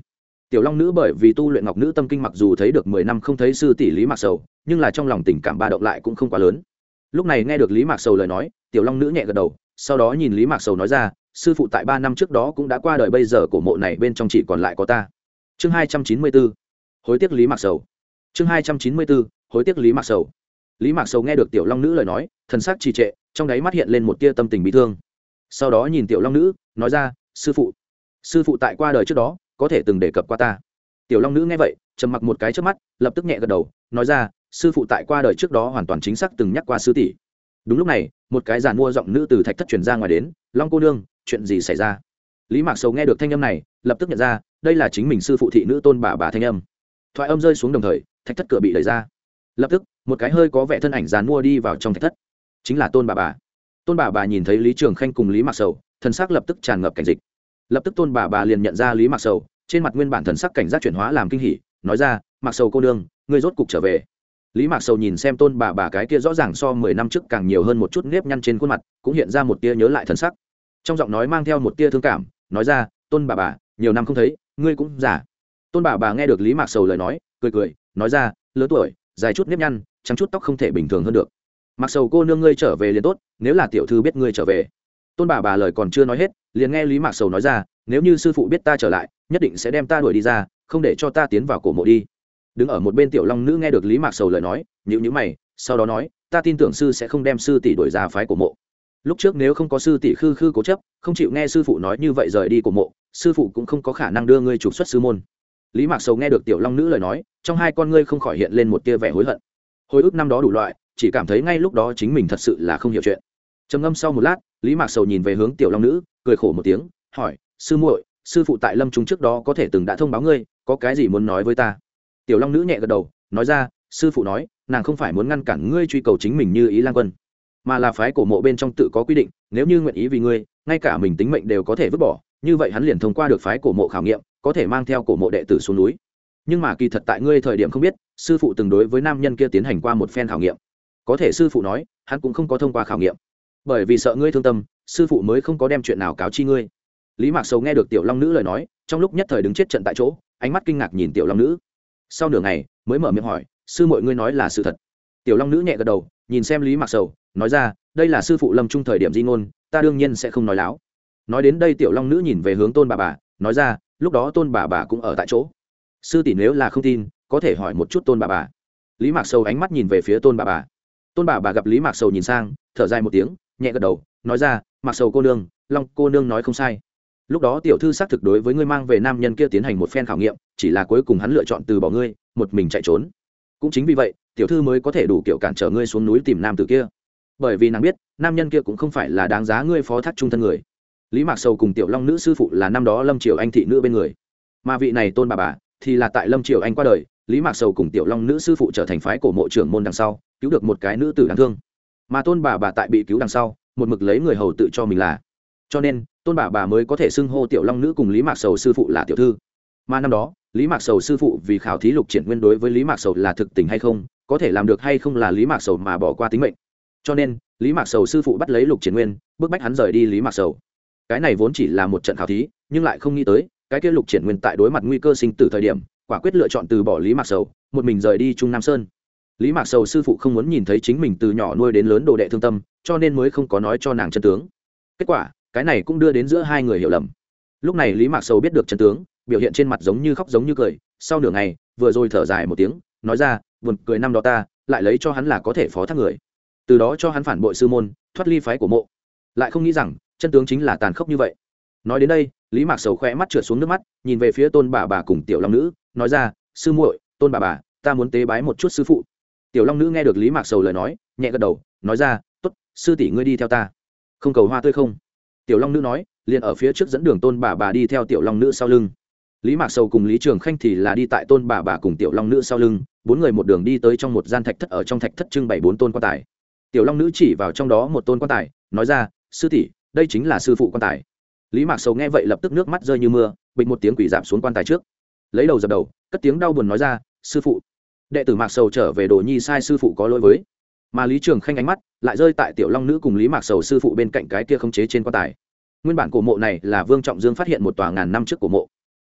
Tiểu long nữ bởi vì tu luyện ngọc nữ tâm kinh mặc dù thấy được mười năm không thấy sư tỷ Lý Mạc Sầu, nhưng là trong lòng tình cảm ba động lại cũng không quá lớn. Lúc này nghe được Lý Mạc Sầu lời nói, tiểu long nữ nhẹ gật đầu, sau đó nhìn Lý Mạc Sầu nói ra, sư phụ tại ba năm trước đó cũng đã qua đời, bây giờ cổ mộ này bên trong chỉ còn lại có ta. Chương hai trăm chín mươi bốn, hối tiếc Lý Mạc Sầu. Chương hai trăm chín mươi bốn, hối tiếc Lý Mạc Sầu. Lý Mạc Sầu nghe được tiểu long nữ lời nói, thần sắc trì trệ, trong đáy mắt hiện lên một tia tâm tình bi thương. Sau đó nhìn tiểu long nữ, nói ra, sư phụ, sư phụ tại qua đời trước đó, có thể từng đề cập qua ta. Tiểu long nữ nghe vậy, trầm mặc một cái trước mắt, lập tức nhẹ gật đầu, nói ra, sư phụ tại qua đời trước đó hoàn toàn chính xác từng nhắc qua sư tỷ. Đúng lúc này, một cái giàn mua giọng nữ từ thạch thất truyền ra ngoài đến, long cô nương, chuyện gì xảy ra? Lý Mạc Sầu nghe được thanh âm này, lập tức nhận ra, đây là chính mình sư phụ thị nữ tôn bà bà thanh âm. Thoại âm rơi xuống đồng thời, thạch thất cửa bị đẩy ra. Lập tức, một cái hơi có vẻ thân ảnh giàn mua đi vào trong thạch thất, chính là tôn bà bà. Tôn bà bà nhìn thấy Lý Trường Khanh cùng Lý Mạc Sầu, thần sắc lập tức tràn ngập cảnh dịch. Lập tức tôn bà bà liền nhận ra Lý Mạc Sầu, trên mặt nguyên bản thần sắc cảnh giác chuyển hóa làm kinh hỉ, nói ra, Mạc Sầu cô nương, ngươi rốt cục trở về. Lý Mạc Sầu nhìn xem tôn bà bà cái kia rõ ràng so mười năm trước càng nhiều hơn một chút nếp nhăn trên khuôn mặt, cũng hiện ra một tia nhớ lại thần sắc. Trong giọng nói mang theo một tia thương cảm, nói ra, tôn bà bà, nhiều năm không thấy, ngươi cũng già. Tôn bà bà nghe được Lý Mạc Sầu lời nói, cười cười, nói ra, lớn tuổi, dài chút nếp nhăn, trắng chút tóc không thể bình thường hơn được. Mạc Sầu cô nương ngươi trở về liền tốt, nếu là tiểu thư biết ngươi trở về. Tôn bà bà lời còn chưa nói hết, liền nghe Lý Mạc Sầu nói ra, nếu như sư phụ biết ta trở lại, nhất định sẽ đem ta đuổi đi ra, không để cho ta tiến vào cổ mộ đi. Đứng ở một bên tiểu long nữ nghe được Lý Mạc Sầu lời nói, nhíu nhíu mày, sau đó nói, ta tin tưởng sư sẽ không đem sư tỷ đuổi ra phái cổ mộ. Lúc trước nếu không có sư tỷ khư khư cố chấp, không chịu nghe sư phụ nói như vậy rời đi cổ mộ, sư phụ cũng không có khả năng đưa ngươi trục xuất sư môn. Lý Mạc Sầu nghe được tiểu long nữ lời nói, trong hai con ngươi không khỏi hiện lên một tia vẻ hối hận. Hồi ức năm đó đủ loại, chỉ cảm thấy ngay lúc đó chính mình thật sự là không hiểu chuyện. Trầm ngâm sau một lát, Lý Mạc Sầu nhìn về hướng tiểu long nữ, cười khổ một tiếng, hỏi, sư muội, sư phụ tại lâm trung trước đó có thể từng đã thông báo ngươi, có cái gì muốn nói với ta? Tiểu long nữ nhẹ gật đầu, nói ra, sư phụ nói, nàng không phải muốn ngăn cản ngươi truy cầu chính mình như ý lang quân, mà là phái cổ mộ bên trong tự có quy định, nếu như nguyện ý vì ngươi, ngay cả mình tính mệnh đều có thể vứt bỏ, như vậy hắn liền thông qua được phái cổ mộ khảo nghiệm, có thể mang theo cổ mộ đệ tử xuống núi. Nhưng mà kỳ thật tại ngươi thời điểm không biết, sư phụ từng đối với nam nhân kia tiến hành qua một phen khảo nghiệm, có thể sư phụ nói, hắn cũng không có thông qua khảo nghiệm, bởi vì sợ ngươi thương tâm, sư phụ mới không có đem chuyện nào cáo chi ngươi. Lý Mạc Sầu nghe được tiểu long nữ lời nói, trong lúc nhất thời đứng chết trận tại chỗ, ánh mắt kinh ngạc nhìn tiểu long nữ. Sau nửa ngày mới mở miệng hỏi, sư muội ngươi nói là sự thật? Tiểu long nữ nhẹ gật đầu, nhìn xem Lý Mạc Sầu, nói ra, đây là sư phụ lâm trung thời điểm di ngôn, ta đương nhiên sẽ không nói láo. Nói đến đây tiểu long nữ nhìn về hướng tôn bà bà, nói ra, lúc đó tôn bà bà cũng ở tại chỗ, sư tỷ nếu là không tin, có thể hỏi một chút tôn bà bà. Lý Mạc Sầu ánh mắt nhìn về phía tôn bà bà. Tôn bà bà gặp Lý Mạc Sầu nhìn sang, thở dài một tiếng, nhẹ gật đầu, nói ra, Mạc Sầu cô nương, long cô nương nói không sai, lúc đó tiểu thư xác thực đối với ngươi mang về nam nhân kia tiến hành một phen khảo nghiệm, chỉ là cuối cùng hắn lựa chọn từ bỏ ngươi, một mình chạy trốn. Cũng chính vì vậy, tiểu thư mới có thể đủ kiểu cản trở ngươi xuống núi tìm nam tử kia, bởi vì nàng biết nam nhân kia cũng không phải là đáng giá ngươi phó thác trung thân người. Lý Mạc Sầu cùng tiểu long nữ sư phụ là năm đó Lâm Triều Anh thị nữ bên người, mà vị này tôn bà bà thì là tại Lâm Triều Anh qua đời, Lý Mạc Sầu cùng tiểu long nữ sư phụ trở thành phái cổ mộ trưởng môn đằng sau, cứu được một cái nữ tử đáng thương, mà tôn bà bà tại bị cứu đằng sau, một mực lấy người hầu tự cho mình là, cho nên tôn bà bà mới có thể xưng hô tiểu long nữ cùng Lý Mạc Sầu sư phụ là tiểu thư. Mà năm đó Lý Mạc Sầu sư phụ vì khảo thí Lục Triển Nguyên đối với Lý Mạc Sầu là thực tình hay không, có thể làm được hay không là Lý Mạc Sầu mà bỏ qua tính mệnh, cho nên Lý Mạc Sầu sư phụ bắt lấy Lục Triển Nguyên, bức bách hắn rời đi Lý Mạc Sầu. Cái này vốn chỉ là một trận khảo thí, nhưng lại không nghĩ tới cái kia Lục Triển Nguyên tại đối mặt nguy cơ sinh tử thời điểm, quả quyết lựa chọn từ bỏ Lý Mạc Sầu, một mình rời đi Trung Nam Sơn. Lý Mạc Sầu sư phụ không muốn nhìn thấy chính mình từ nhỏ nuôi đến lớn đồ đệ thương tâm, cho nên mới không có nói cho nàng chân tướng. Kết quả cái này cũng đưa đến giữa hai người hiểu lầm. Lúc này Lý Mạc Sầu biết được chân tướng, biểu hiện trên mặt giống như khóc giống như cười, sau nửa ngày vừa rồi thở dài một tiếng, nói ra, buồn cười năm đó ta lại lấy cho hắn là có thể phó thác người, từ đó cho hắn phản bội sư môn, thoát ly phái của mộ, lại không nghĩ rằng chân tướng chính là tàn khốc như vậy. Nói đến đây Lý Mạc Sầu khẽ mắt trượt xuống nước mắt, nhìn về phía tôn bà bà cùng tiểu long nữ, nói ra, sư muội, tôn bà bà, ta muốn tế bái một chút sư phụ. Tiểu long nữ nghe được Lý Mạc Sầu lời nói, nhẹ gật đầu, nói ra, tốt, sư tỷ ngươi đi theo ta, không cầu hoa tươi không? Tiểu long nữ nói, liền ở phía trước dẫn đường tôn bà bà đi theo tiểu long nữ sau lưng. Lý Mạc Sầu cùng Lý Trường Khanh thì là đi tại tôn bà bà cùng tiểu long nữ sau lưng, bốn người một đường đi tới trong một gian thạch thất, ở trong thạch thất trưng bày bốn tôn quan tài. Tiểu long nữ chỉ vào trong đó một tôn quan tài, nói ra, sư tỷ, đây chính là sư phụ quan tài. Lý Mạc Sầu nghe vậy lập tức nước mắt rơi như mưa, bịch một tiếng quỳ giảm xuống quan tài trước, lấy đầu dập đầu, cất tiếng đau buồn nói ra, sư phụ, đệ tử Mạc Sầu trở về đồ nhi sai sư phụ có lỗi với. Mà Lý Trường Khanh ánh mắt lại rơi tại tiểu long nữ cùng Lý Mạc Sầu sư phụ bên cạnh cái kia khống chế trên quan tài. Nguyên bản cổ mộ này là Vương Trọng Dương phát hiện một tòa ngàn năm trước cổ mộ,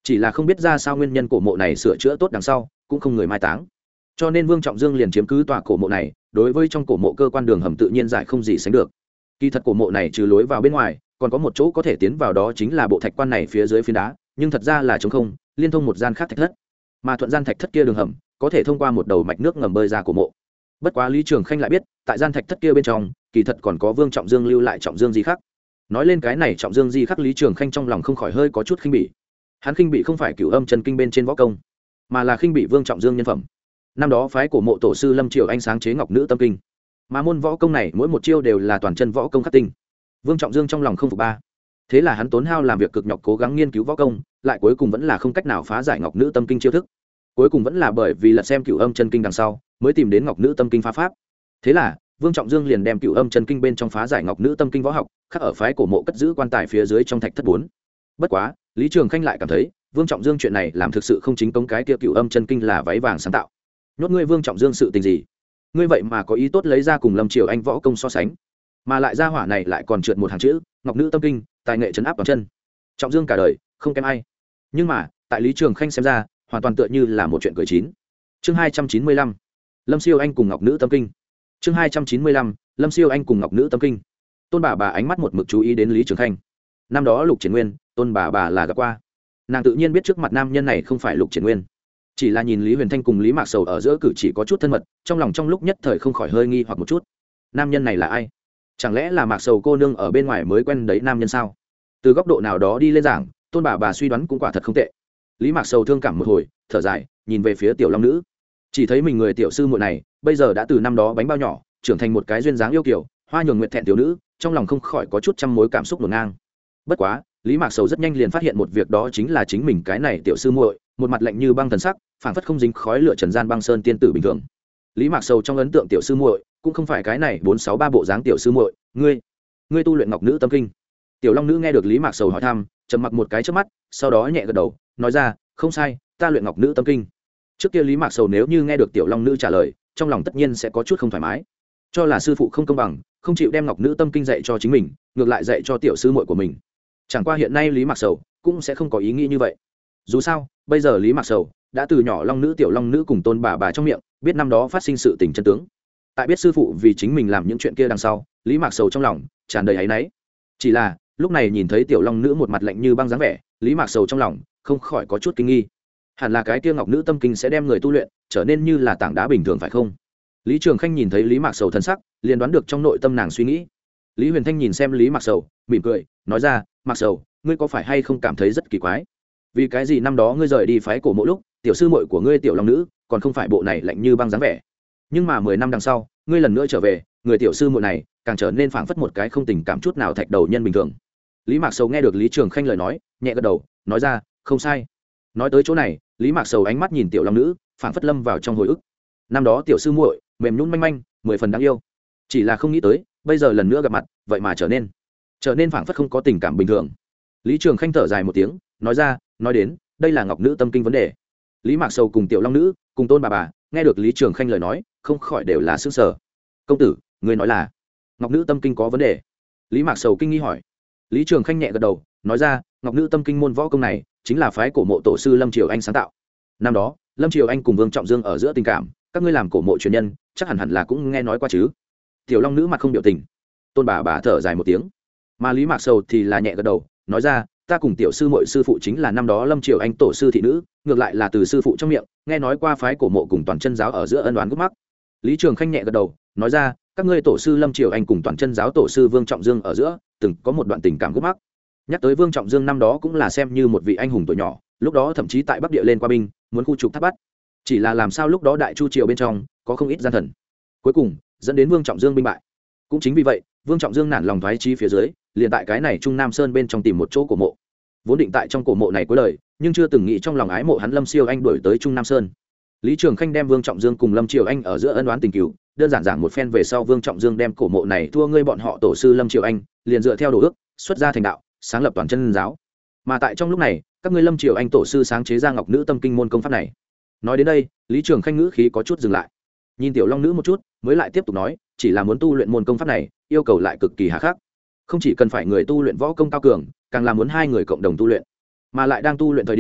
chỉ là không biết ra sao nguyên nhân cổ mộ này sửa chữa tốt đằng sau cũng không người mai táng, cho nên Vương Trọng Dương liền chiếm cứ tòa cổ mộ này. Đối với trong cổ mộ cơ quan đường hầm tự nhiên giải không gì sánh được. Kỳ thật cổ mộ này trừ lối vào bên ngoài còn có một chỗ có thể tiến vào, đó chính là bộ thạch quan này phía dưới phiến đá, nhưng thật ra là trống không, liên thông một gian khác thạch thất. Mà thuận gian thạch thất kia đường hầm có thể thông qua một đầu mạch nước ngầm bơi ra cổ mộ. Bất quá Lý Trường Khanh lại biết, tại gian thạch thất kia bên trong kỳ thật còn có Vương Trọng Dương lưu lại trọng dương di khắc. Nói lên cái này trọng dương di khắc, Lý Trường Khanh trong lòng không khỏi hơi có chút khinh bỉ. Hắn khinh bỉ không phải Cửu Âm chân kinh bên trên võ công, mà là khinh bỉ Vương Trọng Dương nhân phẩm. Năm đó phái cổ mộ tổ sư Lâm Triều Anh sáng chế Ngọc Nữ Tâm Kinh, mà môn võ công này mỗi một chiêu đều là toàn chân võ công khắc tinh. Vương Trọng Dương trong lòng không phục ba, thế là hắn tốn hao làm việc cực nhọc cố gắng nghiên cứu võ công, lại cuối cùng vẫn là không cách nào phá giải Ngọc Nữ Tâm Kinh chiêu thức. Cuối cùng vẫn là bởi vì lật xem Cửu Âm chân kinh đằng sau mới tìm đến Ngọc Nữ Tâm Kinh phá pháp. Thế là Vương Trọng Dương liền đem Cửu Âm chân kinh bên trong phá giải Ngọc Nữ Tâm Kinh võ học khắc ở phái cổ mộ cất giữ quan tài phía dưới trong thạch thất bốn. Bất quá Lý Trường Khanh lại cảm thấy Vương Trọng Dương chuyện này làm thực sự không chính công, cái kia Cửu Âm chân kinh là váy vàng sáng tạo. Nhốt ngươi Vương Trọng Dương sự tình gì, ngươi vậy mà có ý tốt lấy ra cùng Lâm Triều Anh võ công so sánh, mà lại ra hỏa này lại còn trượt một hàng chữ Ngọc Nữ Tâm Kinh, tài nghệ trấn áp toàn chân. Trọng Dương cả đời không kém ai. Nhưng mà tại Lý Trường Khanh xem ra hoàn toàn tựa như là một chuyện cười chín. Chương hai trăm chín mươi lăm, Lâm Siêu Anh cùng Ngọc Nữ Tâm Kinh. Chương hai trăm chín mươi lăm, Lâm Siêu Anh cùng Ngọc Nữ Tâm Kinh. Tôn bà bà ánh mắt một mực chú ý đến Lý Trường Khanh. Năm đó Lục Triển Nguyên, Tôn bà bà là gặp qua, nàng tự nhiên biết trước mặt nam nhân này không phải Lục Triển Nguyên, chỉ là nhìn Lý Huyền Thanh cùng Lý Mạc Sầu ở giữa cử chỉ có chút thân mật, trong lòng trong lúc nhất thời không khỏi hơi nghi hoặc một chút. Nam nhân này là ai? Chẳng lẽ là Mạc Sầu cô nương ở bên ngoài mới quen đấy nam nhân sao? Từ góc độ nào đó đi lên giảng, Tôn bà bà suy đoán cũng quả thật không tệ. Lý Mạc Sầu thương cảm một hồi, thở dài, nhìn về phía Tiểu Long Nữ, chỉ thấy mình người tiểu sư muội này bây giờ đã từ năm đó bánh bao nhỏ trưởng thành một cái duyên dáng yêu kiều, hoa nhường nguyệt thẹn tiểu nữ, trong lòng không khỏi có chút trăm mối cảm xúc ngổn ngang. Bất quá Lý Mạc Sầu rất nhanh liền phát hiện một việc, đó chính là chính mình cái này tiểu sư muội một mặt lạnh như băng thần sắc, phảng phất không dính khói lửa trần gian băng sơn tiên tử bình thường. Lý Mạc Sầu trong ấn tượng tiểu sư muội cũng không phải cái này bốn sáu ba bộ dáng tiểu sư muội. Ngươi, ngươi tu luyện Ngọc Nữ Tâm Kinh? Tiểu Long Nữ nghe được Lý Mạc Sầu hỏi thăm, trầm mặc một cái trước mắt, sau đó nhẹ gật đầu, nói ra, không sai, ta luyện Ngọc Nữ Tâm Kinh. Trước kia Lý Mạc Sầu nếu như nghe được Tiểu Long Nữ trả lời, trong lòng tất nhiên sẽ có chút không thoải mái, cho là sư phụ không công bằng, không chịu đem Ngọc Nữ Tâm Kinh dạy cho chính mình, ngược lại dạy cho tiểu sư muội của mình. Chẳng qua hiện nay Lý Mạc Sầu cũng sẽ không có ý nghĩ như vậy. Dù sao bây giờ Lý Mạc Sầu đã từ nhỏ Long Nữ, Tiểu Long Nữ cùng Tôn bà bà trong miệng biết năm đó phát sinh sự tình chân tướng. Tại biết sư phụ vì chính mình làm những chuyện kia đằng sau, Lý Mạc Sầu trong lòng tràn đầy áy náy. Chỉ là lúc này nhìn thấy Tiểu Long Nữ một mặt lạnh như băng dáng vẻ, Lý Mạc Sầu trong lòng không khỏi có chút kinh nghi. Hẳn là cái kia Ngọc Nữ Tâm Kinh sẽ đem người tu luyện trở nên như là tảng đá bình thường phải không? Lý Trường Khanh nhìn thấy Lý Mạc Sầu thân sắc, liền đoán được trong nội tâm nàng suy nghĩ. Lý Huyền Thanh nhìn xem Lý Mạc Sầu, mỉm cười, nói ra, Mạc Sầu, ngươi có phải hay không cảm thấy rất kỳ quái? Vì cái gì năm đó ngươi rời đi phái cổ mộ lúc, tiểu sư muội của ngươi Tiểu Long Nữ còn không phải bộ này lạnh như băng dáng vẻ, nhưng mà mười năm đằng sau, ngươi lần nữa trở về, người tiểu sư muội này càng trở nên phảng phất một cái không tình cảm chút nào thạch đầu nhân bình thường. Lý Mạc Sầu nghe được Lý Trường Khanh lời nói, nhẹ gật đầu, nói ra, không sai. Nói tới chỗ này, Lý Mạc Sầu ánh mắt nhìn Tiểu Long Nữ, phảng phất lâm vào trong hồi ức. Năm đó tiểu sư muội mềm nhũn manh manh, mười phần đáng yêu, chỉ là không nghĩ tới bây giờ lần nữa gặp mặt, vậy mà trở nên trở nên phảng phất không có tình cảm bình thường. Lý Trường Khanh thở dài một tiếng, nói ra, nói đến đây là Ngọc Nữ Tâm Kinh vấn đề. Lý Mạc Sầu cùng Tiểu Long Nữ cùng Tôn bà bà nghe được Lý Trường Khanh lời nói, không khỏi đều là sững sờ. Công tử, người nói là Ngọc Nữ Tâm Kinh có vấn đề? Lý Mạc Sầu kinh nghi hỏi. Lý Trường Khanh nhẹ gật đầu, nói ra, Ngọc Nữ Tâm Kinh môn võ công này chính là phái cổ mộ tổ sư Lâm Triều Anh sáng tạo. Năm đó Lâm Triều Anh cùng Vương Trọng Dương ở giữa tình cảm, các ngươi làm cổ mộ truyền nhân chắc hẳn hẳn là cũng nghe nói qua chứ? Tiểu Long Nữ mặt không biểu tình, Tôn bà bà thở dài một tiếng, mà Lý Mạc Sầu thì là nhẹ gật đầu, nói ra, ta cùng tiểu sư muội sư phụ chính là năm đó Lâm Triều Anh tổ sư thị nữ, ngược lại là từ sư phụ trong miệng nghe nói qua phái cổ mộ cùng toàn chân giáo ở giữa ân oán gút mắc. Lý Trường Khanh nhẹ gật đầu, nói ra, các ngươi tổ sư Lâm Triều Anh cùng toàn chân giáo tổ sư Vương Trọng Dương ở giữa từng có một đoạn tình cảm gút mắc. Nhắc tới Vương Trọng Dương năm đó cũng là xem như một vị anh hùng tuổi nhỏ, lúc đó thậm chí tại Bắc Địa lên qua binh, muốn khu trục Tháp Bát. Chỉ là làm sao lúc đó Đại Chu triều bên trong có không ít gian thần, cuối cùng dẫn đến Vương Trọng Dương binh bại. Cũng chính vì vậy, Vương Trọng Dương nản lòng thoái chí phía dưới, liền tại cái này Trung Nam Sơn bên trong tìm một chỗ cổ mộ. Vốn định tại trong cổ mộ này cuối đời, nhưng chưa từng nghĩ trong lòng ái mộ hắn Lâm Siêu Anh đuổi tới Trung Nam Sơn. Lý Trường Khanh đem Vương Trọng Dương cùng Lâm Triều Anh ở giữa ân oán tình cừu đơn giản giảng một phen về sau, Vương Trọng Dương đem cổ mộ này thua ngươi bọn họ tổ sư Lâm Triều Anh, liền dựa theo đồ ước, xuất gia thành đạo, sáng lập toàn chân giáo. Mà tại trong lúc này, các ngươi Lâm Triều Anh tổ sư sáng chế ra Ngọc Nữ Tâm Kinh môn công pháp này. Nói đến đây, Lý Trường Khanh ngữ khí có chút dừng lại, nhìn Tiểu Long Nữ một chút, mới lại tiếp tục nói, chỉ là muốn tu luyện môn công pháp này, yêu cầu lại cực kỳ hà khắc. Không chỉ cần phải người tu luyện võ công cao cường, càng là muốn hai người cộng đồng tu luyện, mà lại đang tu luyện thời điểm,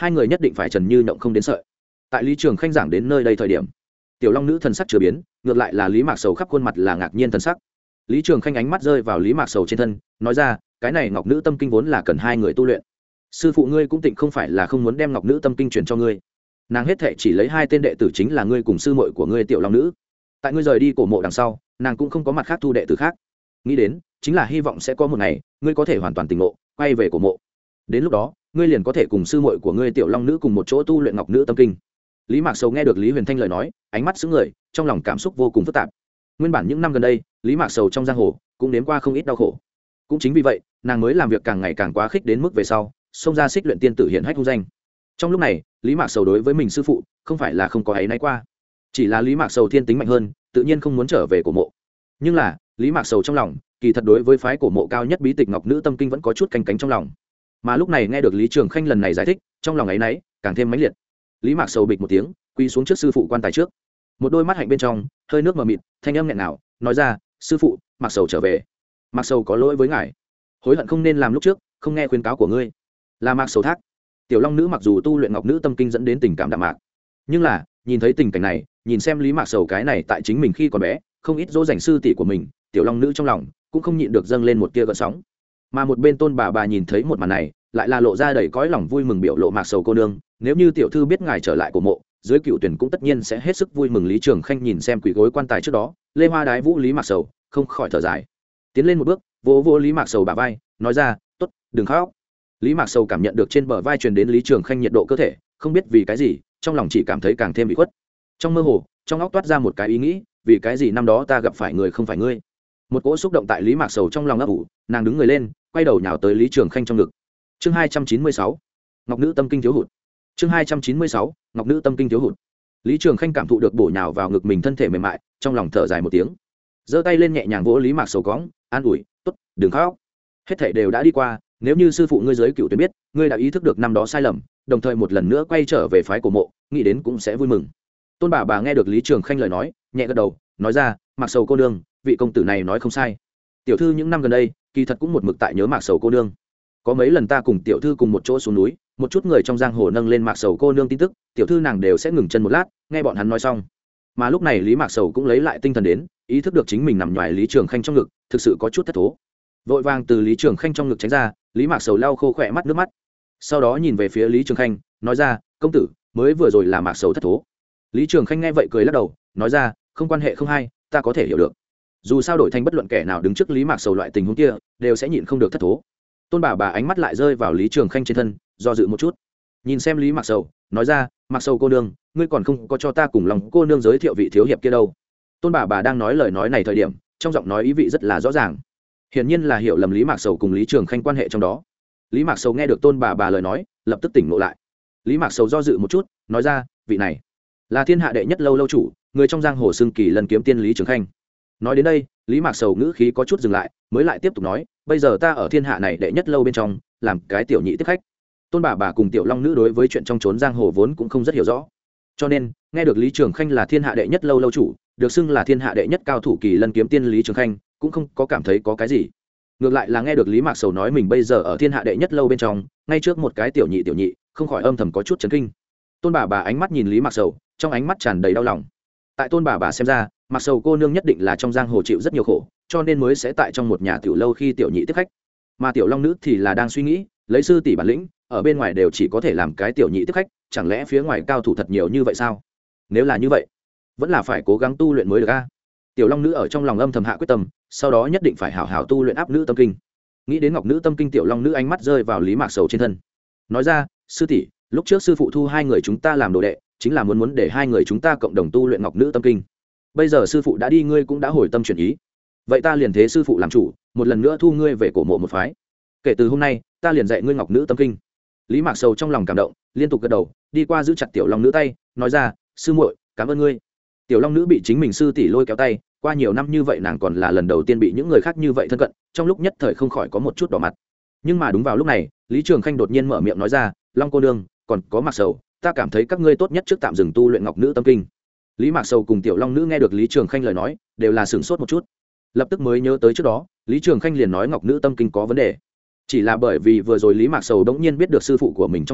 hai người nhất định phải trần như nhộng không đến sợi. Tại lý trường khanh giảng đến nơi đây thời điểm, tiểu long nữ thần sắc chưa biến, ngược lại là lý mạc sầu khắp khuôn mặt là ngạc nhiên thần sắc. Lý trường khanh ánh mắt rơi vào lý mạc sầu trên thân, nói ra, cái này ngọc nữ tâm kinh vốn là cần hai người tu luyện, sư phụ ngươi cũng tịnh không phải là không muốn đem ngọc nữ tâm kinh truyền cho ngươi, nàng hết thệ chỉ lấy hai tên đệ tử chính là ngươi cùng sư muội của ngươi tiểu long nữ. Tại ngươi rời đi cổ mộ đằng sau, nàng cũng không có mặt khác thu đệ tử khác, nghĩ đến chính là hy vọng sẽ có một ngày ngươi có thể hoàn toàn tỉnh ngộ, quay về cổ mộ, đến lúc đó ngươi liền có thể cùng sư muội của ngươi tiểu long nữ cùng một chỗ tu luyện ngọc nữ tâm kinh. Lý mạc sầu nghe được Lý Huyền Thanh lời nói, ánh mắt sững người, trong lòng cảm xúc vô cùng phức tạp. Nguyên bản những năm gần đây, Lý mạc sầu trong giang hồ cũng nếm qua không ít đau khổ, cũng chính vì vậy nàng mới làm việc càng ngày càng quá khích đến mức về sau xông ra xích luyện tiên tử hiện hách hung danh. Trong lúc này Lý mạc sầu đối với mình sư phụ không phải là không có áy náy qua, chỉ là Lý mạc sầu thiên tính mạnh hơn, tự nhiên không muốn trở về cổ mộ. Nhưng là Lý mạc sầu trong lòng kỳ thật đối với phái cổ mộ cao nhất bí tịch ngọc nữ tâm kinh vẫn có chút canh cánh trong lòng. Mà lúc này nghe được Lý Trường Khanh lần này giải thích, trong lòng áy náy càng thêm mãnh liệt. Lý mạc sầu bịch một tiếng quỳ xuống trước sư phụ quan tài trước, một đôi mắt hạnh bên trong hơi nước mờ mịt, thanh âm nghẹn nào nói ra, sư phụ, mạc sầu trở về. Mạc sầu có lỗi với ngài, hối hận không nên làm lúc trước, không nghe khuyên cáo của ngươi. Là mạc sầu thác. Tiểu long nữ mặc dù tu luyện ngọc nữ tâm kinh dẫn đến tình cảm đạm mạc, nhưng là nhìn thấy tình cảnh này, nhìn xem Lý mạc sầu cái này tại chính mình khi còn bé không ít dỗ dành sư tỷ của mình, tiểu long nữ trong lòng cũng không nhịn được dâng lên một tia gợn sóng. Mà một bên tôn bà bà nhìn thấy một màn này, lại là lộ ra đầy cõi lòng vui mừng biểu lộ, mạc sầu cô nương, nếu như tiểu thư biết ngài trở lại cổ mộ, dưới cựu tuyển cũng tất nhiên sẽ hết sức vui mừng. Lý Trường Khanh nhìn xem quỷ gối quan tài trước đó lê hoa đái vũ Lý mạc sầu, không khỏi thở dài, tiến lên một bước vỗ vỗ Lý mạc sầu bả vai, nói ra, tốt, đừng khóc. Lý mạc sầu cảm nhận được trên bờ vai truyền đến Lý Trường Khanh nhiệt độ cơ thể, không biết vì cái gì trong lòng chỉ cảm thấy càng thêm bị khuất. Trong mơ hồ trong óc toát ra một cái ý nghĩ, vì cái gì năm đó ta gặp phải người không phải ngươi. Một cỗ xúc động tại Lý mạc sầu trong lòng ấp ủ, nàng đứng người lên quay đầu nhào tới Lý Trường Khanh trong ngực. Chương hai trăm chín mươi sáu, ngọc nữ tâm kinh thiếu hụt. Chương hai trăm chín mươi sáu, ngọc nữ tâm kinh thiếu hụt. Lý Trường Khanh cảm thụ được bổ nhào vào ngực mình thân thể mềm mại, trong lòng thở dài một tiếng, giơ tay lên nhẹ nhàng vỗ Lý mạc sầu cõng, an ủi, tốt, đừng khóc, hết thảy đều đã đi qua, nếu như sư phụ ngươi giới cựu tuyển biết ngươi đã ý thức được năm đó sai lầm, đồng thời một lần nữa quay trở về phái cổ mộ, nghĩ đến cũng sẽ vui mừng. Tôn bà bà nghe được Lý Trường Khanh lời nói, nhẹ gật đầu, nói ra, mạc sầu cô nương, vị công tử này nói không sai, tiểu thư những năm gần đây kỳ thật cũng một mực tại nhớ mạc sầu cô nương. Có mấy lần ta cùng tiểu thư cùng một chỗ xuống núi, một chút người trong giang hồ nâng lên mạc sầu cô nương tin tức, tiểu thư nàng đều sẽ ngừng chân một lát nghe bọn hắn nói xong. Mà lúc này Lý mạc sầu cũng lấy lại tinh thần đến, ý thức được chính mình nằm ngoài Lý Trường Khanh trong ngực, thực sự có chút thất thố, vội vàng từ Lý Trường Khanh trong ngực tránh ra. Lý mạc sầu lau khô khỏe mắt nước mắt, sau đó nhìn về phía Lý Trường Khanh, nói ra, công tử, mới vừa rồi là mạc sầu thất thố. Lý Trường Khanh nghe vậy cười lắc đầu, nói ra, không quan hệ không hay, ta có thể hiểu được, dù sao đổi thành bất luận kẻ nào đứng trước Lý mạc sầu loại tình huống kia đều sẽ nhịn không được thất thố. Tôn bà bà ánh mắt lại rơi vào Lý Trường Khanh trên thân, do dự một chút, nhìn xem Lý mạc sầu, nói ra, mạc sầu cô nương, ngươi còn không có cho ta cùng lòng cô nương giới thiệu vị thiếu hiệp kia đâu. Tôn bà bà đang nói lời nói này thời điểm, trong giọng nói ý vị rất là rõ ràng, hiển nhiên là hiểu lầm Lý mạc sầu cùng Lý Trường Khanh quan hệ trong đó. Lý mạc sầu nghe được tôn bà bà lời nói, lập tức tỉnh ngộ lại. Lý mạc sầu do dự một chút, nói ra, vị này là thiên hạ đệ nhất lâu lâu chủ, người trong giang hồ xưng kỳ lần kiếm tiên Lý Trường Khanh. Nói đến đây, Lý mạc sầu ngữ khí có chút dừng lại, mới lại tiếp tục nói, bây giờ ta ở thiên hạ này đệ nhất lâu bên trong làm cái tiểu nhị tiếp khách. Tôn bà bà cùng tiểu long nữ đối với chuyện trong trốn giang hồ vốn cũng không rất hiểu rõ, cho nên nghe được Lý Trường Khanh là thiên hạ đệ nhất lâu lâu chủ, được xưng là thiên hạ đệ nhất cao thủ kỳ lân kiếm tiên Lý Trường Khanh, cũng không có cảm thấy có cái gì. Ngược lại là nghe được Lý mạc sầu nói mình bây giờ ở thiên hạ đệ nhất lâu bên trong, ngay trước một cái tiểu nhị tiểu nhị, không khỏi âm thầm có chút chấn kinh. Tôn bà bà ánh mắt nhìn Lý mạc sầu, trong ánh mắt tràn đầy đau lòng. Tại tôn bà bà xem ra, mạc sầu cô nương nhất định là trong giang hồ chịu rất nhiều khổ, cho nên mới sẽ tại trong một nhà tiểu lâu khi tiểu nhị tiếp khách. Mà tiểu long nữ thì là đang suy nghĩ, lấy sư tỷ bản lĩnh, ở bên ngoài đều chỉ có thể làm cái tiểu nhị tiếp khách, chẳng lẽ phía ngoài cao thủ thật nhiều như vậy sao? Nếu là như vậy, vẫn là phải cố gắng tu luyện mới được a. Tiểu long nữ ở trong lòng âm thầm hạ quyết tâm, sau đó nhất định phải hảo hảo tu luyện áp nữ tâm kinh. Nghĩ đến ngọc nữ tâm kinh, tiểu long nữ ánh mắt rơi vào Lý mạc sầu trên thân, nói ra, sư tỷ, lúc trước sư phụ thu hai người chúng ta làm đồ đệ, chính là muốn muốn để hai người chúng ta cộng đồng tu luyện ngọc nữ tâm kinh. Bây giờ sư phụ đã đi, ngươi cũng đã hồi tâm chuyển ý, vậy ta liền thế sư phụ làm chủ, một lần nữa thu ngươi về cổ mộ một phái. Kể từ hôm nay ta liền dạy ngươi ngọc nữ tâm kinh. Lý mạc sầu trong lòng cảm động, liên tục gật đầu, đi qua giữ chặt tiểu long nữ tay, nói ra, sư muội, cảm ơn ngươi. Tiểu long nữ bị chính mình sư tỷ lôi kéo tay, qua nhiều năm như vậy nàng còn là lần đầu tiên bị những người khác như vậy thân cận, trong lúc nhất thời không khỏi có một chút đỏ mặt. Nhưng mà đúng vào lúc này, Lý Trường Khanh đột nhiên mở miệng nói ra, long cô nương, còn có mạc sầu, ta cảm thấy các ngươi tốt nhất trước tạm dừng tu luyện ngọc nữ tâm kinh. Lý mạc sầu cùng tiểu long nữ nghe được Lý Trường Khanh lời nói, đều là sửng sốt một chút, lập tức mới nhớ tới trước đó Lý Trường Khanh liền nói ngọc nữ tâm kinh có vấn đề, chỉ là bởi vì vừa rồi Lý mạc sầu đống nhiên biết được sư phụ của mình trong lòng,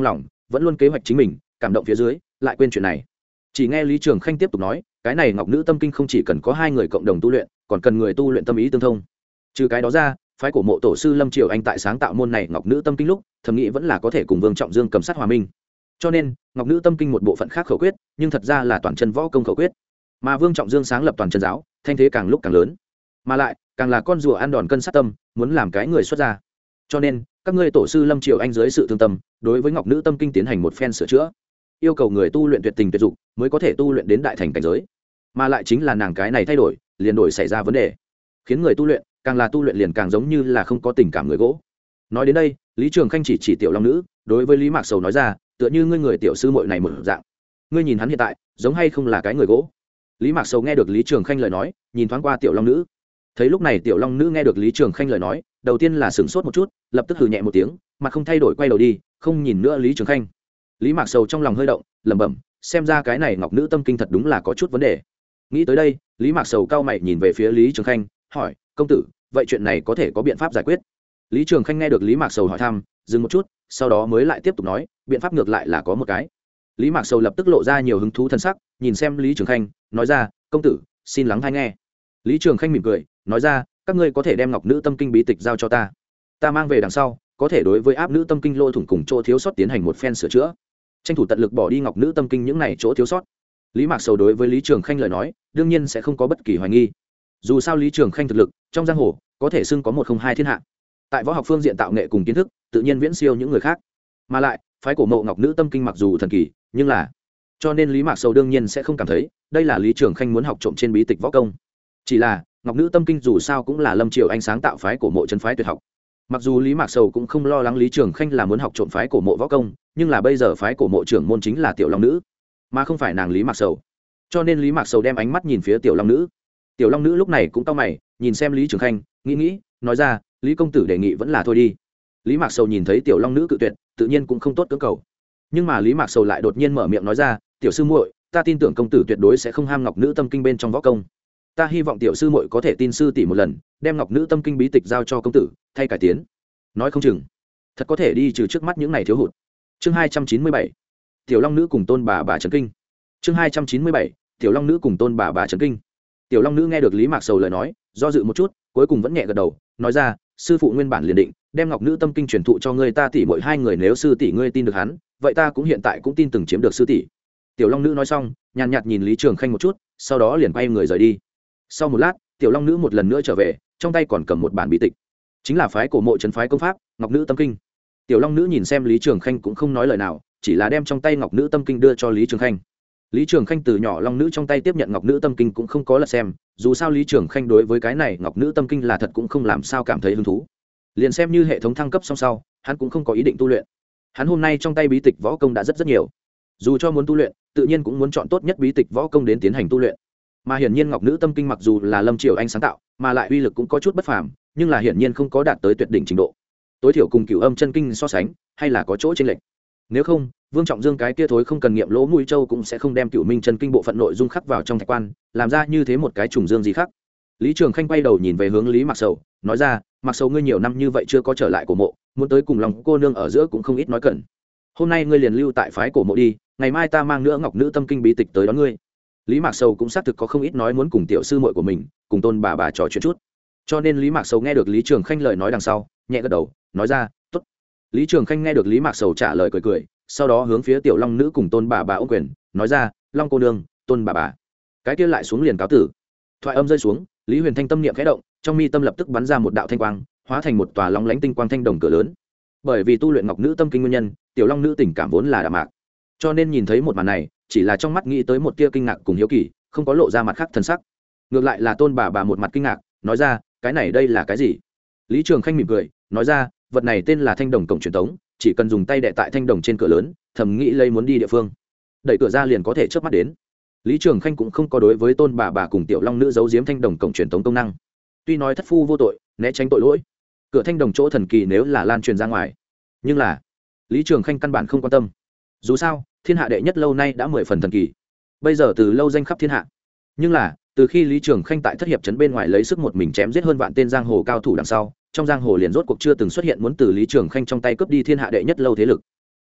vẫn luôn kế hoạch chính mình, cảm động phía dưới lại quên chuyện này. Chỉ nghe Lý Trường Khanh tiếp tục nói, cái này Ngọc Nữ Tâm Kinh không chỉ cần có hai người cộng đồng tu luyện, còn cần người tu luyện tâm ý tương thông. Trừ cái đó ra, phái cổ mộ tổ sư Lâm Triều Anh tại sáng tạo môn này Ngọc Nữ Tâm Kinh lúc, thầm nghĩ vẫn là có thể cùng Vương Trọng Dương cầm sát hòa minh. Cho nên, Ngọc Nữ Tâm Kinh một bộ phận khác khẩu quyết, nhưng thật ra là toàn chân võ công khẩu quyết. Mà Vương Trọng Dương sáng lập toàn chân giáo, thanh thế càng lúc càng lớn. Mà lại, càng là con rùa ăn đòn cân sát tâm, muốn làm cái người xuất gia. Cho nên, các ngươi tổ sư Lâm Triều Anh dưới sự thương tâm, đối với Ngọc Nữ Tâm Kinh tiến hành một phen sửa chữa, yêu cầu người tu luyện tuyệt tình tuyệt dục mới có thể tu luyện đến đại thành cảnh giới. Mà lại chính là nàng cái này thay đổi, liền đổi xảy ra vấn đề, khiến người tu luyện càng là tu luyện liền càng giống như là không có tình cảm người gỗ. Nói đến đây, Lý Trường Khanh chỉ chỉ Tiểu Long Nữ, đối với Lý Mạc Sầu nói ra, tựa như ngươi người tiểu sư muội này một dạng, ngươi nhìn hắn hiện tại giống hay không là cái người gỗ. Lý Mạc Sầu nghe được Lý Trường Khanh lời nói, nhìn thoáng qua Tiểu Long Nữ, thấy lúc này Tiểu Long Nữ nghe được Lý Trường Khanh lời nói, đầu tiên là sửng sốt một chút, lập tức hừ nhẹ một tiếng, mặt không thay đổi quay đầu đi, không nhìn nữa Lý Trường Khanh. Lý Mạc Sầu trong lòng hơi động, lẩm bẩm, xem ra cái này Ngọc Nữ Tâm Kinh thật đúng là có chút vấn đề. Nghĩ tới đây, Lý Mạc Sầu cau mày nhìn về phía Lý Trường Khanh, hỏi, công tử, vậy chuyện này có thể có biện pháp giải quyết? Lý Trường Khanh nghe được Lý Mạc Sầu hỏi thăm, dừng một chút, sau đó mới lại tiếp tục nói, biện pháp ngược lại là có một cái. Lý Mạc Sầu lập tức lộ ra nhiều hứng thú thân sắc, nhìn xem Lý Trường Khanh, nói ra, công tử, xin lắng hay nghe. Lý Trường Khanh mỉm cười, nói ra, các ngươi có thể đem Ngọc Nữ Tâm Kinh bí tịch giao cho ta, ta mang về đằng sau, có thể đối với áp nữ tâm kinh lỗ thủng cùng chỗ thiếu sót tiến hành một phen sửa chữa, tranh thủ tận lực bỏ đi Ngọc Nữ Tâm Kinh những này chỗ thiếu sót. Lý Mạc Sầu đối với Lý Trường Khanh lời nói, đương nhiên sẽ không có bất kỳ hoài nghi. Dù sao Lý Trường Khanh thực lực trong giang hồ có thể xưng có một không hai thiên hạ, tại võ học phương diện tạo nghệ cùng kiến thức tự nhiên viễn siêu những người khác. Mà lại phái cổ mộ Ngọc Nữ Tâm Kinh mặc dù thần kỳ, nhưng là cho nên Lý Mạc Sầu đương nhiên sẽ không cảm thấy đây là Lý Trường Khanh muốn học trộm trên bí tịch võ công. Chỉ là Ngọc Nữ Tâm Kinh dù sao cũng là Lâm Triều Anh sáng tạo phái cổ mộ chân phái tuyệt học. Mặc dù Lý Mạc Sầu cũng không lo lắng Lý Trường Khanh là muốn học trộm phái cổ mộ võ công, nhưng là bây giờ phái cổ mộ trưởng môn chính là Tiểu Long Nữ, mà không phải nàng Lý Mạc Sầu. Cho nên Lý Mạc Sầu đem ánh mắt nhìn phía Tiểu Long Nữ. Tiểu Long Nữ lúc này cũng cau mày, nhìn xem Lý Trường Khanh, nghĩ nghĩ, nói ra, Lý công tử đề nghị vẫn là thôi đi. Lý Mạc Sầu nhìn thấy Tiểu Long Nữ cự tuyệt, tự nhiên cũng không tốt cưỡng cầu. Nhưng mà Lý Mạc Sầu lại đột nhiên mở miệng nói ra, tiểu sư muội, ta tin tưởng công tử tuyệt đối sẽ không ham Ngọc Nữ Tâm Kinh bên trong võ công. Ta hy vọng tiểu sư muội có thể tin sư tỷ một lần, đem Ngọc Nữ Tâm Kinh bí tịch giao cho công tử, thay cải tiến. Nói không chừng thật có thể đi trừ trước mắt những này thiếu hụt. Chương hai trăm chín mươi bảy, Tiểu Long Nữ cùng Tôn bà bà trấn kinh. Chương hai trăm chín mươi bảy, Tiểu Long Nữ cùng Tôn bà bà trấn kinh. Tiểu Long Nữ nghe được Lý Mạc Sầu lời nói, do dự một chút, cuối cùng vẫn nhẹ gật đầu, nói ra, sư phụ nguyên bản liền định đem Ngọc Nữ Tâm Kinh truyền thụ cho ngươi, ta tỷ muội hai người, nếu sư tỷ ngươi tin được hắn, vậy ta cũng hiện tại cũng tin từng chiếm được sư tỷ. Tiểu Long Nữ nói xong, nhàn nhạt nhìn Lý Trường Khanh một chút, sau đó liền quay người rời đi. Sau một lát, Tiểu Long Nữ một lần nữa trở về, trong tay còn cầm một bản bí tịch, chính là phái cổ mộ trấn phái công pháp Ngọc Nữ Tâm Kinh. Tiểu Long Nữ nhìn xem Lý Trường Khanh cũng không nói lời nào, chỉ là đem trong tay Ngọc Nữ Tâm Kinh đưa cho Lý Trường Khanh. Lý Trường Khanh từ nhỏ Long Nữ trong tay tiếp nhận Ngọc Nữ Tâm Kinh cũng không có lật xem, dù sao Lý Trường Khanh đối với cái này Ngọc Nữ Tâm Kinh là thật cũng không làm sao cảm thấy hứng thú. Liền xem như hệ thống thăng cấp xong sau, hắn cũng không có ý định tu luyện. Hắn hôm nay trong tay bí tịch võ công đã rất rất nhiều, dù cho muốn tu luyện, tự nhiên cũng muốn chọn tốt nhất bí tịch võ công đến tiến hành tu luyện. Mà hiển nhiên Ngọc Nữ Tâm Kinh mặc dù là Lâm Triều Anh sáng tạo, mà lại uy lực cũng có chút bất phàm, nhưng là hiển nhiên không có đạt tới tuyệt đỉnh trình độ. Tối thiểu cùng Cửu Âm Chân Kinh so sánh, hay là có chỗ chênh lệch. Nếu không, Vương Trọng Dương cái kia thối không cần nghiệm lỗ mũi châu cũng sẽ không đem Cửu Minh Chân Kinh bộ phận nội dung khắc vào trong thạch quan, làm ra như thế một cái trùng dương gì khác. Lý Trường Khanh quay đầu nhìn về hướng Lý Mạc Sầu, nói ra, Mạc Sầu ngươi nhiều năm như vậy chưa có trở lại cổ mộ, muốn tới cùng lòng cô nương ở giữa cũng không ít nói cẩn. Hôm nay ngươi liền lưu tại phái cổ mộ đi, ngày mai ta mang nữa Ngọc Nữ Tâm Kinh bí tịch tới đón ngươi. Lý Mạc Sầu cũng xác thực có không ít nói muốn cùng tiểu sư muội của mình, cùng Tôn bà bà trò chuyện chút. Cho nên Lý Mạc Sầu nghe được Lý Trường Khanh lời nói đằng sau, nhẹ gật đầu, nói ra, "Tốt." Lý Trường Khanh nghe được Lý Mạc Sầu trả lời cười cười, sau đó hướng phía Tiểu Long Nữ cùng Tôn bà bà ôm quyền, nói ra, "Long cô nương, Tôn bà bà." Cái kia lại xuống liền cáo tử. Thoại âm rơi xuống, Lý Huyền Thanh tâm niệm khẽ động, trong mi tâm lập tức bắn ra một đạo thanh quang, hóa thành một tòa long lánh tinh quang thanh đồng cửa lớn. Bởi vì tu luyện Ngọc Nữ Tâm Kinh nguyên nhân, Tiểu Long Nữ tình cảm vốn là đạm mạc, cho nên nhìn thấy một màn này, chỉ là trong mắt nghĩ tới một tia kinh ngạc cùng hiếu kỳ, không có lộ ra mặt khác thần sắc. Ngược lại là Tôn bà bà một mặt kinh ngạc, nói ra, cái này đây là cái gì? Lý Trường Khanh mỉm cười, nói ra, vật này tên là thanh đồng cổng truyền tống, chỉ cần dùng tay đè tại thanh đồng trên cửa lớn, thầm nghĩ lấy muốn đi địa phương, đẩy cửa ra liền có thể chớp mắt đến. Lý Trường Khanh cũng không có đối với Tôn bà bà cùng Tiểu Long Nữ giấu giếm thanh đồng cổng truyền tống công năng. Tuy nói thất phu vô tội, né tránh tội lỗi, cửa thanh đồng chỗ thần kỳ nếu là lan truyền ra ngoài, nhưng là Lý Trường Khanh căn bản không quan tâm. Dù sao, thiên hạ đệ nhất lâu nay đã mười phần thần kỳ, bây giờ từ lâu danh khắp thiên hạ. Nhưng là từ khi Lý Trường Khanh tại thất hiệp trấn bên ngoài lấy sức một mình chém giết hơn vạn tên giang hồ cao thủ đằng sau, trong giang hồ liền rốt cuộc chưa từng xuất hiện muốn từ Lý Trường Khanh trong tay cướp đi thiên hạ đệ nhất lâu thế lực.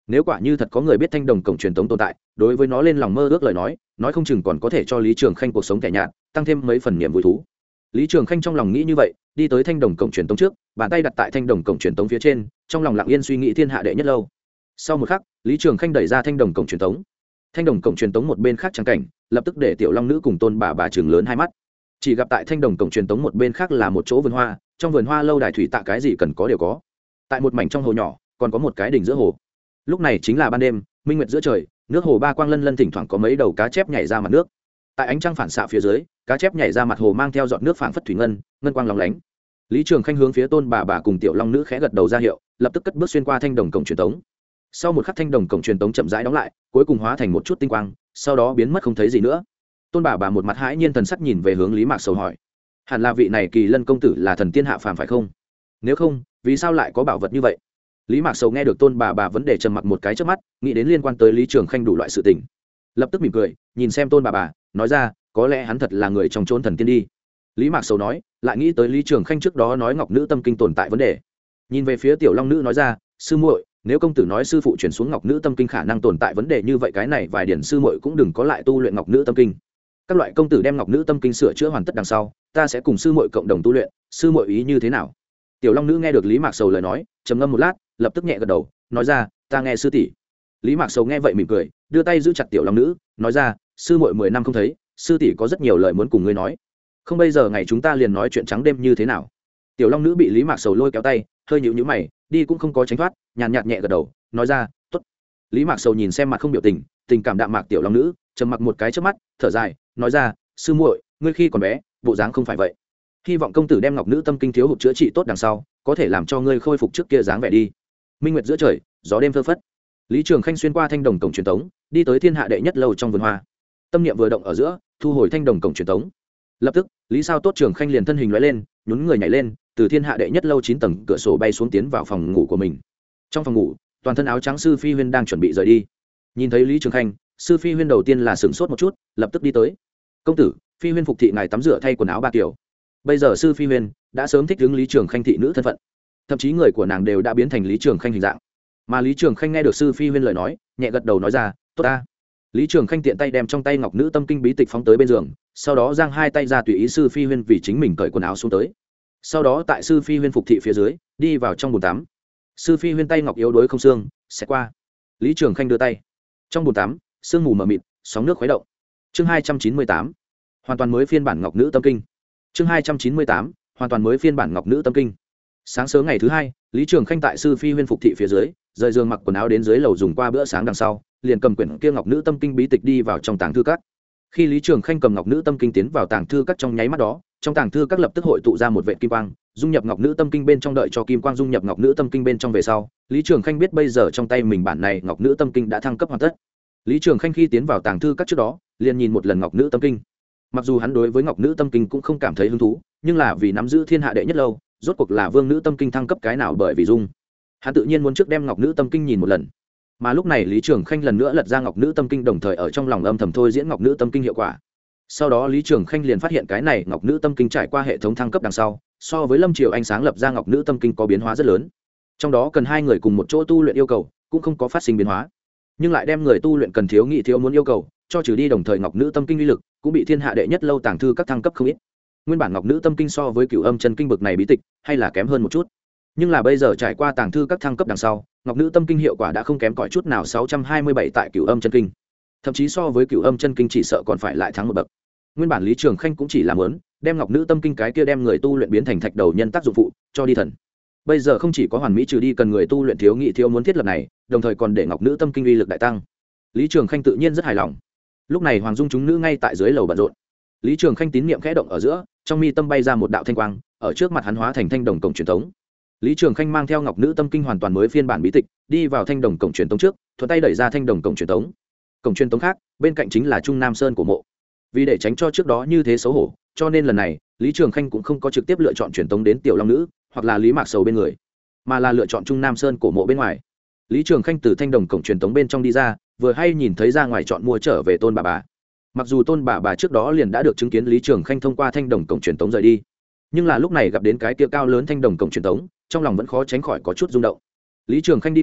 nếu quả như thật có người biết thanh đồng cổng truyền tống tồn tại, đối với nó lên lòng mơ ước lời nói nói không chừng còn có thể cho Lý Trường Khanh cuộc sống kẻ nhạt tăng thêm mấy phần niềm vui thú. Lý Trường Khanh trong lòng nghĩ như vậy, đi tới thanh đồng cổng truyền tống trước, bàn tay đặt tại thanh đồng cổng truyền tống phía trên, trong lòng lặng yên suy nghĩ thiên hạ đệ nhất lâu. Sau một khắc, Lý Trường Khanh đẩy ra thanh đồng cổng truyền tống. Thanh đồng cổng truyền tống một bên khác trắng cảnh, lập tức để tiểu long nữ cùng tôn bà bà trừng lớn hai mắt. Chỉ gặp tại thanh đồng cổng truyền tống một bên khác là một chỗ vườn hoa, trong vườn hoa lâu đài thủy tạ cái gì cần có đều có. Tại một mảnh trong hồ nhỏ, còn có một cái đỉnh giữa hồ. Lúc này chính là ban đêm, minh nguyệt giữa trời, nước hồ ba quang lân lân, thỉnh thoảng có mấy đầu cá chép nhảy ra mặt nước. Tại ánh trăng phản xạ phía dưới, cá chép nhảy ra mặt hồ mang theo giọt nước phảng phất thủy ngân, ngân quang lóng lánh. Lý Trường Khanh hướng phía tôn bà bà cùng tiểu long nữ khẽ gật đầu ra hiệu, lập tức cất bước xuyên qua thanh đồng cổng truyền tống. Sau một khắc thanh đồng cổng truyền tống chậm rãi đóng lại, cuối cùng hóa thành một chút tinh quang, sau đó biến mất không thấy gì nữa. Tôn bà bà một mặt hãi nhiên thần sắc nhìn về hướng Lý Mạc Sầu hỏi: hẳn là vị này Kỳ Lân công tử là thần tiên hạ phàm phải không? Nếu không, vì sao lại có bảo vật như vậy? Lý Mạc Sầu nghe được tôn bà bà vấn đề trầm mặc một cái trước mắt, nghĩ đến liên quan tới Lý Trường Khanh đủ loại sự tình, lập tức mỉm cười nhìn xem tôn bà bà nói ra: có lẽ hắn thật là người trong chốn thần tiên đi. Lý Mạc Sầu nói, lại nghĩ tới Lý Trường Khanh trước đó nói ngọc nữ tâm kinh tồn tại vấn đề, nhìn về phía tiểu long nữ nói ra: sư muội, nếu công tử nói sư phụ chuyển xuống ngọc nữ tâm kinh khả năng tồn tại vấn đề như vậy, cái này vài điển sư muội cũng đừng có lại tu luyện ngọc nữ tâm kinh. Các loại công tử đem ngọc nữ tâm kinh sửa chữa hoàn tất đằng sau, ta sẽ cùng sư muội cộng đồng tu luyện, sư muội ý như thế nào? Tiểu long nữ nghe được Lý Mạc Sầu lời nói, trầm ngâm một lát, lập tức nhẹ gật đầu nói ra: ta nghe sư tỷ. Lý Mạc Sầu nghe vậy mỉm cười, đưa tay giữ chặt tiểu long nữ nói ra: sư muội mười năm không thấy, sư tỷ có rất nhiều lời muốn cùng ngươi nói, không bây giờ ngày chúng ta liền nói chuyện trắng đêm như thế nào? Tiểu long nữ bị Lý Mạc Sầu lôi kéo tay, hơi nhíu nhíu mày, đi cũng không có tránh thoát, nhàn nhạt nhẹ gật đầu nói ra: tốt. Lý Mạc Sầu nhìn xem mặt không biểu tình, tình cảm đạm mạc tiểu long nữ, trầm mặc một cái trước mắt, thở dài nói ra: sư muội, ngươi khi còn bé bộ dáng không phải vậy, hy vọng công tử đem ngọc nữ tâm kinh thiếu hụt chữa trị tốt đằng sau, có thể làm cho ngươi khôi phục trước kia dáng vẻ đi. Minh nguyệt giữa trời, gió đêm phơ phất, Lý Trường Khanh xuyên qua thanh đồng cổng truyền tống, đi tới thiên hạ đệ nhất lâu trong vườn hoa. Tâm niệm vừa động ở giữa, thu hồi thanh đồng cổng truyền tống. Lập tức, Lý Sao Tốt Trường Khanh liền thân hình lóe lên, nhún người nhảy lên, từ thiên hạ đệ nhất lâu chín tầng cửa sổ bay xuống, tiến vào phòng ngủ của mình. Trong phòng ngủ, toàn thân áo trắng sư Phi Huyên đang chuẩn bị rời đi. Nhìn thấy Lý Trường Khanh, sư Phi Huyên đầu tiên là sửng sốt một chút, lập tức đi tới. công tử, Phi Huyên phục thị ngài tắm rửa thay quần áo ba kiểu. Bây giờ sư Phi Huyên đã sớm thích ứng Lý Trường Khanh thị nữ thân phận, thậm chí người của nàng đều đã biến thành Lý Trường Khanh hình dạng. Mà Lý Trường Khanh nghe được sư Phi Huyên lời nói, nhẹ gật đầu nói ra: tốt ta. Lý Trường Khanh tiện tay đem trong tay ngọc nữ tâm kinh bí tịch phóng tới bên giường, sau đó giang hai tay ra tùy ý sư Phi Huyên vì chính mình cởi quần áo xuống tới. Sau đó tại sư Phi Huyên phục thị phía dưới, đi vào trong bồn tắm. Sư Phi Huyên tay ngọc yếu đuối không xương, sẽ qua. Lý Trường Khanh đưa tay. Trong bồn tắm, sương mù mờ mịt, sóng nước khuấy động. Chương hai trăm chín mươi tám, hoàn toàn mới phiên bản ngọc nữ tâm kinh. Chương hai trăm chín mươi tám, hoàn toàn mới phiên bản ngọc nữ tâm kinh. Sáng sớm ngày thứ hai, Lý Trường Khanh tại sư Phi Huyên phục thị phía dưới, rời giường mặc quần áo đến dưới lầu dùng qua bữa sáng đằng sau, liền cầm quyển kia ngọc nữ tâm kinh bí tịch đi vào trong tàng thư các. Khi Lý Trường Khanh cầm ngọc nữ tâm kinh tiến vào tàng thư các trong nháy mắt đó, trong tàng thư các lập tức hội tụ ra một vệt kim quang, dung nhập ngọc nữ tâm kinh bên trong. Đợi cho kim quang dung nhập ngọc nữ tâm kinh bên trong về sau, Lý Trường Khanh biết bây giờ trong tay mình bản này ngọc nữ tâm kinh đã thăng cấp hoàn tất. Lý Trường Khanh khi tiến vào tàng thư các trước đó, liền nhìn một lần ngọc nữ tâm kinh. Mặc dù hắn đối với ngọc nữ tâm kinh cũng không cảm thấy hứng thú, nhưng là vì nắm giữ thiên hạ đệ nhất lâu, rốt cuộc là vương nữ tâm kinh thăng cấp cái nào bởi vì dung, hắn tự nhiên muốn trước đem ngọc nữ tâm kinh nhìn một lần. Mà lúc này Lý Trường Khanh lần nữa lật ra ngọc nữ tâm kinh, đồng thời ở trong lòng âm thầm thôi diễn ngọc nữ tâm kinh hiệu quả. Sau đó Lý Trường Khanh liền phát hiện cái này ngọc nữ tâm kinh trải qua hệ thống thăng cấp đằng sau, so với Lâm Triều Ánh sáng lập ra ngọc nữ tâm kinh có biến hóa rất lớn. Trong đó cần hai người cùng một chỗ tu luyện yêu cầu cũng không có phát sinh biến hóa, nhưng lại đem người tu luyện cần thiếu nghị thiếu muốn yêu cầu cho trừ đi, đồng thời ngọc nữ tâm kinh uy lực cũng bị thiên hạ đệ nhất lâu tàng thư các thăng cấp không ít. Nguyên bản ngọc nữ tâm kinh so với cửu âm chân kinh bực này bí tịch hay là kém hơn một chút, nhưng là bây giờ trải qua tàng thư các thăng cấp đằng sau, ngọc nữ tâm kinh hiệu quả đã không kém cỏi chút nào. Sáu trăm hai mươi bảy tại cửu âm chân kinh, thậm chí so với cửu âm chân kinh chỉ sợ còn phải lại thắng một bậc. Nguyên bản Lý Trường Khanh cũng chỉ làm muốn đem ngọc nữ tâm kinh cái kia đem người tu luyện biến thành thạch đầu nhân tác dụng phụ cho đi thần, bây giờ không chỉ có hoàn mỹ trừ đi cần người tu luyện thiếu nghị thiếu muốn thiết lập này, đồng thời còn để ngọc nữ tâm kinh uy lực đại tăng. Lý Trường Khanh tự nhiên rất hài lòng. Lúc này Hoàng Dung chúng nữ ngay tại dưới lầu bận rộn. Lý Trường Khanh tín niệm khẽ động ở giữa, trong mi tâm bay ra một đạo thanh quang, ở trước mặt hắn hóa thành thanh đồng cổng truyền thống. Lý Trường Khanh mang theo ngọc nữ tâm kinh hoàn toàn mới phiên bản bí tịch, đi vào thanh đồng cổng truyền thống trước, thuận tay đẩy ra thanh đồng cổng truyền thống. Cổng truyền thống khác, bên cạnh chính là Trung Nam Sơn của mộ. Vì để tránh cho trước đó như thế xấu hổ, cho nên lần này Lý Trường Khanh cũng không có trực tiếp lựa chọn truyền thống đến Tiểu Long Nữ hoặc là Lý Mạc Sầu bên người, mà là lựa chọn Trung Nam Sơn của mộ bên ngoài. Lý Trường Khanh từ thanh đồng cổng truyền thống bên trong đi ra, vừa hay nhìn thấy ra ngoài chọn mua trở về Tôn bà bà. Mặc dù Tôn bà bà trước đó liền đã được chứng kiến Lý Trường Khanh thông qua thanh đồng cổng truyền thống rời đi, nhưng là lúc này gặp đến cái kia cao lớn thanh đồng cổng truyền thống, trong lòng vẫn khó tránh khỏi có chút rung động. Lý Trường Khanh đi qua,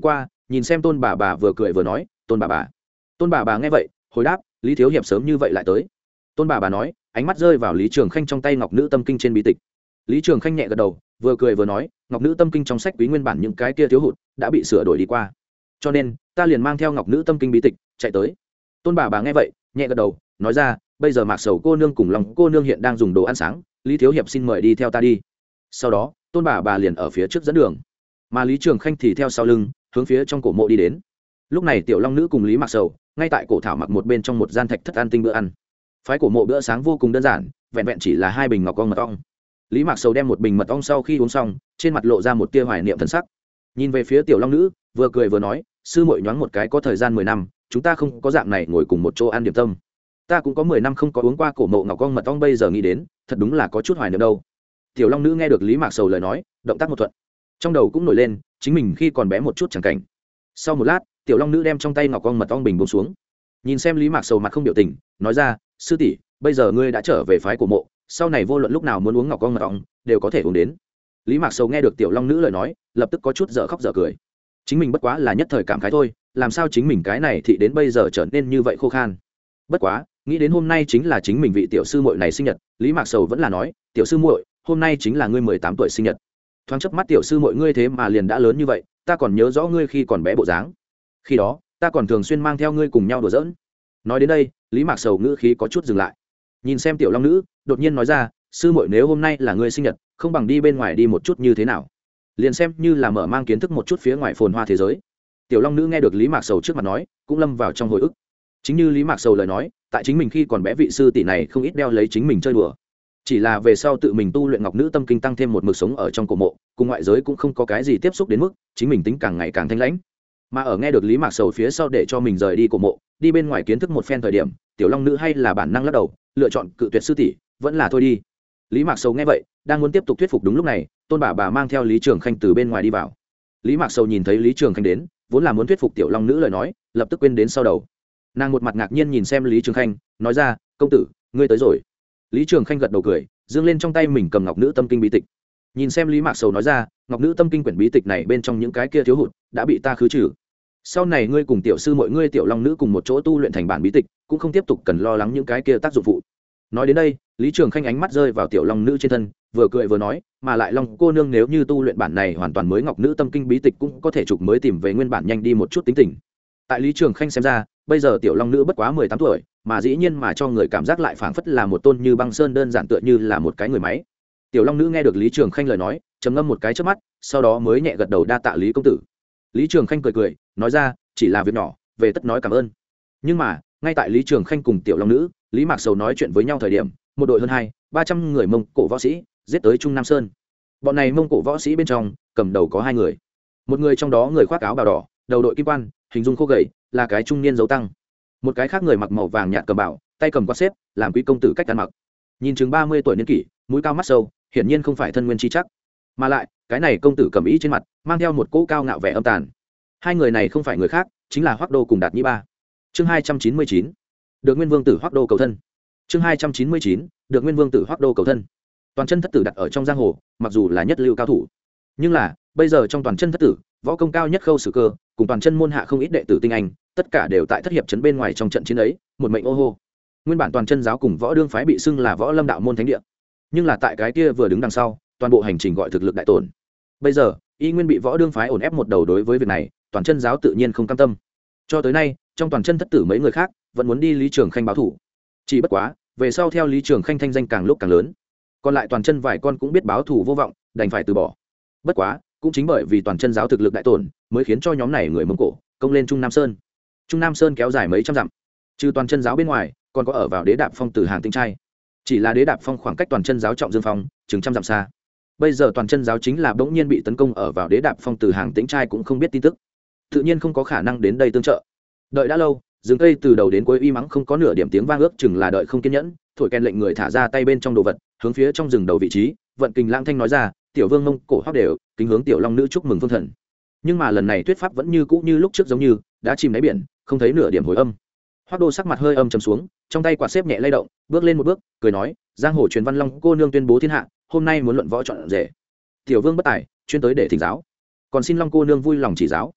nhìn xem tôn bà bà vừa cười vừa nói tôn bà bà tôn bà bà nghe vậy hồi đáp lý thiếu hiệp sớm như vậy lại tới. Tôn bà bà nói ánh mắt rơi vào lý trường khanh trong tay ngọc nữ tâm kinh trên bí tịch. Lý trường khanh nhẹ gật đầu vừa cười vừa nói ngọc nữ tâm kinh trong sách quý nguyên bản những cái kia thiếu hụt đã bị sửa đổi đi qua, cho nên ta liền mang theo ngọc nữ tâm kinh bí tịch chạy tới. Tôn bà bà nghe vậy nhẹ gật đầu nói ra bây giờ mạc sầu cô nương cùng lòng cô nương hiện đang dùng đồ ăn sáng, lý thiếu hiệp xin mời đi theo ta đi. Sau đó tôn bà bà liền ở phía trước dẫn đường, mà lý trường khanh thì theo sau lưng hướng phía trong cổ mộ đi đến. Lúc này tiểu long nữ cùng lý mạc sầu ngay tại cổ thảo mặc một bên trong một gian thạch thất ăn tinh bữa ăn. Phái cổ mộ bữa sáng vô cùng đơn giản, vẹn vẹn chỉ là hai bình ngọc ong mật ong. Lý mạc sầu đem một bình mật ong sau khi uống xong, trên mặt lộ ra một tia hoài niệm thần sắc, nhìn về phía tiểu long nữ vừa cười vừa nói sư muội nhoáng một cái có thời gian mười năm chúng ta không có dạng này ngồi cùng một chỗ ăn điểm tâm, ta cũng có mười năm không có uống qua cổ mộ ngọc ong mật ong, bây giờ nghĩ đến thật đúng là có chút hoài niệm đâu. Tiểu long nữ nghe được lý mạc sầu lời nói động tác một thuận, trong đầu cũng nổi lên chính mình khi còn bé một chút chẳng cảnh. Sau một lát tiểu long nữ đem trong tay ngọc ong mật ong bình bông xuống, nhìn xem lý mạc sầu mặt không biểu tình nói ra sư tỷ bây giờ ngươi đã trở về phái cổ mộ, sau này vô luận lúc nào muốn uống ngọc ong mật ong đều có thể uống đến. Lý mạc sầu nghe được tiểu long nữ lời nói lập tức có chút dở khóc dở cười, chính mình bất quá là nhất thời cảm khái thôi, làm sao chính mình cái này thì đến bây giờ trở nên như vậy khô khan. Bất quá nghĩ đến hôm nay chính là chính mình vị tiểu sư muội này sinh nhật, lý mạc sầu vẫn là nói tiểu sư muội hôm nay chính là ngươi mười tám tuổi sinh nhật. Thoáng chớp mắt tiểu sư muội ngươi thế mà liền đã lớn như vậy, ta còn nhớ rõ ngươi khi còn bé bộ dáng, khi đó ta còn thường xuyên mang theo ngươi cùng nhau đùa giỡn. Nói đến đây lý mạc sầu ngữ khí có chút dừng lại, nhìn xem tiểu long nữ đột nhiên nói ra sư muội nếu hôm nay là ngươi sinh nhật không bằng đi bên ngoài đi một chút như thế nào, liền xem như là mở mang kiến thức một chút phía ngoài phồn hoa thế giới. Tiểu long nữ nghe được lý mạc sầu trước mặt nói cũng lâm vào trong hồi ức, chính như lý mạc sầu lời nói tại chính mình khi còn bé vị sư tỷ này không ít đeo lấy chính mình chơi đùa, chỉ là về sau tự mình tu luyện ngọc nữ tâm kinh tăng thêm một mực sống ở trong cổ mộ cùng ngoại giới cũng không có cái gì tiếp xúc đến mức chính mình tính càng ngày càng thanh lãnh. Mà ở nghe được lý mạc sầu phía sau để cho mình rời đi cổ mộ đi bên ngoài kiến thức một phen thời điểm, tiểu long nữ hay là bản năng lắc đầu lựa chọn cự tuyệt sư tỷ, vẫn là thôi đi. Lý mạc sầu nghe vậy đang muốn tiếp tục thuyết phục, đúng lúc này tôn bà bà mang theo lý trường khanh từ bên ngoài đi vào. Lý mạc sầu nhìn thấy lý trường khanh đến vốn là muốn thuyết phục tiểu long nữ lời nói lập tức quên đến sau đầu, nàng một mặt ngạc nhiên nhìn xem lý trường khanh nói ra công tử ngươi tới rồi. Lý trường khanh gật đầu cười dương lên trong tay mình cầm ngọc nữ tâm kinh bí tịch, nhìn xem lý mạc sầu nói ra ngọc nữ tâm kinh quyển bí tịch này bên trong những cái kia thiếu hụt đã bị ta khứ trừ, sau này ngươi cùng tiểu sư mọi ngươi tiểu long nữ cùng một chỗ tu luyện thành bản bí tịch cũng không tiếp tục cần lo lắng những cái kia tác dụng phụ. Nói đến đây lý trường khanh ánh mắt rơi vào tiểu long nữ trên thân vừa cười vừa nói mà lại long cô nương nếu như tu luyện bản này hoàn toàn mới ngọc nữ tâm kinh bí tịch cũng có thể trục mới tìm về nguyên bản nhanh đi một chút tính tình. Tại lý trường khanh xem ra bây giờ tiểu long nữ bất quá mười tám tuổi mà dĩ nhiên mà cho người cảm giác lại phảng phất là một tôn như băng sơn đơn giản tựa như là một cái người máy. Tiểu long nữ nghe được lý trường khanh lời nói trầm ngâm một cái trước mắt sau đó mới nhẹ gật đầu đa tạ lý công tử. Lý trường khanh cười cười nói ra chỉ là việc nhỏ về tất nói cảm ơn. Nhưng mà ngay tại lý trường khanh cùng tiểu long nữ lý mạc sầu nói chuyện với nhau thời điểm một đội hơn hai ba trăm người mông cổ võ sĩ giết tới trung nam sơn. Bọn này mông cổ võ sĩ bên trong cầm đầu có hai người, một người trong đó người khoác áo bào đỏ đầu đội kim quan hình dung khô gầy là cái trung niên dấu tăng, một cái khác người mặc màu vàng nhạt cầm bảo tay cầm quạt xếp làm quý công tử cách ăn mặc, nhìn chừng ba mươi tuổi niên kỷ mũi cao mắt sâu hiển nhiên không phải thân nguyên chi chắc, mà lại cái này công tử cầm ý trên mặt mang theo một cỗ cao ngạo vẻ âm tàn. Hai người này không phải người khác chính là Hoắc Đô cùng Đạt Nhĩ Ba. Chương hai trăm chín mươi chín được Nguyên Vương tử Hoắc Đô cầu thân. Chương hai trăm chín mươi chín được Nguyên Vương tử Hoắc Đô cầu thân. Toàn chân thất tử đặt ở trong giang hồ mặc dù là nhất lưu cao thủ, nhưng là bây giờ trong toàn chân thất tử võ công cao nhất Khâu Sử Cơ cùng toàn chân môn hạ không ít đệ tử tinh anh tất cả đều tại thất hiệp trấn bên ngoài trong trận chiến ấy một mệnh ô hô. Nguyên bản toàn chân giáo cùng võ đương phái bị xưng là võ lâm đạo môn thánh địa, nhưng là tại cái kia vừa đứng đằng sau toàn bộ hành trình gọi thực lực đại tổn. Bây giờ y nguyên bị võ đương phái ổn ép một đầu, đối với việc này toàn chân giáo tự nhiên không cam tâm. Cho tới nay trong toàn chân thất tử mấy người khác vẫn muốn đi lý trường khanh báo thủ, chỉ bất quá về sau theo lý trường khanh thanh danh càng lúc càng lớn, còn lại toàn chân vài con cũng biết báo thủ vô vọng đành phải từ bỏ. Bất quá cũng chính bởi vì toàn chân giáo thực lực đại tổn mới khiến cho nhóm này người mông cổ công lên trung nam sơn. Trung nam sơn kéo dài mấy trăm dặm, trừ toàn chân giáo bên ngoài còn có ở vào đế đạp phong từ hàng tinh trai, chỉ là đế đạp phong khoảng cách toàn chân giáo trọng dương phong chừng trăm dặm xa. Bây giờ toàn chân giáo chính là bỗng nhiên bị tấn công ở vào đế đạp phong từ hàng tĩnh trai cũng không biết tin tức, tự nhiên không có khả năng đến đây tương trợ. Đợi đã lâu rừng cây từ đầu đến cuối y mắng không có nửa điểm tiếng vang, ước chừng là đợi không kiên nhẫn, thổi kèn lệnh người thả ra tay bên trong đồ vật hướng phía trong rừng đầu vị trí vận kình lang thanh nói ra tiểu vương mông cổ Hoắc đều kính hướng tiểu long nữ chúc mừng phương thần. Nhưng mà lần này thuyết pháp vẫn như cũ như lúc trước, giống như đã chìm đáy biển không thấy nửa điểm hồi âm. Hoắc Đô sắc mặt hơi âm trầm xuống, trong tay quạt xếp nhẹ lay động, bước lên một bước cười nói giang hồ truyền văn long cô nương tuyên bố thiên hạ, hôm nay muốn luận võ chọn rể, tiểu vương bất tài chuyên tới để thỉnh giáo, còn xin long cô nương vui lòng chỉ giáo.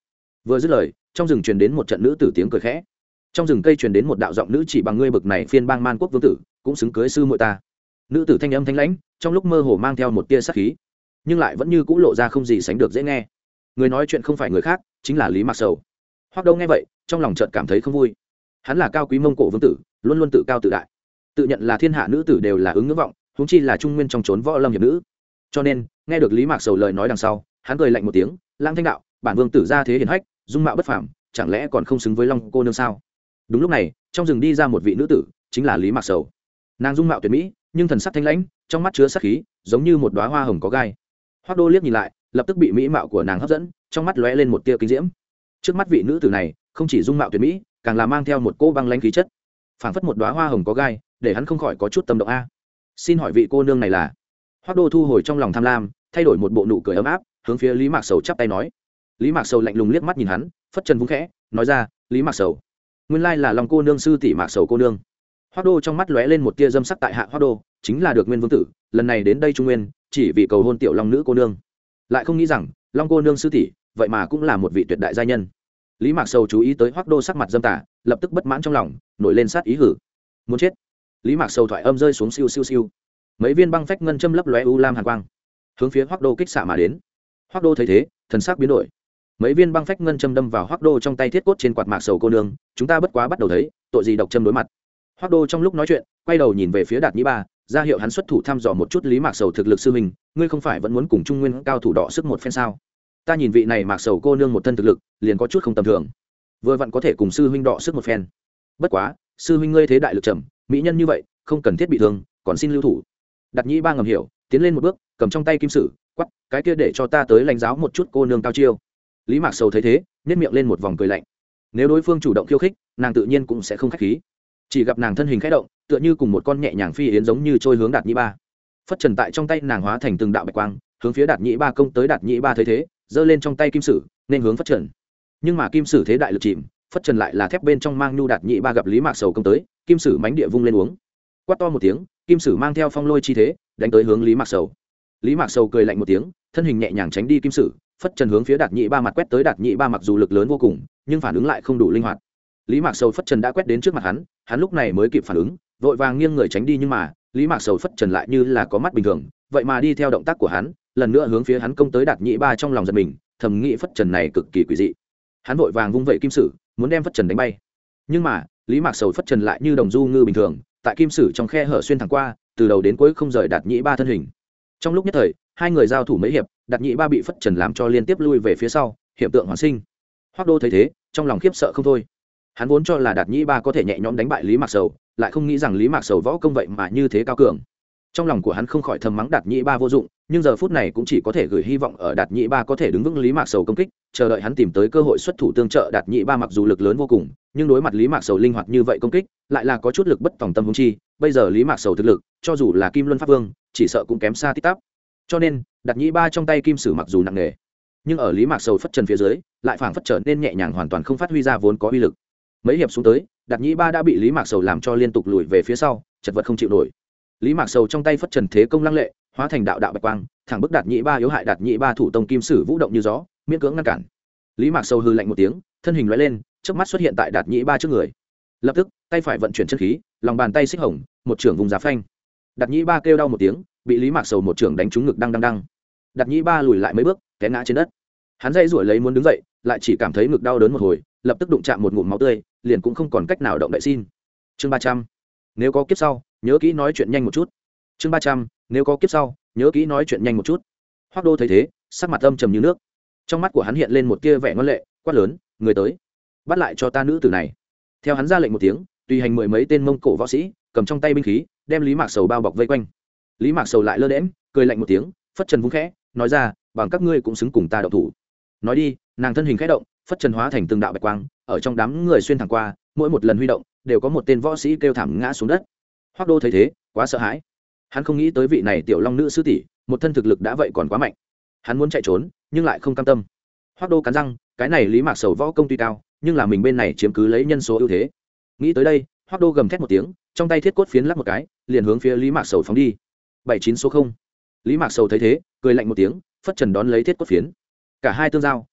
Vừa dứt lời, trong rừng truyền đến một trận nữ tử tiếng cười khẽ. Trong rừng cây truyền đến một đạo giọng nữ chỉ bằng ngươi bực này phiên bang man quốc vương tử, cũng xứng cưới sư muội ta. Nữ tử thanh âm thanh lãnh, trong lúc mơ hồ mang theo một tia sát khí, nhưng lại vẫn như cũ lộ ra không gì sánh được dễ nghe. Người nói chuyện không phải người khác, chính là Lý Mạc Sầu. Hoắc Đông nghe vậy, trong lòng chợt cảm thấy không vui. Hắn là cao quý mông cổ vương tử, luôn luôn tự cao tự đại, tự nhận là thiên hạ nữ tử đều là ứng ngưỡng vọng, huống chi là trung nguyên trong trốn võ lâm hiệp nữ. Cho nên, nghe được Lý Mạc Sầu lời nói đằng sau, hắn cười lạnh một tiếng, lang thanh đạo, bản vương tử gia thế hiển hách, dung mạo bất phàm, chẳng lẽ còn không xứng với Long cô nương sao? Đúng lúc này, trong rừng đi ra một vị nữ tử, chính là Lý Mạc Sầu. Nàng dung mạo tuyệt mỹ, nhưng thần sắc thanh lãnh, trong mắt chứa sát khí, giống như một đóa hoa hồng có gai. Hoắc Đô liếc nhìn lại, lập tức bị mỹ mạo của nàng hấp dẫn, trong mắt lóe lên một tia kinh diễm. Trước mắt vị nữ tử này, không chỉ dung mạo tuyệt mỹ, càng là mang theo một cô băng lãnh khí chất, phảng phất một đóa hoa hồng có gai, để hắn không khỏi có chút tâm động a. Xin hỏi vị cô nương này là? Hoắc Đô thu hồi trong lòng tham lam, thay đổi một bộ nụ cười ấm áp, hướng phía Lý Mạc Sầu chắp tay nói. Lý Mạc Sầu lạnh lùng liếc mắt nhìn hắn, phất chân vung khẽ, nói ra, Lý Mạc Sầu, nguyên lai là Long cô nương sư tỷ Mạc Sầu cô nương. Hoắc Đô trong mắt lóe lên một tia dâm sắc, tại hạ Hoắc Đô chính là được Nguyên vương tử, lần này đến đây Trung Nguyên chỉ vì cầu hôn tiểu Long nữ cô nương, lại không nghĩ rằng Long cô nương sư tỷ vậy mà cũng là một vị tuyệt đại gia nhân. Lý Mạc Sầu chú ý tới Hoắc Đô sắc mặt dâm tà, lập tức bất mãn trong lòng, nổi lên sát ý hử, muốn chết. Lý Mạc Sầu thoại âm rơi xuống siêu siêu siêu, mấy viên băng phách ngân châm lấp lóe u lam hàn quang, hướng phía Hoắc Đô kích xạ mà đến. Hoắc Đô thấy thế, thần sắc biến đổi, mấy viên băng phách ngân châm đâm vào Hoắc Đô trong tay thiết cốt trên quạt. Mạc Sầu cô nương, chúng ta bất quá bắt đầu thấy, tội gì độc châm đối mặt. Hoắc Đô trong lúc nói chuyện, quay đầu nhìn về phía Đạt Nhĩ Ba, ra hiệu hắn xuất thủ thăm dò một chút Lý Mạc Sầu thực lực sư mình, ngươi không phải vẫn muốn cùng Trung Nguyên cao thủ đọ sức một phen sao? Ta nhìn vị này Mạc Sầu cô nương một thân thực lực, liền có chút không tầm thường, vừa vặn có thể cùng sư huynh đọ sức một phen. Bất quá, sư huynh ngươi thế đại lực trầm, mỹ nhân như vậy, không cần thiết bị thương, còn xin lưu thủ. Đạt Nhĩ Ba ngầm hiểu, tiến lên một bước, cầm trong tay kim sử, quắc, cái kia để cho ta tới lãnh giáo một chút cô nương cao chiêu. Lý Mạc Sầu thấy thế, nhếch miệng lên một vòng cười lạnh. Nếu đối phương chủ động khiêu khích, nàng tự nhiên cũng sẽ không khách khí. Chỉ gặp nàng thân hình khẽ động, tựa như cùng một con nhẹ nhàng phi yến giống như trôi hướng Đạt Nhĩ Ba. Phất trần tại trong tay nàng hóa thành từng đạo bạch quang, hướng phía Đạt Nhĩ Ba công tới. Đạt Nhĩ Ba thấy thế, giơ lên trong tay kim sử, nên hướng phất trần. Nhưng mà kim sử thế đại lực chìm, phất trần lại là thép bên trong mang nhu. Đạt Nhĩ Ba gặp Lý Mạc Sầu công tới, kim sử mánh địa vung lên uống. Quát to một tiếng, kim sử mang theo phong lôi chi thế, đánh tới hướng Lý Mạc Sầu. Lý Mạc Sầu cười lạnh một tiếng, thân hình nhẹ nhàng tránh đi kim sử, phất trần hướng phía Đạt Nhĩ Ba mặt quét tới. Đạt Nhĩ Ba mặc dù lực lớn vô cùng, nhưng phản ứng lại không đủ linh hoạt. Lý Mạc Sầu phất trần đã quét đến trước mặt hắn, hắn lúc này mới kịp phản ứng, vội vàng nghiêng người tránh đi, nhưng mà Lý Mạc Sầu phất trần lại như là có mắt bình thường, vậy mà đi theo động tác của hắn, lần nữa hướng phía hắn công tới. Đạt Nhĩ Ba trong lòng giật mình, thầm nghĩ phất trần này cực kỳ quỷ dị. Hắn vội vàng vung vẩy kim sử, muốn đem phất trần đánh bay. Nhưng mà, Lý Mạc Sầu phất trần lại như đồng du ngư bình thường, tại kim sử trong khe hở xuyên thẳng qua, từ đầu đến cuối không rời Đạt Nhĩ Ba thân hình. Trong lúc nhất thời, hai người giao thủ mấy hiệp, Đạt Nhĩ Ba bị phất trần làm cho liên tiếp lui về phía sau, hiện tượng hoàn sinh. Hoắc Đô thấy thế, trong lòng khiếp sợ không thôi. Hắn vốn cho là Đạt Nhĩ Ba có thể nhẹ nhõm đánh bại Lý Mạc Sầu, lại không nghĩ rằng Lý Mạc Sầu võ công vậy mà như thế cao cường. Trong lòng của hắn không khỏi thầm mắng Đạt Nhĩ Ba vô dụng, nhưng giờ phút này cũng chỉ có thể gửi hy vọng ở Đạt Nhĩ Ba có thể đứng vững Lý Mạc Sầu công kích, chờ đợi hắn tìm tới cơ hội xuất thủ tương trợ. Đạt Nhĩ Ba mặc dù lực lớn vô cùng, nhưng đối mặt Lý Mạc Sầu linh hoạt như vậy công kích, lại là có chút lực bất tòng tâm huống chi, bây giờ Lý Mạc Sầu thực lực, cho dù là Kim Luân Pháp Vương, chỉ sợ cũng kém xa tít tắp. Cho nên, Đạt Nhĩ Ba trong tay kim sử mặc dù nặng nề, nhưng ở Lý Mạc Sầu phất trần phía dưới, lại phảng phất trở nên nhẹ nhàng, hoàn toàn không phát huy ra vốn có uy lực. Mấy hiệp xuống tới, Đạt Nhĩ Ba đã bị Lý Mạc Sầu làm cho liên tục lùi về phía sau, chật vật không chịu nổi. Lý Mạc Sầu trong tay phất trần thế công lăng lệ, hóa thành đạo đạo bạch quang, thẳng bức Đạt Nhĩ Ba yếu hại. Đạt Nhĩ Ba thủ tông kim sử vũ động như gió, miễn cưỡng ngăn cản. Lý Mạc Sầu hừ lạnh một tiếng, thân hình lóe lên, chớp mắt xuất hiện tại Đạt Nhĩ Ba trước người. Lập tức, tay phải vận chuyển chân khí, lòng bàn tay xích hồng, một chưởng vùng giá phanh. Đạt Nhĩ Ba kêu đau một tiếng, bị Lý Mạc Sầu một chưởng đánh trúng ngực đăng đăng đăng. Đạt Nhĩ Ba lùi lại mấy bước, té ngã trên đất. Hắn dãy giụa lấy muốn đứng dậy, lại chỉ cảm thấy ngực đau đớn một hồi, lập tức đụng chạm một ngụm máu tươi, liền cũng không còn cách nào động đậy. Xin chương ba trăm, nếu có kiếp sau nhớ kỹ nói chuyện nhanh một chút. Chương ba trăm, nếu có kiếp sau nhớ kỹ nói chuyện nhanh một chút. Hoắc Đô thấy thế, sắc mặt âm trầm như nước, trong mắt của hắn hiện lên một tia vẻ ngoan lệ, quát lớn, người tới, bắt lại cho ta nữ tử này. Theo hắn ra lệnh một tiếng, tùy hành mười mấy tên Mông Cổ võ sĩ, cầm trong tay binh khí, đem Lý Mạc Sầu bao bọc vây quanh. Lý Mạc Sầu lại lơ đễnh, cười lạnh một tiếng, phất trần vung khẽ, nói ra, bằng các ngươi cũng xứng cùng ta động thủ. Nói đi, nàng thân hình khẽ động, phất trần hóa thành từng đạo bạch quang, ở trong đám người xuyên thẳng qua, mỗi một lần huy động, đều có một tên võ sĩ kêu thảm ngã xuống đất. Hoắc Đô thấy thế, quá sợ hãi. Hắn không nghĩ tới vị này tiểu Long nữ sư tỷ, một thân thực lực đã vậy còn quá mạnh. Hắn muốn chạy trốn, nhưng lại không cam tâm. Hoắc Đô cắn răng, cái này Lý Mạc Sầu võ công tuy cao, nhưng là mình bên này chiếm cứ lấy nhân số ưu thế. Nghĩ tới đây, Hoắc Đô gầm thét một tiếng, trong tay thiết cốt phiến lắc một cái, liền hướng phía Lý Mạc Sầu phóng đi. bảy chín số không. Lý Mạc Sầu thấy thế, cười lạnh một tiếng, phất trần đón lấy thiết cốt phiến. Cả hai tương giao,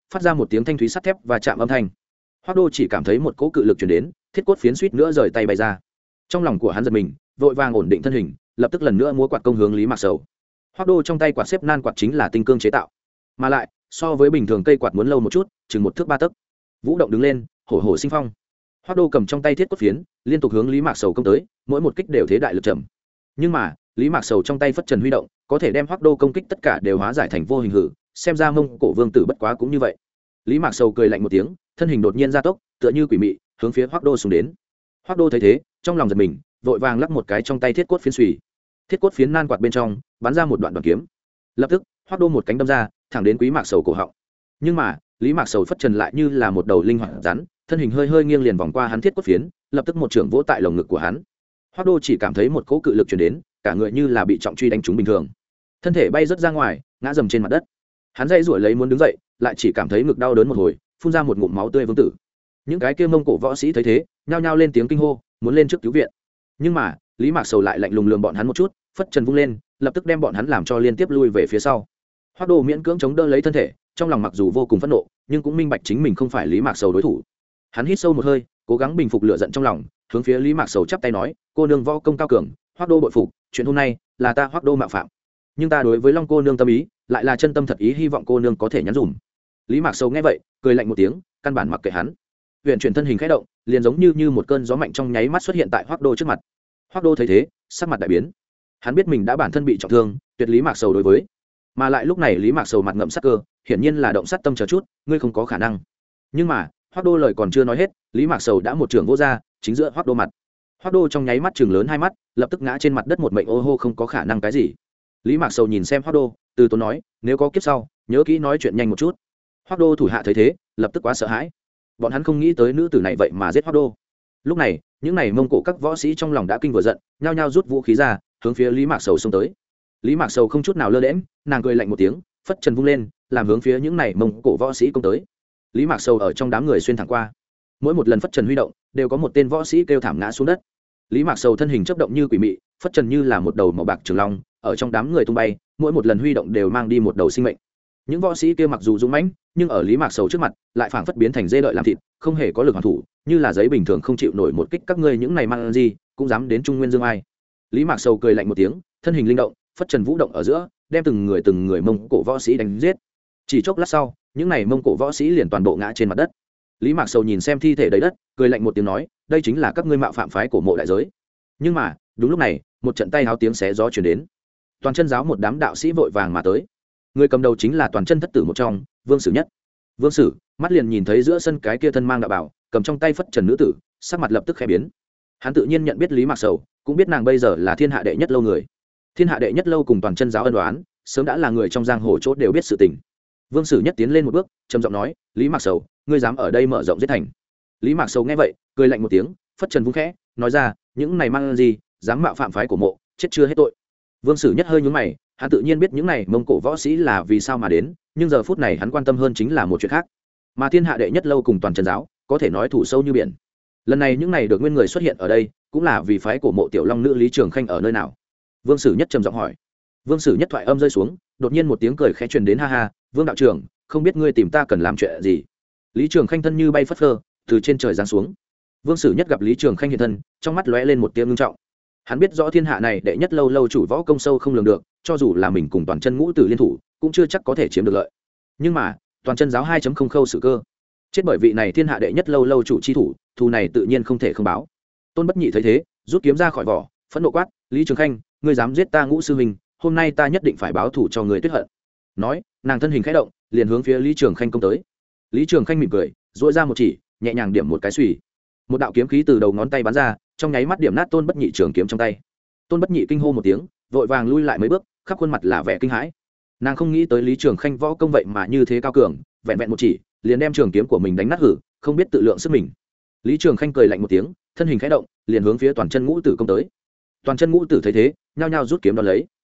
phát ra một tiếng thanh thúy sắt thép và chạm âm thanh. Hoắc Đô chỉ cảm thấy một cỗ cự lực truyền đến, thiết cốt phiến suýt nữa rời tay bay ra. Trong lòng của hắn giật mình, vội vàng ổn định thân hình, lập tức lần nữa múa quạt công hướng Lý Mạc Sầu. Hoắc Đô trong tay quạt xếp nan quạt chính là tinh cương chế tạo, mà lại so với bình thường cây quạt muốn lâu một chút, chừng một thước ba tấc. Vũ động đứng lên, hổ hổ sinh phong. Hoắc Đô cầm trong tay thiết cốt phiến, liên tục hướng Lý Mạc Sầu công tới, mỗi một kích đều thế đại lực trầm. Nhưng mà, Lý Mạc Sầu trong tay phất trần huy động, có thể đem Hoắc Đô công kích tất cả đều hóa giải thành vô hình hử, xem ra Mông Cổ Vương tử bất quá cũng như vậy. Lý Mạc Sầu cười lạnh một tiếng, thân hình đột nhiên gia tốc, tựa như quỷ mị, hướng phía Hoắc Đô xuống đến. Hoắc Đô thấy thế, trong lòng giật mình, vội vàng lắc một cái trong tay thiết cốt phiến xùy. Thiết cốt phiến nan quạt bên trong, bắn ra một đoạn đoạn kiếm. Lập tức, Hoắc Đô một cánh đâm ra, thẳng đến Quý Mạc Sầu cổ họng. Nhưng mà, Lý Mạc Sầu phất trần lại như là một đầu linh hoạt rắn, thân hình hơi hơi nghiêng liền vòng qua hắn thiết cốt phiến, lập tức một trường vỗ tại lồng ngực của hắn. Hoắc Đô chỉ cảm thấy một cỗ cự lực truyền đến, cả người như là bị trọng truy đánh trúng bình thường, thân thể bay rớt ra ngoài, ngã dầm trên mặt đất. Hắn dây rủi lấy muốn đứng dậy, lại chỉ cảm thấy ngực đau đớn một hồi, phun ra một ngụm máu tươi vương tử. Những cái kia Mông Cổ võ sĩ thấy thế, nhao nhao lên tiếng kinh hô, muốn lên trước cứu viện. Nhưng mà, Lý Mạc Sầu lại lạnh lùng lườm bọn hắn một chút, phất trần vung lên, lập tức đem bọn hắn làm cho liên tiếp lui về phía sau. Hoắc Đô miễn cưỡng chống đỡ lấy thân thể, trong lòng mặc dù vô cùng phẫn nộ, nhưng cũng minh bạch chính mình không phải Lý Mạc Sầu đối thủ. Hắn hít sâu một hơi, cố gắng bình phục lửa giận trong lòng, hướng phía Lý Mạc Sầu chắp tay nói, cô nương võ công cao cường, Hoắc Đô bội phục, chuyện hôm nay là ta Hoắc Đô mạo phạm, nhưng ta đối với Long cô nương tâm ý, lại là chân tâm thật ý, hy vọng cô nương có thể nhắn dùm. Lý Mạc Sầu nghe vậy, cười lạnh một tiếng, căn bản mặc kệ hắn. Huyền chuyển thân hình khẽ động, liền giống như như một cơn gió mạnh trong nháy mắt xuất hiện tại Hoắc Đô trước mặt. Hoắc Đô thấy thế, sắc mặt đại biến. Hắn biết mình đã bản thân bị trọng thương, tuyệt Lý Mạc Sầu đối với. Mà lại lúc này Lý Mạc Sầu mặt ngậm sát cơ, hiển nhiên là động sát tâm chờ chút, ngươi không có khả năng. Nhưng mà, Hoắc Đô lời còn chưa nói hết, Lý Mạc Sầu đã một trường vỗ ra, chính giữa Hoắc Đô mặt. Hoắc Đô trong nháy mắt trừng lớn hai mắt, lập tức ngã trên mặt đất một mệnh ô hô, không có khả năng cái gì. Lý Mạc Sầu nhìn xem Hoắc Đô, từ tốn nói, nếu có kiếp sau, nhớ kỹ nói chuyện nhanh một chút. Hoắc Đô thủ hạ thấy thế, lập tức quá sợ hãi. Bọn hắn không nghĩ tới nữ tử này vậy mà giết Hoắc Đô. Lúc này, những này Mông Cổ các võ sĩ trong lòng đã kinh vừa giận, nhao nhao rút vũ khí ra, hướng phía Lý Mạc Sầu xông tới. Lý Mạc Sầu không chút nào lơ đễnh, nàng cười lạnh một tiếng, phất trần vung lên, làm hướng phía những này Mông Cổ võ sĩ công tới. Lý Mạc Sầu ở trong đám người xuyên thẳng qua, mỗi một lần phất trần huy động, đều có một tên võ sĩ kêu thảm ngã xuống đất. Lý Mạc Sầu thân hình chớp động như quỷ mị, phất trần như là một đầu màu bạc trường long, ở trong đám người tung bay, mỗi một lần huy động đều mang đi một đầu sinh mệnh. Những võ sĩ kia mặc dù dũng mãnh, nhưng ở Lý Mạc Sầu trước mặt, lại phảng phất biến thành dê đợi làm thịt, không hề có lực hoàn thủ, như là giấy bình thường không chịu nổi một kích các ngươi những này mang gì, cũng dám đến Trung Nguyên Dương ai. Lý Mạc Sầu cười lạnh một tiếng, thân hình linh động, phất trần vũ động ở giữa, đem từng người từng người Mông Cổ võ sĩ đánh giết. Chỉ chốc lát sau, những này Mông Cổ võ sĩ liền toàn bộ ngã trên mặt đất. Lý Mạc Sầu nhìn xem thi thể đầy đất, cười lạnh một tiếng nói, đây chính là các ngươi mạo phạm phái của mộ đại giới. Nhưng mà, đúng lúc này, một trận tay háo tiếng xé gió truyền đến. Toàn chân giáo một đám đạo sĩ vội vàng mà tới. Người cầm đầu chính là toàn chân thất tử một trong, Vương Sử Nhất. Vương Sử, mắt liền nhìn thấy giữa sân cái kia thân mang đạo bảo, cầm trong tay phất trần nữ tử, sắc mặt lập tức khẽ biến. Hắn tự nhiên nhận biết Lý Mạc Sầu, cũng biết nàng bây giờ là thiên hạ đệ nhất lâu người. Thiên hạ đệ nhất lâu cùng toàn chân giáo ân oán, sớm đã là người trong giang hồ chốt đều biết sự tình. Vương Sử Nhất tiến lên một bước, trầm giọng nói, Lý Mạc Sầu, ngươi dám ở đây mở rộng giết thành. Lý Mạc Sầu nghe vậy, cười lạnh một tiếng, phất trần vung khẽ, nói ra, những này mang gì, dám mạo phạm phái của mộ, chết chưa hết tội. Vương Sử Nhất hơi nhướng mày, hắn tự nhiên biết những này Mông Cổ võ sĩ là vì sao mà đến, nhưng giờ phút này hắn quan tâm hơn chính là một chuyện khác. Mà thiên hạ đệ nhất lâu cùng toàn chân giáo, có thể nói thủ sâu như biển. Lần này những này được nguyên người xuất hiện ở đây, cũng là vì phái của mộ tiểu long nữ Lý Trường Khanh ở nơi nào? Vương Sử Nhất trầm giọng hỏi. Vương Sử Nhất thoại âm rơi xuống, đột nhiên một tiếng cười khẽ truyền đến, ha ha, Vương đạo trưởng, không biết ngươi tìm ta cần làm chuyện gì? Lý Trường Khanh thân như bay phất phơ, từ trên trời giáng xuống. Vương Sử Nhất gặp Lý Trường Khanh hiện thân, trong mắt lóe lên một tia ngưng trọng. Hắn biết rõ thiên hạ này đệ nhất lâu lâu chủ võ công sâu không lường được, cho dù là mình cùng toàn chân ngũ tử liên thủ, cũng chưa chắc có thể chiếm được lợi. Nhưng mà, toàn chân giáo hai chấm không khâu sự cơ. Chết bởi vị này thiên hạ đệ nhất lâu lâu chủ chi thủ, thù này tự nhiên không thể không báo. Tôn Bất Nhị thấy thế, rút kiếm ra khỏi vỏ, phẫn nộ quát, Lý Trường Khanh, ngươi dám giết ta ngũ sư huynh, hôm nay ta nhất định phải báo thù cho ngươi tuyết hận. Nói, nàng thân hình khẽ động, liền hướng phía Lý Trường Khanh công tới. Lý Trường Khanh mỉm cười, duỗi ra một chỉ, nhẹ nhàng điểm một cái xùy. Một đạo kiếm khí từ đầu ngón tay bắn ra, trong nháy mắt điểm nát Tôn Bất Nhị trường kiếm trong tay. Tôn Bất Nhị kinh hô một tiếng, vội vàng lui lại mấy bước, khắp khuôn mặt là vẻ kinh hãi. Nàng không nghĩ tới Lý Trường Khanh võ công vậy mà như thế cao cường, vẹn vẹn một chỉ, liền đem trường kiếm của mình đánh nát hử, không biết tự lượng sức mình. Lý Trường Khanh cười lạnh một tiếng, thân hình khẽ động, liền hướng phía toàn chân ngũ tử công tới. Toàn chân ngũ tử thấy thế, nhao nhao rút kiếm đón lấy.